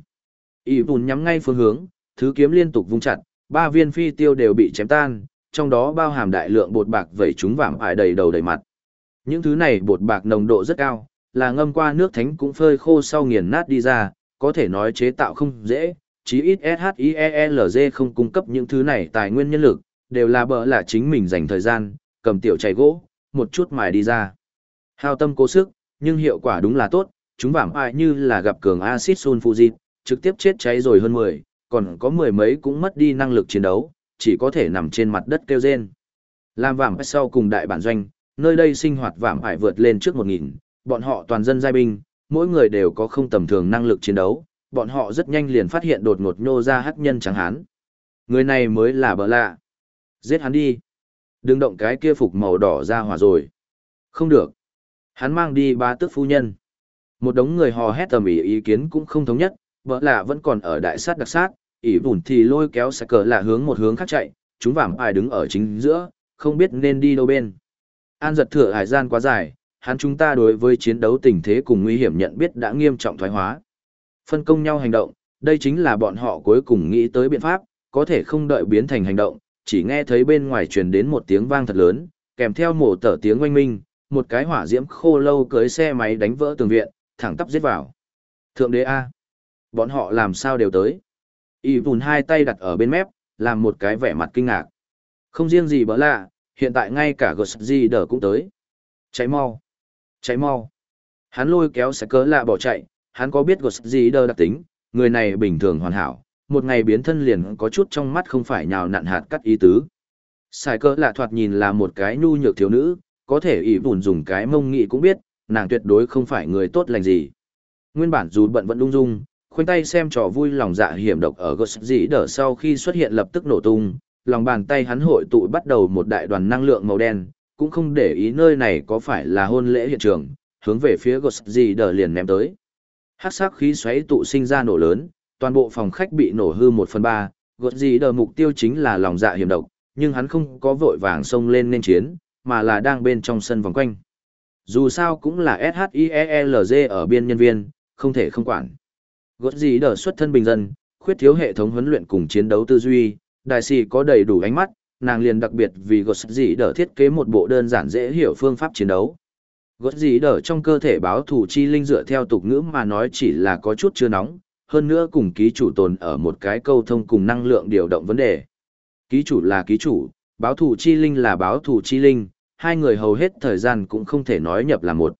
ỉ bùn nhắm ngay phương hướng, thứ kiếm liên tục vung chặt, ba viên phi tiêu đều bị chém tan, trong đó bao hàm đại lượng bột bạc vẩy chúng vảm ải đầy đầu đầy mặt. Những thứ này bột bạc nồng độ rất cao, là ngâm qua nước thánh cũng phơi khô sau nghiền nát đi ra, có thể nói chế tạo không dễ, chí ít ét hát i e lờ giê không cung cấp những thứ này tài nguyên nhân lực, đều là bỡ là chính mình dành thời gian, cầm tiểu chày gỗ, một chút mài đi ra. Hao tâm cố sức, nhưng hiệu quả đúng là tốt, chúng vảm ải như là gặp cường axit sulfuric, trực tiếp chết cháy rồi hơn mười, còn có mười mấy cũng mất đi năng lực chiến đấu, chỉ có thể nằm trên mặt đất kêu rên. Làm vảm ải sau cùng đại bản doanh, nơi đây sinh hoạt vảm ải vượt lên trước một nghìn, bọn họ toàn dân giai binh, mỗi người đều có không tầm thường năng lực chiến đấu, bọn họ rất nhanh liền phát hiện đột ngột nhô ra hắc nhân trắng hán. Người này mới là bỡ lạ. Giết hắn đi. Đừng động cái kia phục màu đỏ ra hỏa rồi. Không được. Hắn mang đi ba tước phu nhân. Một đống người hò hét tầm ý ý kiến cũng không thống nhất, bỡ lạ vẫn còn ở đại sát đặc sát, ỉ vùn thì lôi kéo sẽ cờ lạ hướng một hướng khác chạy, chúng vảm ải đứng ở chính giữa, không biết nên đi đâu bên. An giật thừa hải gian quá dài, hắn chúng ta đối với chiến đấu tình thế cùng nguy hiểm nhận biết đã nghiêm trọng thoái hóa. Phân công nhau hành động, đây chính là bọn họ cuối cùng nghĩ tới biện pháp, có thể không đợi biến thành hành động, chỉ nghe thấy bên ngoài truyền đến một tiếng vang thật lớn, kèm theo mổ tở tiếng oanh minh, một cái hỏa diễm khô lâu cưới xe máy đánh vỡ tường viện, thẳng tắp giết vào. Thượng đế A. Bọn họ làm sao đều tới. Y vùn hai tay đặt ở bên mép, làm một cái vẻ mặt kinh ngạc. Không riêng gì bỡ lạ, hiện tại ngay cả gật gì đỡ cũng tới. Cháy mau. Cháy mau. Hắn lôi kéo sẽ cớ lạ bỏ chạy, hắn có biết gột gì đờ đặc tính, người này bình thường hoàn hảo, một ngày biến thân liền có chút trong mắt không phải nhào nặn hạt cắt ý tứ. Sài cớ lạ thoạt nhìn là một cái nhu nhược thiếu nữ, có thể ỷ vùn dùng cái mông nghị cũng biết, nàng tuyệt đối không phải người tốt lành gì. Nguyên bản dù bận vẫn ung dung, khoanh tay xem trò vui lòng dạ hiểm độc ở gột gì đờ sau khi xuất hiện lập tức nổ tung, lòng bàn tay hắn hội tụ bắt đầu một đại đoàn năng lượng màu đen, cũng không để ý nơi này có phải là hôn lễ hiện trường, hướng về phía gột gì đờ liền ném tới. Hắc sắc khí xoáy tụ sinh ra nổ lớn, toàn bộ phòng khách bị nổ hư một phần ba, gột gì đờ mục tiêu chính là lòng dạ hiểm độc, nhưng hắn không có vội vàng xông lên nên chiến, mà là đang bên trong sân vòng quanh. Dù sao cũng là ét hát i e lờ giê ở biên nhân viên, không thể không quản. Gột gì đờ xuất thân bình dân, khuyết thiếu hệ thống huấn luyện cùng chiến đấu tư duy, đại sĩ có đầy đủ ánh mắt, nàng liền đặc biệt vì gột gì đờ thiết kế một bộ đơn giản dễ hiểu phương pháp chiến đấu. Gột gì đờ trong cơ thể báo thủ chi linh dựa theo tục ngữ mà nói chỉ là có chút chưa nóng, hơn nữa cùng ký chủ tồn ở một cái câu thông cùng năng lượng điều động vấn đề. Ký chủ là ký chủ, báo thủ chi linh là báo thủ chi linh, hai người hầu hết thời gian cũng không thể nói nhập là một.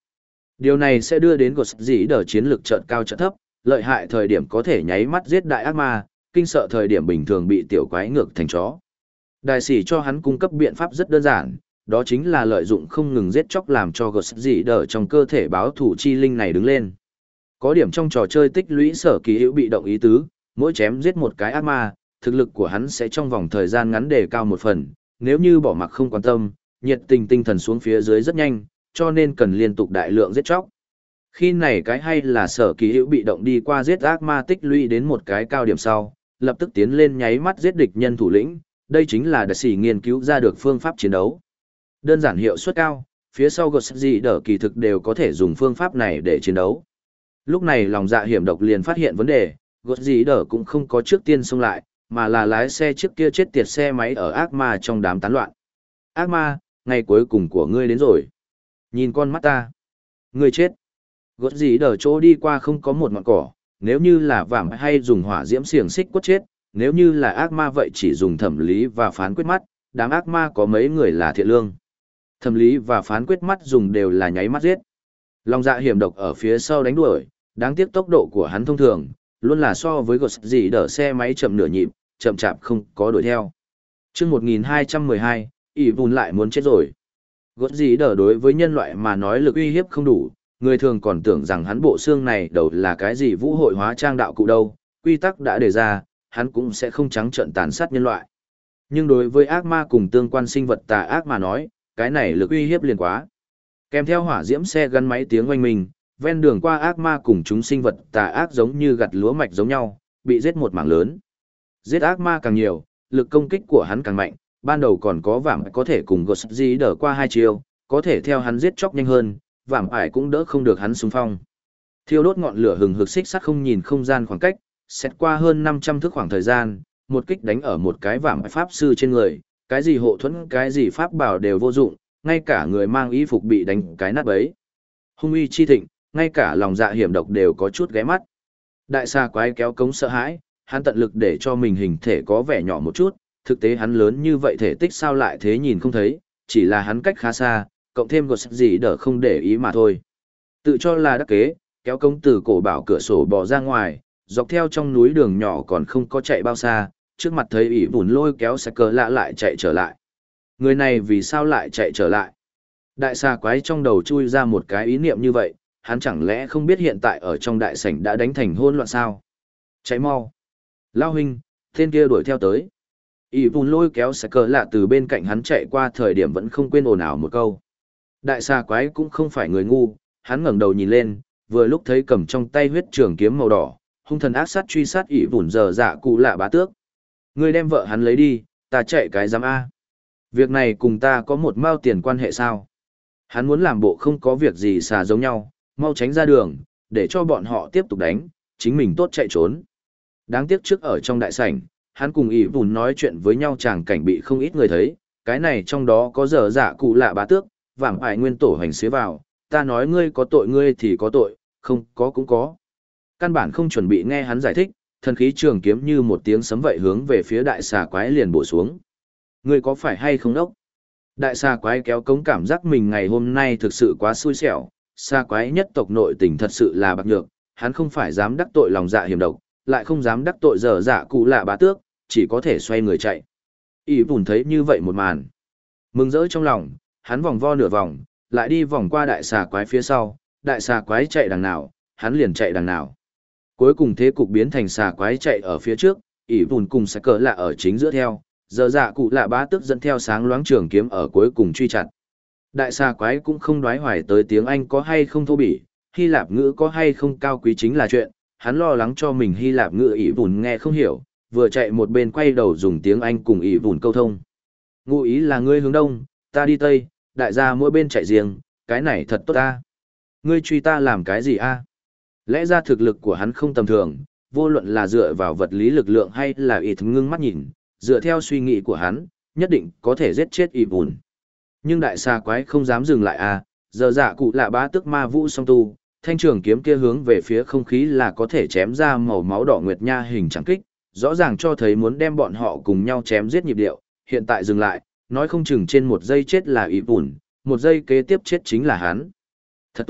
Điều này sẽ đưa đến Ghost dĩ đờ chiến lược trận cao trận thấp, lợi hại thời điểm có thể nháy mắt giết đại ác ma, kinh sợ thời điểm bình thường bị tiểu quái ngược thành chó. Đại sĩ cho hắn cung cấp biện pháp rất đơn giản, đó chính là lợi dụng không ngừng giết chóc làm cho Ghost dĩ đờ trong cơ thể báo thủ chi linh này đứng lên. Có điểm trong trò chơi tích lũy sở kỳ hữu bị động ý tứ, mỗi chém giết một cái ác ma, thực lực của hắn sẽ trong vòng thời gian ngắn đề cao một phần, nếu như bỏ mặc không quan tâm, nhiệt tình tinh thần xuống phía dưới rất nhanh, cho nên cần liên tục đại lượng giết chóc. Khi này cái hay là sở kỳ hữu bị động đi qua giết ác ma tích lũy đến một cái cao điểm sau, lập tức tiến lên nháy mắt giết địch nhân thủ lĩnh, đây chính là đại sĩ nghiên cứu ra được phương pháp chiến đấu. Đơn giản hiệu suất cao, phía sau Ghost dĩ đờ kỳ thực đều có thể dùng phương pháp này để chiến đấu. Lúc này lòng dạ hiểm độc liền phát hiện vấn đề, Ghost dĩ đờ cũng không có trước tiên xông lại, mà là lái xe trước kia chết tiệt xe máy ở ác ma trong đám tán loạn. Ác ma, ngày cuối cùng của ngươi đến rồi. Nhìn con mắt ta. Ngươi chết. Ghost dĩ đờ chỗ đi qua không có một ngọn cỏ, nếu như là vảm hay dùng hỏa diễm xiềng xích quất chết, nếu như là ác ma vậy chỉ dùng thẩm lý và phán quyết mắt, đám ác ma có mấy người là thiện lương. Thẩm lý và phán quyết mắt dùng đều là nháy mắt giết. Lòng dạ hiểm độc ở phía sau đánh đuổi, đáng tiếc tốc độ của hắn thông thường, luôn là so với Ghost dĩ đờ xe máy chậm nửa nhịp, chậm chạp không có đuổi theo. Chương một nghìn hai trăm mười hai, ỷ vùn lại muốn chết rồi. Ghost dĩ đờ đối với nhân loại mà nói lực uy hiếp không đủ, người thường còn tưởng rằng hắn bộ xương này đầu là cái gì vũ hội hóa trang đạo cụ đâu, quy tắc đã đề ra, hắn cũng sẽ không trắng trợn tàn sát nhân loại. Nhưng đối với ác ma cùng tương quan sinh vật tà ác mà nói, cái này lực uy hiếp liền quá. Kèm theo hỏa diễm xe gắn máy tiếng oanh minh, ven đường qua ác ma cùng chúng sinh vật tà ác giống như gặt lúa mạch giống nhau, bị giết một mảng lớn. Giết ác ma càng nhiều, lực công kích của hắn càng mạnh, ban đầu còn có vảm có thể cùng Ghost dĩ đờ qua hai chiều, có thể theo hắn giết chóc nhanh hơn, vảm ải cũng đỡ không được hắn xung phong. Thiêu đốt ngọn lửa hừng hực xích sắt không nhìn không gian khoảng cách, xét qua hơn năm trăm thước khoảng thời gian, một kích đánh ở một cái vảm pháp sư trên người, cái gì hộ thuẫn cái gì pháp bảo đều vô dụng, ngay cả người mang y phục bị đánh cái nát bấy. Hung uy chi thịnh, ngay cả lòng dạ hiểm độc đều có chút ghé mắt. Đại xà quái kéo cống sợ hãi, hắn tận lực để cho mình hình thể có vẻ nhỏ một chút, thực tế hắn lớn như vậy thể tích sao lại thế nhìn không thấy, chỉ là hắn cách khá xa, cộng thêm Ghost dĩ đờ không để ý mà thôi. Tự cho là đắc kế, kéo cống từ cổ bảo cửa sổ bò ra ngoài, dọc theo trong núi đường nhỏ còn không có chạy bao xa, trước mặt thấy ỷ vùn lôi kéo xe cờ lạ lại chạy trở lại. Người này vì sao lại chạy trở lại? Đại xà quái trong đầu chui ra một cái ý niệm như vậy, hắn chẳng lẽ không biết hiện tại ở trong đại sảnh đã đánh thành hỗn loạn sao? Cháy mau! Lao huynh, tên kia đuổi theo tới. ỷ vùn lôi kéo xe cờ lạ từ bên cạnh hắn chạy qua thời điểm vẫn không quên ồn ào một câu. Đại xà quái cũng không phải người ngu, hắn ngẩng đầu nhìn lên, vừa lúc thấy cầm trong tay huyết trường kiếm màu đỏ, hung thần ác sát truy sát ỷ vùn giờ dạ cụ lạ bá tước. Ngươi đem vợ hắn lấy đi, ta chạy cái giám A. Việc này cùng ta có một mao tiền quan hệ sao? Hắn muốn làm bộ không có việc gì xà giống nhau, mau tránh ra đường, để cho bọn họ tiếp tục đánh, chính mình tốt chạy trốn. Đáng tiếc trước ở trong đại sảnh, hắn cùng ỷ vùn nói chuyện với nhau chàng cảnh bị không ít người thấy, cái này trong đó có giờ dạ cụ lạ bá tước, vàng ải nguyên tổ hành xế vào, ta nói ngươi có tội ngươi thì có tội, không có cũng có. Căn bản không chuẩn bị nghe hắn giải thích, thần khí trường kiếm như một tiếng sấm vậy hướng về phía đại xà quái liền bổ xuống. Ngươi có phải hay không đốc? Đại xà quái kéo cống cảm giác mình ngày hôm nay thực sự quá xui xẻo, xà quái nhất tộc nội tình thật sự là bạc nhược, hắn không phải dám đắc tội lòng dạ hiểm độc, lại không dám đắc tội dở dạ cụ lạ bá tước, chỉ có thể xoay người chạy. ỷ vùn thấy như vậy một màn, mừng rỡ trong lòng, hắn vòng vo nửa vòng, lại đi vòng qua đại xà quái phía sau, đại xà quái chạy đằng nào, hắn liền chạy đằng nào. Cuối cùng thế cục biến thành xà quái chạy ở phía trước, ỷ vùn cùng sẽ cỡ lạ ở chính giữa theo, giờ dạ cụ lạ bá tước dẫn theo sáng loáng trường kiếm ở cuối cùng truy chặt. Đại xà quái cũng không đoái hoài tới tiếng Anh có hay không thô bỉ, Hy Lạp ngữ có hay không cao quý chính là chuyện, hắn lo lắng cho mình Hy Lạp ngữ ỷ vùn nghe không hiểu, vừa chạy một bên quay đầu dùng tiếng Anh cùng ỷ vùn câu thông. Ngụ ý là ngươi hướng đông, ta đi tây, đại gia mỗi bên chạy riêng, cái này thật tốt ta. Ngươi truy ta làm cái gì a? Lẽ ra thực lực của hắn không tầm thường, vô luận là dựa vào vật lý lực lượng hay là ít ngưng mắt nhìn, dựa theo suy nghĩ của hắn, nhất định có thể giết chết ỷ vùn. Nhưng đại xà quái không dám dừng lại a, giờ dạ cụ lạ bá tước ma vũ song tu, thanh trường kiếm kia hướng về phía không khí là có thể chém ra màu máu đỏ nguyệt nha hình trắng kích, rõ ràng cho thấy muốn đem bọn họ cùng nhau chém giết nhịp điệu, hiện tại dừng lại, nói không chừng trên một giây chết là ỷ vùn, một giây kế tiếp chết chính là hắn. Thật tốt,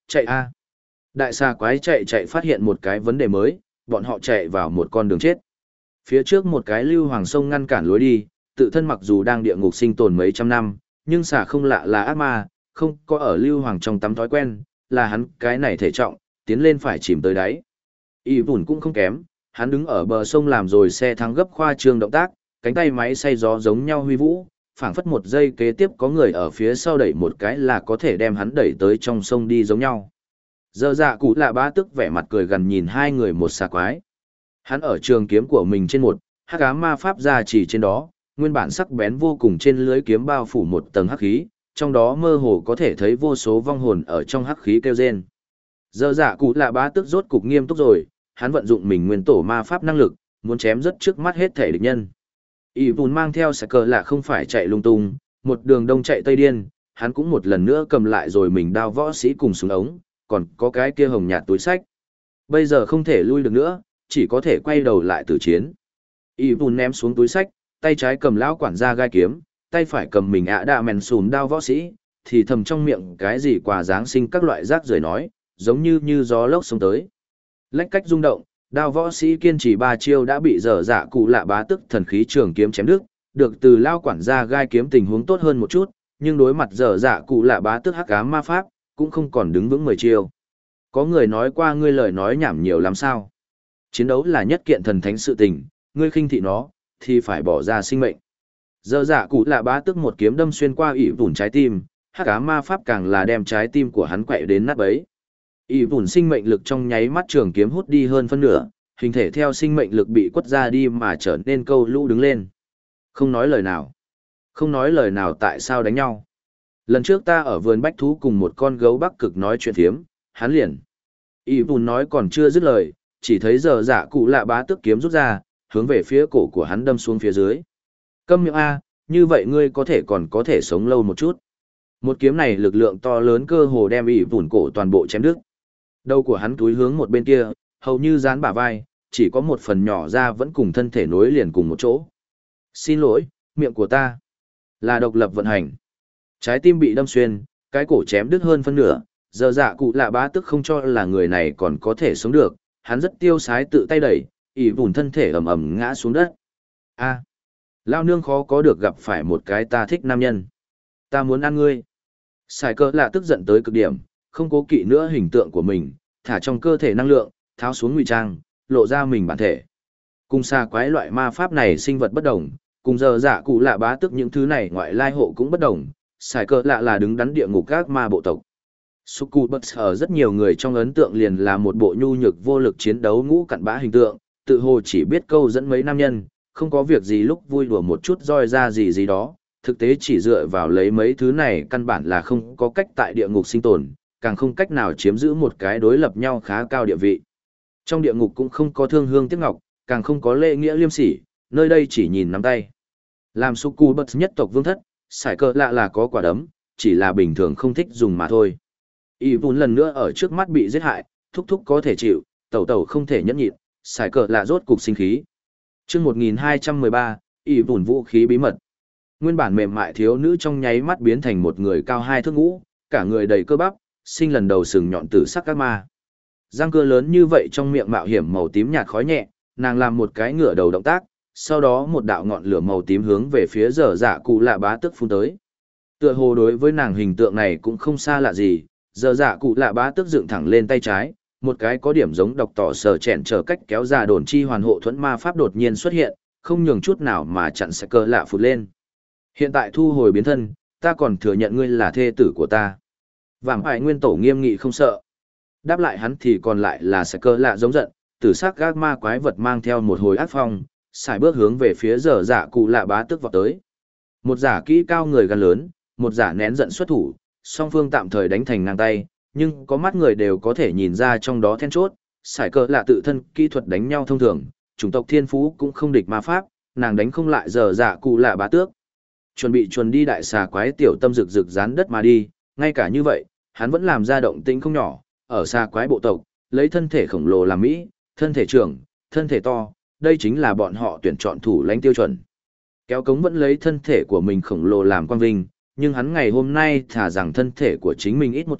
chạy a. Đại xà quái chạy chạy phát hiện một cái vấn đề mới, bọn họ chạy vào một con đường chết. Phía trước một cái lưu hoàng sông ngăn cản lối đi, tự thân mặc dù đang địa ngục sinh tồn mấy trăm năm, nhưng xà không lạ là ác ma, không có ở lưu hoàng trong tắm thói quen, là hắn cái này thể trọng, tiến lên phải chìm tới đáy. Y Bùn cũng không kém, hắn đứng ở bờ sông làm rồi xe thắng gấp khoa trương động tác, cánh tay máy xay gió giống nhau huy vũ, phảng phất một giây kế tiếp có người ở phía sau đẩy một cái là có thể đem hắn đẩy tới trong sông đi giống nhau. Giờ dạ cụ lạ bá tức vẻ mặt cười gần nhìn hai người một xà quái. Hắn ở trường kiếm của mình trên một, hắc ám ma pháp ra chỉ trên đó, nguyên bản sắc bén vô cùng trên lưới kiếm bao phủ một tầng hắc khí, trong đó mơ hồ có thể thấy vô số vong hồn ở trong hắc khí kêu rên. Giờ dạ cụ lạ bá tức rốt cục nghiêm túc rồi, hắn vận dụng mình nguyên tổ ma pháp năng lực, muốn chém rất trước mắt hết thể địch nhân. Y Bùn mang theo sạc cờ lạ không phải chạy lung tung, một đường đông chạy tây điên, hắn cũng một lần nữa cầm lại rồi mình đao võ sĩ cùng súng ống, còn có cái kia hồng nhạt túi sách. Bây giờ không thể lui được nữa, chỉ có thể quay đầu lại tử chiến. Y Bùn ném xuống túi sách, tay trái cầm lão quản gia gai kiếm, tay phải cầm mình ạ đạ mèn sùn đao võ sĩ, thì thầm trong miệng cái gì quà Giáng sinh các loại rác rưởi nói, giống như như gió lốc xông tới. Lách cách rung động, đao võ sĩ kiên trì ba chiêu đã bị dở dạ cụ lạ bá tức thần khí trường kiếm chém đứt, được từ lao quản gia gai kiếm tình huống tốt hơn một chút, nhưng đối mặt dở dạ cụ lạ bá tức hắc ám ma pháp, cũng không còn đứng vững mười chiêu. Có người nói qua ngươi lời nói nhảm nhiều lắm sao? Chiến đấu là nhất kiện thần thánh sự tình, ngươi khinh thị nó, thì phải bỏ ra sinh mệnh. Dở dạ cụ lạ bá tức một kiếm đâm xuyên qua ỷ vùn trái tim, hắc ám ma pháp càng là đem trái tim của hắn quậy đến nát bấy. ỷ vùn sinh mệnh lực trong nháy mắt trường kiếm hút đi hơn phân nửa, hình thể theo sinh mệnh lực bị quất ra đi mà trở nên câu lũ đứng lên. Không nói lời nào. Không nói lời nào tại sao đánh nhau. Lần trước ta ở vườn bách thú cùng một con gấu bắc cực nói chuyện thiếm, hắn liền. ỷ vùn nói còn chưa dứt lời, chỉ thấy giờ dạ cụ lạ bá tức kiếm rút ra, hướng về phía cổ của hắn đâm xuống phía dưới. Câm miệng A, như vậy ngươi có thể còn có thể sống lâu một chút. Một kiếm này lực lượng to lớn cơ hồ đem ỷ vùn cổ toàn bộ chém đứt. Đầu của hắn túi hướng một bên kia, hầu như dán bả vai, chỉ có một phần nhỏ ra vẫn cùng thân thể nối liền cùng một chỗ. Xin lỗi, miệng của ta là độc lập vận hành. Trái tim bị đâm xuyên, cái cổ chém đứt hơn phân nửa, giờ dạ cụ lạ bá tức không cho là người này còn có thể sống được, hắn rất tiêu sái tự tay đẩy, ỉ vùn thân thể ầm ầm ngã xuống đất. A, lao nương khó có được gặp phải một cái ta thích nam nhân. Ta muốn ăn ngươi. Sài cơ lạ tức giận tới cực điểm, không cố kỵ nữa hình tượng của mình, thả trong cơ thể năng lượng, tháo xuống ngụy trang, lộ ra mình bản thể. Cùng xa quái loại ma pháp này sinh vật bất đồng, cùng giờ dạ cụ lạ bá tức những thứ này ngoại lai hộ cũng bất đồng, sài cơ lạ là đứng đắn địa ngục các ma bộ tộc. Succubus ở rất nhiều người trong ấn tượng liền là một bộ nhu nhược vô lực chiến đấu ngũ cặn bã hình tượng, tự hồ chỉ biết câu dẫn mấy nam nhân, không có việc gì lúc vui đùa một chút roi ra gì gì đó, thực tế chỉ dựa vào lấy mấy thứ này căn bản là không có cách tại địa ngục sinh tồn, càng không cách nào chiếm giữ một cái đối lập nhau khá cao địa vị. Trong địa ngục cũng không có thương hương tiếc ngọc, càng không có lễ nghĩa liêm sỉ, nơi đây chỉ nhìn nắm tay. Làm Succubus nhất tộc vương thất, sải cờ lạ là có quả đấm, chỉ là bình thường không thích dùng mà thôi. Y vùn lần nữa ở trước mắt bị giết hại, thúc thúc có thể chịu, tẩu tẩu không thể nhẫn nhịn, sải cờ lạ rốt cục sinh khí. Chương một nghìn hai trăm mười ba, Y vùn vũ khí bí mật. Nguyên bản mềm mại thiếu nữ trong nháy mắt biến thành một người cao hai thước ngũ, cả người đầy cơ bắp, sinh lần đầu sừng nhọn tử sắc các ma. Răng cưa lớn như vậy trong miệng mạo hiểm màu tím nhạt khói nhẹ, nàng làm một cái ngửa đầu động tác, sau đó một đạo ngọn lửa màu tím hướng về phía dở dạ cụ lạ bá tức phun tới. Tựa hồ đối với nàng hình tượng này cũng không xa lạ gì, dở dạ cụ lạ bá tức dựng thẳng lên tay trái, một cái có điểm giống độc tỏ sở chèn chờ cách kéo ra đồn chi hoàn hộ thuẫn ma pháp đột nhiên xuất hiện, không nhường chút nào mà chặn sẽ cơ lạ phụt lên. Hiện tại thu hồi biến thân, ta còn thừa nhận ngươi là thê tử của ta. Vàng ải nguyên tổ nghiêm nghị không sợ. Đáp lại hắn thì còn lại là sẽ cơ lạ giống giận, tử sắc gác ma quái vật mang theo một hồi ác phong, xài bước hướng về phía dở dạ cụ lạ bá tức vọt tới. Một giả kỹ cao người gan lớn, một giả nén giận xuất thủ, song phương tạm thời đánh thành ngang tay, nhưng có mắt người đều có thể nhìn ra trong đó then chốt, xài cơ lạ tự thân kỹ thuật đánh nhau thông thường, chủng tộc thiên phú cũng không địch ma pháp, nàng đánh không lại dở dạ cụ lạ bá tước. Chuẩn bị chuồn đi đại xà quái tiểu tâm rực rực dán đất mà đi, ngay cả như vậy, hắn vẫn làm ra động tĩnh không nhỏ, ở xà quái bộ tộc, lấy thân thể khổng lồ làm mỹ, thân thể trưởng, thân thể to, đây chính là bọn họ tuyển chọn thủ lãnh tiêu chuẩn. Kéo cống vẫn lấy thân thể của mình khổng lồ làm quan vinh, nhưng hắn ngày hôm nay thả rằng thân thể của chính mình ít một chút,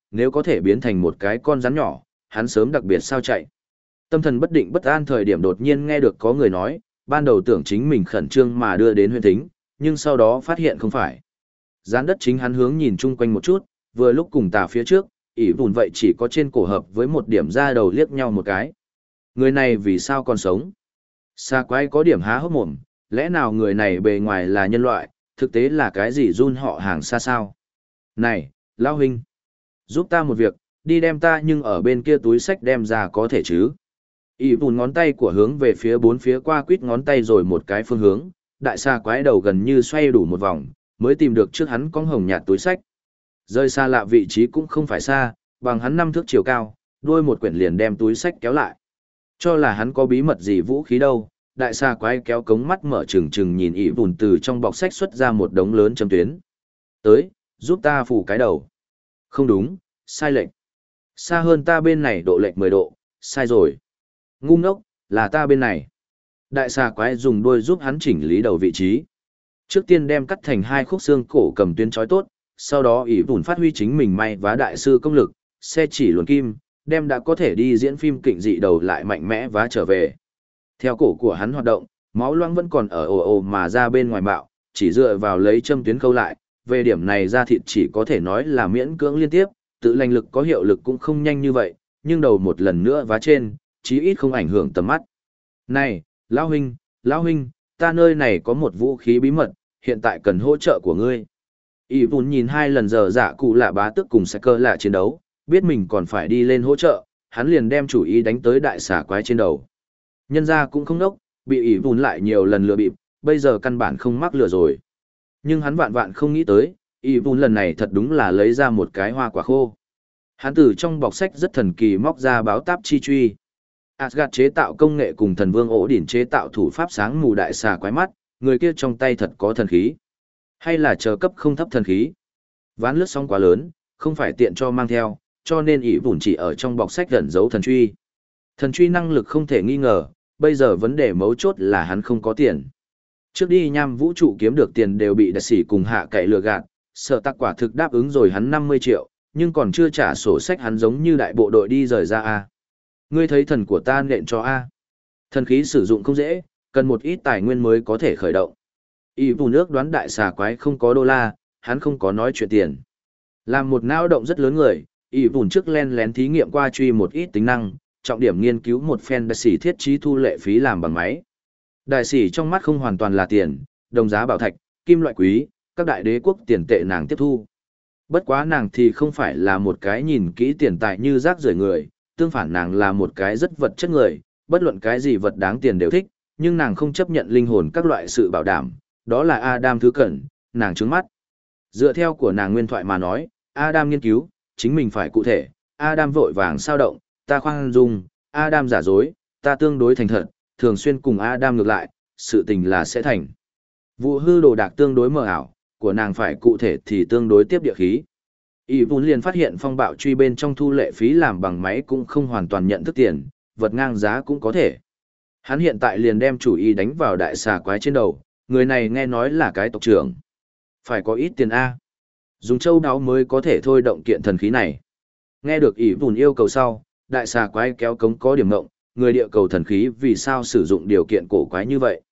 nếu có thể biến thành một cái con rắn nhỏ, hắn sớm đặc biệt sao chạy. Tâm thần bất định bất an thời điểm đột nhiên nghe được có người nói, ban đầu tưởng chính mình khẩn trương mà đưa đến huyện thính, nhưng sau đó phát hiện không phải. Gián đất chính hắn hướng nhìn chung quanh một chút, vừa lúc cùng tà phía trước, ỉ vùn vậy chỉ có trên cổ hợp với một điểm ra đầu liếc nhau một cái. Người này vì sao còn sống? Xa quái có điểm há hốc mồm, lẽ nào người này bề ngoài là nhân loại, thực tế là cái gì run họ hàng xa sao? Này, lão huynh, giúp ta một việc, đi đem ta nhưng ở bên kia túi sách đem ra có thể chứ? ỉ vùn ngón tay của hướng về phía bốn phía qua quýt ngón tay rồi một cái phương hướng, đại xa quái đầu gần như xoay đủ một vòng, mới tìm được trước hắn con hồng nhạt túi sách. Rơi xa lạ vị trí cũng không phải xa, bằng hắn năm thước chiều cao, đuôi một quyển liền đem túi sách kéo lại. Cho là hắn có bí mật gì vũ khí đâu, đại xa quái kéo cống mắt mở trừng trừng nhìn ỉ vùn từ trong bọc sách xuất ra một đống lớn châm tuyến. Tới, giúp ta phủ cái đầu. Không đúng, sai lệch. Xa hơn ta bên này độ lệch mười độ, sai rồi. Ngu ngốc, là ta bên này. Đại xà quái dùng đuôi giúp hắn chỉnh lý đầu vị trí. Trước tiên đem cắt thành hai khúc xương cổ cầm tuyến trói tốt, sau đó ỷ vùn phát huy chính mình may vá đại sư công lực, xe chỉ luồn kim, đem đã có thể đi diễn phim kịch dị đầu lại mạnh mẽ vá trở về. Theo cổ của hắn hoạt động, máu loang vẫn còn ở ồ ồ mà ra bên ngoài bạo, chỉ dựa vào lấy châm tuyến khâu lại, về điểm này da thịt chỉ có thể nói là miễn cưỡng liên tiếp, tự lành lực có hiệu lực cũng không nhanh như vậy, nhưng đầu một lần nữa vá trên, chí ít không ảnh hưởng tầm mắt. Này, lão huynh, lão huynh, ta nơi này có một vũ khí bí mật, hiện tại cần hỗ trợ của ngươi. ỷ vùn nhìn hai lần giờ dạ cụ lạ bá tức cùng sẽ cơ lạ chiến đấu, biết mình còn phải đi lên hỗ trợ, hắn liền đem chủ ý đánh tới đại xà quái trên đầu. Nhân ra cũng không nốc, bị ỷ vùn lại nhiều lần lừa bịp, bây giờ căn bản không mắc lừa rồi. Nhưng hắn vạn vạn không nghĩ tới, ỷ vùn lần này thật đúng là lấy ra một cái hoa quả khô. Hắn từ trong bọc sách rất thần kỳ móc ra báo táp chi truy. Asgard chế tạo công nghệ cùng thần vương ổ đỉnh chế tạo thủ pháp sáng mù đại xà quái mắt, người kia trong tay thật có thần khí. Hay là chờ cấp không thấp thần khí. Ván lướt sóng quá lớn, không phải tiện cho mang theo, cho nên ỷ vùn chỉ ở trong bọc sách gần giấu thần truy. Thần truy năng lực không thể nghi ngờ, bây giờ vấn đề mấu chốt là hắn không có tiền. Trước đi nham vũ trụ kiếm được tiền đều bị đặc sĩ cùng hạ cậy lừa gạt, sợ tắc quả thực đáp ứng rồi hắn năm mươi triệu, nhưng còn chưa trả sổ sách hắn giống như đại bộ đội đi rời ra A. Ngươi thấy thần của ta nện cho A. Thần khí sử dụng không dễ, cần một ít tài nguyên mới có thể khởi động. Y bù nước đoán đại xà quái không có đô la, hắn không có nói chuyện tiền. Làm một não động rất lớn người, Y bùn trước len lén thí nghiệm qua truy một ít tính năng, trọng điểm nghiên cứu một phen đại sĩ thiết trí thu lệ phí làm bằng máy. Đại sĩ trong mắt không hoàn toàn là tiền, đồng giá bảo thạch, kim loại quý, các đại đế quốc tiền tệ nàng tiếp thu. Bất quá nàng thì không phải là một cái nhìn kỹ tiền tài như rác rưởi người, tương phản nàng là một cái rất vật chất người, bất luận cái gì vật đáng tiền đều thích, nhưng nàng không chấp nhận linh hồn các loại sự bảo đảm, đó là Adam thứ cẩn, nàng trướng mắt. Dựa theo của nàng nguyên thoại mà nói, Adam nghiên cứu, chính mình phải cụ thể, Adam vội vàng sao động, ta khoan dung, Adam giả dối, ta tương đối thành thật, thường xuyên cùng Adam ngược lại, sự tình là sẽ thành. Vụ hư đồ đạc tương đối mờ ảo, của nàng phải cụ thể thì tương đối tiếp địa khí. Y vốn liền phát hiện phong bạo truy bên trong thu lệ phí làm bằng máy cũng không hoàn toàn nhận thức tiền, vật ngang giá cũng có thể. Hắn hiện tại liền đem chủ ý đánh vào đại xà quái trên đầu, người này nghe nói là cái tộc trưởng. Phải có ít tiền A. Dùng châu đáo mới có thể thôi động kiện thần khí này. Nghe được Y vốn yêu cầu sau, đại xà quái kéo cống có điểm ngộng, người địa cầu thần khí vì sao sử dụng điều kiện cổ quái như vậy.